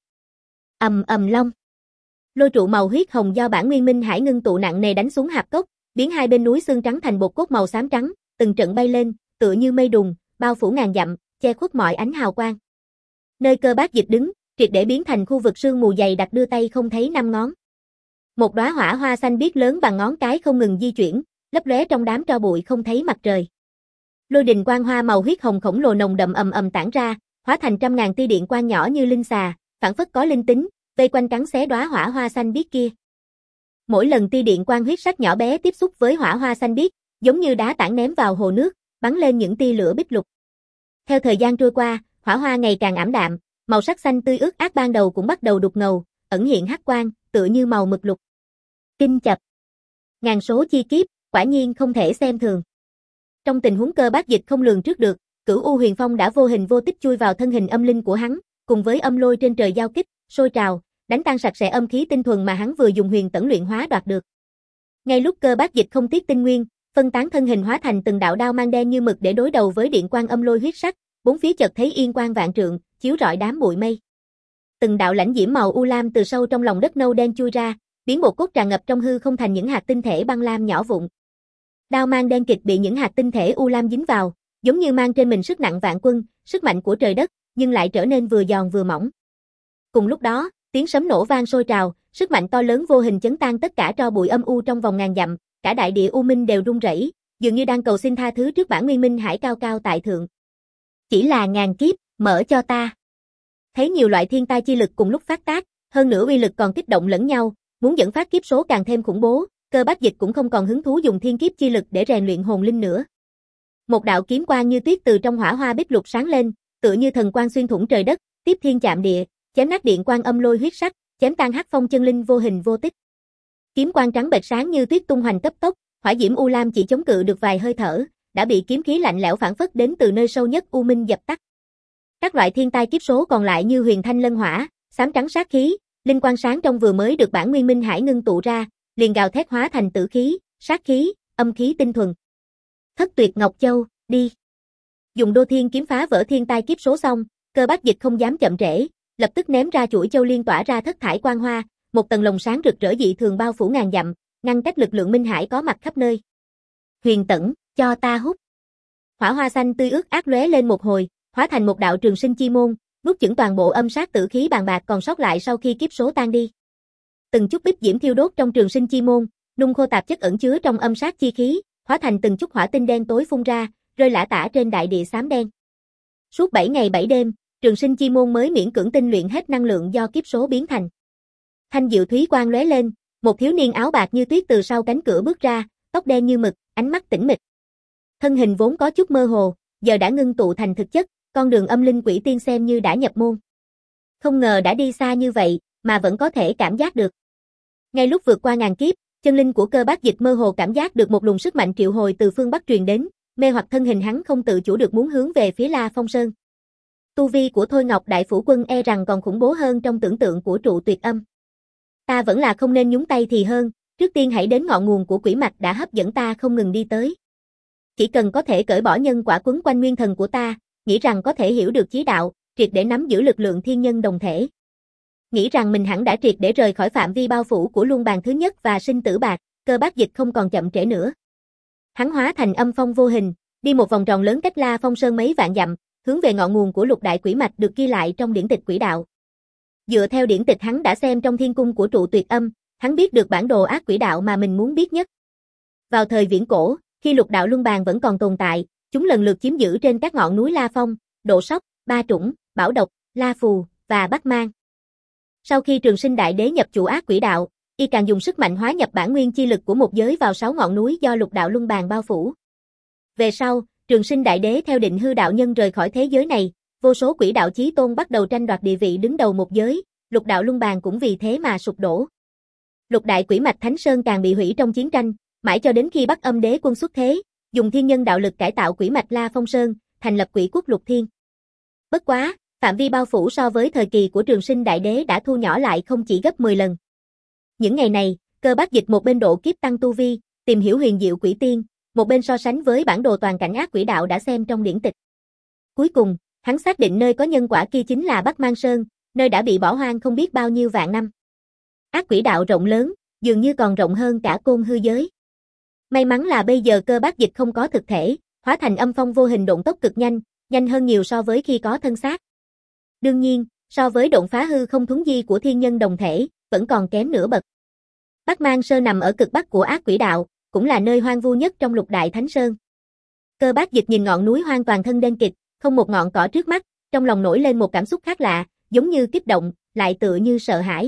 Ầm ầm long. Lôi trụ màu huyết hồng do bản nguyên minh hải ngưng tụ nặng nề đánh xuống hạp cốc, biến hai bên núi xương trắng thành bột cốt màu xám trắng, từng trận bay lên, tựa như mây đùng, bao phủ ngàn dặm, che khuất mọi ánh hào quang. Nơi Cơ Bác Dịch đứng, triệt để biến thành khu vực sương mù dày đặc đưa tay không thấy năm ngón. Một đóa hỏa hoa xanh biếc lớn bằng ngón cái không ngừng di chuyển, lấp lóe trong đám tro bụi không thấy mặt trời. Lôi đình quang hoa màu huyết hồng khổng lồ nồng đậm ầm ầm tản ra, hóa thành trăm ngàn tia điện quang nhỏ như linh xà, phản phất có linh tính, vây quanh cắn xé đóa hỏa hoa xanh biếc kia. Mỗi lần tia điện quang huyết sắc nhỏ bé tiếp xúc với hỏa hoa xanh biếc, giống như đá tảng ném vào hồ nước, bắn lên những tia lửa bích lục. Theo thời gian trôi qua, hỏa hoa ngày càng ảm đạm, màu sắc xanh tươi ướt át ban đầu cũng bắt đầu đục ngầu, ẩn hiện hắc quang, tựa như màu mực lục. Kinh chập. Ngàn số chi kiếp, quả nhiên không thể xem thường. Trong tình huống Cơ Bác Dịch không lường trước được, Cửu U Huyền Phong đã vô hình vô tích chui vào thân hình âm linh của hắn, cùng với âm lôi trên trời giao kích, sôi trào, đánh tan sạch sẽ âm khí tinh thuần mà hắn vừa dùng huyền tẩn luyện hóa đoạt được. Ngay lúc Cơ Bác Dịch không tiếc tinh nguyên, phân tán thân hình hóa thành từng đạo đao mang đen như mực để đối đầu với điện quang âm lôi huyết sắc, bốn phía chợt thấy yên quang vạn trượng, chiếu rọi đám bụi mây. Từng đạo lãnh diễm màu u lam từ sâu trong lòng đất nâu đen chui ra, biến bột cốt tràn ngập trong hư không thành những hạt tinh thể băng lam nhỏ vụn. Đao mang đen kịt bị những hạt tinh thể u lam dính vào, giống như mang trên mình sức nặng vạn quân, sức mạnh của trời đất, nhưng lại trở nên vừa giòn vừa mỏng. Cùng lúc đó, tiếng sấm nổ vang sôi trào, sức mạnh to lớn vô hình chấn tan tất cả tro bụi âm u trong vòng ngàn dặm, cả đại địa u minh đều rung rẩy, dường như đang cầu xin tha thứ trước bản nguyên minh hải cao cao tại thượng. Chỉ là ngàn kiếp, mở cho ta. Thấy nhiều loại thiên tai chi lực cùng lúc phát tác, hơn nữa uy lực còn kích động lẫn nhau, muốn dẫn phát kiếp số càng thêm khủng bố, Cơ Bác Dịch cũng không còn hứng thú dùng thiên kiếp chi lực để rèn luyện hồn linh nữa. Một đạo kiếm quang như tuyết từ trong hỏa hoa bích lục sáng lên, tựa như thần quang xuyên thủng trời đất, tiếp thiên chạm địa, chém nát điện quang âm lôi huyết sắc, chém tan hắc phong chân linh vô hình vô tích. Kiếm quang trắng bệch sáng như tuyết tung hoành cấp tốc, hỏa diễm u lam chỉ chống cự được vài hơi thở, đã bị kiếm khí lạnh lẽo phản phất đến từ nơi sâu nhất u minh dập tắt. Các loại thiên tai kiếp số còn lại như huyền thanh lân hỏa, xám trắng sát khí, linh quang sáng trong vừa mới được bản nguyên minh hải ngưng tụ ra, liền gào thét hóa thành tử khí, sát khí, âm khí tinh thuần. Thất tuyệt ngọc châu, đi. Dùng đô thiên kiếm phá vỡ thiên tai kiếp số xong, Cơ Bác Dịch không dám chậm trễ, lập tức ném ra chuỗi châu liên tỏa ra thất thải quang hoa, một tầng lồng sáng rực rỡ dị thường bao phủ ngàn dặm, ngăn cách lực lượng minh hải có mặt khắp nơi. Huyền tẩn, cho ta hút. Hỏa hoa xanh tươi ướt át lóe lên một hồi, hóa thành một đạo trường sinh chi môn, nuốt chửng toàn bộ âm sát tử khí bàn bạc còn sót lại sau khi kiếp số tan đi. Từng chút bích diễm thiêu đốt trong trường sinh chi môn, nung khô tạp chất ẩn chứa trong âm sát chi khí, hóa thành từng chút hỏa tinh đen tối phun ra, rơi lả tả trên đại địa xám đen. Suốt bảy ngày bảy đêm, trường sinh chi môn mới miễn cưỡng tinh luyện hết năng lượng do kiếp số biến thành. Thanh diệu thúy quang lóe lên, một thiếu niên áo bạc như tuyết từ sau cánh cửa bước ra, tóc đen như mực, ánh mắt tĩnh mịch. Thân hình vốn có chút mơ hồ, giờ đã ngưng tụ thành thực chất, con đường âm linh quỷ tiên xem như đã nhập môn. Không ngờ đã đi xa như vậy, mà vẫn có thể cảm giác được. Ngay lúc vượt qua ngàn kiếp, Chân linh của Cơ Bác Dịch mơ hồ cảm giác được một luồng sức mạnh triệu hồi từ phương Bắc truyền đến, mê hoặc thân hình hắn không tự chủ được muốn hướng về phía La Phong Sơn. Tu vi của Thôi Ngọc Đại Phủ Quân e rằng còn khủng bố hơn trong tưởng tượng của Trụ Tuyệt Âm. Ta vẫn là không nên nhúng tay thì hơn, trước tiên hãy đến ngọn nguồn của quỷ mạch đã hấp dẫn ta không ngừng đi tới. Chỉ cần có thể cởi bỏ nhân quả quấn quanh nguyên thần của ta, nghĩ rằng có thể hiểu được chí đạo, triệt để nắm giữ lực lượng thiên nhân đồng thể. Nghĩ rằng mình hẳn đã triệt để rời khỏi phạm vi bao phủ của luân bàn thứ nhất và sinh tử bạc, Cơ Bác Dịch không còn chậm trễ nữa. Hắn hóa thành âm phong vô hình, đi một vòng tròn lớn cách La Phong Sơn mấy vạn dặm, hướng về ngọn nguồn của lục đại quỷ mạch được ghi lại trong điển tịch quỷ đạo. Dựa theo điển tịch hắn đã xem trong thiên cung của Trụ Tuyệt Âm, hắn biết được bản đồ ác quỷ đạo mà mình muốn biết nhất. Vào thời viễn cổ, khi lục đạo luân bàn vẫn còn tồn tại, chúng lần lượt chiếm giữ trên các ngọn núi La Phong, Độ Sóc, Ba Trũng, Bảo Độc, La Phù và Bắc Mang. Sau khi Trường Sinh Đại Đế nhập chủ ác quỷ đạo, y càng dùng sức mạnh hóa nhập bản nguyên chi lực của một giới vào sáu ngọn núi do lục đạo luân bàn bao phủ. Về sau, Trường Sinh Đại Đế theo Định Hư đạo nhân rời khỏi thế giới này, vô số quỷ đạo chí tôn bắt đầu tranh đoạt địa vị đứng đầu một giới, lục đạo luân bàn cũng vì thế mà sụp đổ. Lục đại quỷ mạch Thánh Sơn càng bị hủy trong chiến tranh, mãi cho đến khi Bắc Âm Đế quân xuất thế, dùng thiên nhân đạo lực cải tạo quỷ mạch La Phong Sơn, thành lập quỷ quốc Lục Thiên. Bất quá, phạm vi bao phủ so với thời kỳ của Trường Sinh Đại Đế đã thu nhỏ lại không chỉ gấp mười lần. Những ngày này, Cơ Bác Dịch một bên độ kiếp tăng tu vi, tìm hiểu huyền diệu quỷ tiên, một bên so sánh với bản đồ toàn cảnh ác quỷ đạo đã xem trong điển tịch. Cuối cùng, hắn xác định nơi có nhân quả kia chính là Bắc Mang Sơn, nơi đã bị bỏ hoang không biết bao nhiêu vạn năm. Ác quỷ đạo rộng lớn, dường như còn rộng hơn cả Côn Hư giới. May mắn là bây giờ Cơ Bác Dịch không có thực thể, hóa thành âm phong vô hình độn tốc cực nhanh, nhanh hơn nhiều so với khi có thân xác. Đương nhiên, so với độn phá hư không thuấn di của thiên nhân đồng thể, vẫn còn kém nửa bậc. Bắc Mang Sơn nằm ở cực bắc của ác quỷ đạo, cũng là nơi hoang vu nhất trong lục đại Thánh Sơn. Cơ Bác Dịch nhìn ngọn núi hoang toàn thân đen kịt, không một ngọn cỏ trước mắt, trong lòng nổi lên một cảm xúc khác lạ, giống như kích động, lại tựa như sợ hãi.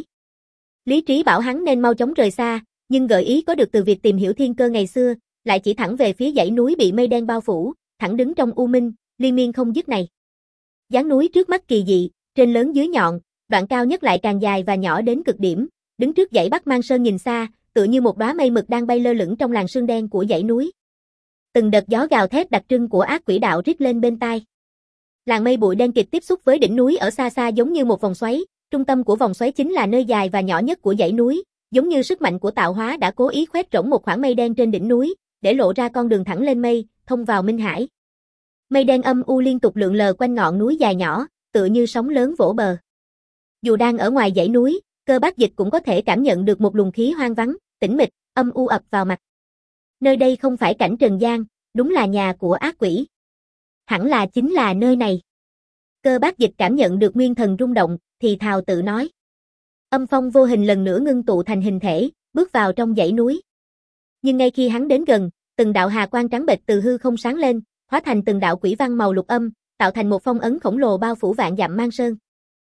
Lý trí bảo hắn nên mau chóng rời xa, nhưng gợi ý có được từ việc tìm hiểu thiên cơ ngày xưa, lại chỉ thẳng về phía dãy núi bị mây đen bao phủ, thẳng đứng trong u minh, liên miên không dứt này. Dáng núi trước mắt kỳ dị, trên lớn dưới nhọn, đoạn cao nhất lại càng dài và nhỏ đến cực điểm, đứng trước dãy Bắc Mang Sơn nhìn xa, tựa như một đóa mây mực đang bay lơ lửng trong làn sương đen của dãy núi. Từng đợt gió gào thét đặc trưng của ác quỷ đạo rít lên bên tai. Làn mây bụi đen kịt tiếp xúc với đỉnh núi ở xa xa giống như một vòng xoáy, trung tâm của vòng xoáy chính là nơi dài và nhỏ nhất của dãy núi, giống như sức mạnh của tạo hóa đã cố ý khoét rỗng một khoảng mây đen trên đỉnh núi, để lộ ra con đường thẳng lên mây, thông vào Minh Hải. Mây đen âm u liên tục lượn lờ quanh ngọn núi dài nhỏ, tựa như sóng lớn vỗ bờ. Dù đang ở ngoài dãy núi, Cơ Bác Dịch cũng có thể cảm nhận được một luồng khí hoang vắng, tĩnh mịch, âm u ập vào mặt. Nơi đây không phải cảnh trần gian, đúng là nhà của ác quỷ. Hẳn là chính là nơi này. Cơ Bác Dịch cảm nhận được nguyên thần rung động, thì thào tự nói. Âm phong vô hình lần nữa ngưng tụ thành hình thể, bước vào trong dãy núi. Nhưng ngay khi hắn đến gần, từng đạo hà quang trắng bệch từ hư không sáng lên, hóa thành từng đạo quỷ văn màu lục âm, tạo thành một phong ấn khổng lồ bao phủ vạn dặm Mang Sơn.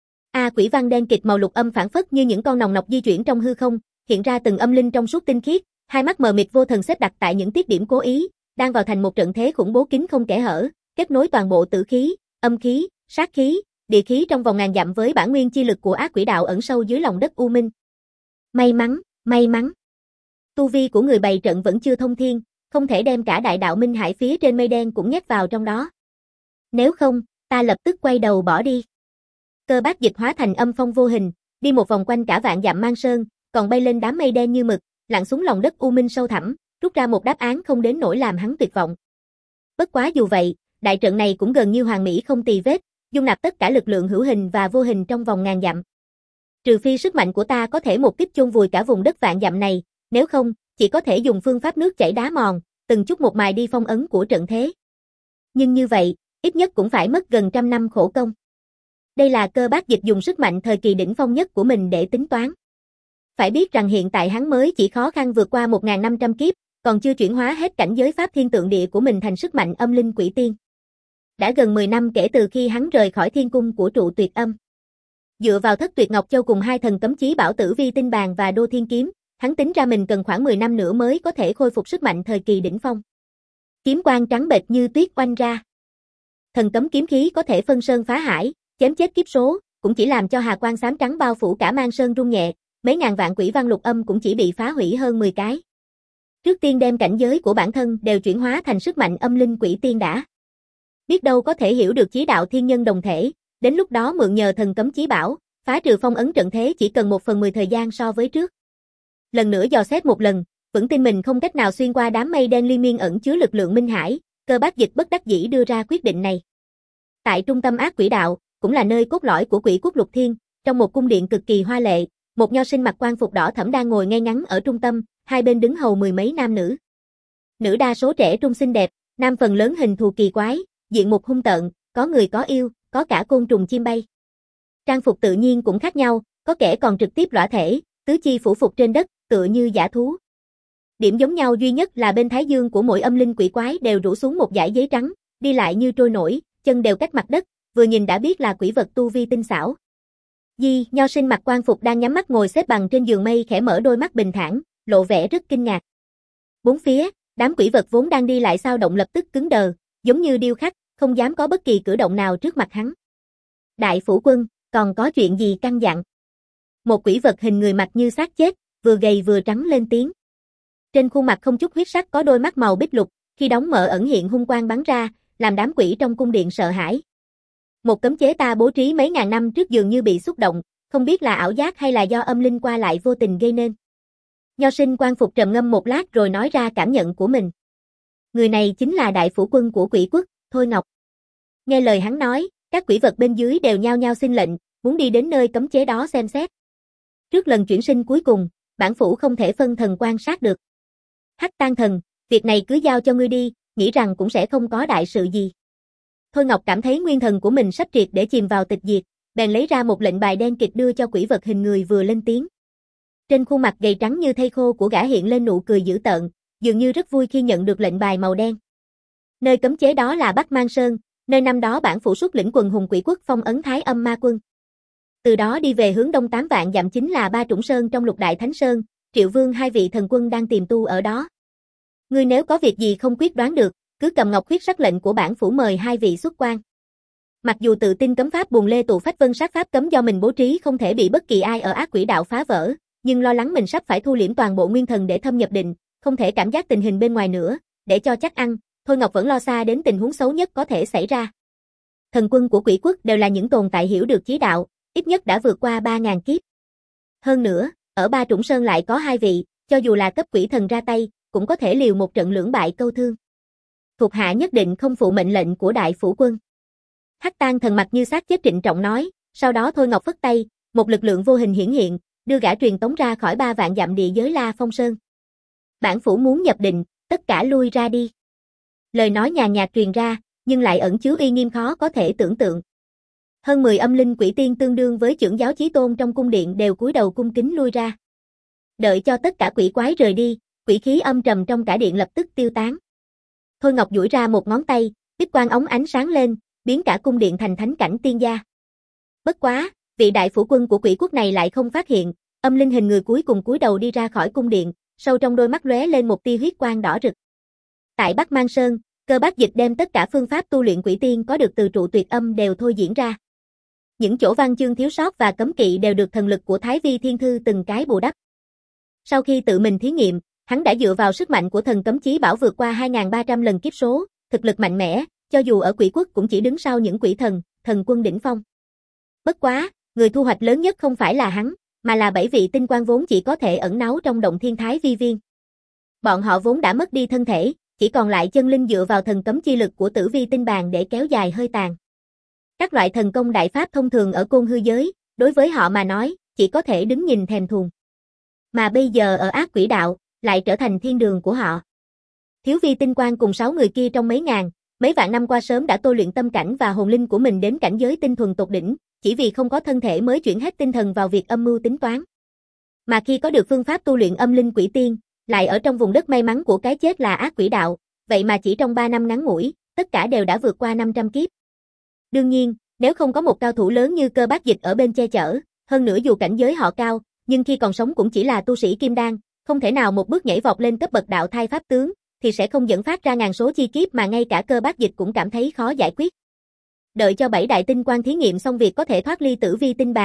A à, quỷ văn đen kịt màu lục âm phản phất như những con nòng nọc di chuyển trong hư không, hiện ra từng âm linh trong suốt tinh khiết, hai mắt mờ mịt vô thần xếp đặt tại những tiết điểm cố ý, đang vào thành một trận thế khủng bố kín không kẽ hở, kết nối toàn bộ tử khí, âm khí, sát khí, địa khí trong vòng ngàn dặm với bản nguyên chi lực của ác quỷ đạo ẩn sâu dưới lòng đất u minh. May mắn, may mắn. Tu vi của người bày trận vẫn chưa thông thiên, không thể đem cả đại đạo Minh Hải phía trên mây đen cũng nhét vào trong đó. Nếu không, ta lập tức quay đầu bỏ đi. Cơ Bác Dịch hóa thành âm phong vô hình, đi một vòng quanh cả vạn dặm Mang Sơn, còn bay lên đám mây đen như mực, lặn xuống lòng đất u minh sâu thẳm, rút ra một đáp án không đến nỗi làm hắn tuyệt vọng. Bất quá dù vậy, đại trận này cũng gần như hoàn mỹ không tì vết, dung nạp tất cả lực lượng hữu hình và vô hình trong vòng ngàn dặm. Trừ phi sức mạnh của ta có thể một kích chôn vùi cả vùng đất vạn dặm này, nếu không, chỉ có thể dùng phương pháp nước chảy đá mòn, từng chút một mài đi phong ấn của trận thế. Nhưng như vậy, ít nhất cũng phải mất gần trăm năm khổ công. Đây là Cơ Bác Dịch dùng sức mạnh thời kỳ đỉnh phong nhất của mình để tính toán. Phải biết rằng hiện tại hắn mới chỉ khó khăn vượt qua một nghìn năm trăm kiếp, còn chưa chuyển hóa hết cảnh giới pháp thiên tượng địa của mình thành sức mạnh âm linh quỷ tiên. Đã gần mười năm kể từ khi hắn rời khỏi thiên cung của Trụ Tuyệt Âm. Dựa vào Thất Tuyệt Ngọc Châu cùng hai thần cấm chí bảo tử vi tinh bàn và đô thiên kiếm, hắn tính ra mình cần khoảng mười năm nữa mới có thể khôi phục sức mạnh thời kỳ đỉnh phong. Kiếm quang trắng bệch như tuyết oanh ra. Thần cấm kiếm khí có thể phân sơn phá hải, chém chết kiếp số, cũng chỉ làm cho hà quang xám trắng bao phủ cả Mang Sơn rung nhẹ, mấy ngàn vạn quỷ văn lục âm cũng chỉ bị phá hủy hơn mười cái. Trước tiên đem cảnh giới của bản thân đều chuyển hóa thành sức mạnh âm linh quỷ tiên đã. Biết đâu có thể hiểu được chí đạo thiên nhân đồng thể, đến lúc đó mượn nhờ thần cấm chí bảo, phá trừ phong ấn trận thế chỉ cần một phần mười thời gian so với trước. Lần nữa dò xét một lần, vững tin mình không cách nào xuyên qua đám mây đen liên miên ẩn chứa lực lượng minh hải, Cơ Bác Dịch bất đắc dĩ đưa ra quyết định này. Tại trung tâm ác quỷ đạo, cũng là nơi cốt lõi của quỷ quốc lục thiên, trong một cung điện cực kỳ hoa lệ, một nho sinh mặc quan phục đỏ thẫm đang ngồi ngay ngắn ở trung tâm, hai bên đứng hầu mười mấy nam nữ. Nữ đa số trẻ trung xinh đẹp, nam phần lớn hình thù kỳ quái, diện mục hung tợn, có người có yêu, có cả côn trùng chim bay. Trang phục tự nhiên cũng khác nhau, có kẻ còn trực tiếp lõa thể, tứ chi phủ phục trên đất, tựa như dã thú. Điểm giống nhau duy nhất là bên thái dương của mỗi âm linh quỷ quái đều rủ xuống một dải giấy trắng, đi lại như trôi nổi, chân đều cách mặt đất, vừa nhìn đã biết là quỷ vật tu vi tinh xảo. Di, nho sinh mặc quan phục đang nhắm mắt ngồi xếp bằng trên giường mây khẽ mở đôi mắt bình thản, lộ vẻ rất kinh ngạc. Bốn phía, đám quỷ vật vốn đang đi lại sao động lập tức cứng đờ, giống như điêu khắc, không dám có bất kỳ cử động nào trước mặt hắn. Đại phủ quân, còn có chuyện gì căn dặn? Một quỷ vật hình người mặt như xác chết, vừa gầy vừa trắng lên tiếng. Trên khuôn mặt không chút huyết sắc có đôi mắt màu bích lục, khi đóng mở ẩn hiện hung quang bắn ra, làm đám quỷ trong cung điện sợ hãi. Một cấm chế ta bố trí mấy ngàn năm trước dường như bị xúc động, không biết là ảo giác hay là do âm linh qua lại vô tình gây nên. Nho sinh quan phục trầm ngâm một lát rồi nói ra cảm nhận của mình. Người này chính là đại phủ quân của quỷ quốc, Thôi Ngọc. Nghe lời hắn nói, các quỷ vật bên dưới đều nhao nhao xin lệnh, muốn đi đến nơi cấm chế đó xem xét. Trước lần chuyển sinh cuối cùng, bản phủ không thể phân thần quan sát được. Hắc Tang thần, việc này cứ giao cho ngươi đi, nghĩ rằng cũng sẽ không có đại sự gì. Thôi Ngọc cảm thấy nguyên thần của mình sắp triệt để chìm vào tịch diệt, bèn lấy ra một lệnh bài đen kịt đưa cho quỷ vật hình người vừa lên tiếng. Trên khuôn mặt gầy trắng như thây khô của gã hiện lên nụ cười dữ tợn, dường như rất vui khi nhận được lệnh bài màu đen. Nơi cấm chế đó là Bắc Mang Sơn, nơi năm đó bản phủ xuất lĩnh quần hùng quỷ quốc phong ấn Thái Âm Ma Quân. Từ đó đi về hướng đông tám vạn dặm chính là Ba Trũng Sơn trong Lục Đại Thánh Sơn, Triệu Vương hai vị thần quân đang tìm tu ở đó. Ngươi nếu có việc gì không quyết đoán được, cứ cầm ngọc khuyết sắc lệnh của bản phủ mời hai vị xuất quan. Mặc dù tự tin cấm pháp bùng lê tụ phách vân sát pháp cấm do mình bố trí không thể bị bất kỳ ai ở ác quỷ đạo phá vỡ, nhưng lo lắng mình sắp phải thu liễm toàn bộ nguyên thần để thâm nhập định, không thể cảm giác tình hình bên ngoài nữa, để cho chắc ăn, Thôi Ngọc vẫn lo xa đến tình huống xấu nhất có thể xảy ra. Thần quân của quỷ quốc đều là những tồn tại hiểu được chí đạo, ít nhất đã vượt qua ba ngàn kiếp. Hơn nữa, ở Ba Trũng Sơn lại có hai vị, cho dù là cấp quỷ thần ra tay, cũng có thể liều một trận lưỡng bại câu thương. Thuộc hạ nhất định không phụ mệnh lệnh của đại phủ quân. Hắc Tang thần mặt như xác chết trịnh trọng nói, sau đó Thôi Ngọc phất tay, một lực lượng vô hình hiển hiện, đưa gã truyền tống ra khỏi ba vạn dặm địa giới La Phong Sơn. Bản phủ muốn nhập định, tất cả lui ra đi. Lời nói nhàn nhạt truyền ra, nhưng lại ẩn chứa uy nghiêm khó có thể tưởng tượng. Hơn mười âm linh quỷ tiên tương đương với trưởng giáo chí tôn trong cung điện đều cúi đầu cung kính lui ra. Đợi cho tất cả quỷ quái rời đi, quỷ khí âm trầm trong cả điện lập tức tiêu tán. Thôi Ngọc duỗi ra một ngón tay, bích quang ống ánh sáng lên, biến cả cung điện thành thánh cảnh tiên gia. Bất quá, vị đại phủ quân của quỷ quốc này lại không phát hiện, âm linh hình người cuối cùng cúi đầu đi ra khỏi cung điện, sâu trong đôi mắt lóe lên một tia huyết quang đỏ rực. Tại Bắc Mang Sơn, Cơ Bác Dịch đem tất cả phương pháp tu luyện quỷ tiên có được từ trụ tuyệt âm đều thôi diễn ra. Những chỗ văn chương thiếu sót và cấm kỵ đều được thần lực của Thái Vi Thiên Thư từng cái bù đắp. Sau khi tự mình thí nghiệm, hắn đã dựa vào sức mạnh của thần cấm chí bảo vượt qua hai nghìn ba trăm lần kiếp số, thực lực mạnh mẽ, cho dù ở quỷ quốc cũng chỉ đứng sau những quỷ thần, thần quân đỉnh phong. Bất quá, người thu hoạch lớn nhất không phải là hắn, mà là bảy vị tinh quang vốn chỉ có thể ẩn náu trong động thiên thái vi viên. Bọn họ vốn đã mất đi thân thể, chỉ còn lại chân linh dựa vào thần cấm chi lực của Tử Vi tinh bàn để kéo dài hơi tàn. Các loại thần công đại pháp thông thường ở côn hư giới, đối với họ mà nói, chỉ có thể đứng nhìn thèm thuồng. Mà bây giờ ở ác quỷ đạo, lại trở thành thiên đường của họ. Thiếu Vi tinh quang cùng sáu người kia trong mấy ngàn, mấy vạn năm qua sớm đã tôi luyện tâm cảnh và hồn linh của mình đến cảnh giới tinh thuần tột đỉnh, chỉ vì không có thân thể mới chuyển hết tinh thần vào việc âm mưu tính toán. Mà khi có được phương pháp tu luyện âm linh quỷ tiên, lại ở trong vùng đất may mắn của cái chết là ác quỷ đạo, vậy mà chỉ trong ba năm ngắn ngủi, tất cả đều đã vượt qua năm trăm kiếp. Đương nhiên, nếu không có một cao thủ lớn như Cơ Bác Dịch ở bên che chở, hơn nữa dù cảnh giới họ cao, nhưng khi còn sống cũng chỉ là tu sĩ kim đan, không thể nào một bước nhảy vọt lên cấp bậc đạo thai pháp tướng, thì sẽ không dẫn phát ra ngàn số chi kiếp mà ngay cả Cơ Bác Dịch cũng cảm thấy khó giải quyết. Đợi cho bảy đại tinh quang thí nghiệm xong việc có thể thoát ly Tử Vi tinh bàn,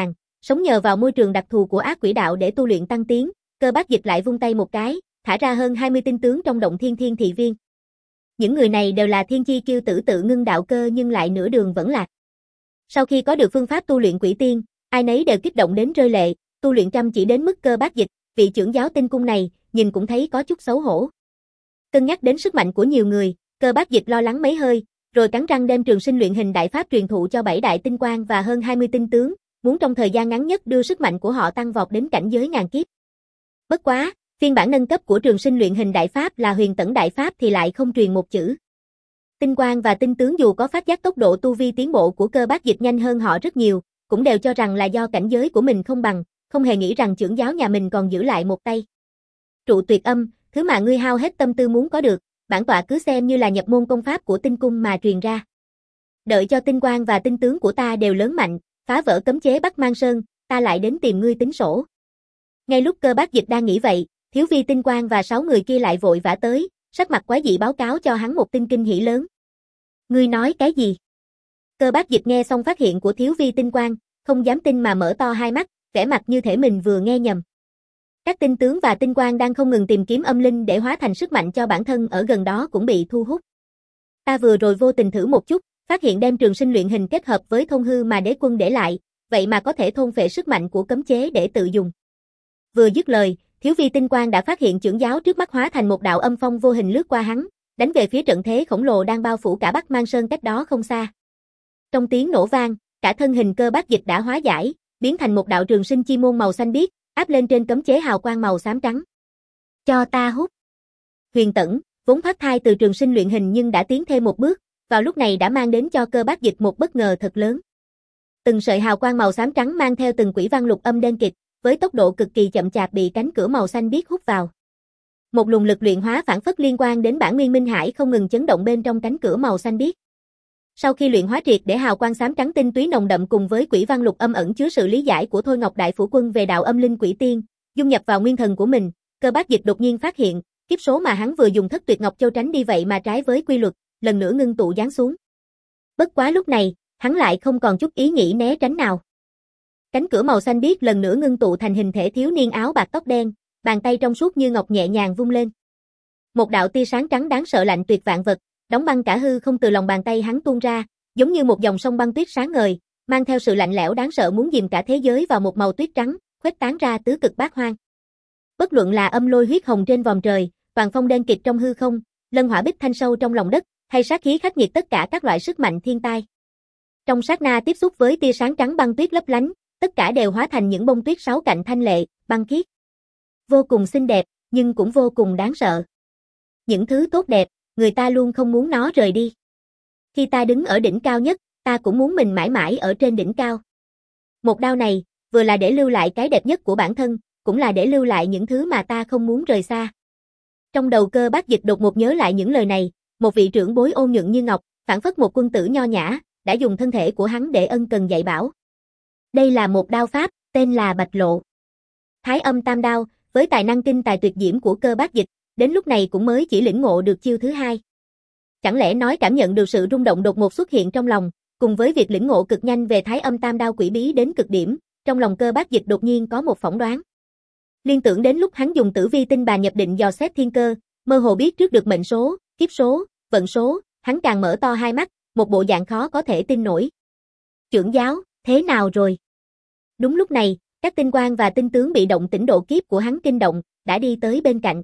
sống nhờ vào môi trường đặc thù của ác quỷ đạo để tu luyện tăng tiến, Cơ Bác Dịch lại vung tay một cái, thả ra hơn hai mươi tinh tướng trong động thiên thiên thị viên. Những người này đều là thiên chi kiêu tử tự ngưng đạo cơ nhưng lại nửa đường vẫn lạc. Sau khi có được phương pháp tu luyện quỷ tiên, ai nấy đều kích động đến rơi lệ, tu luyện chăm chỉ đến mức Cơ Bác Dịch, vị trưởng giáo tinh cung này, nhìn cũng thấy có chút xấu hổ. Cân nhắc đến sức mạnh của nhiều người, Cơ Bác Dịch lo lắng mấy hơi, rồi cắn răng đem Trường Sinh luyện hình đại pháp truyền thụ cho bảy đại tinh quang và hơn hai mươi tinh tướng, muốn trong thời gian ngắn nhất đưa sức mạnh của họ tăng vọt đến cảnh giới ngàn kiếp. Bất quá, phiên bản nâng cấp của Trường Sinh luyện hình đại pháp là Huyền Tẩn đại pháp thì lại không truyền một chữ. Tinh quang và tinh tướng dù có phát giác tốc độ tu vi tiến bộ của Cơ Bác Dịch nhanh hơn họ rất nhiều, cũng đều cho rằng là do cảnh giới của mình không bằng, không hề nghĩ rằng trưởng giáo nhà mình còn giữ lại một tay. Trụ tuyệt âm, thứ mà ngươi hao hết tâm tư muốn có được, bản tọa cứ xem như là nhập môn công pháp của tinh cung mà truyền ra. Đợi cho tinh quang và tinh tướng của ta đều lớn mạnh, phá vỡ cấm chế Bắc Mang Sơn, ta lại đến tìm ngươi tính sổ. Ngay lúc Cơ Bác Dịch đang nghĩ vậy, Thiếu Vi tinh quang và sáu người kia lại vội vã tới, sắc mặt quái dị báo cáo cho hắn một tin kinh hỉ lớn. Ngươi nói cái gì? Cơ Bác Dịch nghe xong phát hiện của Thiếu Vi tinh quang, không dám tin mà mở to hai mắt, vẻ mặt như thể mình vừa nghe nhầm. Các tinh tướng và tinh quang đang không ngừng tìm kiếm âm linh để hóa thành sức mạnh cho bản thân ở gần đó cũng bị thu hút. Ta vừa rồi vô tình thử một chút, phát hiện đem Trường Sinh luyện hình kết hợp với thông hư mà đế quân để lại, vậy mà có thể thôn phệ sức mạnh của cấm chế để tự dùng. Vừa dứt lời, Thiếu Vi tinh quang đã phát hiện trưởng giáo trước mắt hóa thành một đạo âm phong vô hình lướt qua hắn, đánh về phía trận thế khổng lồ đang bao phủ cả Bắc Mang Sơn cách đó không xa. Trong tiếng nổ vang, cả thân hình Cơ Bác Dịch đã hóa giải, biến thành một đạo trường sinh chi môn màu xanh biếc, áp lên trên cấm chế hào quang màu xám trắng. Cho ta hút. Huyền Tẩn, vốn thoát thai từ Trường Sinh luyện hình nhưng đã tiến thêm một bước, vào lúc này đã mang đến cho Cơ Bác Dịch một bất ngờ thật lớn. Từng sợi hào quang màu xám trắng mang theo từng quỷ văn lục âm đen kịt, với tốc độ cực kỳ chậm chạp bị cánh cửa màu xanh biếc hút vào. Một luồng lực luyện hóa phản phất liên quan đến bản nguyên minh hải không ngừng chấn động bên trong cánh cửa màu xanh biếc. Sau khi luyện hóa triệt để hào quang xám trắng tinh túy nồng đậm cùng với quỷ văn lục âm ẩn chứa sự lý giải của Thôi Ngọc Đại Phủ Quân về đạo âm linh quỷ tiên, dung nhập vào nguyên thần của mình, Cơ Bác Dịch đột nhiên phát hiện, kiếp số mà hắn vừa dùng Thất Tuyệt Ngọc Châu tránh đi vậy mà trái với quy luật, lần nữa ngưng tụ giáng xuống. Bất quá lúc này, hắn lại không còn chút ý nghĩ né tránh nào. Cánh cửa màu xanh biếc lần nữa ngưng tụ thành hình thể thiếu niên áo bạc tóc đen, bàn tay trong suốt như ngọc nhẹ nhàng vung lên. Một đạo tia sáng trắng đáng sợ lạnh tuyệt vạn vật, đóng băng cả hư không từ lòng bàn tay hắn tuôn ra, giống như một dòng sông băng tuyết sáng ngời, mang theo sự lạnh lẽo đáng sợ muốn dìm cả thế giới vào một màu tuyết trắng, khuếch tán ra tứ cực bát hoang. Bất luận là âm lôi huyết hồng trên vòm trời, toàn phong đen kịt trong hư không, lân hỏa bích thanh sâu trong lòng đất, hay sát khí khắc nghiệt tất cả các loại sức mạnh thiên tai. Trong sát na tiếp xúc với tia sáng trắng băng tuyết lấp lánh, tất cả đều hóa thành những bông tuyết sáu cạnh thanh lệ, băng khiết. Vô cùng xinh đẹp, nhưng cũng vô cùng đáng sợ. Những thứ tốt đẹp, người ta luôn không muốn nó rời đi. Khi ta đứng ở đỉnh cao nhất, ta cũng muốn mình mãi mãi ở trên đỉnh cao. Một đao này, vừa là để lưu lại cái đẹp nhất của bản thân, cũng là để lưu lại những thứ mà ta không muốn rời xa. Trong đầu Cơ Bác Dịch đột ngột nhớ lại những lời này, một vị trưởng bối ôn nhuận như ngọc, phảng phất một quân tử nho nhã, đã dùng thân thể của hắn để ân cần dạy bảo. Đây là một đao pháp, tên là Bạch Lộ. Thái Âm Tam Đao, với tài năng kinh tài tuyệt diễm của Cơ Bác Dịch, đến lúc này cũng mới chỉ lĩnh ngộ được chiêu thứ hai. Chẳng lẽ nói cảm nhận được sự rung động đột ngột xuất hiện trong lòng, cùng với việc lĩnh ngộ cực nhanh về Thái Âm Tam Đao quỷ bí đến cực điểm, trong lòng Cơ Bác Dịch đột nhiên có một phỏng đoán. Liên tưởng đến lúc hắn dùng Tử Vi tinh bà nhập định dò xét thiên cơ, mơ hồ biết trước được mệnh số, kiếp số, vận số, hắn càng mở to hai mắt, một bộ dạng khó có thể tin nổi. Trưởng giáo, thế nào rồi? Đúng lúc này, các tinh quang và tinh tướng bị động tĩnh độ kiếp của hắn kinh động, đã đi tới bên cạnh.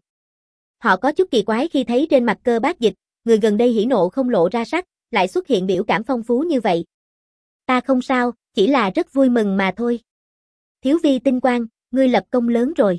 Họ có chút kỳ quái khi thấy trên mặt Cơ Bác Dịch, người gần đây hỉ nộ không lộ ra sắc, lại xuất hiện biểu cảm phong phú như vậy. Ta không sao, chỉ là rất vui mừng mà thôi. Thiếu Vi tinh quang, ngươi lập công lớn rồi.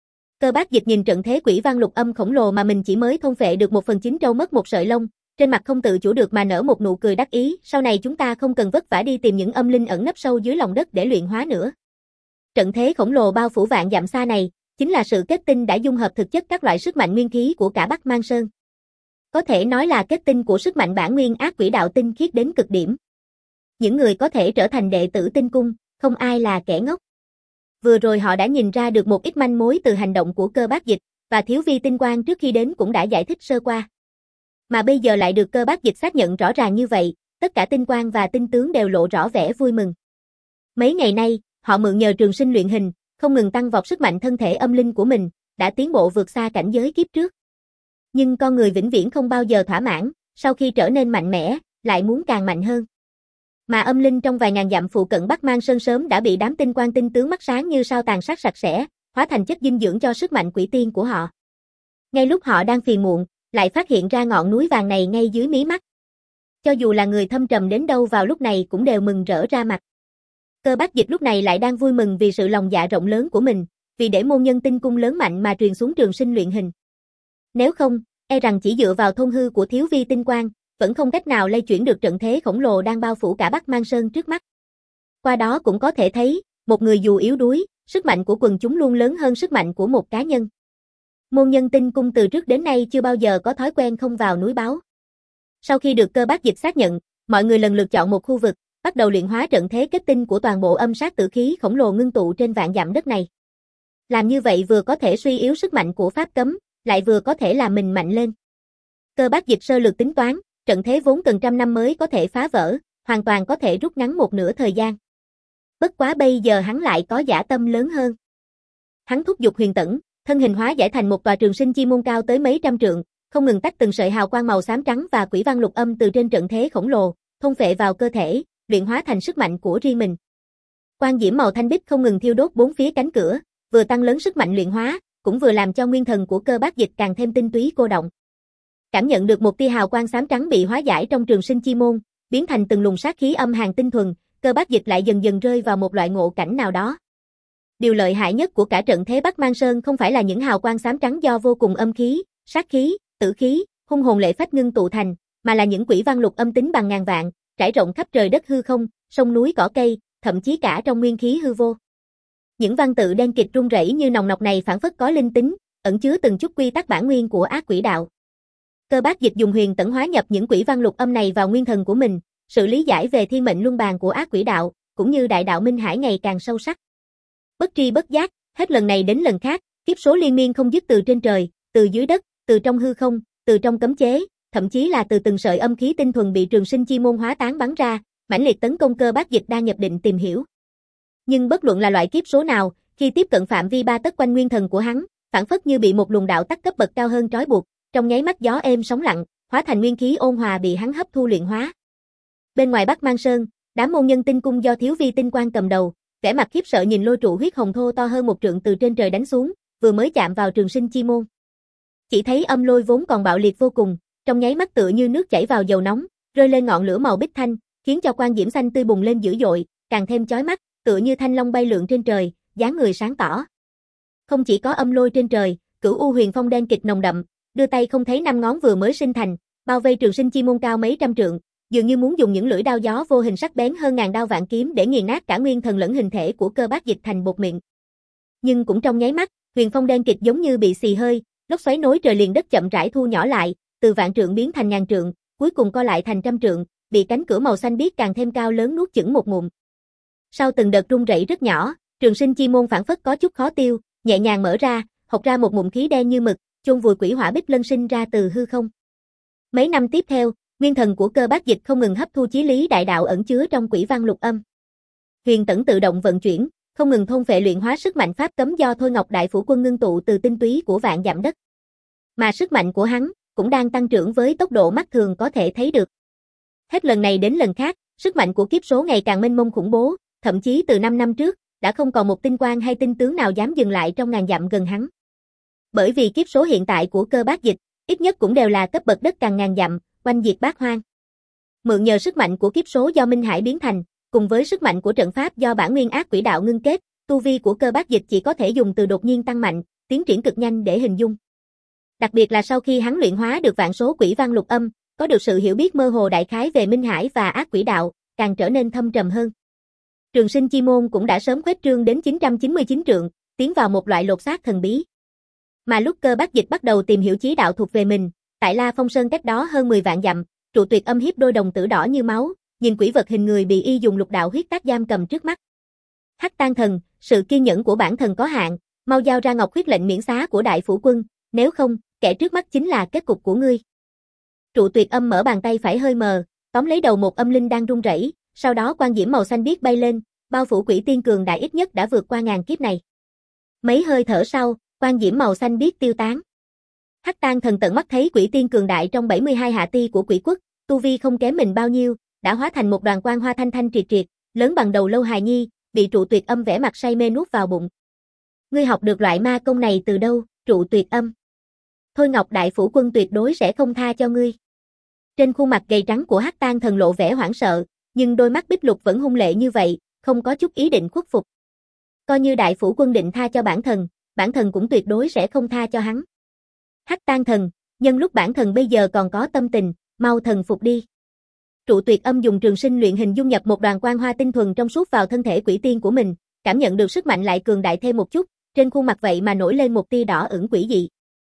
Cơ Bác Dịch nhìn trận thế quỷ văn lục âm khổng lồ mà mình chỉ mới thôn phệ được một phần chín trâu mất một sợi lông, trên mặt không tự chủ được mà nở một nụ cười đắc ý, sau này chúng ta không cần vất vả đi tìm những âm linh ẩn nấp sâu dưới lòng đất để luyện hóa nữa. Trận thế khổng lồ bao phủ vạn dặm xa này, chính là sự kết tinh đã dung hợp thực chất các loại sức mạnh nguyên khí của cả Bắc Mang Sơn. Có thể nói là kết tinh của sức mạnh bản nguyên ác quỷ đạo tinh khiết đến cực điểm. Những người có thể trở thành đệ tử tinh cung, không ai là kẻ ngốc. Vừa rồi họ đã nhìn ra được một ít manh mối từ hành động của Cơ Bác Dịch, và Thiếu Vi tinh quang trước khi đến cũng đã giải thích sơ qua. Mà bây giờ lại được Cơ Bác Dịch xác nhận rõ ràng như vậy, tất cả tinh quang và tinh tướng đều lộ rõ vẻ vui mừng. Mấy ngày nay, họ mượn nhờ trường sinh luyện hình, không ngừng tăng vọt sức mạnh thân thể âm linh của mình, đã tiến bộ vượt xa cảnh giới kiếp trước. Nhưng con người vĩnh viễn không bao giờ thỏa mãn, sau khi trở nên mạnh mẽ, lại muốn càng mạnh hơn. Mà âm linh trong vài ngàn dặm phụ cận Bắc Mang Sơn sớm đã bị đám tinh quang tinh tướng mắt sáng như sao tàn sát sạch sẽ, hóa thành chất dinh dưỡng cho sức mạnh quỷ tiên của họ. Ngay lúc họ đang phiền muộn, lại phát hiện ra ngọn núi vàng này ngay dưới mí mắt. Cho dù là người thâm trầm đến đâu vào lúc này cũng đều mừng rỡ ra mặt. Cơ Bác Dịch lúc này lại đang vui mừng vì sự lòng dạ rộng lớn của mình, vì để môn nhân tinh cung lớn mạnh mà truyền xuống trường sinh luyện hình. Nếu không, e rằng chỉ dựa vào thôn hư của thiếu vi tinh quang, vẫn không cách nào lay chuyển được trận thế khổng lồ đang bao phủ cả Bắc Mang Sơn trước mắt. Qua đó cũng có thể thấy, một người dù yếu đuối, sức mạnh của quần chúng luôn lớn hơn sức mạnh của một cá nhân. Môn nhân tinh cung từ trước đến nay chưa bao giờ có thói quen không vào núi báo. Sau khi được Cơ Bác Dịch xác nhận, mọi người lần lượt chọn một khu vực, bắt đầu luyện hóa trận thế kết tinh của toàn bộ âm sát tử khí khổng lồ ngưng tụ trên vạn dặm đất này. Làm như vậy vừa có thể suy yếu sức mạnh của pháp cấm, lại vừa có thể làm mình mạnh lên. Cơ Bác Dịch sơ lược tính toán, trận thế vốn cần trăm năm mới có thể phá vỡ, hoàn toàn có thể rút ngắn một nửa thời gian. Bất quá bây giờ hắn lại có dã tâm lớn hơn. Hắn thúc giục huyền tẩn, thân hình hóa giải thành một tòa trường sinh chi môn cao tới mấy trăm trượng, không ngừng tách từng sợi hào quang màu xám trắng và quỷ văn lục âm từ trên trận thế khổng lồ, thôn phệ vào cơ thể, luyện hóa thành sức mạnh của riêng mình. Quang diễm màu thanh bích không ngừng thiêu đốt bốn phía cánh cửa, vừa tăng lớn sức mạnh luyện hóa, cũng vừa làm cho nguyên thần của Cơ Bác Dịch càng thêm tinh túy cô động. Cảm nhận được một tia hào quang xám trắng bị hóa giải trong trường sinh chi môn, biến thành từng luồng sát khí âm hàn tinh thuần, Cơ Bác Dịch lại dần dần rơi vào một loại ngộ cảnh nào đó. Điều lợi hại nhất của cả trận thế Bắc Mang Sơn không phải là những hào quang xám trắng do vô cùng âm khí, sát khí, tử khí, hung hồn lệ phách ngưng tụ thành, mà là những quỷ văn lục âm tính bằng ngàn vạn, trải rộng khắp trời đất hư không, sông núi cỏ cây, thậm chí cả trong nguyên khí hư vô. Những văn tự đen kịt rung rẩy như nòng nọc này phảng phất có linh tính, ẩn chứa từng chút quy tắc bản nguyên của ác quỷ đạo. Cơ Bác Dịch dùng huyền tẩn hóa nhập những quỷ văn lục âm này vào nguyên thần của mình, sự lý giải về thiên mệnh luân bàn của ác quỷ đạo, cũng như đại đạo minh hải ngày càng sâu sắc. Bất tri bất giác, hết lần này đến lần khác, kiếp số liên miên không dứt từ trên trời, từ dưới đất, từ trong hư không, từ trong cấm chế, thậm chí là từ từng sợi âm khí tinh thuần bị trường sinh chi môn hóa tán bắn ra, mãnh liệt tấn công Cơ Bác Dịch đang nhập định tìm hiểu. Nhưng bất luận là loại kiếp số nào, khi tiếp cận phạm vi ba tấc quanh nguyên thần của hắn, phản phất như bị một luồng đạo tắc cấp bậc cao hơn trói buộc, trong nháy mắt gió êm sóng lặng, hóa thành nguyên khí ôn hòa bị hắn hấp thu luyện hóa. Bên ngoài Bắc Mang Sơn, đám môn nhân tinh cung do thiếu vi tinh quang cầm đầu, vẻ mặt khiếp sợ nhìn lôi trụ huyết hồng thô to hơn một trượng từ trên trời đánh xuống, vừa mới chạm vào trường sinh chi môn. Chỉ thấy âm lôi vốn còn bạo liệt vô cùng, trong nháy mắt tựa như nước chảy vào dầu nóng, rơi lên ngọn lửa màu bích thanh, khiến cho quang diễm xanh tươi bùng lên dữ dội, càng thêm chói mắt, tựa như thanh long bay lượn trên trời, dáng người sáng tỏ. Không chỉ có âm lôi trên trời, Cửu U Huyền Phong đen kịch nồng đậm, đưa tay không thấy năm ngón vừa mới sinh thành, bao vây trường sinh chi môn cao mấy trăm trượng, dường như muốn dùng những lưỡi đao gió vô hình sắc bén hơn ngàn đao vạn kiếm để nghiền nát cả nguyên thần lẫn hình thể của Cơ Bác Dịch thành bột mịn. Nhưng cũng trong nháy mắt, Huyền Phong đen kịch giống như bị xì hơi, lốc xoáy nối trời liền đất chậm rãi thu nhỏ lại, từ vạn trượng biến thành ngàn trượng, cuối cùng co lại thành trăm trượng, bị cánh cửa màu xanh biếc càng thêm cao lớn nuốt chửng một ngụm. Sau từng đợt rung rẩy rất nhỏ, trường sinh chi môn phản phất có chút khó tiêu, nhẹ nhàng mở ra, hộc ra một ngụm khí đen như mực, chôn vùi quỷ hỏa bích lân sinh ra từ hư không. Mấy năm tiếp theo, nguyên thần của Cơ Bác Dịch không ngừng hấp thu chí lý đại đạo ẩn chứa trong quỷ văn lục âm. Huyền tẩn tự động vận chuyển, không ngừng thôn phệ luyện hóa sức mạnh pháp cấm do Thôi Ngọc Đại Phủ Quân ngưng tụ từ tinh túy của vạn dặm đất. Mà sức mạnh của hắn cũng đang tăng trưởng với tốc độ mắt thường có thể thấy được. Hết lần này đến lần khác, sức mạnh của kiếp số ngày càng mênh mông khủng bố, thậm chí từ năm năm trước, đã không còn một tinh quang hay tinh tướng nào dám dừng lại trong ngàn dặm gần hắn. Bởi vì kiếp số hiện tại của Cơ Bác Dịch, ít nhất cũng đều là cấp bậc đất càng ngàn dặm, oanh diệt bát hoang. Mượn nhờ sức mạnh của kiếp số do Minh Hải biến thành, cùng với sức mạnh của trận pháp do bản nguyên ác quỷ đạo ngưng kết, tu vi của Cơ Bác Dịch chỉ có thể dùng từ đột nhiên tăng mạnh, tiến triển cực nhanh để hình dung. Đặc biệt là sau khi hắn luyện hóa được vạn số quỷ văn lục âm, có được sự hiểu biết mơ hồ đại khái về Minh Hải và ác quỷ đạo, càng trở nên thâm trầm hơn. Trường sinh chi môn cũng đã sớm khuếch trương đến chín trăm chín mươi chín trượng, tiến vào một loại lột xác thần bí. Mà lúc Cơ Bác Dịch bắt đầu tìm hiểu chí đạo thuộc về mình, tại La Phong Sơn cách đó hơn mười vạn dặm, trụ tuyệt âm hiếp đôi đồng tử đỏ như máu, nhìn quỷ vật hình người bị y dùng lục đạo huyết tác giam cầm trước mắt. Hắc Tang Thần, sự kiên nhẫn của bản thần có hạn, mau giao ra ngọc huyết lệnh miễn xá của Đại Phủ Quân, nếu không, kẻ trước mắt chính là kết cục của ngươi. Trụ tuyệt âm mở bàn tay phải hơi mờ, tóm lấy đầu một âm linh đang run rẩy, sau đó quang diễm màu xanh biếc bay lên, bao phủ quỷ tiên cường đại ít nhất đã vượt qua ngàn kiếp này. Mấy hơi thở sau, quang diễm màu xanh biếc tiêu tán. Hắc Tang Thần tận mắt thấy quỷ tiên cường đại trong bảy mươi hai hạ ti của quỷ quốc, tu vi không kém mình bao nhiêu, đã hóa thành một đoàn quang hoa thanh thanh triệt triệt, lớn bằng đầu lâu hài nhi, bị Trụ Tuyệt Âm vẽ mặt say mê nuốt vào bụng. Ngươi học được loại ma công này từ đâu, Trụ Tuyệt Âm? Thôi Ngọc Đại Phủ Quân tuyệt đối sẽ không tha cho ngươi. Trên khuôn mặt gầy trắng của Hắc Tang Thần lộ vẻ hoảng sợ, nhưng đôi mắt bích lục vẫn hung lệ như vậy, không có chút ý định khuất phục. Coi như Đại Phủ Quân định tha cho bản thần, bản thần cũng tuyệt đối sẽ không tha cho hắn. Hắc Tang Thần, nhân lúc bản thần bây giờ còn có tâm tình, mau thần phục đi. Trụ Tuyệt Âm dùng trường sinh luyện hình dung nhập một đoàn quang hoa tinh thuần trong suốt vào thân thể quỷ tiên của mình, cảm nhận được sức mạnh lại cường đại thêm một chút, trên khuôn mặt vậy mà nổi lên một tia đỏ ửng quỷ dị.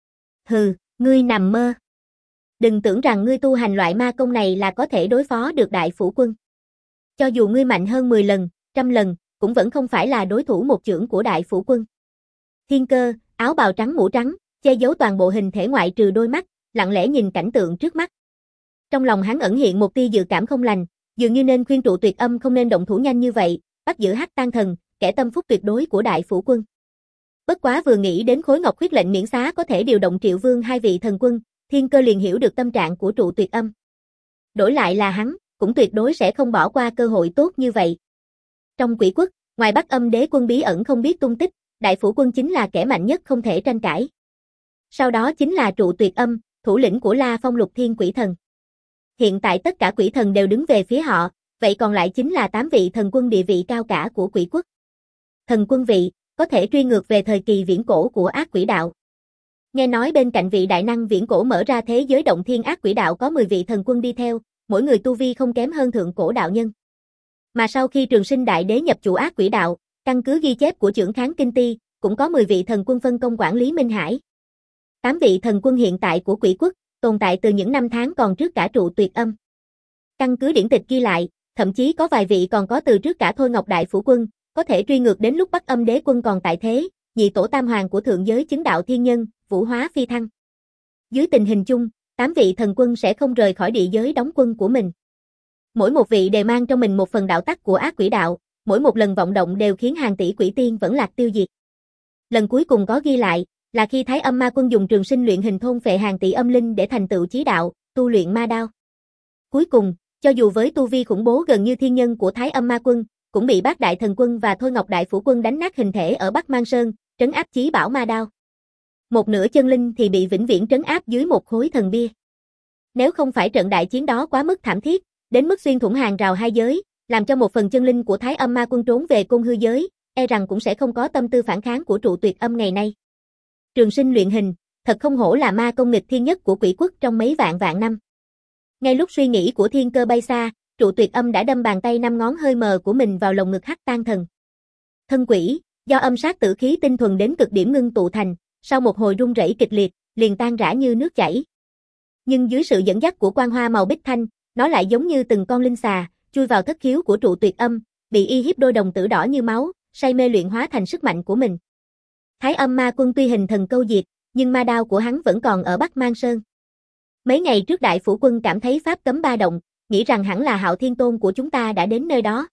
Hừ, ngươi nằm mơ. Đừng tưởng rằng ngươi tu hành loại ma công này là có thể đối phó được Đại Phủ Quân. Cho dù ngươi mạnh hơn mười lần, trăm lần, cũng vẫn không phải là đối thủ một chưởng của Đại Phủ Quân. Thiên Cơ, áo bào trắng mũ trắng, che giấu toàn bộ hình thể ngoại trừ đôi mắt, lặng lẽ nhìn cảnh tượng trước mắt. Trong lòng hắn ẩn hiện một tia dự cảm không lành, dường như nên khuyên Trụ Tuyệt Âm không nên động thủ nhanh như vậy, bắt giữ Hắc Tang Thần, kẻ tâm phúc tuyệt đối của Đại Phủ Quân. Bất quá vừa nghĩ đến khối ngọc khuyết lệnh miễn xá có thể điều động Triệu Vương hai vị thần quân, Thiên Cơ liền hiểu được tâm trạng của Trụ Tuyệt Âm. Đổi lại là hắn, cũng tuyệt đối sẽ không bỏ qua cơ hội tốt như vậy. Trong quỷ quốc, ngoài Bắc Âm Đế quân bí ẩn không biết tung tích, Đại Phủ Quân chính là kẻ mạnh nhất không thể tranh cãi. Sau đó chính là Trụ Tuyệt Âm, thủ lĩnh của La Phong Lục Thiên Quỷ Thần. Hiện tại tất cả quỷ thần đều đứng về phía họ, vậy còn lại chính là tám vị thần quân địa vị cao cả của quỷ quốc. Thần quân vị, có thể truy ngược về thời kỳ viễn cổ của ác quỷ đạo. Nghe nói bên cạnh vị đại năng viễn cổ mở ra thế giới động thiên ác quỷ đạo có mười vị thần quân đi theo, mỗi người tu vi không kém hơn thượng cổ đạo nhân. Mà sau khi Trường Sinh Đại Đế nhập chủ ác quỷ đạo, căn cứ ghi chép của Chưởng Kháng Kinh Ti, cũng có mười vị thần quân phân công quản lý Minh Hải. tám vị thần quân hiện tại của quỷ quốc, tồn tại từ những năm tháng còn trước cả Trụ Tuyệt Âm. Căn cứ điển tịch ghi lại, thậm chí có vài vị còn có từ trước cả Thôi Ngọc Đại Phủ Quân, có thể truy ngược đến lúc Bắc Âm Đế quân còn tại thế, nhị tổ tam hoàng của thượng giới chứng đạo thiên nhân, vũ hóa phi thăng. Dưới tình hình chung, tám vị thần quân sẽ không rời khỏi địa giới đóng quân của mình. Mỗi một vị đều mang trong mình một phần đạo tắc của ác quỷ đạo, mỗi một lần vọng động đều khiến hàng tỷ quỷ tiên vẫn lạc tiêu diệt. Lần cuối cùng có ghi lại, là khi Thái Âm Ma Quân dùng trường sinh luyện hình thôn phệ hàng tỷ âm linh để thành tựu chí đạo, tu luyện ma đao. Cuối cùng, cho dù với tu vi khủng bố gần như thiên nhân của Thái Âm Ma Quân, cũng bị Bát Đại Thần Quân và Thôi Ngọc Đại Phủ Quân đánh nát hình thể ở Bắc Mang Sơn, trấn áp chí bảo ma đao. Một nửa chân linh thì bị vĩnh viễn trấn áp dưới một khối thần bia. Nếu không phải trận đại chiến đó quá mức thảm thiết, đến mức xuyên thủng hàng rào hai giới, làm cho một phần chân linh của Thái Âm Ma Quân trốn về Côn Hư giới, e rằng cũng sẽ không có tâm tư phản kháng của Trụ Tuyệt Âm ngày nay. Trường sinh luyện hình, thật không hổ là ma công nghịch thiên nhất của quỷ quốc trong mấy vạn vạn năm. Ngay lúc suy nghĩ của Thiên Cơ bay xa, Trụ Tuyệt Âm đã đâm bàn tay năm ngón hơi mờ của mình vào lồng ngực Hắc Tang Thần. Thân quỷ, do âm sát tử khí tinh thuần đến cực điểm ngưng tụ thành, sau một hồi rung rẩy kịch liệt, liền tan rã như nước chảy. Nhưng dưới sự dẫn dắt của quang hoa màu bích thanh, nó lại giống như từng con linh xà, chui vào thất khiếu của Trụ Tuyệt Âm, bị y hiếp đôi đồng tử đỏ như máu, say mê luyện hóa thành sức mạnh của mình. Thái Âm Ma Quân tuy hình thần câu diệt, nhưng ma đao của hắn vẫn còn ở Bắc Mang Sơn. Mấy ngày trước Đại Phủ Quân cảm thấy pháp cấm ba động, nghĩ rằng hẳn là Hạo Thiên Tôn của chúng ta đã đến nơi đó.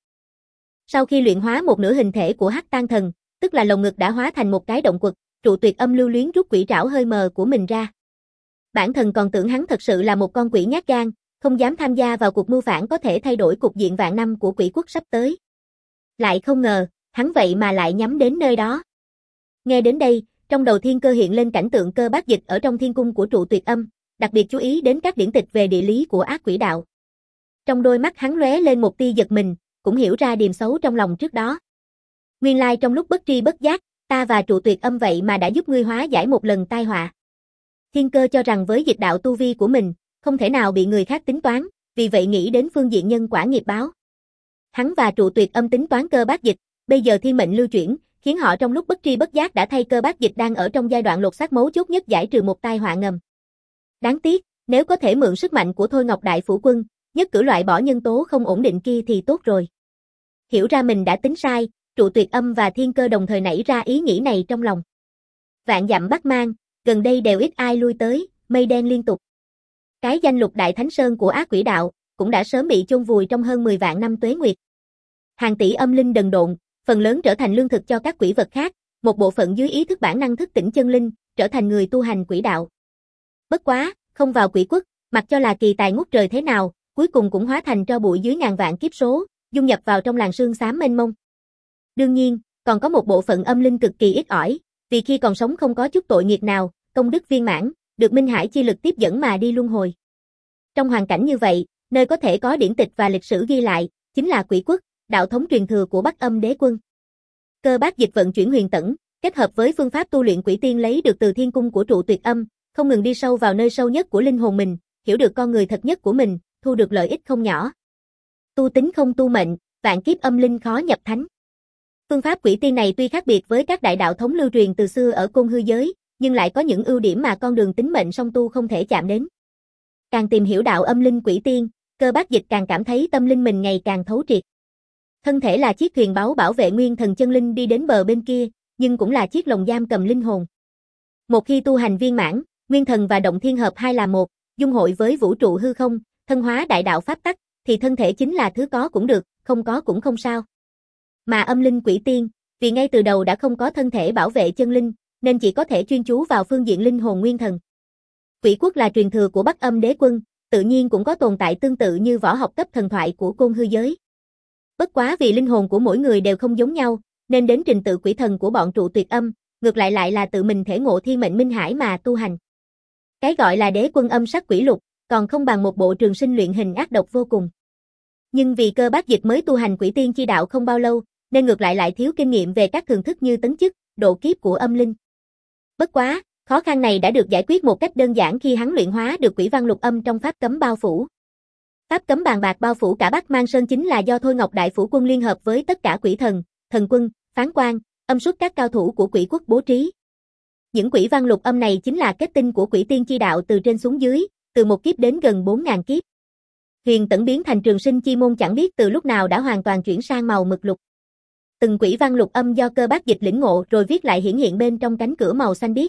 Sau khi luyện hóa một nửa hình thể của Hắc Tang Thần, tức là lồng ngực đã hóa thành một cái động quật, Trụ Tuyệt Âm lưu luyến rút quỷ trảo hơi mờ của mình ra. Bản thân còn tưởng hắn thật sự là một con quỷ nhát gan, không dám tham gia vào cuộc mưu phản có thể thay đổi cục diện vạn năm của quỷ quốc sắp tới. Lại không ngờ, hắn vậy mà lại nhắm đến nơi đó. Nghe đến đây, trong đầu Thiên Cơ hiện lên cảnh tượng Cơ Bát Dịch ở trong thiên cung của Trụ Tuyệt Âm, đặc biệt chú ý đến các điển tịch về địa lý của ác quỷ đạo. Trong đôi mắt hắn lóe lên một tia giật mình, cũng hiểu ra điềm xấu trong lòng trước đó. Nguyên lai trong lúc bất tri bất giác, ta và Trụ Tuyệt Âm vậy mà đã giúp ngươi hóa giải một lần tai họa. Thiên Cơ cho rằng với dịch đạo tu vi của mình, không thể nào bị người khác tính toán, vì vậy nghĩ đến phương diện nhân quả nghiệp báo. Hắn và Trụ Tuyệt Âm tính toán Cơ Bát Dịch, bây giờ thiên mệnh lưu chuyển, khiến họ trong lúc bất tri bất giác đã thay Cơ Bát Dịch đang ở trong giai đoạn lột xác mấu chốt nhất giải trừ một tai họa ngầm. Đáng tiếc, nếu có thể mượn sức mạnh của Thôi Ngọc Đại Phủ Quân, nhất cử loại bỏ nhân tố không ổn định kia thì tốt rồi. Hiểu ra mình đã tính sai, Trụ Tuyệt Âm và Thiên Cơ đồng thời nảy ra ý nghĩ này trong lòng. Vạn dặm Bắc Mang, gần đây đều ít ai lui tới, mây đen liên tục. Cái danh Lục Đại Thánh Sơn của ác quỷ đạo cũng đã sớm bị chôn vùi trong hơn mười vạn năm tuế nguyệt. Hàng tỷ âm linh đần độn, phần lớn trở thành lương thực cho các quỷ vật khác, một bộ phận dưới ý thức bản năng thức tỉnh chân linh, trở thành người tu hành quỷ đạo. Bất quá, không vào quỷ quốc, mặc cho là kỳ tài ngút trời thế nào, cuối cùng cũng hóa thành tro bụi dưới ngàn vạn kiếp số, dung nhập vào trong làn sương xám mênh mông. Đương nhiên, còn có một bộ phận âm linh cực kỳ ít ỏi, vì khi còn sống không có chút tội nghiệp nào, công đức viên mãn, được Minh Hải chi lực tiếp dẫn mà đi luân hồi. Trong hoàn cảnh như vậy, nơi có thể có điển tịch và lịch sử ghi lại, chính là quỷ quốc, đạo thống truyền thừa của Bắc Âm Đế Quân. Cơ bát dịch vận chuyển huyền tẩn, kết hợp với phương pháp tu luyện quỷ tiên lấy được từ thiên cung của trụ tuyệt âm, không ngừng đi sâu vào nơi sâu nhất của linh hồn mình, hiểu được con người thật nhất của mình, thu được lợi ích không nhỏ. Tu tính không tu mệnh, vạn kiếp âm linh khó nhập thánh. Phương pháp quỷ tiên này tuy khác biệt với các đại đạo thống lưu truyền từ xưa ở côn hư giới, nhưng lại có những ưu điểm mà con đường tính mệnh song tu không thể chạm đến. Càng tìm hiểu đạo âm linh quỷ tiên, Cơ bát dịch càng cảm thấy tâm linh mình ngày càng thấu triệt. Thân thể là chiếc thuyền báu bảo vệ nguyên thần chân linh đi đến bờ bên kia, nhưng cũng là chiếc lồng giam cầm linh hồn. Một khi tu hành viên mãn, nguyên thần và động thiên hợp hai là một, dung hội với vũ trụ hư không, thân hóa đại đạo pháp tắc, thì thân thể chính là thứ có cũng được, không có cũng không sao. Mà âm linh quỷ tiên, vì ngay từ đầu đã không có thân thể bảo vệ chân linh, nên chỉ có thể chuyên chú vào phương diện linh hồn nguyên thần. Quỷ quốc là truyền thừa của Bắc Âm Đế Quân, tự nhiên cũng có tồn tại tương tự như võ học cấp thần thoại của côn hư giới. Bất quá vì linh hồn của mỗi người đều không giống nhau, nên đến trình tự quỷ thần của bọn trụ tuyệt âm, ngược lại lại là tự mình thể ngộ thiên mệnh Minh Hải mà tu hành. Cái gọi là đế quân âm sắc quỷ lục, còn không bằng một bộ trường sinh luyện hình ác độc vô cùng. Nhưng vì Cơ bát dịch mới tu hành quỷ tiên chi đạo không bao lâu, nên ngược lại lại thiếu kinh nghiệm về các thường thức như tấn chức, độ kiếp của âm linh. Bất quá, khó khăn này đã được giải quyết một cách đơn giản khi hắn luyện hóa được quỷ văn lục âm trong pháp cấm bao phủ. Pháp cấm bàn bạc bao phủ cả Bắc Mang Sơn chính là do Thôi Ngọc Đại Phủ Quân liên hợp với tất cả quỷ thần, thần quân, phán quan, âm xuất các cao thủ của quỷ quốc bố trí. Những quỷ văn lục âm này chính là kết tinh của quỷ tiên chi đạo từ trên xuống dưới, từ một kiếp đến gần bốn ngàn kiếp. Huyền tẩn biến thành trường sinh chi môn chẳng biết từ lúc nào đã hoàn toàn chuyển sang màu mực lục. Từng quỷ văn lục âm do Cơ bát dịch lĩnh ngộ rồi viết lại hiển hiện bên trong cánh cửa màu xanh biếc.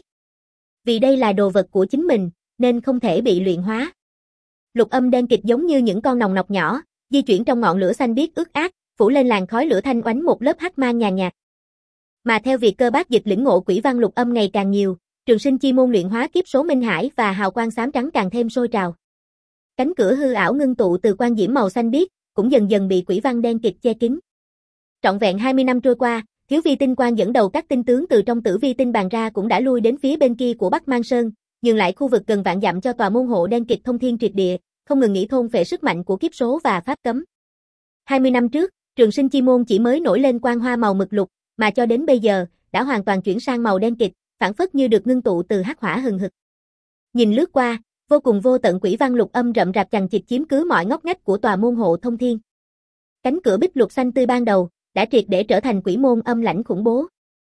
Vì đây là đồ vật của chính mình, nên không thể bị luyện hóa. Lục âm đen kịch giống như những con nòng nọc nhỏ, di chuyển trong ngọn lửa xanh biếc ướt át, phủ lên làn khói lửa thanh oánh một lớp hắc mang nhàn nhạt. Mà theo việc Cơ bát dịch lĩnh ngộ quỷ văn lục âm ngày càng nhiều, trường sinh chi môn luyện hóa kiếp số Minh Hải và hào quang xám trắng càng thêm sôi trào. Cánh cửa hư ảo ngưng tụ từ quang diễm màu xanh biếc, cũng dần dần bị quỷ văn đen kịch che kín. Trọn vẹn hai mươi năm trôi qua, Thiếu Vi Tinh Quang dẫn đầu các tinh tướng từ trong Tử Vi Tinh bàn ra cũng đã lui đến phía bên kia của Bắc Mang Sơn, nhường lại khu vực gần vạn dặm cho tòa môn hộ đen kịch thông thiên triệt địa, không ngừng nghĩ thôn phệ sức mạnh của kiếp số và pháp cấm. hai mươi năm trước, trường sinh chi môn chỉ mới nổi lên quang hoa màu mực lục, mà cho đến bây giờ, đã hoàn toàn chuyển sang màu đen kịch, phản phất như được ngưng tụ từ hắc hỏa hừng hực. Nhìn lướt qua, vô cùng vô tận quỷ văn lục âm rậm rạp chằng chịt chiếm cứ mọi ngóc ngách của tòa môn hộ thông thiên. Cánh cửa bích lục xanh tươi ban đầu đã triệt để trở thành quỷ môn âm lãnh khủng bố.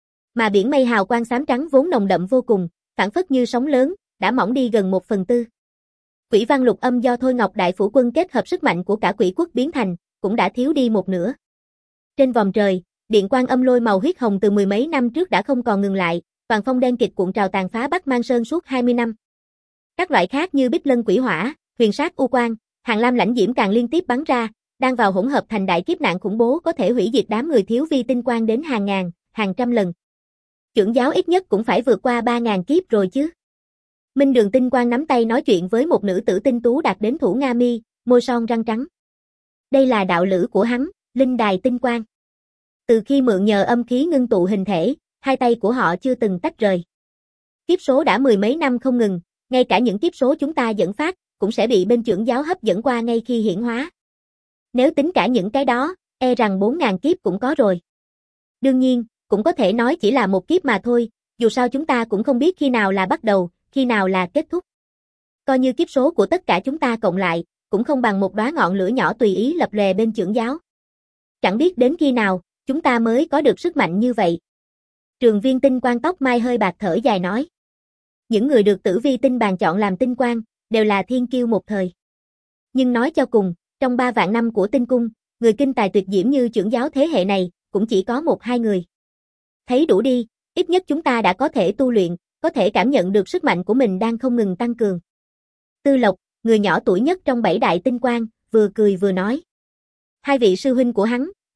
Mà biển mây hào quang xám trắng vốn nồng đậm vô cùng, phản phất như sóng lớn, đã mỏng đi gần một phần tư. Quỷ văn lục âm do Thôi Ngọc Đại Phủ Quân kết hợp sức mạnh của cả quỷ quốc biến thành, cũng đã thiếu đi một nửa. Trên vòm trời, điện quang âm lôi màu huyết hồng từ mười mấy năm trước đã không còn ngừng lại, toàn phong đen kịch cuộn trào tàn phá Bắc Mang Sơn suốt hai mươi năm. Các loại khác như bích lân quỷ hỏa, huyền sát u quang, hàng lam lãnh diễm càng liên tiếp bắn ra, đang vào hỗn hợp thành đại kiếp nạn khủng bố có thể hủy diệt đám người Thiếu Vi Tinh Quang đến hàng ngàn, hàng trăm lần. Chưởng giáo ít nhất cũng phải vượt qua ba ngàn kiếp rồi chứ. Minh Đường Tinh Quang nắm tay nói chuyện với một nữ tử tinh tú đạt đến thủ Nga mi, môi son răng trắng. Đây là đạo lữ của hắn, Linh Đài Tinh Quang. Từ khi mượn nhờ âm khí ngưng tụ hình thể, hai tay của họ chưa từng tách rời. Kiếp số đã mười mấy năm không ngừng, ngay cả những kiếp số chúng ta dẫn phát, cũng sẽ bị bên chưởng giáo hấp dẫn qua ngay khi hiển hóa. Nếu tính cả những cái đó, e rằng bốn ngàn kiếp cũng có rồi. Đương nhiên, cũng có thể nói chỉ là một kiếp mà thôi, dù sao chúng ta cũng không biết khi nào là bắt đầu, khi nào là kết thúc. Coi như kiếp số của tất cả chúng ta cộng lại, cũng không bằng một đóa ngọn lửa nhỏ tùy ý lập lòe bên chưởng giáo. Chẳng biết đến khi nào, chúng ta mới có được sức mạnh như vậy. Trường Viên Tinh Quang tóc mai hơi bạc thở dài nói. Những người được Tử Vi Tinh bàn chọn làm tinh quang, đều là thiên kiêu một thời. Nhưng nói cho cùng, trong ba vạn năm của tinh cung, người kinh tài tuyệt diễm như chưởng giáo thế hệ này, cũng chỉ có một hai người. Thấy đủ đi, ít nhất chúng ta đã có thể tu luyện, có thể cảm nhận được sức mạnh của mình đang không ngừng tăng cường. Tư Lộc, người nhỏ tuổi nhất trong bảy đại tinh quang, vừa cười vừa nói. Hai vị sư huynh của hắn,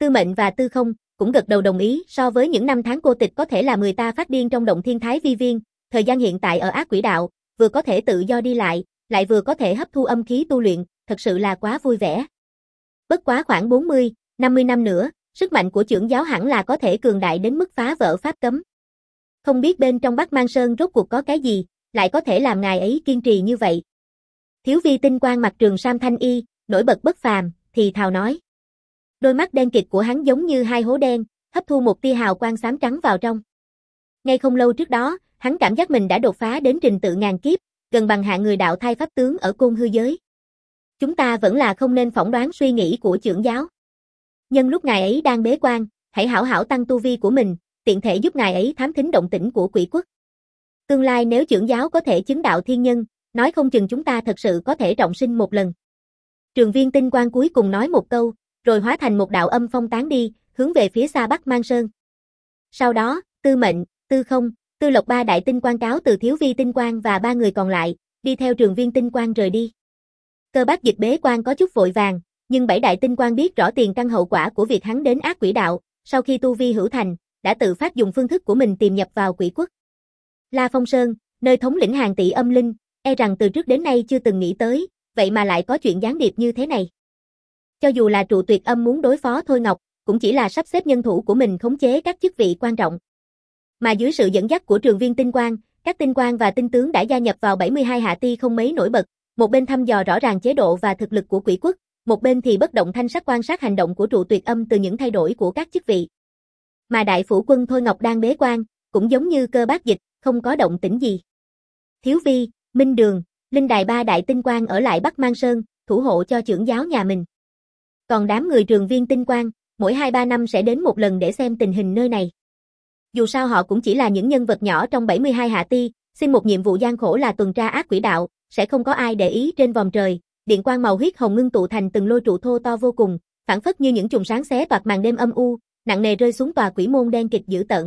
Tư Mệnh và Tư Không cũng gật đầu đồng ý. So với những năm tháng cô tịch có thể làm người ta phát điên trong động thiên thái vi viên, thời gian hiện tại ở ác quỷ đạo, vừa có thể tự do đi lại, lại vừa có thể hấp thu âm khí tu luyện, thật sự là quá vui vẻ. Bất quá khoảng bốn mươi, năm mươi năm nữa, sức mạnh của chưởng giáo hẳn là có thể cường đại đến mức phá vỡ pháp cấm. Không biết bên trong Bắc Mang Sơn rốt cuộc có cái gì, lại có thể làm ngài ấy kiên trì như vậy. Thiếu vi tinh quang mặc trường sam thanh y, nổi bật bất phàm, thì thào nói. Đôi mắt đen kịt của hắn giống như hai hố đen, hấp thu một tia hào quang xám trắng vào trong. Ngay không lâu trước đó, hắn cảm giác mình đã đột phá đến trình tự ngàn kiếp, gần bằng hạng người đạo thai pháp tướng ở côn hư giới. Chúng ta vẫn là không nên phỏng đoán suy nghĩ của chưởng giáo. Nhân lúc ngài ấy đang bế quan, hãy hảo hảo tăng tu vi của mình, tiện thể giúp ngài ấy thám thính động tĩnh của quỷ quốc. Tương lai nếu chưởng giáo có thể chứng đạo thiên nhân, nói không chừng chúng ta thật sự có thể trọng sinh một lần. Trường Viên Tinh Quang cuối cùng nói một câu, rồi hóa thành một đạo âm phong tán đi, hướng về phía xa Bắc Mang Sơn. Sau đó, Tư Mệnh, Tư Không, Tư Lộc ba đại tinh quang cáo từ Thiếu Vi Tinh Quang và ba người còn lại, đi theo Trường Viên Tinh Quang rời đi. Cơ Bác Dịch bế quan có chút vội vàng, nhưng bảy đại tinh quang biết rõ tiền căn hậu quả của việc hắn đến ác quỷ đạo, sau khi tu vi hữu thành, đã tự phát dùng phương thức của mình tìm nhập vào quỷ quốc. La Phong Sơn, nơi thống lĩnh hàng tỷ âm linh, e rằng từ trước đến nay chưa từng nghĩ tới, vậy mà lại có chuyện gián điệp như thế này. Cho dù là trụ tuyệt âm muốn đối phó Thôi Ngọc, cũng chỉ là sắp xếp nhân thủ của mình khống chế các chức vị quan trọng. Mà dưới sự dẫn dắt của Trường Viên Tinh Quang, các tinh quang và tinh tướng đã gia nhập vào bảy mươi hai hạ ti không mấy nổi bật, một bên thăm dò rõ ràng chế độ và thực lực của quỷ quốc, một bên thì bất động thanh sắc quan sát hành động của trụ tuyệt âm từ những thay đổi của các chức vị. Mà đại phủ quân Thôi Ngọc đang bế quan, cũng giống như Cơ Bác Dịch, không có động tĩnh gì. Thiếu Vi, Minh Đường, Linh Đài ba đại tinh quang ở lại Bắc Mang Sơn, thủ hộ cho chưởng giáo nhà mình. Còn đám người Trường Viên Tinh Quang, mỗi hai ba năm sẽ đến một lần để xem tình hình nơi này. Dù sao họ cũng chỉ là những nhân vật nhỏ trong bảy mươi hai hạ ti, xin một nhiệm vụ gian khổ là tuần tra ác quỷ đạo, sẽ không có ai để ý. Trên vòm trời, điện quang màu huyết hồng ngưng tụ thành từng lôi trụ thô to vô cùng, phảng phất như những chùm sáng xé toạc màn đêm âm u, nặng nề rơi xuống tòa quỷ môn đen kịch dữ tợn.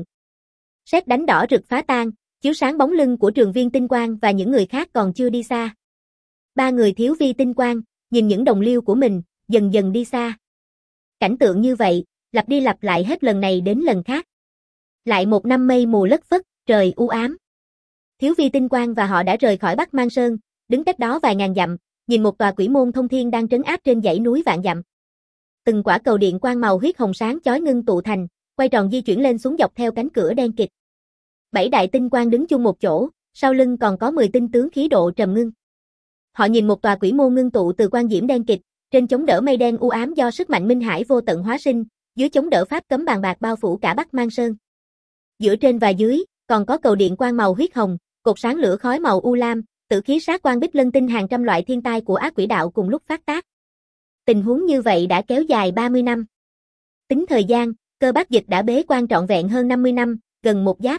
Sét đánh đỏ rực phá tan, chiếu sáng bóng lưng của Trường Viên Tinh Quang và những người khác còn chưa đi xa. Ba người Thiếu Vi Tinh Quang, nhìn những đồng liêu của mình, dần dần đi xa. Cảnh tượng như vậy, lặp đi lặp lại hết lần này đến lần khác. Lại một năm mây mù lất phất, trời u ám. Thiếu Vi Tinh Quang và họ đã rời khỏi Bắc Mang Sơn, đứng cách đó vài ngàn dặm, nhìn một tòa quỷ môn thông thiên đang trấn áp trên dãy núi vạn dặm. Từng quả cầu điện quang màu huyết hồng sáng chói ngưng tụ thành, quay tròn di chuyển lên xuống dọc theo cánh cửa đen kịt. Bảy đại tinh quang đứng chung một chỗ, sau lưng còn có mười tinh tướng khí độ trầm ngưng. Họ nhìn một tòa quỷ môn ngưng tụ từ quang diễm đen kịt, trên chống đỡ mây đen u ám do sức mạnh minh hải vô tận hóa sinh, dưới chống đỡ pháp cấm bàn bạc bao phủ cả Bắc Mang Sơn. Giữa trên và dưới, còn có cầu điện quang màu huyết hồng, cột sáng lửa khói màu u lam, tử khí sát quang bích lân tinh hàng trăm loại thiên tai của ác quỷ đạo cùng lúc phát tác. Tình huống như vậy đã kéo dài ba mươi năm. Tính thời gian, Cơ Bác Dịch đã bế quan trọn vẹn hơn năm mươi năm, gần một giáp.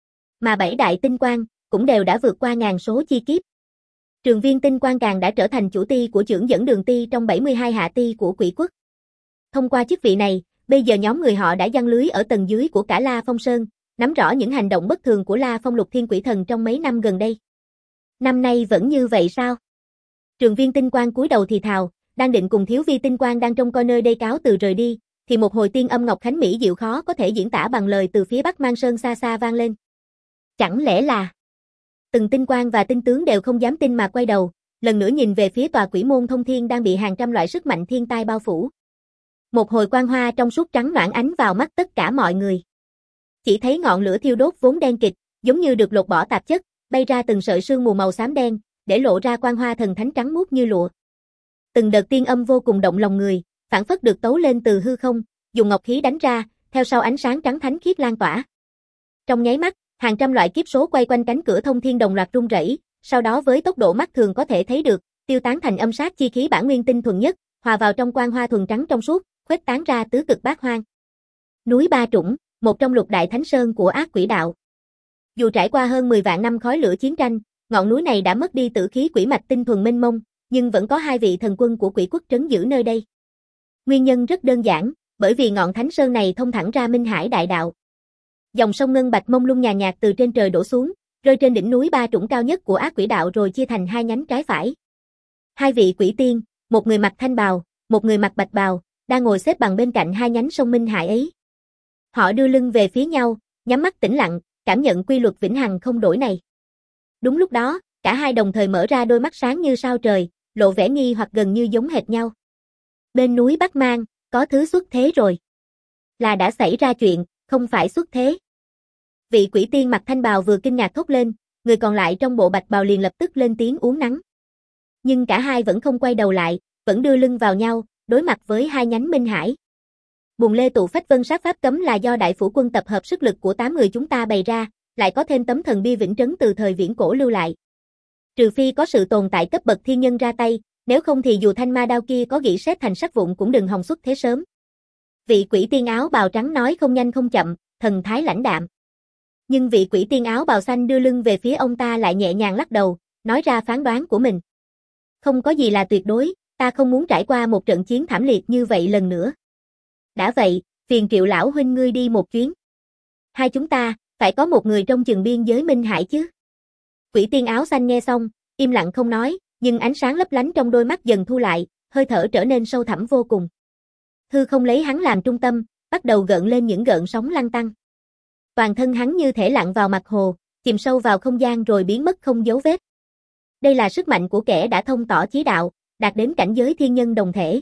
Mà bảy đại tinh quang cũng đều đã vượt qua ngàn số chi kiếp. Trường Viên Tinh Quang càng đã trở thành chủ ti của chưởng dẫn đường ti trong bảy mươi hai hạ ti của quỷ quốc. Thông qua chức vị này, bây giờ nhóm người họ đã giăng lưới ở tầng dưới của cả La Phong Sơn, nắm rõ những hành động bất thường của La Phong Lục Thiên Quỷ Thần trong mấy năm gần đây. Năm nay vẫn như vậy sao? Trường Viên Tinh Quang cúi đầu thì thào, đang định cùng Thiếu Vi Tinh Quang đang trông coi nơi đây cáo từ rời đi, thì một hồi tiên âm ngọc khánh mỹ diệu khó có thể diễn tả bằng lời từ phía Bắc Mang Sơn xa xa vang lên. Chẳng lẽ là... Từng tinh quang và tinh tướng đều không dám tin mà quay đầu, lần nữa nhìn về phía tòa quỷ môn thông thiên đang bị hàng trăm loại sức mạnh thiên tai bao phủ. Một hồi quang hoa trong suốt trắng noãn ánh vào mắt tất cả mọi người. Chỉ thấy ngọn lửa thiêu đốt vốn đen kịt, giống như được lột bỏ tạp chất, bay ra từng sợi sương mù màu xám đen, để lộ ra quang hoa thần thánh trắng muốt như lụa. Từng đợt tiên âm vô cùng động lòng người, phảng phất được tấu lên từ hư không, dùng ngọc khí đánh ra, theo sau ánh sáng trắng thánh khiết lan tỏa. Trong nháy mắt, hàng trăm loại kiếp số quay quanh cánh cửa thông thiên đồng loạt rung rẩy, sau đó với tốc độ mắt thường có thể thấy được, tiêu tán thành âm sát chi khí bản nguyên tinh thuần nhất, hòa vào trong quang hoa thuần trắng trong suốt, khuếch tán ra tứ cực bát hoang. Núi Ba Trũng, một trong lục đại thánh sơn của ác quỷ đạo. Dù trải qua hơn mười vạn năm khói lửa chiến tranh, ngọn núi này đã mất đi tử khí quỷ mạch tinh thuần mênh mông, nhưng vẫn có hai vị thần quân của quỷ quốc trấn giữ nơi đây. Nguyên nhân rất đơn giản, bởi vì ngọn thánh sơn này thông thẳng ra Minh Hải đại đạo. Dòng sông ngân bạch mông lung nhàn nhạt từ trên trời đổ xuống, rơi trên đỉnh núi Ba Trũng cao nhất của ác quỷ đạo rồi chia thành hai nhánh trái phải. Hai vị quỷ tiên, một người mặc thanh bào, một người mặc bạch bào, đang ngồi xếp bằng bên cạnh hai nhánh sông Minh Hải ấy. Họ đưa lưng về phía nhau, nhắm mắt tĩnh lặng, cảm nhận quy luật vĩnh hằng không đổi này. Đúng lúc đó, cả hai đồng thời mở ra đôi mắt sáng như sao trời, lộ vẻ nghi hoặc gần như giống hệt nhau. Bên núi Bắc Mang, có thứ xuất thế rồi. Là đã xảy ra chuyện, không phải xuất thế. Vị quỷ tiên mặc thanh bào vừa kinh ngạc thốt lên, người còn lại trong bộ bạch bào liền lập tức lên tiếng uốn nắn. Nhưng cả hai vẫn không quay đầu lại, vẫn đưa lưng vào nhau, đối mặt với hai nhánh Minh Hải. Bùn Lê tụ phách vân sát pháp cấm là do đại phủ quân tập hợp sức lực của tám người chúng ta bày ra, lại có thêm tấm thần bia vĩnh trấn từ thời viễn cổ lưu lại. Trừ phi có sự tồn tại cấp bậc thiên nhân ra tay, nếu không thì dù thanh ma đao kia có gỉ sét thành sắc vụn cũng đừng hòng xuất thế sớm. Vị quỷ tiên áo bào trắng nói không nhanh không chậm, thần thái lãnh đạm. Nhưng vị quỷ tiên áo bào xanh đưa lưng về phía ông ta lại nhẹ nhàng lắc đầu, nói ra phán đoán của mình. Không có gì là tuyệt đối, ta không muốn trải qua một trận chiến thảm liệt như vậy lần nữa. Đã vậy, phiền Triệu lão huynh ngươi đi một chuyến. Hai chúng ta, phải có một người trong chừng biên giới Minh Hải chứ. Quỷ tiên áo xanh nghe xong, im lặng không nói, nhưng ánh sáng lấp lánh trong đôi mắt dần thu lại, hơi thở trở nên sâu thẳm vô cùng. Hư không lấy hắn làm trung tâm, bắt đầu gợn lên những gợn sóng lăn tăn. Toàn thân hắn như thể lặn vào mặt hồ, chìm sâu vào không gian rồi biến mất không dấu vết. Đây là sức mạnh của kẻ đã thông tỏ chí đạo, đạt đến cảnh giới thiên nhân đồng thể.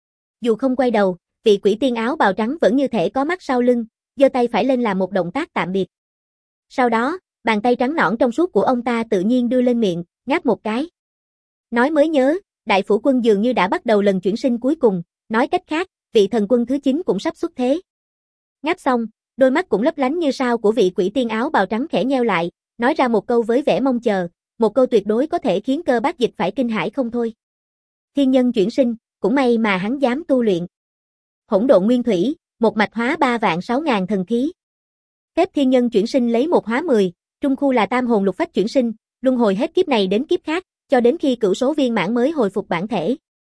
Dù không quay đầu, vị quỷ tiên áo bào trắng vẫn như thể có mắt sau lưng, giơ tay phải lên làm một động tác tạm biệt. Sau đó, bàn tay trắng nõn trong suốt của ông ta tự nhiên đưa lên miệng, ngáp một cái. Nói mới nhớ, đại phủ quân dường như đã bắt đầu lần chuyển sinh cuối cùng, nói cách khác, vị thần quân thứ chín cũng sắp xuất thế. Ngáp xong, đôi mắt cũng lấp lánh như sao của vị quỷ tiên áo bào trắng khẽ nheo lại, nói ra một câu với vẻ mong chờ, một câu tuyệt đối có thể khiến Cơ Bác Dịch phải kinh hãi không thôi. Thiên nhân chuyển sinh, cũng may mà hắn dám tu luyện. Hỗn độn nguyên thủy, một mạch hóa ba vạn sáu ngàn thần khí. Phép thiên nhân chuyển sinh lấy một hóa mười, trung khu là tam hồn lục phách chuyển sinh, luân hồi hết kiếp này đến kiếp khác, cho đến khi cửu số viên mãn mới hồi phục bản thể.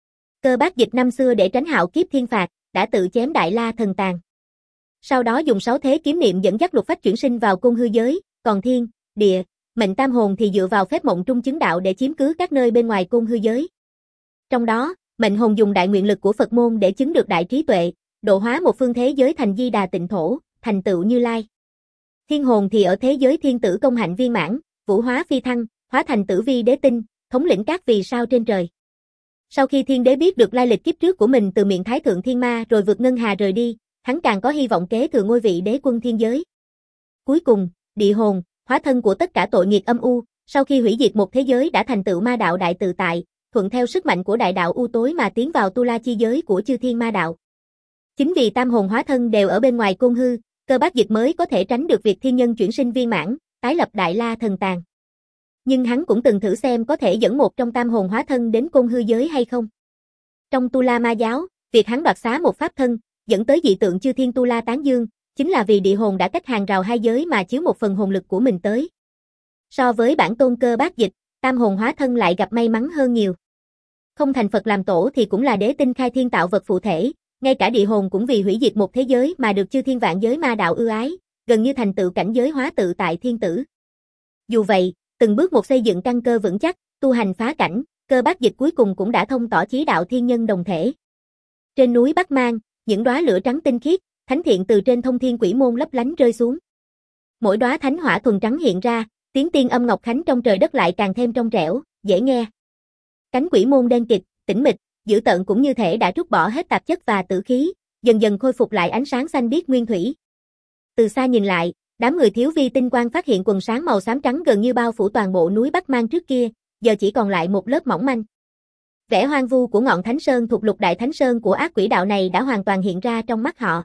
Cơ Bác Dịch năm xưa để tránh hạo kiếp thiên phạt, đã tự chém Đại La thần tàn. Sau đó dùng sáu thế kiếm niệm dẫn dắt lục phách chuyển sinh vào côn hư giới, còn thiên, địa, mệnh tam hồn thì dựa vào phép mộng trung chứng đạo để chiếm cứ các nơi bên ngoài côn hư giới. Trong đó, mệnh hồn dùng đại nguyện lực của Phật môn để chứng được đại trí tuệ, độ hóa một phương thế giới thành Di Đà Tịnh Thổ, thành tựu Như Lai. Thiên hồn thì ở thế giới thiên tử công hạnh viên mãn, vũ hóa phi thăng, hóa thành Tử Vi đế tinh, thống lĩnh các vì sao trên trời. Sau khi thiên đế biết được lai lịch kiếp trước của mình từ miệng Thái Thượng Thiên Ma rồi vượt ngân hà rời đi, hắn càng có hy vọng kế thừa ngôi vị đế quân thiên giới. Cuối cùng, địa hồn, hóa thân của tất cả tội nghiệp âm u, sau khi hủy diệt một thế giới đã thành tựu ma đạo đại tự tại, thuận theo sức mạnh của đại đạo u tối mà tiến vào tu la chi giới của chư thiên ma đạo. Chính vì tam hồn hóa thân đều ở bên ngoài côn hư, Cơ Bác Dịch mới có thể tránh được việc thiên nhân chuyển sinh viên mãn, tái lập Đại La thần tàn. Nhưng hắn cũng từng thử xem có thể dẫn một trong tam hồn hóa thân đến côn hư giới hay không. Trong Tu La Ma giáo, việc hắn đoạt xá một pháp thân, dẫn tới dị tượng chư thiên Tu La tán dương, chính là vì địa hồn đã cách hàng rào hai giới mà chiếu một phần hồn lực của mình tới. So với bản tôn Cơ Bác Dịch, tam hồn hóa thân lại gặp may mắn hơn nhiều. Không thành Phật làm tổ thì cũng là đế tinh khai thiên tạo vật phụ thể, ngay cả địa hồn cũng vì hủy diệt một thế giới mà được chư thiên vạn giới ma đạo ưu ái, gần như thành tựu cảnh giới hóa tự tại thiên tử. Dù vậy, từng bước một xây dựng căn cơ vững chắc, tu hành phá cảnh, Cơ Bác Dịch cuối cùng cũng đã thông tỏ chí đạo thiên nhân đồng thể. Trên núi Bắc Mang, những đóa lửa trắng tinh khiết, thánh thiện từ trên thông thiên quỷ môn lấp lánh rơi xuống. Mỗi đóa thánh hỏa thuần trắng hiện ra, tiếng tiên âm ngọc khánh trong trời đất lại càng thêm trong trẻo, dễ nghe. Cánh quỷ môn đen kịt, tĩnh mịch, dữ tợn cũng như thể đã trút bỏ hết tạp chất và tử khí, dần dần khôi phục lại ánh sáng xanh biếc nguyên thủy. Từ xa nhìn lại, đám người thiếu vi tinh quang phát hiện quần sáng màu xám trắng gần như bao phủ toàn bộ núi Bắc Mang trước kia, giờ chỉ còn lại một lớp mỏng manh. Vẻ hoang vu của ngọn Thánh Sơn thuộc Lục Đại Thánh Sơn của ác quỷ đạo này đã hoàn toàn hiện ra trong mắt họ.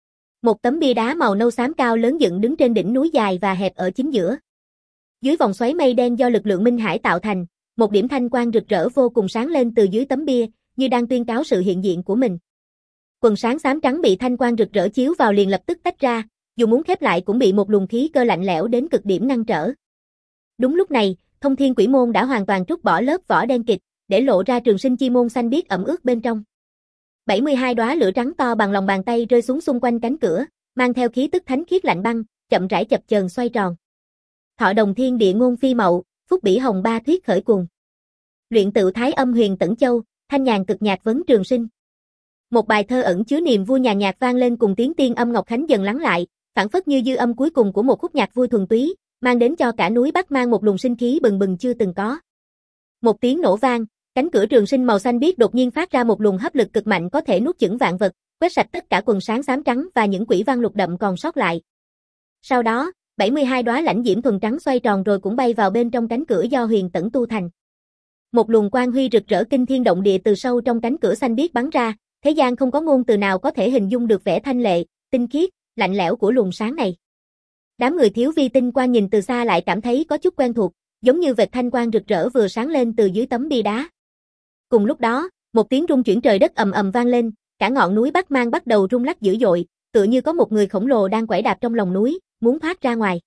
Một tấm bia đá màu nâu xám cao lớn dựng đứng trên đỉnh núi dài và hẹp ở chính giữa. Dưới vòng xoáy mây đen do lực lượng Minh Hải tạo thành, một điểm thanh quang rực rỡ vô cùng sáng lên từ dưới tấm bia, như đang tuyên cáo sự hiện diện của mình. Quần sáng xám trắng bị thanh quang rực rỡ chiếu vào liền lập tức tách ra, dù muốn khép lại cũng bị một luồng khí cơ lạnh lẽo đến cực điểm ngăn trở. Đúng lúc này, thông thiên quỷ môn đã hoàn toàn trút bỏ lớp vỏ đen kịt, để lộ ra trường sinh chi môn xanh biếc ẩm ướt bên trong. bảy mươi hai đóa lửa trắng to bằng lòng bàn tay rơi xuống xung quanh cánh cửa, mang theo khí tức thánh khiết lạnh băng, chậm rãi chập chờn xoay tròn. Thọ đồng thiên địa ngôn phi mậu, phúc bỉ hồng ba thuyết khởi cùng. Luyện tự thái âm huyền tẩn châu, thanh nhàn cực nhạc vấn trường sinh. Một bài thơ ẩn chứa niềm vui nhàn nhạt vang lên cùng tiếng tiên âm Ngọc Khánh dần lắng lại, phảng phất như dư âm cuối cùng của một khúc nhạc vui thuần túy, mang đến cho cả núi Bắc Mang một luồng sinh khí bừng bừng chưa từng có. Một tiếng nổ vang, cánh cửa trường sinh màu xanh biếc đột nhiên phát ra một luồng hấp lực cực mạnh có thể nuốt chửng vạn vật, quét sạch tất cả quần sáng xám trắng và những quỷ văn lục đậm còn sót lại. Sau đó, bảy mươi hai đóa lãnh diễm thuần trắng xoay tròn rồi cũng bay vào bên trong cánh cửa do Huyền Tẫn tu thành. Một luồng quang huy rực rỡ kinh thiên động địa từ sâu trong cánh cửa xanh biếc bắn ra, thế gian không có ngôn từ nào có thể hình dung được vẻ thanh lệ, tinh khiết, lạnh lẽo của luồng sáng này. Đám người thiếu vi tinh quang nhìn từ xa lại cảm thấy có chút quen thuộc, giống như vệt thanh quang rực rỡ vừa sáng lên từ dưới tấm bia đá. Cùng lúc đó, một tiếng rung chuyển trời đất ầm ầm vang lên, cả ngọn núi Bắc Mang bắt đầu rung lắc dữ dội, tựa như có một người khổng lồ đang quẩy đạp trong lòng núi, muốn thoát ra ngoài.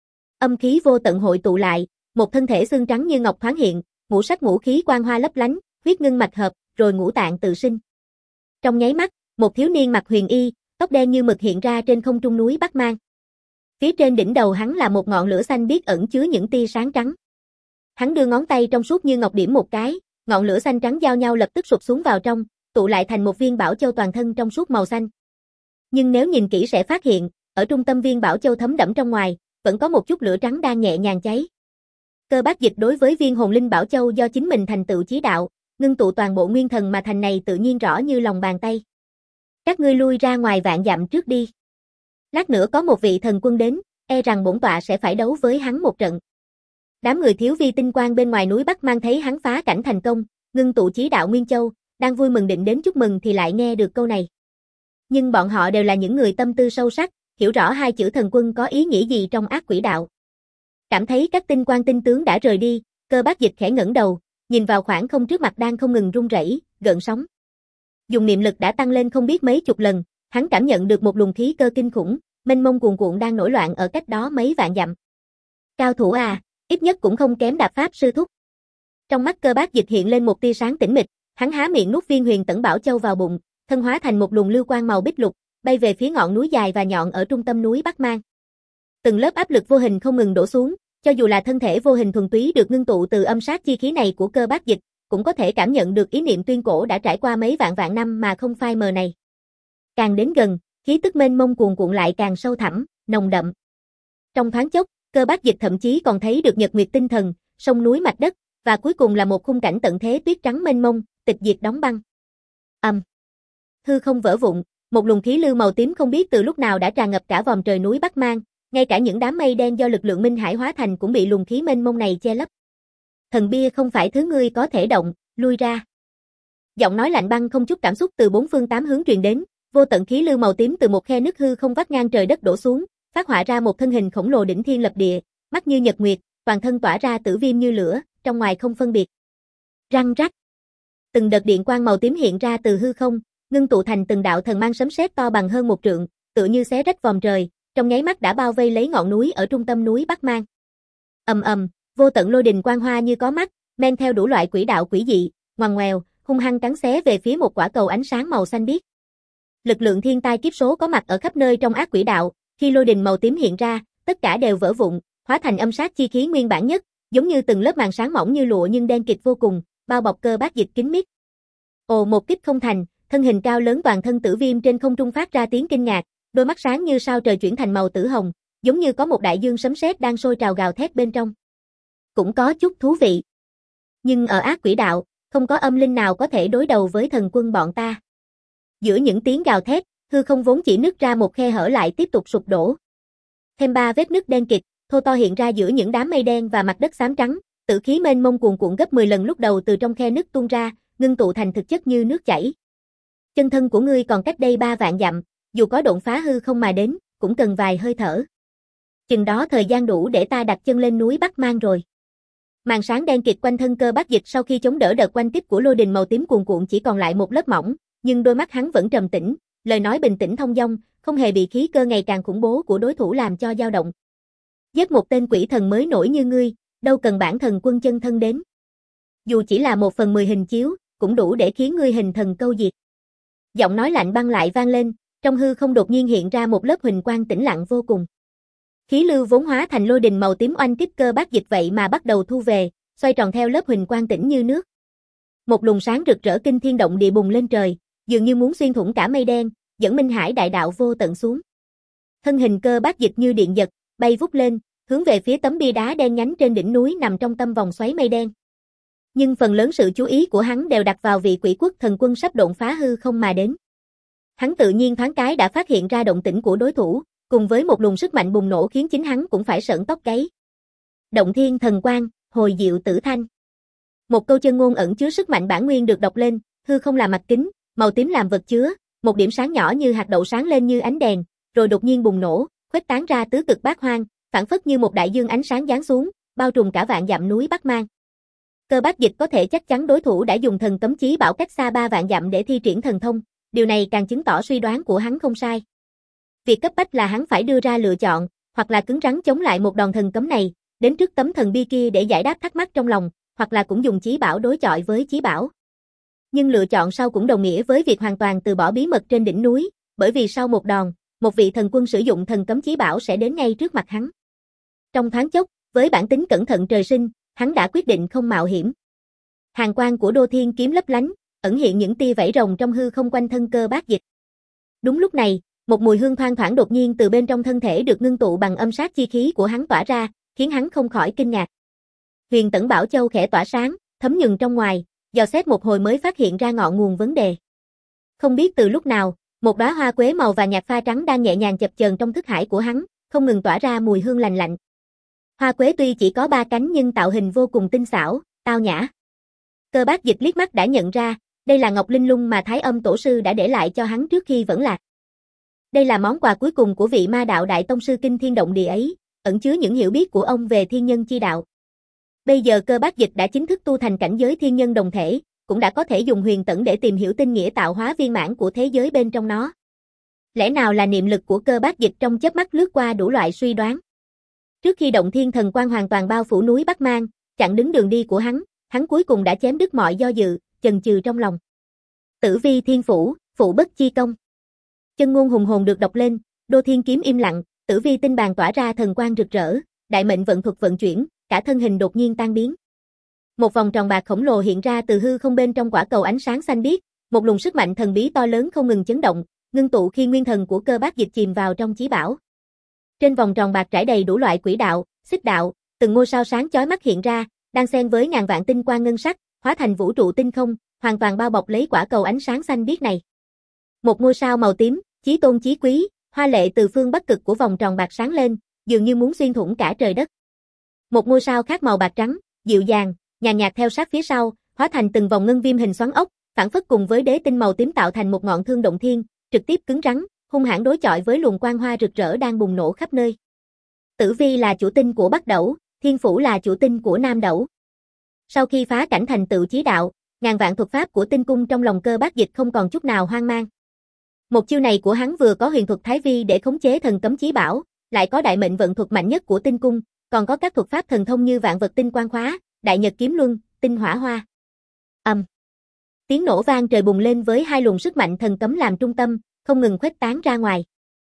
Âm khí vô tận hội tụ lại, một thân thể xương trắng như ngọc thoáng hiện, ngũ sắc ngũ khí quang hoa lấp lánh, huyết ngưng mạch hợp, rồi ngũ tạng tự sinh. Trong nháy mắt, một thiếu niên mặc huyền y, tóc đen như mực hiện ra trên không trung núi Bắc Mang. Phía trên đỉnh đầu hắn là một ngọn lửa xanh biếc ẩn chứa những tia sáng trắng. Hắn đưa ngón tay trong suốt như ngọc điểm một cái, ngọn lửa xanh trắng giao nhau lập tức sụp xuống vào trong, tụ lại thành một viên bảo châu toàn thân trong suốt màu xanh. Nhưng nếu nhìn kỹ sẽ phát hiện, ở trung tâm viên bảo châu thấm đẫm trong ngoài, vẫn có một chút lửa trắng đang nhẹ nhàng cháy. Cơ Bác Dịch đối với viên hồn linh bảo châu do chính mình thành tựu chí đạo, ngưng tụ toàn bộ nguyên thần mà thành này tự nhiên rõ như lòng bàn tay. Các ngươi lui ra ngoài vạn dặm trước đi. Lát nữa có một vị thần quân đến, e rằng bổn tọa sẽ phải đấu với hắn một trận. Đám người thiếu vi tinh quang bên ngoài núi Bắc Mang thấy hắn phá cảnh thành công, ngưng tụ chí đạo Nguyên Châu, đang vui mừng định đến chúc mừng thì lại nghe được câu này. Nhưng bọn họ đều là những người tâm tư sâu sắc, hiểu rõ hai chữ thần quân có ý nghĩa gì trong ác quỷ đạo. Cảm thấy các tinh quang tinh tướng đã rời đi, Cơ Bác Dịch khẽ ngẩng đầu, nhìn vào khoảng không trước mặt đang không ngừng rung rẩy, gợn sóng. Dùng niệm lực đã tăng lên không biết mấy chục lần, hắn cảm nhận được một luồng khí cơ kinh khủng, mênh mông cuồn cuộn đang nổi loạn ở cách đó mấy vạn dặm. Cao thủ à, ít nhất cũng không kém Đạp Pháp sư thúc. Trong mắt Cơ Bác Dịch hiện lên một tia sáng tĩnh mịch, hắn há miệng nuốt viên Huyền Tẫn Bảo Châu vào bụng, thân hóa thành một luồng lưu quang màu bích lục, bay về phía ngọn núi dài và nhọn ở trung tâm núi Bắc Mang. Từng lớp áp lực vô hình không ngừng đổ xuống, cho dù là thân thể vô hình thuần túy được ngưng tụ từ âm sát chi khí này của Cơ Bác Dịch, cũng có thể cảm nhận được ý niệm tuyên cổ đã trải qua mấy vạn vạn năm mà không phai mờ này. Càng đến gần, khí tức mênh mông cuồn cuộn lại càng sâu thẳm, nồng đậm. Trong thoáng chốc, Cơ Bác Dịch thậm chí còn thấy được nhật nguyệt tinh thần, sông núi mạch đất, và cuối cùng là một khung cảnh tận thế tuyết trắng mênh mông, tịch diệt đóng băng. Âm. Hư không vỡ vụn, một luồng khí lưu màu tím không biết từ lúc nào đã tràn ngập cả vòm trời núi Bắc Mang, ngay cả những đám mây đen do lực lượng Minh Hải hóa thành cũng bị luồng khí mênh mông này che lấp. Thần bia không phải thứ ngươi có thể động, lui ra. Giọng nói lạnh băng không chút cảm xúc từ bốn phương tám hướng truyền đến, vô tận khí lưu màu tím từ một khe nứt hư không vắt ngang trời đất đổ xuống, phát họa ra một thân hình khổng lồ đỉnh thiên lập địa, mắt như nhật nguyệt, toàn thân tỏa ra tử viêm như lửa, trong ngoài không phân biệt. Răng rắc. Từng đợt điện quang màu tím hiện ra từ hư không, ngưng tụ thành từng đạo thần mang sấm sét to bằng hơn một trượng, tựa như xé rách vòm trời, trong nháy mắt đã bao vây lấy ngọn núi ở trung tâm núi Bắc Mang. Ầm ầm, vô tận lôi đình quang hoa như có mắt, men theo đủ loại quỷ đạo quỷ dị, ngoằn ngoèo, hung hăng cắn xé về phía một quả cầu ánh sáng màu xanh biếc. Lực lượng thiên tai kiếp số có mặt ở khắp nơi trong ác quỷ đạo, khi lôi đình màu tím hiện ra, tất cả đều vỡ vụn, hóa thành âm sát chi khí nguyên bản nhất, giống như từng lớp màn sáng mỏng như lụa nhưng đen kịt vô cùng, bao bọc Cơ Bác Dịch kín mít. Ồ, một kích không thành, thân hình cao lớn toàn thân tử viêm trên không trung phát ra tiếng kinh ngạc, đôi mắt sáng như sao trời chuyển thành màu tử hồng, giống như có một đại dương sấm sét đang sôi trào gào thét bên trong. Cũng có chút thú vị. Nhưng ở ác quỷ đạo, không có âm linh nào có thể đối đầu với thần quân bọn ta. Giữa những tiếng gào thét, hư không vốn chỉ nứt ra một khe hở lại tiếp tục sụp đổ. Thêm ba vết nứt đen kịt, thô to hiện ra giữa những đám mây đen và mặt đất xám trắng, tử khí mênh mông cuồn cuộn gấp mười lần lúc đầu từ trong khe nứt tuôn ra, ngưng tụ thành thực chất như nước chảy. Chân thân của ngươi còn cách đây ba vạn dặm, dù có độn phá hư không mà đến, cũng cần vài hơi thở. Chừng đó thời gian đủ để ta đặt chân lên núi Bắc Mang rồi. Màn sáng đen kịt quanh thân Cơ Bác Dịch sau khi chống đỡ đợt quanh kích của lôi đình màu tím cuồn cuộn chỉ còn lại một lớp mỏng, nhưng đôi mắt hắn vẫn trầm tĩnh, lời nói bình tĩnh thông dong, không hề bị khí cơ ngày càng khủng bố của đối thủ làm cho dao động. Giết một tên quỷ thần mới nổi như ngươi, đâu cần bản thần quân chân thân đến. Dù chỉ là một phần mười hình chiếu, cũng đủ để khiến ngươi hình thần câu diệt. Giọng nói lạnh băng lại vang lên, trong hư không đột nhiên hiện ra một lớp huỳnh quang tĩnh lặng vô cùng. Khí lưu vốn hóa thành lôi đình màu tím oanh kích Cơ Bác Dịch vậy mà bắt đầu thu về, xoay tròn theo lớp huỳnh quang tĩnh như nước. Một luồng sáng rực rỡ kinh thiên động địa bùng lên trời, dường như muốn xuyên thủng cả mây đen, dẫn Minh Hải đại đạo vô tận xuống. Thân hình Cơ Bác Dịch như điện giật, bay vút lên, hướng về phía tấm bia đá đen nhánh trên đỉnh núi nằm trong tâm vòng xoáy mây đen. Nhưng phần lớn sự chú ý của hắn đều đặt vào vị Quỷ Quốc thần quân sắp độn phá hư không mà đến. Hắn tự nhiên thoáng cái đã phát hiện ra động tĩnh của đối thủ, cùng với một luồng sức mạnh bùng nổ khiến chính hắn cũng phải sởn tóc gáy. Động Thiên Thần Quang, hồi diệu tử thanh. Một câu chân ngôn ẩn chứa sức mạnh bản nguyên được đọc lên, hư không là mặt kính, màu tím làm vật chứa, một điểm sáng nhỏ như hạt đậu sáng lên như ánh đèn, rồi đột nhiên bùng nổ, khuếch tán ra tứ cực bát hoang, phản phất như một đại dương ánh sáng giáng xuống, bao trùm cả vạn dặm núi Bắc Mang. Cơ Bác Dịch có thể chắc chắn đối thủ đã dùng thần cấm chí bảo cách xa ba vạn dặm để thi triển thần thông, điều này càng chứng tỏ suy đoán của hắn không sai. Việc cấp bách là hắn phải đưa ra lựa chọn, hoặc là cứng rắn chống lại một đòn thần cấm này, đến trước tấm thần bia kia để giải đáp thắc mắc trong lòng, hoặc là cũng dùng chí bảo đối chọi với chí bảo. Nhưng lựa chọn sau cũng đồng nghĩa với việc hoàn toàn từ bỏ bí mật trên đỉnh núi, bởi vì sau một đòn, một vị thần quân sử dụng thần cấm chí bảo sẽ đến ngay trước mặt hắn. Trong thoáng chốc, với bản tính cẩn thận trời sinh, hắn đã quyết định không mạo hiểm. Hàn quang của Đô Thiên kiếm lấp lánh, ẩn hiện những tia vảy rồng trong hư không quanh thân Cơ Bác Dịch. Đúng lúc này, một mùi hương thoang thoảng đột nhiên từ bên trong thân thể được ngưng tụ bằng âm sát chi khí của hắn tỏa ra, khiến hắn không khỏi kinh ngạc. Huyền Tẩn Bảo Châu khẽ tỏa sáng, thấm nhuần trong ngoài, dò xét một hồi mới phát hiện ra ngọn nguồn vấn đề. Không biết từ lúc nào, một đóa hoa quế màu vàng nhạt pha trắng đang nhẹ nhàng chập chờn trong thức hải của hắn, không ngừng tỏa ra mùi hương lành lạnh. Hoa quế tuy chỉ có ba cánh nhưng tạo hình vô cùng tinh xảo, tao nhã. Cơ Bác Dịch liếc mắt đã nhận ra, đây là ngọc linh lung mà Thái Âm Tổ sư đã để lại cho hắn trước khi vẫn lạc. Đây là món quà cuối cùng của vị ma đạo đại tông sư kinh thiên động địa ấy, ẩn chứa những hiểu biết của ông về thiên nhân chi đạo. Bây giờ Cơ Bác Dịch đã chính thức tu thành cảnh giới thiên nhân đồng thể, cũng đã có thể dùng huyền tẩn để tìm hiểu tinh nghĩa tạo hóa viên mãn của thế giới bên trong nó. Lẽ nào là niệm lực của Cơ Bác Dịch trong chớp mắt lướt qua đủ loại suy đoán. Trước khi Động Thiên Thần Quang hoàn toàn bao phủ núi Bắc Mang, chặn đứng đường đi của hắn, hắn cuối cùng đã chém đứt mọi do dự, chần chừ trong lòng. Tử vi thiên phủ, phụ bất chi công. Chân ngôn hùng hồn được đọc lên, Đô Thiên kiếm im lặng, tử vi tinh bàn tỏa ra thần quang rực rỡ, đại mệnh vận thuật vận chuyển, cả thân hình đột nhiên tan biến. Một vòng tròn bạc khổng lồ hiện ra từ hư không bên trong quả cầu ánh sáng xanh biếc, một luồng sức mạnh thần bí to lớn không ngừng chấn động, ngưng tụ khi nguyên thần của Cơ Bác Dịch chìm vào trong chí bảo. Trên vòng tròn bạc trải đầy đủ loại quỹ đạo, xích đạo, từng ngôi sao sáng chói mắt hiện ra, đang xen với ngàn vạn tinh quang ngân sắc, hóa thành vũ trụ tinh không, hoàn toàn bao bọc lấy quả cầu ánh sáng xanh biếc này. Một ngôi sao màu tím, chí tôn chí quý, hoa lệ từ phương bắc cực của vòng tròn bạc sáng lên, dường như muốn xuyên thủng cả trời đất. Một ngôi sao khác màu bạc trắng, dịu dàng, nhàn nhạt theo sát phía sau, hóa thành từng vòng ngân viêm hình xoắn ốc, phản phất cùng với đế tinh màu tím tạo thành một ngọn thương động thiên, trực tiếp cứng rắn, hung hãn đối chọi với luồng quang hoa rực rỡ đang bùng nổ khắp nơi. Tử vi là chủ tinh của Bắc Đẩu, Thiên Phủ là chủ tinh của Nam Đẩu. Sau khi phá cảnh thành tựu chí đạo, ngàn vạn thuật pháp của tinh cung trong lòng Cơ Bác Dịch không còn chút nào hoang mang. Một chiêu này của hắn vừa có huyền thuật Thái Vi để khống chế thần cấm chí bảo, lại có đại mệnh vận thuật mạnh nhất của tinh cung, còn có các thuật pháp thần thông như vạn vật tinh quang khóa, đại nhật kiếm luân, tinh hỏa hoa. Ầm. Um. Tiếng nổ vang trời bùng lên với hai luồng sức mạnh thần cấm làm trung tâm, không ngừng khuếch tán ra ngoài.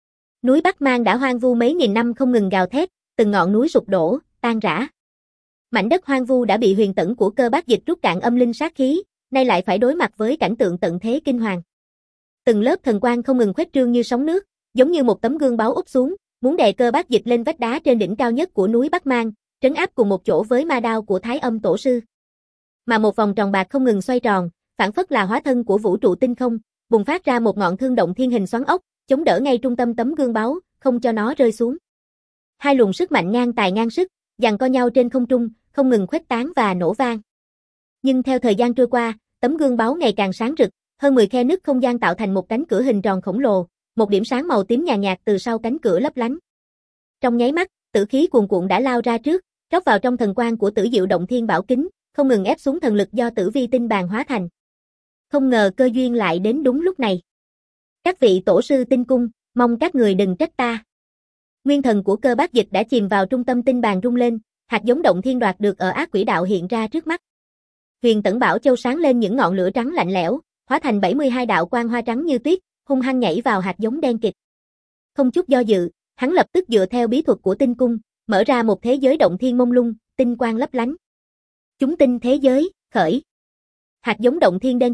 Núi Bắc Mang đã hoang vu mấy nghìn năm không ngừng gào thét, từng ngọn núi sụp đổ, tan rã. Mảnh đất hoang vu đã bị huyền tẩn của Cơ Bác Dịch rút cạn âm linh sát khí, nay lại phải đối mặt với cảnh tượng tận thế kinh hoàng. Từng lớp thần quang không ngừng khuếch trương như sóng nước, giống như một tấm gương báo úp xuống, muốn đè Cơ Bác Dịch lên vách đá trên đỉnh cao nhất của núi Bắc Mang, trấn áp cùng một chỗ với ma đao của Thái Âm Tổ sư. Mà một vòng tròn bạc không ngừng xoay tròn, phản phất là hóa thân của vũ trụ tinh không, bùng phát ra một ngọn thương động thiên hình xoắn ốc, chống đỡ ngay trung tâm tấm gương báo, không cho nó rơi xuống. Hai luồng sức mạnh ngang tài ngang sức, giằng co nhau trên không trung, không ngừng khuếch tán và nổ vang. Nhưng theo thời gian trôi qua, tấm gương báo ngày càng sáng rực, hơn mười khe nứt không gian tạo thành một cánh cửa hình tròn khổng lồ, một điểm sáng màu tím nhàn nhạt từ sau cánh cửa lấp lánh. Trong nháy mắt, tử khí cuồn cuộn đã lao ra trước, rót vào trong thần quang của Tử Diệu Động Thiên Bảo Kính, không ngừng ép xuống thần lực do Tử Vi tinh bàn hóa thành. Không ngờ cơ duyên lại đến đúng lúc này. Các vị tổ sư tinh cung, mong các người đừng trách ta. Nguyên thần của Cơ Bác Dịch đã chìm vào trung tâm tinh bàn rung lên, hạt giống động thiên đoạt được ở ác quỷ đạo hiện ra trước mắt. Huyền Tẩn Bảo Châu sáng lên những ngọn lửa trắng lạnh lẽo, hóa thành bảy mươi hai đạo quang hoa trắng như tuyết, hung hăng nhảy vào hạt giống đen kịt. Không chút do dự, hắn lập tức dựa theo bí thuật của tinh cung, mở ra một thế giới động thiên mông lung, tinh quang lấp lánh. Chúng tinh thế giới, khởi. Hạt giống động thiên đen kịt,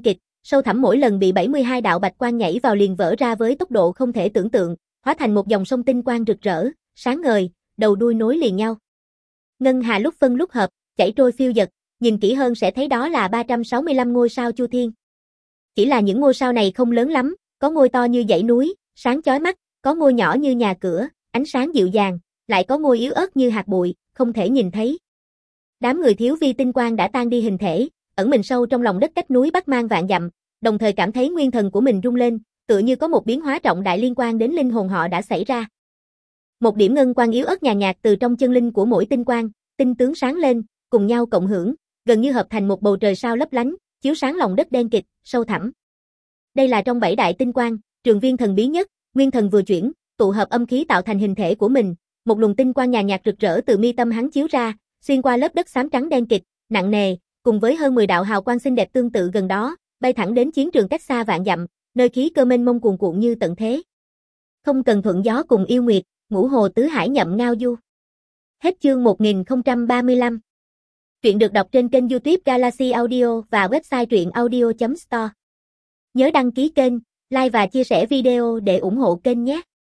Sâu thẳm mỗi lần bị bảy mươi hai đạo bạch quang nhảy vào liền vỡ ra với tốc độ không thể tưởng tượng, hóa thành một dòng sông tinh quang rực rỡ, sáng ngời, đầu đuôi nối liền nhau. Ngân hà lúc phân lúc hợp, chảy trôi phiêu dật, nhìn kỹ hơn sẽ thấy đó là ba trăm sáu mươi lăm ngôi sao Chu Thiên. Chỉ là những ngôi sao này không lớn lắm, có ngôi to như dãy núi, sáng chói mắt, có ngôi nhỏ như nhà cửa, ánh sáng dịu dàng, lại có ngôi yếu ớt như hạt bụi, không thể nhìn thấy. Đám người thiếu vi tinh quang đã tan đi hình thể, ẩn mình sâu trong lòng đất cách núi Bắc Mang vạn dặm, đồng thời cảm thấy nguyên thần của mình rung lên, tựa như có một biến hóa trọng đại liên quan đến linh hồn họ đã xảy ra. Một điểm ngân quang yếu ớt nhàn nhạt từ trong chân linh của mỗi tinh quang, tinh tướng sáng lên, cùng nhau cộng hưởng, gần như hợp thành một bầu trời sao lấp lánh, chiếu sáng lòng đất đen kịt, sâu thẳm. Đây là trong bảy đại tinh quang, trường viên thần bí nhất, nguyên thần vừa chuyển, tụ hợp âm khí tạo thành hình thể của mình, một luồng tinh quang nhàn nhạt rực rỡ từ mi tâm hắn chiếu ra, xuyên qua lớp đất xám trắng đen kịt, nặng nề, cùng với hơn mười đạo hào quang xinh đẹp tương tự gần đó, bay thẳng đến chiến trường cách xa vạn dặm, nơi khí cơ mênh mông cuồn cuộn như tận thế. Không cần thuận gió cùng yêu nguyệt, ngũ hồ tứ hải nhậm ngao du. Hết chương một nghìn không trăm ba mươi lăm. Truyện được đọc trên kênh YouTube Galaxy Audio và website truyện audio chấm store. Nhớ đăng ký kênh, like và chia sẻ video để ủng hộ kênh nhé.